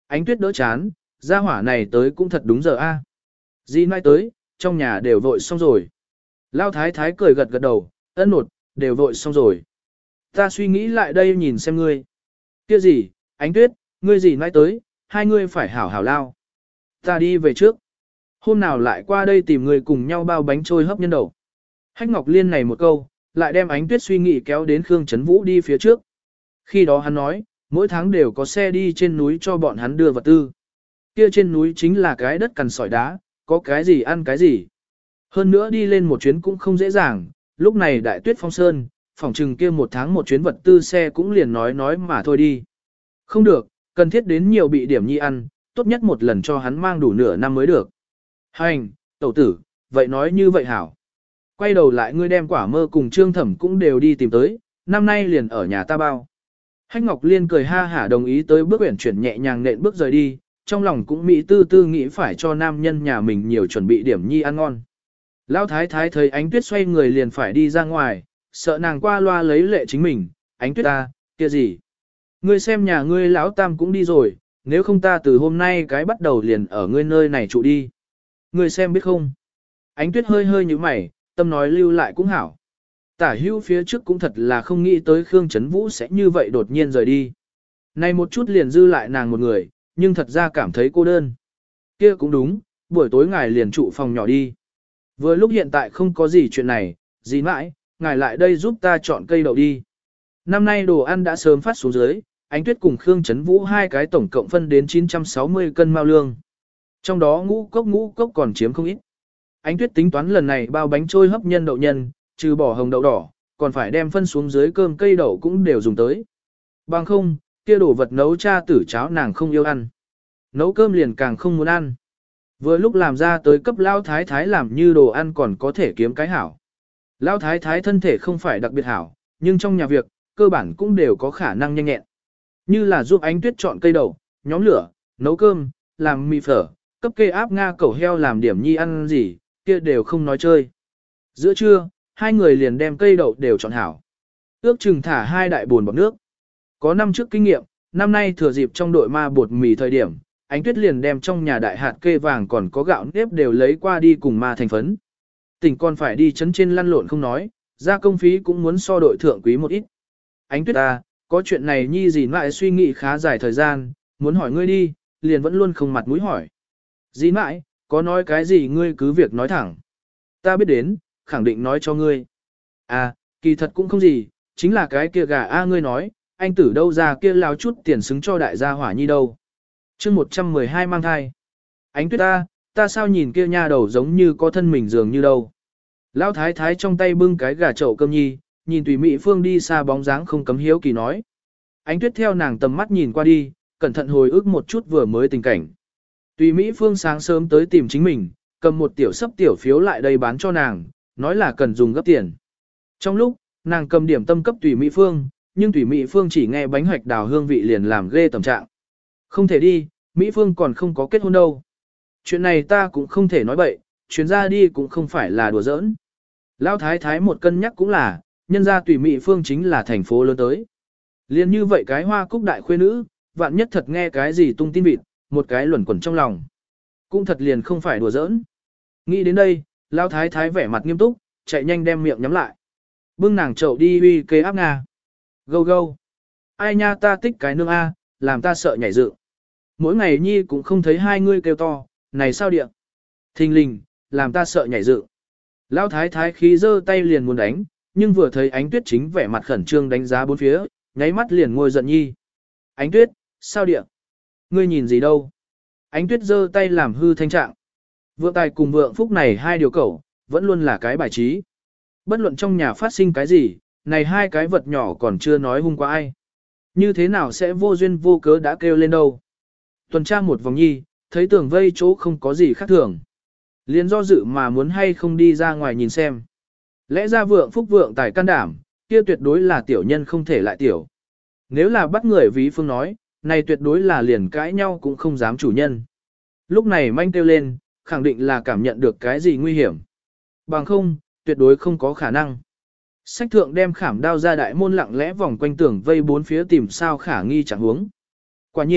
Ánh Tuyết đỡ chán, gia hỏa này tới cũng thật đúng giờ a. Dì mai tới, trong nhà đều vội xong rồi. Lao thái thái cười gật gật đầu, ân nột, đều vội xong rồi. Ta suy nghĩ lại đây nhìn xem ngươi. Kia gì, Ánh Tuyết, ngươi gì mai tới, hai ngươi phải hảo hảo lao. Ta đi về trước. Hôm nào lại qua đây tìm người cùng nhau bao bánh trôi hấp nhân đậu. Hách Ngọc Liên này một câu, lại đem Ánh Tuyết suy nghĩ kéo đến Khương Trấn Vũ đi phía trước. Khi đó hắn nói, mỗi tháng đều có xe đi trên núi cho bọn hắn đưa vật tư. Kia trên núi chính là cái đất cằn sỏi đá, có cái gì ăn cái gì. Hơn nữa đi lên một chuyến cũng không dễ dàng, lúc này đại tuyết phong sơn, phỏng chừng kia một tháng một chuyến vật tư xe cũng liền nói nói mà thôi đi. Không được, cần thiết đến nhiều bị điểm nhi ăn, tốt nhất một lần cho hắn mang đủ nửa năm mới được. Hành, tẩu tử, vậy nói như vậy hảo. Quay đầu lại ngươi đem Quả Mơ cùng Trương Thẩm cũng đều đi tìm tới, năm nay liền ở nhà ta bao. Hách Ngọc Liên cười ha hả đồng ý tới bước uyển chuyển nhẹ nhàng nện bước rời đi, trong lòng cũng mỹ tư tư nghĩ phải cho nam nhân nhà mình nhiều chuẩn bị điểm nhi ăn ngon. Lão thái thái thấy Ánh Tuyết xoay người liền phải đi ra ngoài, sợ nàng qua loa lấy lệ chính mình, Ánh Tuyết ta, kia gì? Ngươi xem nhà ngươi lão tam cũng đi rồi, nếu không ta từ hôm nay cái bắt đầu liền ở ngươi nơi này trụ đi. Ngươi xem biết không? Ánh Tuyết hơi hơi như mày, tâm nói lưu lại cũng hảo. Tả hưu phía trước cũng thật là không nghĩ tới Khương Trấn Vũ sẽ như vậy đột nhiên rời đi. Này một chút liền dư lại nàng một người, nhưng thật ra cảm thấy cô đơn. Kia cũng đúng, buổi tối ngài liền trụ phòng nhỏ đi. Vừa lúc hiện tại không có gì chuyện này, gì mãi, ngài lại đây giúp ta chọn cây đậu đi. Năm nay đồ ăn đã sớm phát xuống dưới, Ánh Tuyết cùng Khương Trấn Vũ hai cái tổng cộng phân đến chín trăm sáu mươi cân mao lương. Trong đó ngũ cốc ngũ cốc còn chiếm không ít. Ánh Tuyết tính toán lần này bao bánh trôi hấp nhân đậu nhân, trừ bỏ hồng đậu đỏ, còn phải đem phân xuống dưới cơm cây đậu cũng đều dùng tới. Bằng không, kia đổ vật nấu cha tử cháo nàng không yêu ăn. Nấu cơm liền càng không muốn ăn. Vừa lúc làm ra tới cấp lao thái thái làm như đồ ăn còn có thể kiếm cái hảo. Lao thái thái thân thể không phải đặc biệt hảo, nhưng trong nhà việc, cơ bản cũng đều có khả năng nhanh nhẹn. Như là giúp Ánh Tuyết chọn cây đậu, nhóm lửa, nấu cơm, làm mì phở, cấp kê áp Nga cẩu heo làm điểm nhi ăn gì, kia đều không nói chơi. Giữa trưa, hai người liền đem cây đậu đều chọn hảo. Ước chừng thả hai đại buồn bọt nước. Có năm trước kinh nghiệm, năm nay thừa dịp trong đội ma bột mì thời điểm, Ánh Tuyết liền đem trong nhà đại hạt kê vàng còn có gạo nếp đều lấy qua đi cùng ma thành phấn. Tỉnh còn phải đi chấn trên lăn lộn không nói, ra công phí cũng muốn so đội thượng quý một ít. Ánh Tuyết ta, có chuyện này nhi gì mãi suy nghĩ khá dài thời gian, muốn hỏi ngươi đi, liền vẫn luôn không mặt mũi hỏi. Dĩ mãi, có nói cái gì ngươi cứ việc nói thẳng. Ta biết đến, khẳng định nói cho ngươi. À, kỳ thật cũng không gì, chính là cái kia gà A ngươi nói, anh tử đâu ra kia lao chút tiền xứng cho đại gia hỏa nhi đâu. chương một trăm mười hai mang thai. Ánh Tuyết ta, ta sao nhìn kia nha đầu giống như có thân mình dường như đâu. Lão thái thái trong tay bưng cái gà chậu cơm nhi, nhìn Tùy Mỹ Phương đi xa bóng dáng không cấm hiếu kỳ nói. Ánh Tuyết theo nàng tầm mắt nhìn qua đi, cẩn thận hồi ức một chút vừa mới tình cảnh. Tùy Mỹ Phương sáng sớm tới tìm chính mình, cầm một tiểu sấp tiểu phiếu lại đây bán cho nàng, nói là cần dùng gấp tiền. Trong lúc, nàng cầm điểm tâm cấp Tùy Mỹ Phương, nhưng Tùy Mỹ Phương chỉ nghe bánh hoạch đào hương vị liền làm ghê tầm trạng. Không thể đi, Mỹ Phương còn không có kết hôn đâu. Chuyện này ta cũng không thể nói bậy, chuyến ra đi cũng không phải là đùa giỡn. Lão thái thái một cân nhắc cũng là, nhân ra Tùy Mỹ Phương chính là thành phố lớn tới. Liên như vậy cái hoa cúc đại khuê nữ, vạn nhất thật nghe cái gì tung tin vịt, một cái luẩn quẩn trong lòng. Cũng thật liền không phải đùa giỡn. Nghĩ đến đây, Lão thái thái vẻ mặt nghiêm túc, chạy nhanh đem miệng nhắm lại. Bưng nàng chậu đi uy kê áp Nga. Gâu gâu. Ai nha ta tích cái nương A, làm ta sợ nhảy dựng. Mỗi ngày nhi cũng không thấy hai ngươi kêu to, này sao điện. Thình lình, làm ta sợ nhảy dựng. Lão thái thái khí giơ tay liền muốn đánh, nhưng vừa thấy Ánh Tuyết chính vẻ mặt khẩn trương đánh giá bốn phía, nháy mắt liền ngồi giận nhi. Ánh Tuyết, sao điện? Ngươi nhìn gì đâu? Ánh Tuyết giơ tay làm hư thanh trạng. Vượng tài cùng vượng phúc này hai điều cẩu, vẫn luôn là cái bài trí. Bất luận trong nhà phát sinh cái gì, này hai cái vật nhỏ còn chưa nói hung qua ai. Như thế nào sẽ vô duyên vô cớ đã kêu lên đâu. Tuần tra một vòng nhi, thấy tường vây chỗ không có gì khác thường. Liên do dự mà muốn hay không đi ra ngoài nhìn xem. Lẽ ra vượng phúc vượng tài can đảm, kia tuyệt đối là tiểu nhân không thể lại tiểu. Nếu là bắt người ví phương nói, này tuyệt đối là liền cãi nhau cũng không dám chủ nhân. Lúc này manh kêu lên, khẳng định là cảm nhận được cái gì nguy hiểm. Bằng không, tuyệt đối không có khả năng. Sách thượng đem khảm đao ra đại môn lặng lẽ vòng quanh tường vây bốn phía tìm sao khả nghi chẳng huống. Quả nhiên,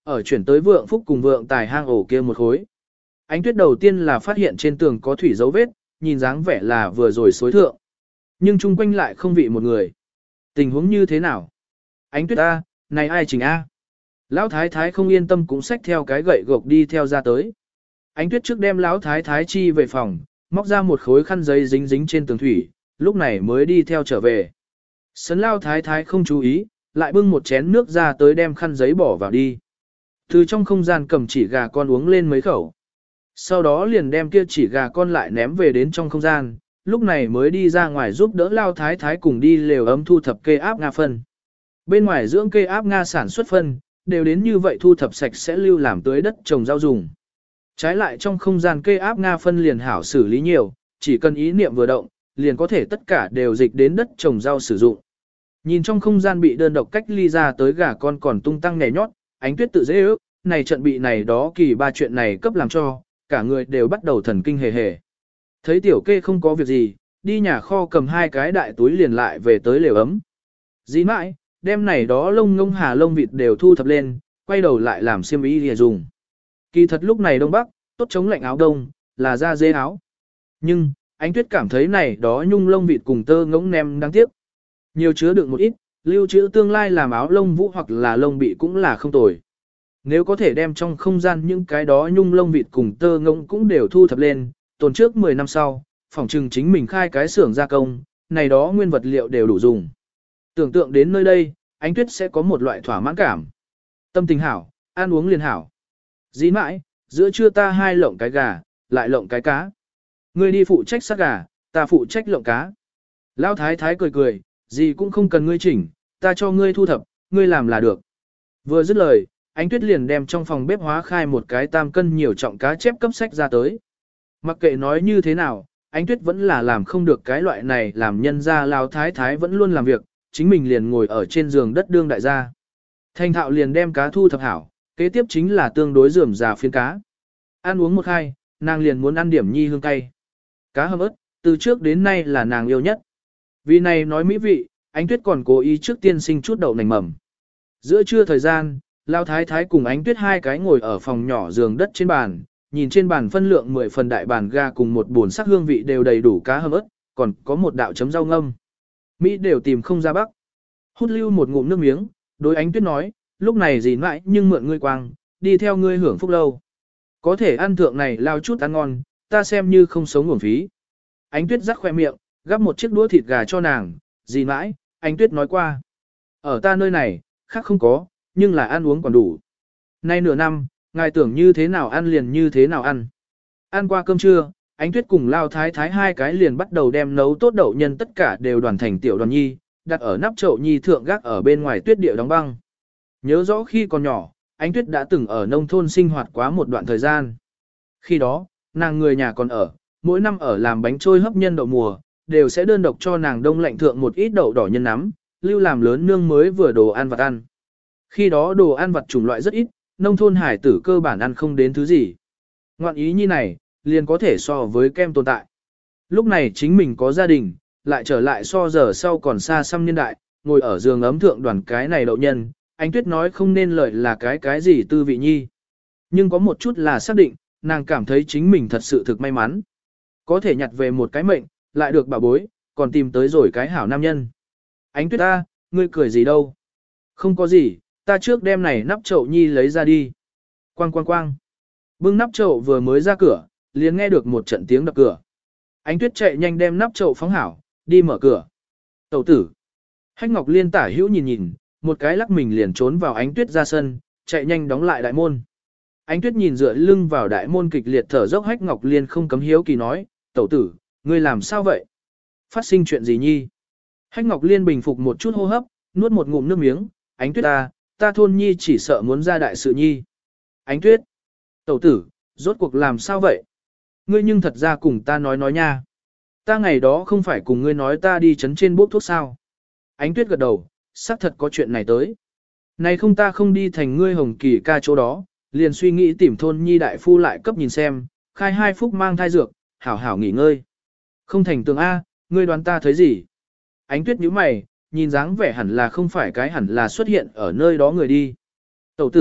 ở chuyển tới vượng phúc cùng vượng tài hang ổ kia một khối. Ánh tuyết đầu tiên là phát hiện trên tường có thủy dấu vết, nhìn dáng vẻ là vừa rồi xối thượng. Nhưng chung quanh lại không vị một người. Tình huống như thế nào? Ánh tuyết A, này ai chỉnh A? Lão thái thái không yên tâm cũng xách theo cái gậy gộc đi theo ra tới. Ánh tuyết trước đem lão thái thái chi về phòng, móc ra một khối khăn giấy dính dính trên tường thủy, lúc này mới đi theo trở về. Sấn lão thái thái không chú ý, lại bưng một chén nước ra tới đem khăn giấy bỏ vào đi. Từ trong không gian cầm chỉ gà con uống lên mấy khẩu. Sau đó liền đem kia chỉ gà con lại ném về đến trong không gian, lúc này mới đi ra ngoài giúp đỡ lao thái thái cùng đi lều ấm thu thập cây áp Nga phân. Bên ngoài dưỡng cây áp Nga sản xuất phân, đều đến như vậy thu thập sạch sẽ lưu làm tưới đất trồng rau dùng. Trái lại trong không gian cây áp Nga phân liền hảo xử lý nhiều, chỉ cần ý niệm vừa động, liền có thể tất cả đều dịch đến đất trồng rau sử dụng. Nhìn trong không gian bị đơn độc cách ly ra tới gà con còn tung tăng nhảy nhót, Ánh Tuyết tự dễ ước, này trận bị này đó kỳ ba chuyện này cấp làm cho, cả người đều bắt đầu thần kinh hề hề. Thấy tiểu kê không có việc gì, đi nhà kho cầm hai cái đại túi liền lại về tới lều ấm. Dĩ mãi, đem này đó lông ngông hà lông vịt đều thu thập lên, quay đầu lại làm xiêm y để dùng. Kỳ thật lúc này đông bắc, tốt chống lạnh áo đông, là da dê áo. Nhưng, Ánh Tuyết cảm thấy này đó nhung lông vịt cùng tơ ngỗng nem đáng tiếc. Nhiều chứa đựng một ít, lưu trữ tương lai làm áo lông vũ hoặc là lông bị cũng là không tồi. Nếu có thể đem trong không gian những cái đó nhung lông vịt cùng tơ ngỗng cũng đều thu thập lên, tồn trước mười năm sau, phòng trừng chính mình khai cái xưởng gia công, này đó nguyên vật liệu đều đủ dùng. Tưởng tượng đến nơi đây, Ánh Tuyết sẽ có một loại thỏa mãn cảm. Tâm tình hảo, ăn uống liền hảo. Dĩ mãi, giữa trưa ta hai lộng cái gà, lại lộng cái cá. Ngươi đi phụ trách sát gà, ta phụ trách lộng cá. Lão thái thái cười cười, gì cũng không cần ngươi chỉnh, ta cho ngươi thu thập, ngươi làm là được. Vừa dứt lời, Ánh Tuyết liền đem trong phòng bếp hóa khai một cái tam cân nhiều trọng cá chép cấp sách ra tới. Mặc kệ nói như thế nào, Ánh Tuyết vẫn là làm không được cái loại này làm nhân gia Lão thái thái vẫn luôn làm việc, chính mình liền ngồi ở trên giường đất đương đại gia. Thanh thạo liền đem cá thu thập hảo, kế tiếp chính là tương đối rườm rà phiên cá. Ăn uống một khai, nàng liền muốn ăn điểm nhi hương cay. Cá hầm ớt, từ trước đến nay là nàng yêu nhất. Vì này nói mỹ vị, Ánh Tuyết còn cố ý trước tiên sinh chút đậu nành mầm. Giữa trưa thời gian, Lão thái thái cùng Ánh Tuyết hai cái ngồi ở phòng nhỏ giường đất trên bàn, nhìn trên bàn phân lượng mười phần đại bàn ga cùng một bồn sắc hương vị đều đầy đủ cá hầm ớt, còn có một đạo chấm rau ngâm. Mỹ đều tìm không ra bắc. Hút lưu một ngụm nước miếng, đối Ánh Tuyết nói, lúc này gì mãi nhưng mượn ngươi quang, đi theo ngươi hưởng phúc lâu. Có thể ăn thượng này lao chút ăn ngon, ta xem như không sống uổng phí. Ánh Tuyết rắc khoe miệng, gắp một chiếc đũa thịt gà cho nàng, gì mãi, Ánh Tuyết nói qua. Ở ta nơi này, khác không có, nhưng là ăn uống còn đủ. Nay nửa năm, ngài tưởng như thế nào ăn liền như thế nào ăn. Ăn qua cơm trưa, Ánh Tuyết cùng Lao Thái Thái hai cái liền bắt đầu đem nấu tốt đậu nhân tất cả đều đoàn thành tiểu đoàn nhi, đặt ở nắp chậu nhi thượng gác ở bên ngoài tuyết địa đóng băng. Nhớ rõ khi còn nhỏ, Ánh Tuyết đã từng ở nông thôn sinh hoạt quá một đoạn thời gian. Khi đó, nàng người nhà còn ở, mỗi năm ở làm bánh trôi hấp nhân đậu mùa, đều sẽ đơn độc cho nàng đông lạnh thượng một ít đậu đỏ nhân nắm, lưu làm lớn nương mới vừa đồ ăn vặt ăn. Khi đó đồ ăn vặt chủng loại rất ít, nông thôn hải tử cơ bản ăn không đến thứ gì. Ngoạn ý như này, liền có thể so với kem tồn tại. Lúc này chính mình có gia đình, lại trở lại so giờ sau còn xa xăm niên đại, ngồi ở giường ấm thượng đoàn cái này đậu nhân, Ánh Tuyết nói không nên lợi là cái cái gì tư vị nhi. Nhưng có một chút là xác định, nàng cảm thấy chính mình thật sự thực may mắn. Có thể nhặt về một cái mệnh, lại được bảo bối, còn tìm tới rồi cái hảo nam nhân. Ánh Tuyết ta, ngươi cười gì đâu? Không có gì, ta trước đem này nắp chậu nhi lấy ra đi. Quang quang quang. Bưng nắp chậu vừa mới ra cửa, liền nghe được một trận tiếng đập cửa. Ánh Tuyết chạy nhanh đem nắp chậu phóng hảo, đi mở cửa. Tẩu tử. Hách Ngọc Liên tả hữu nhìn nhìn, một cái lắc mình liền trốn vào Ánh Tuyết ra sân, chạy nhanh đóng lại đại môn. Ánh Tuyết nhìn dựa lưng vào đại môn kịch liệt thở dốc Hách Ngọc Liên không cấm hiếu kỳ nói, tẩu tử, ngươi làm sao vậy? Phát sinh chuyện gì nhi? Hách Ngọc Liên bình phục một chút hô hấp, nuốt một ngụm nước miếng, Ánh Tuyết ta, ta thôn nhi chỉ sợ muốn ra đại sự nhi. Ánh Tuyết, tẩu tử, rốt cuộc làm sao vậy? Ngươi nhưng thật ra cùng ta nói nói nha. Ta ngày đó không phải cùng ngươi nói ta đi chấn trên bốc thuốc sao? Ánh Tuyết gật đầu, xác thật có chuyện này tới. Này không ta không đi thành ngươi hồng kỳ ca chỗ đó, liền suy nghĩ tìm thôn nhi đại phu lại cấp nhìn xem, khai hai phút mang thai dược, hảo hảo nghỉ ngơi. Không thành tường A, ngươi đoán ta thấy gì? Ánh Tuyết nhíu mày, nhìn dáng vẻ hẳn là không phải cái hẳn là xuất hiện ở nơi đó người đi. Tẩu tử,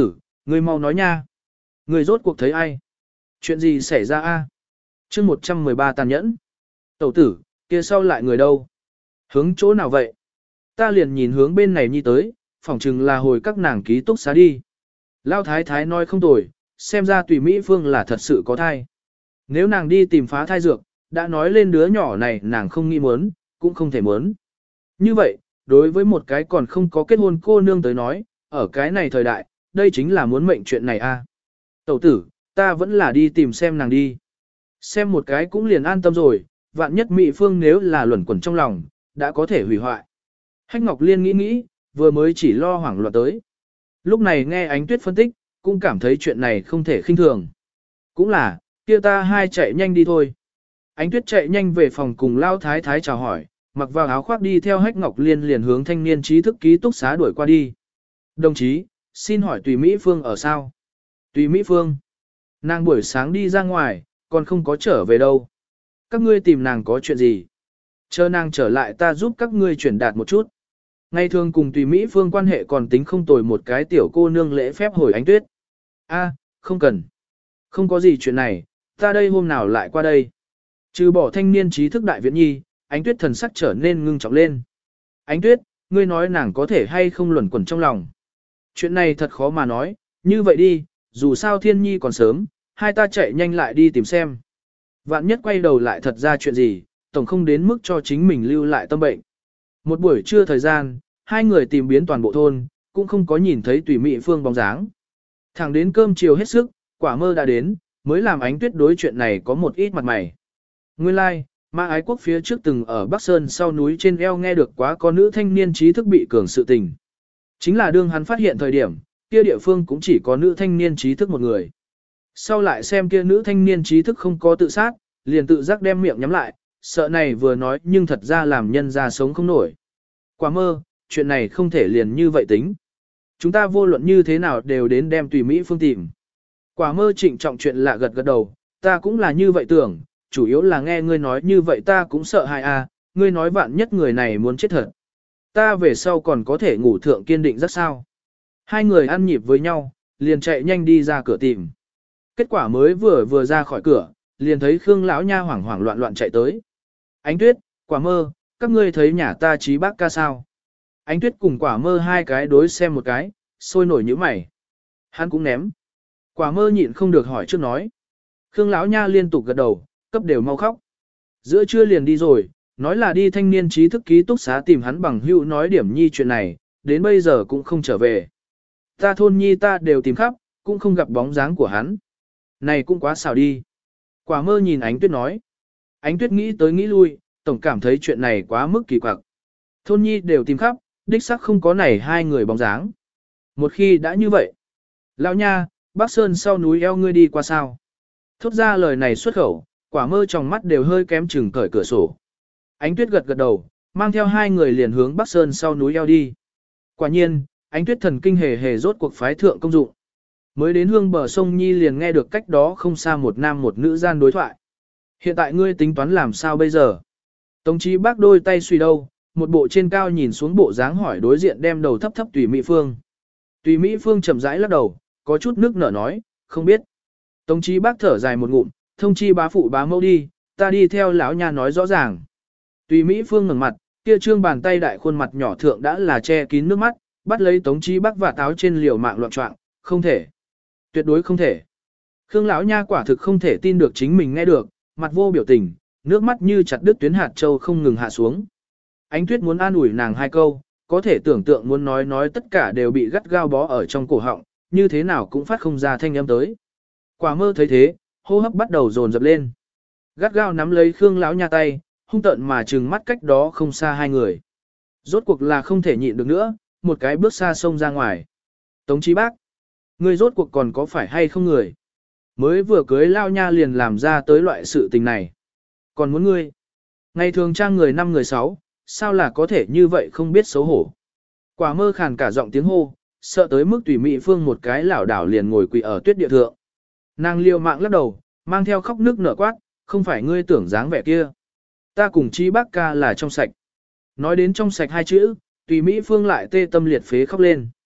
Ngươi mau nói nha. Ngươi rốt cuộc thấy ai? Chuyện gì xảy ra a? Chương một trăm mười ba tàn nhẫn. Tẩu tử, kia sau lại người đâu? Hướng chỗ nào vậy? Ta liền nhìn hướng bên này nhi tới, phỏng chừng là hồi các nàng ký túc xá đi. Lao thái thái nói không tồi, xem ra tùy Mỹ Phương là thật sự có thai. Nếu nàng đi tìm phá thai dược, đã nói lên đứa nhỏ này nàng không nghĩ muốn, cũng không thể muốn. Như vậy, đối với một cái còn không có kết hôn cô nương tới nói, ở cái này thời đại, đây chính là muốn mệnh chuyện này a. Tẩu tử, ta vẫn là đi tìm xem nàng đi. Xem một cái cũng liền an tâm rồi, vạn nhất Mỹ Phương nếu là luẩn quẩn trong lòng, đã có thể hủy hoại. Hách Ngọc Liên nghĩ nghĩ, vừa mới chỉ lo hoảng loạn tới. Lúc này nghe Ánh Tuyết phân tích, cũng cảm thấy chuyện này không thể khinh thường. Cũng là, kia ta hai chạy nhanh đi thôi. Ánh Tuyết chạy nhanh về phòng cùng Lao Thái Thái chào hỏi, mặc vào áo khoác đi theo Hách Ngọc Liên liền hướng thanh niên trí thức ký túc xá đuổi qua đi. Đồng chí, xin hỏi Tùy Mỹ Phương ở sao? Tùy Mỹ Phương. Nàng buổi sáng đi ra ngoài, còn không có trở về đâu. Các ngươi tìm nàng có chuyện gì? Chờ nàng trở lại ta giúp các ngươi chuyển đạt một chút. Ngày thường cùng Tùy Mỹ Phương quan hệ còn tính không tồi một cái tiểu cô nương lễ phép hồi Ánh Tuyết. A, không cần. Không có gì chuyện này, ta đây hôm nào lại qua đây. Trừ bỏ thanh niên trí thức đại viện nhi, Ánh Tuyết thần sắc trở nên ngưng trọng lên. Ánh Tuyết, ngươi nói nàng có thể hay không luẩn quẩn trong lòng. Chuyện này thật khó mà nói, như vậy đi, dù sao thiên nhi còn sớm, hai ta chạy nhanh lại đi tìm xem. Vạn nhất quay đầu lại thật ra chuyện gì, tổng không đến mức cho chính mình lưu lại tâm bệnh. Một buổi trưa thời gian, hai người tìm biến toàn bộ thôn, cũng không có nhìn thấy Tùy Mỹ Phương bóng dáng. Thẳng đến cơm chiều hết sức, quả mơ đã đến, mới làm Ánh Tuyết đối chuyện này có một ít mặt mày. Nguyên lai, like, Ma Ái Quốc phía trước từng ở Bắc Sơn sau núi trên eo nghe được quá có nữ thanh niên trí thức bị cường sự tình. Chính là đương hắn phát hiện thời điểm, kia địa phương cũng chỉ có nữ thanh niên trí thức một người. Sau lại xem kia nữ thanh niên trí thức không có tự sát, liền tự giác đem miệng nhắm lại, sợ này vừa nói nhưng thật ra làm nhân ra sống không nổi. Quả mơ, chuyện này không thể liền như vậy tính. Chúng ta vô luận như thế nào đều đến đem Tùy Mỹ Phương tìm. Quả mơ trịnh trọng chuyện lạ gật gật đầu, ta cũng là như vậy tưởng, chủ yếu là nghe ngươi nói như vậy ta cũng sợ hại à, ngươi nói vạn nhất người này muốn chết thật. Ta về sau còn có thể ngủ thượng kiên định rất sao. Hai người ăn nhịp với nhau, liền chạy nhanh đi ra cửa tìm. Kết quả mới vừa vừa ra khỏi cửa, liền thấy Khương lão nha hoảng hoảng loạn loạn chạy tới. Ánh Tuyết, Quả mơ, các ngươi thấy nhà ta Trí Bác ca sao? Ánh Tuyết cùng Quả mơ hai cái đối xem một cái, sôi nổi như mày. Hắn cũng ném. Quả mơ nhịn không được hỏi trước nói. Khương lão nha liên tục gật đầu, cấp đều mau khóc. Giữa trưa liền đi rồi, nói là đi thanh niên trí thức ký túc xá tìm hắn bằng hữu nói điểm nhi chuyện này, đến bây giờ cũng không trở về. Ta thôn nhi ta đều tìm khắp, cũng không gặp bóng dáng của hắn. Này cũng quá xảo đi. Quả mơ nhìn Ánh Tuyết nói. Ánh Tuyết nghĩ tới nghĩ lui, tổng cảm thấy chuyện này quá mức kỳ quặc. Thôn nhi đều tìm khắp, đích xác không có này hai người bóng dáng. Một khi đã như vậy. Lão nha, Bắc Sơn sau núi eo ngươi đi qua sao? Thốt ra lời này xuất khẩu, Quả mơ trong mắt đều hơi kém chừng cởi cửa sổ. Ánh Tuyết gật gật đầu, mang theo hai người liền hướng Bắc Sơn sau núi eo đi. Quả nhiên, Ánh Tuyết thần kinh hề hề rốt cuộc phái thượng công dụng. Mới đến hương bờ sông Nhi liền nghe được cách đó không xa một nam một nữ gian đối thoại. Hiện tại ngươi tính toán làm sao bây giờ? Tống Chí Bác đôi tay suy đâu, một bộ trên cao nhìn xuống bộ dáng hỏi đối diện đem đầu thấp thấp Tùy Mỹ Phương. Tùy Mỹ Phương chậm rãi lắc đầu, có chút nước nở nói, không biết. Tống Chí Bác thở dài một ngụm, thông chi bá phụ bá mẫu đi, ta đi theo lão nha nói rõ ràng. Tùy Mỹ Phương ngẩng mặt, kia trương bàn tay đại khuôn mặt nhỏ thượng đã là che kín nước mắt, bắt lấy Tống Chí Bác và táo trên liều mạng loạn trọng, không thể. Tuyệt đối không thể. Khương lão nha quả thực không thể tin được chính mình nghe được, mặt vô biểu tình, nước mắt như chặt đứt tuyến hạt châu không ngừng hạ xuống. Ánh Tuyết muốn an ủi nàng hai câu, có thể tưởng tượng muốn nói nói tất cả đều bị gắt gao bó ở trong cổ họng, như thế nào cũng phát không ra thanh âm tới. Quả mơ thấy thế, hô hấp bắt đầu dồn dập lên. Gắt gao nắm lấy Khương lão nha tay, hung tợn mà trừng mắt cách đó không xa hai người. Rốt cuộc là không thể nhịn được nữa, một cái bước xa xông ra ngoài. Tống Chí Bác, ngươi rốt cuộc còn có phải hay không người? Mới vừa cưới lao nha liền làm ra tới loại sự tình này. Còn muốn ngươi? Ngày thường trang người năm người sáu, sao là có thể như vậy không biết xấu hổ? Quả mơ khàn cả giọng tiếng hô, sợ tới mức Tùy Mỹ Phương một cái lảo đảo liền ngồi quỳ ở tuyết địa thượng. Nàng liều mạng lắc đầu, mang theo khóc nước nở quát, không phải ngươi tưởng dáng vẻ kia. Ta cùng Chí Bác ca là trong sạch. Nói đến trong sạch hai chữ, Tùy Mỹ Phương lại tê tâm liệt phế khóc lên.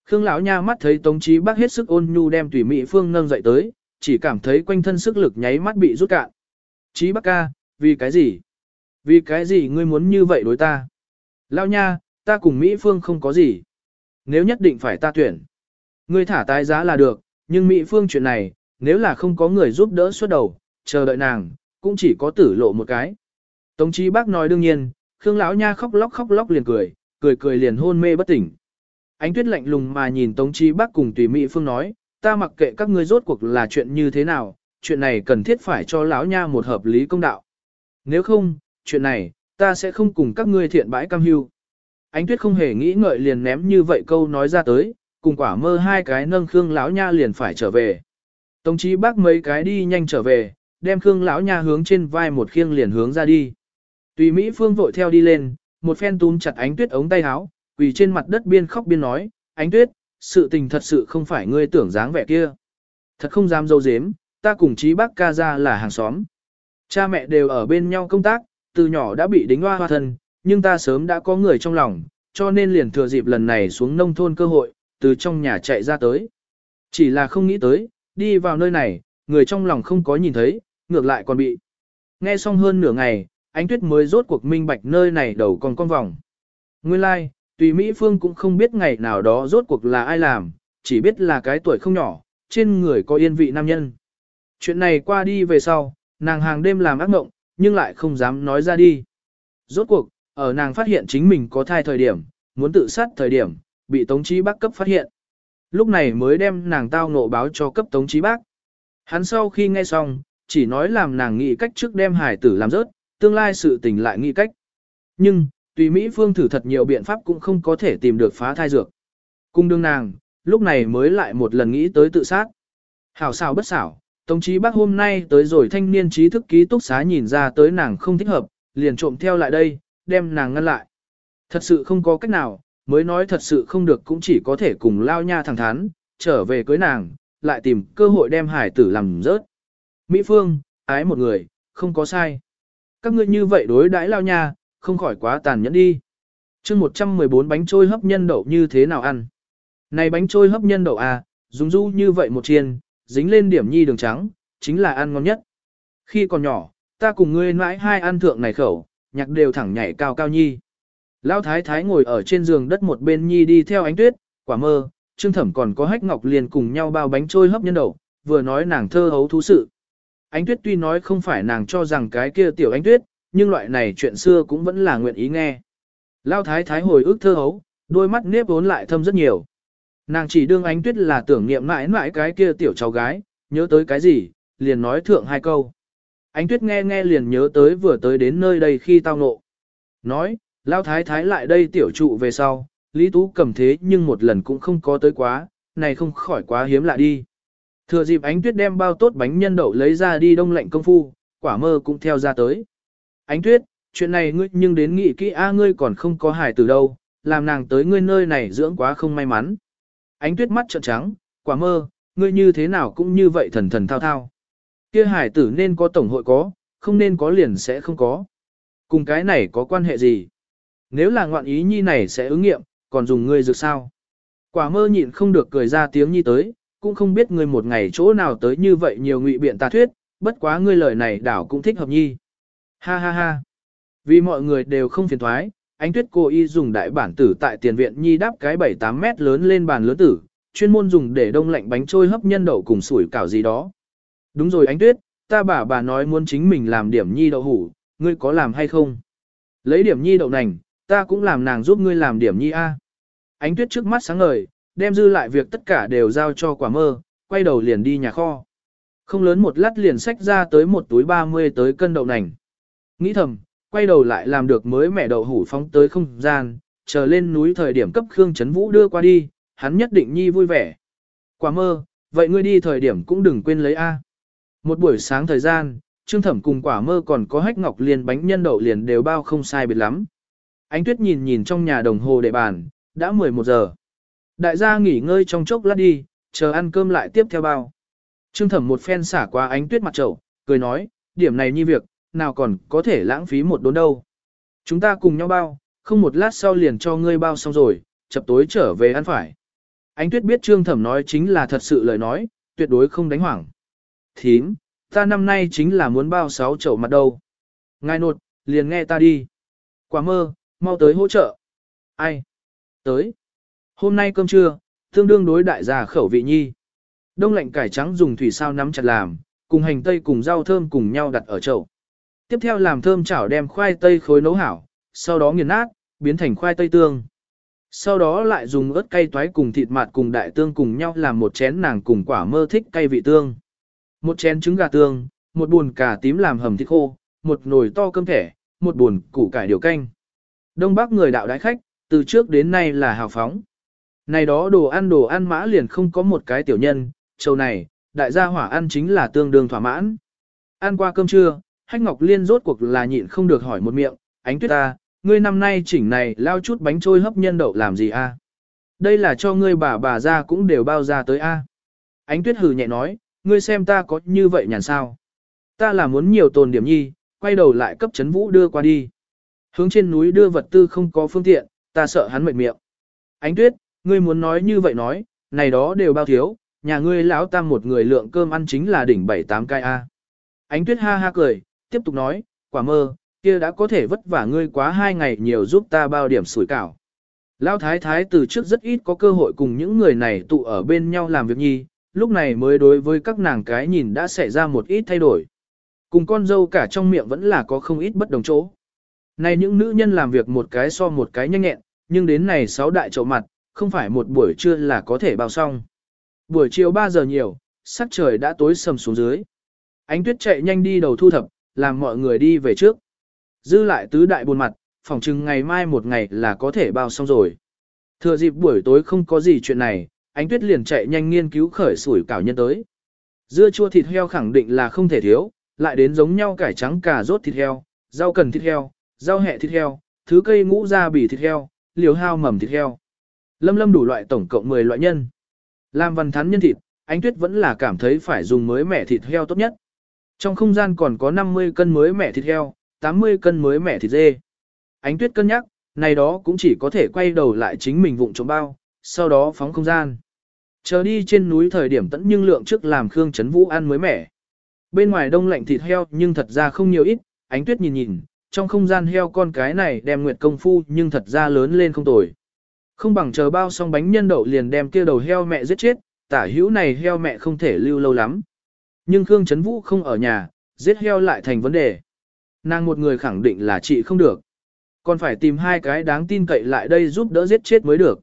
Khương lão nha mắt thấy Tống Chí Bắc hết sức ôn nhu đem Tùy Mỹ Phương nâng dậy tới, chỉ cảm thấy quanh thân sức lực nháy mắt bị rút cạn. Chí Bắc ca, vì cái gì? Vì cái gì ngươi muốn như vậy đối ta? Lão nha, ta cùng Mỹ Phương không có gì. Nếu nhất định phải ta tuyển, ngươi thả tái giá là được, nhưng Mỹ Phương chuyện này, nếu là không có người giúp đỡ suốt đầu, chờ đợi nàng, cũng chỉ có tử lộ một cái. Tống Chí Bắc nói đương nhiên, Khương lão nha khóc lóc khóc lóc liền cười, cười cười liền hôn mê bất tỉnh. Ánh Tuyết lạnh lùng mà nhìn Tống Chí Bắc cùng Tùy Mỹ Phương nói, ta mặc kệ các ngươi rốt cuộc là chuyện như thế nào, chuyện này cần thiết phải cho lão nha một hợp lý công đạo. Nếu không, chuyện này, ta sẽ không cùng các ngươi thiện bãi cam hưu. Ánh Tuyết không hề nghĩ ngợi liền ném như vậy câu nói ra tới, cùng quả mơ hai cái nâng Khương lão nha liền phải trở về. Tống Chí Bắc mấy cái đi nhanh trở về, đem Khương lão nha hướng trên vai một khiêng liền hướng ra đi. Tùy Mỹ Phương vội theo đi lên, một phen túm chặt Ánh Tuyết ống tay áo, quỳ trên mặt đất biên khóc biên nói, Ánh Tuyết, sự tình thật sự không phải ngươi tưởng dáng vẻ kia. Thật không dám dâu dếm, ta cùng Chí Bắc ca ra là hàng xóm. Cha mẹ đều ở bên nhau công tác, từ nhỏ đã bị đính hoa hoa thân, nhưng ta sớm đã có người trong lòng, cho nên liền thừa dịp lần này xuống nông thôn cơ hội, từ trong nhà chạy ra tới. Chỉ là không nghĩ tới, đi vào nơi này, người trong lòng không có nhìn thấy, ngược lại còn bị. Nghe xong hơn nửa ngày, Ánh Tuyết mới rốt cuộc minh bạch nơi này đầu còn con vòng. Nguyên lai, like, Tùy Mỹ Phương cũng không biết ngày nào đó rốt cuộc là ai làm, chỉ biết là cái tuổi không nhỏ, trên người có yên vị nam nhân. Chuyện này qua đi về sau, nàng hàng đêm làm ác mộng, nhưng lại không dám nói ra đi. Rốt cuộc, ở nàng phát hiện chính mình có thai thời điểm, muốn tự sát thời điểm, bị Tống Chí Bắc cấp phát hiện. Lúc này mới đem nàng tao ngộ báo cho cấp Tống Chí Bắc. Hắn sau khi nghe xong, chỉ nói làm nàng nghĩ cách trước đem hải tử làm rớt, tương lai sự tình lại nghĩ cách. Nhưng, Tùy Mỹ Phương thử thật nhiều biện pháp cũng không có thể tìm được phá thai dược. Cung đương nàng, lúc này mới lại một lần nghĩ tới tự sát. Hảo xảo bất xảo, Tống Chí Bắc hôm nay tới rồi thanh niên trí thức ký túc xá nhìn ra tới nàng không thích hợp, liền trộm theo lại đây, đem nàng ngăn lại. Thật sự không có cách nào, mới nói thật sự không được cũng chỉ có thể cùng lao nha thẳng thắn, trở về cưới nàng, lại tìm cơ hội đem hải tử làm rớt. Mỹ Phương, ái một người, không có sai. Các ngươi như vậy đối đãi lao nha, không khỏi quá tàn nhẫn đi. chương một trăm mười bốn bánh trôi hấp nhân đậu như thế nào ăn? Này bánh trôi hấp nhân đậu à, dùng du như vậy một chiên, dính lên điểm nhi đường trắng, chính là ăn ngon nhất. Khi còn nhỏ, ta cùng ngươi mãi hai ăn thượng này khẩu, nhạc đều thẳng nhảy cao cao nhi. Lão thái thái ngồi ở trên giường đất một bên nhi đi theo Ánh Tuyết, quả mơ, Trương Thẩm còn có Hách Ngọc liền cùng nhau bao bánh trôi hấp nhân đậu, vừa nói nàng thơ hấu thú sự. Ánh Tuyết tuy nói không phải nàng cho rằng cái kia tiểu Ánh Tuyết, nhưng loại này chuyện xưa cũng vẫn là nguyện ý nghe. Lão thái thái hồi ức thơ hấu, đôi mắt nếp vốn lại thâm rất nhiều. Nàng chỉ đương Ánh Tuyết là tưởng niệm mãi mãi cái kia tiểu cháu gái, nhớ tới cái gì, liền nói thượng hai câu. Ánh Tuyết nghe nghe liền nhớ tới vừa tới đến nơi đây khi tao ngộ. Nói, Lão thái thái lại đây tiểu trụ về sau, Lý Tú cầm thế nhưng một lần cũng không có tới quá, này không khỏi quá hiếm lạ đi. Thừa dịp Ánh Tuyết đem bao tốt bánh nhân đậu lấy ra đi đông lạnh công phu, quả mơ cũng theo ra tới. Ánh Tuyết, chuyện này ngươi nhưng đến nghĩ kỹ a ngươi còn không có hài từ đâu, làm nàng tới ngươi nơi này dưỡng quá không may mắn. Ánh Tuyết mắt trợn trắng, quả mơ, ngươi như thế nào cũng như vậy thần thần thao thao. Kia hải tử nên có tổng hội có, không nên có liền sẽ không có. Cùng cái này có quan hệ gì? Nếu là ngoạn ý nhi này sẽ ứng nghiệm, còn dùng ngươi dược sao? Quả mơ nhịn không được cười ra tiếng nhi tới, cũng không biết ngươi một ngày chỗ nào tới như vậy nhiều ngụy biện tà thuyết, bất quá ngươi lời này đảo cũng thích hợp nhi. Ha ha ha. Vì mọi người đều không phiền thoái, Ánh Tuyết cô y dùng đại bản tử tại tiền viện nhi đáp cái bảy tám mét lớn lên bàn lớn tử, chuyên môn dùng để đông lạnh bánh trôi hấp nhân đậu cùng sủi cảo gì đó. Đúng rồi Ánh Tuyết, ta bà bà nói muốn chính mình làm điểm nhi đậu hủ, ngươi có làm hay không? Lấy điểm nhi đậu nành, ta cũng làm nàng giúp ngươi làm điểm nhi a. Ánh Tuyết trước mắt sáng ngời, đem dư lại việc tất cả đều giao cho quả mơ, quay đầu liền đi nhà kho. Không lớn một lát liền xách ra tới một túi ba mươi tới cân đậu nành. Nghĩ thầm, quay đầu lại làm được mới mẻ đậu hủ phóng tới không gian, chờ lên núi thời điểm cấp Khương Trấn Vũ đưa qua đi, hắn nhất định nhi vui vẻ. Quả mơ, vậy ngươi đi thời điểm cũng đừng quên lấy A. Một buổi sáng thời gian, Trương Thẩm cùng quả mơ còn có Hách Ngọc liền bánh nhân đậu liền đều bao không sai biệt lắm. Ánh Tuyết nhìn nhìn trong nhà đồng hồ để bàn, đã mười một giờ. Đại gia nghỉ ngơi trong chốc lát đi, chờ ăn cơm lại tiếp theo bao. Trương Thẩm một phen xả qua Ánh Tuyết mặt trầu, cười nói, điểm này nhi việc, nào còn có thể lãng phí một đốn đâu. Chúng ta cùng nhau bao, không một lát sau liền cho ngươi bao xong rồi, chập tối trở về ăn phải. Ánh Tuyết biết Trương Thẩm nói chính là thật sự lời nói, tuyệt đối không đánh hoảng. Thím, ta năm nay chính là muốn bao sáu chậu mặt đâu. Ngài nột, liền nghe ta đi. Quả mơ, mau tới hỗ trợ. Ai? Tới. Hôm nay cơm trưa, tương đương đối đại gia khẩu vị nhi. Đông lạnh cải trắng dùng thủy sao nắm chặt làm, cùng hành tây cùng rau thơm cùng nhau đặt ở chậu. Tiếp theo làm thơm chảo đem khoai tây khối nấu hảo, sau đó nghiền nát, biến thành khoai tây tương. Sau đó lại dùng ớt cay toái cùng thịt mạt cùng đại tương cùng nhau làm một chén nàng cùng quả mơ thích cay vị tương. Một chén trứng gà tương, một buồn cà tím làm hầm thịt khô, một nồi to cơm thẻ, một buồn củ cải điều canh. Đông Bắc người đạo đái khách, từ trước đến nay là hào phóng. Này đó đồ ăn đồ ăn mã liền không có một cái tiểu nhân, châu này, đại gia hỏa ăn chính là tương đương thỏa mãn. Ăn qua cơm trưa, Hách Ngọc Liên rốt cuộc là nhịn không được hỏi một miệng, Ánh Tuyết ta, ngươi năm nay chỉnh này lao chút bánh trôi hấp nhân đậu làm gì a? Đây là cho ngươi bà bà ra cũng đều bao ra tới a. Ánh Tuyết hừ nhẹ nói, ngươi xem ta có như vậy nhàn sao? Ta là muốn nhiều tồn điểm nhi, quay đầu lại cấp chấn vũ đưa qua đi. Hướng trên núi đưa vật tư không có phương tiện, ta sợ hắn mệt miệng. Ánh Tuyết, ngươi muốn nói như vậy nói, này đó đều bao thiếu, nhà ngươi lão tam một người lượng cơm ăn chính là đỉnh bảy tám cái a. Ánh Tuyết ha ha cười, tiếp tục nói, quả mơ, kia đã có thể vất vả ngươi quá hai ngày nhiều giúp ta bao điểm sủi cảo. Lão thái thái từ trước rất ít có cơ hội cùng những người này tụ ở bên nhau làm việc nhi, lúc này mới đối với các nàng cái nhìn đã xảy ra một ít thay đổi. Cùng con dâu cả trong miệng vẫn là có không ít bất đồng chỗ. Này những nữ nhân làm việc một cái so một cái nhanh nhẹn, nhưng đến này sáu đại chậu mặt, không phải một buổi trưa là có thể bao xong. Buổi chiều ba giờ nhiều, sắc trời đã tối sầm xuống dưới. Ánh Tuyết chạy nhanh đi đầu thu thập, làm mọi người đi về trước. Dư lại tứ đại buồn mặt, phỏng chừng ngày mai một ngày là có thể bao xong rồi. Thừa dịp buổi tối không có gì chuyện này, Ánh Tuyết liền chạy nhanh nghiên cứu khởi sủi cảo nhân tới. Dưa chua thịt heo khẳng định là không thể thiếu, lại đến giống nhau cải trắng cà rốt thịt heo, rau cần thịt heo, rau hẹ thịt heo, thứ cây ngũ gia bì thịt heo, liều hao mầm thịt heo. Lâm lâm đủ loại tổng cộng mười loại nhân. Làm văn thắn nhân thịt, Ánh Tuyết vẫn là cảm thấy phải dùng mới mẻ thịt heo tốt nhất. Trong không gian còn có năm mươi cân mới mẻ thịt heo, tám mươi cân mới mẻ thịt dê. Ánh Tuyết cân nhắc, này đó cũng chỉ có thể quay đầu lại chính mình vụng trộm bao, sau đó phóng không gian. Chờ đi trên núi thời điểm tẫn nhưng lượng trước làm Khương Trấn Vũ ăn mới mẻ. Bên ngoài đông lạnh thịt heo nhưng thật ra không nhiều ít, Ánh Tuyết nhìn nhìn, trong không gian heo con cái này đem nguyệt công phu nhưng thật ra lớn lên không tồi. Không bằng chờ bao xong bánh nhân đậu liền đem kia đầu heo mẹ giết chết, tả hữu này heo mẹ không thể lưu lâu lắm. Nhưng Khương Trấn Vũ không ở nhà, giết heo lại thành vấn đề. Nàng một người khẳng định là chị không được. Còn phải tìm hai cái đáng tin cậy lại đây giúp đỡ giết chết mới được.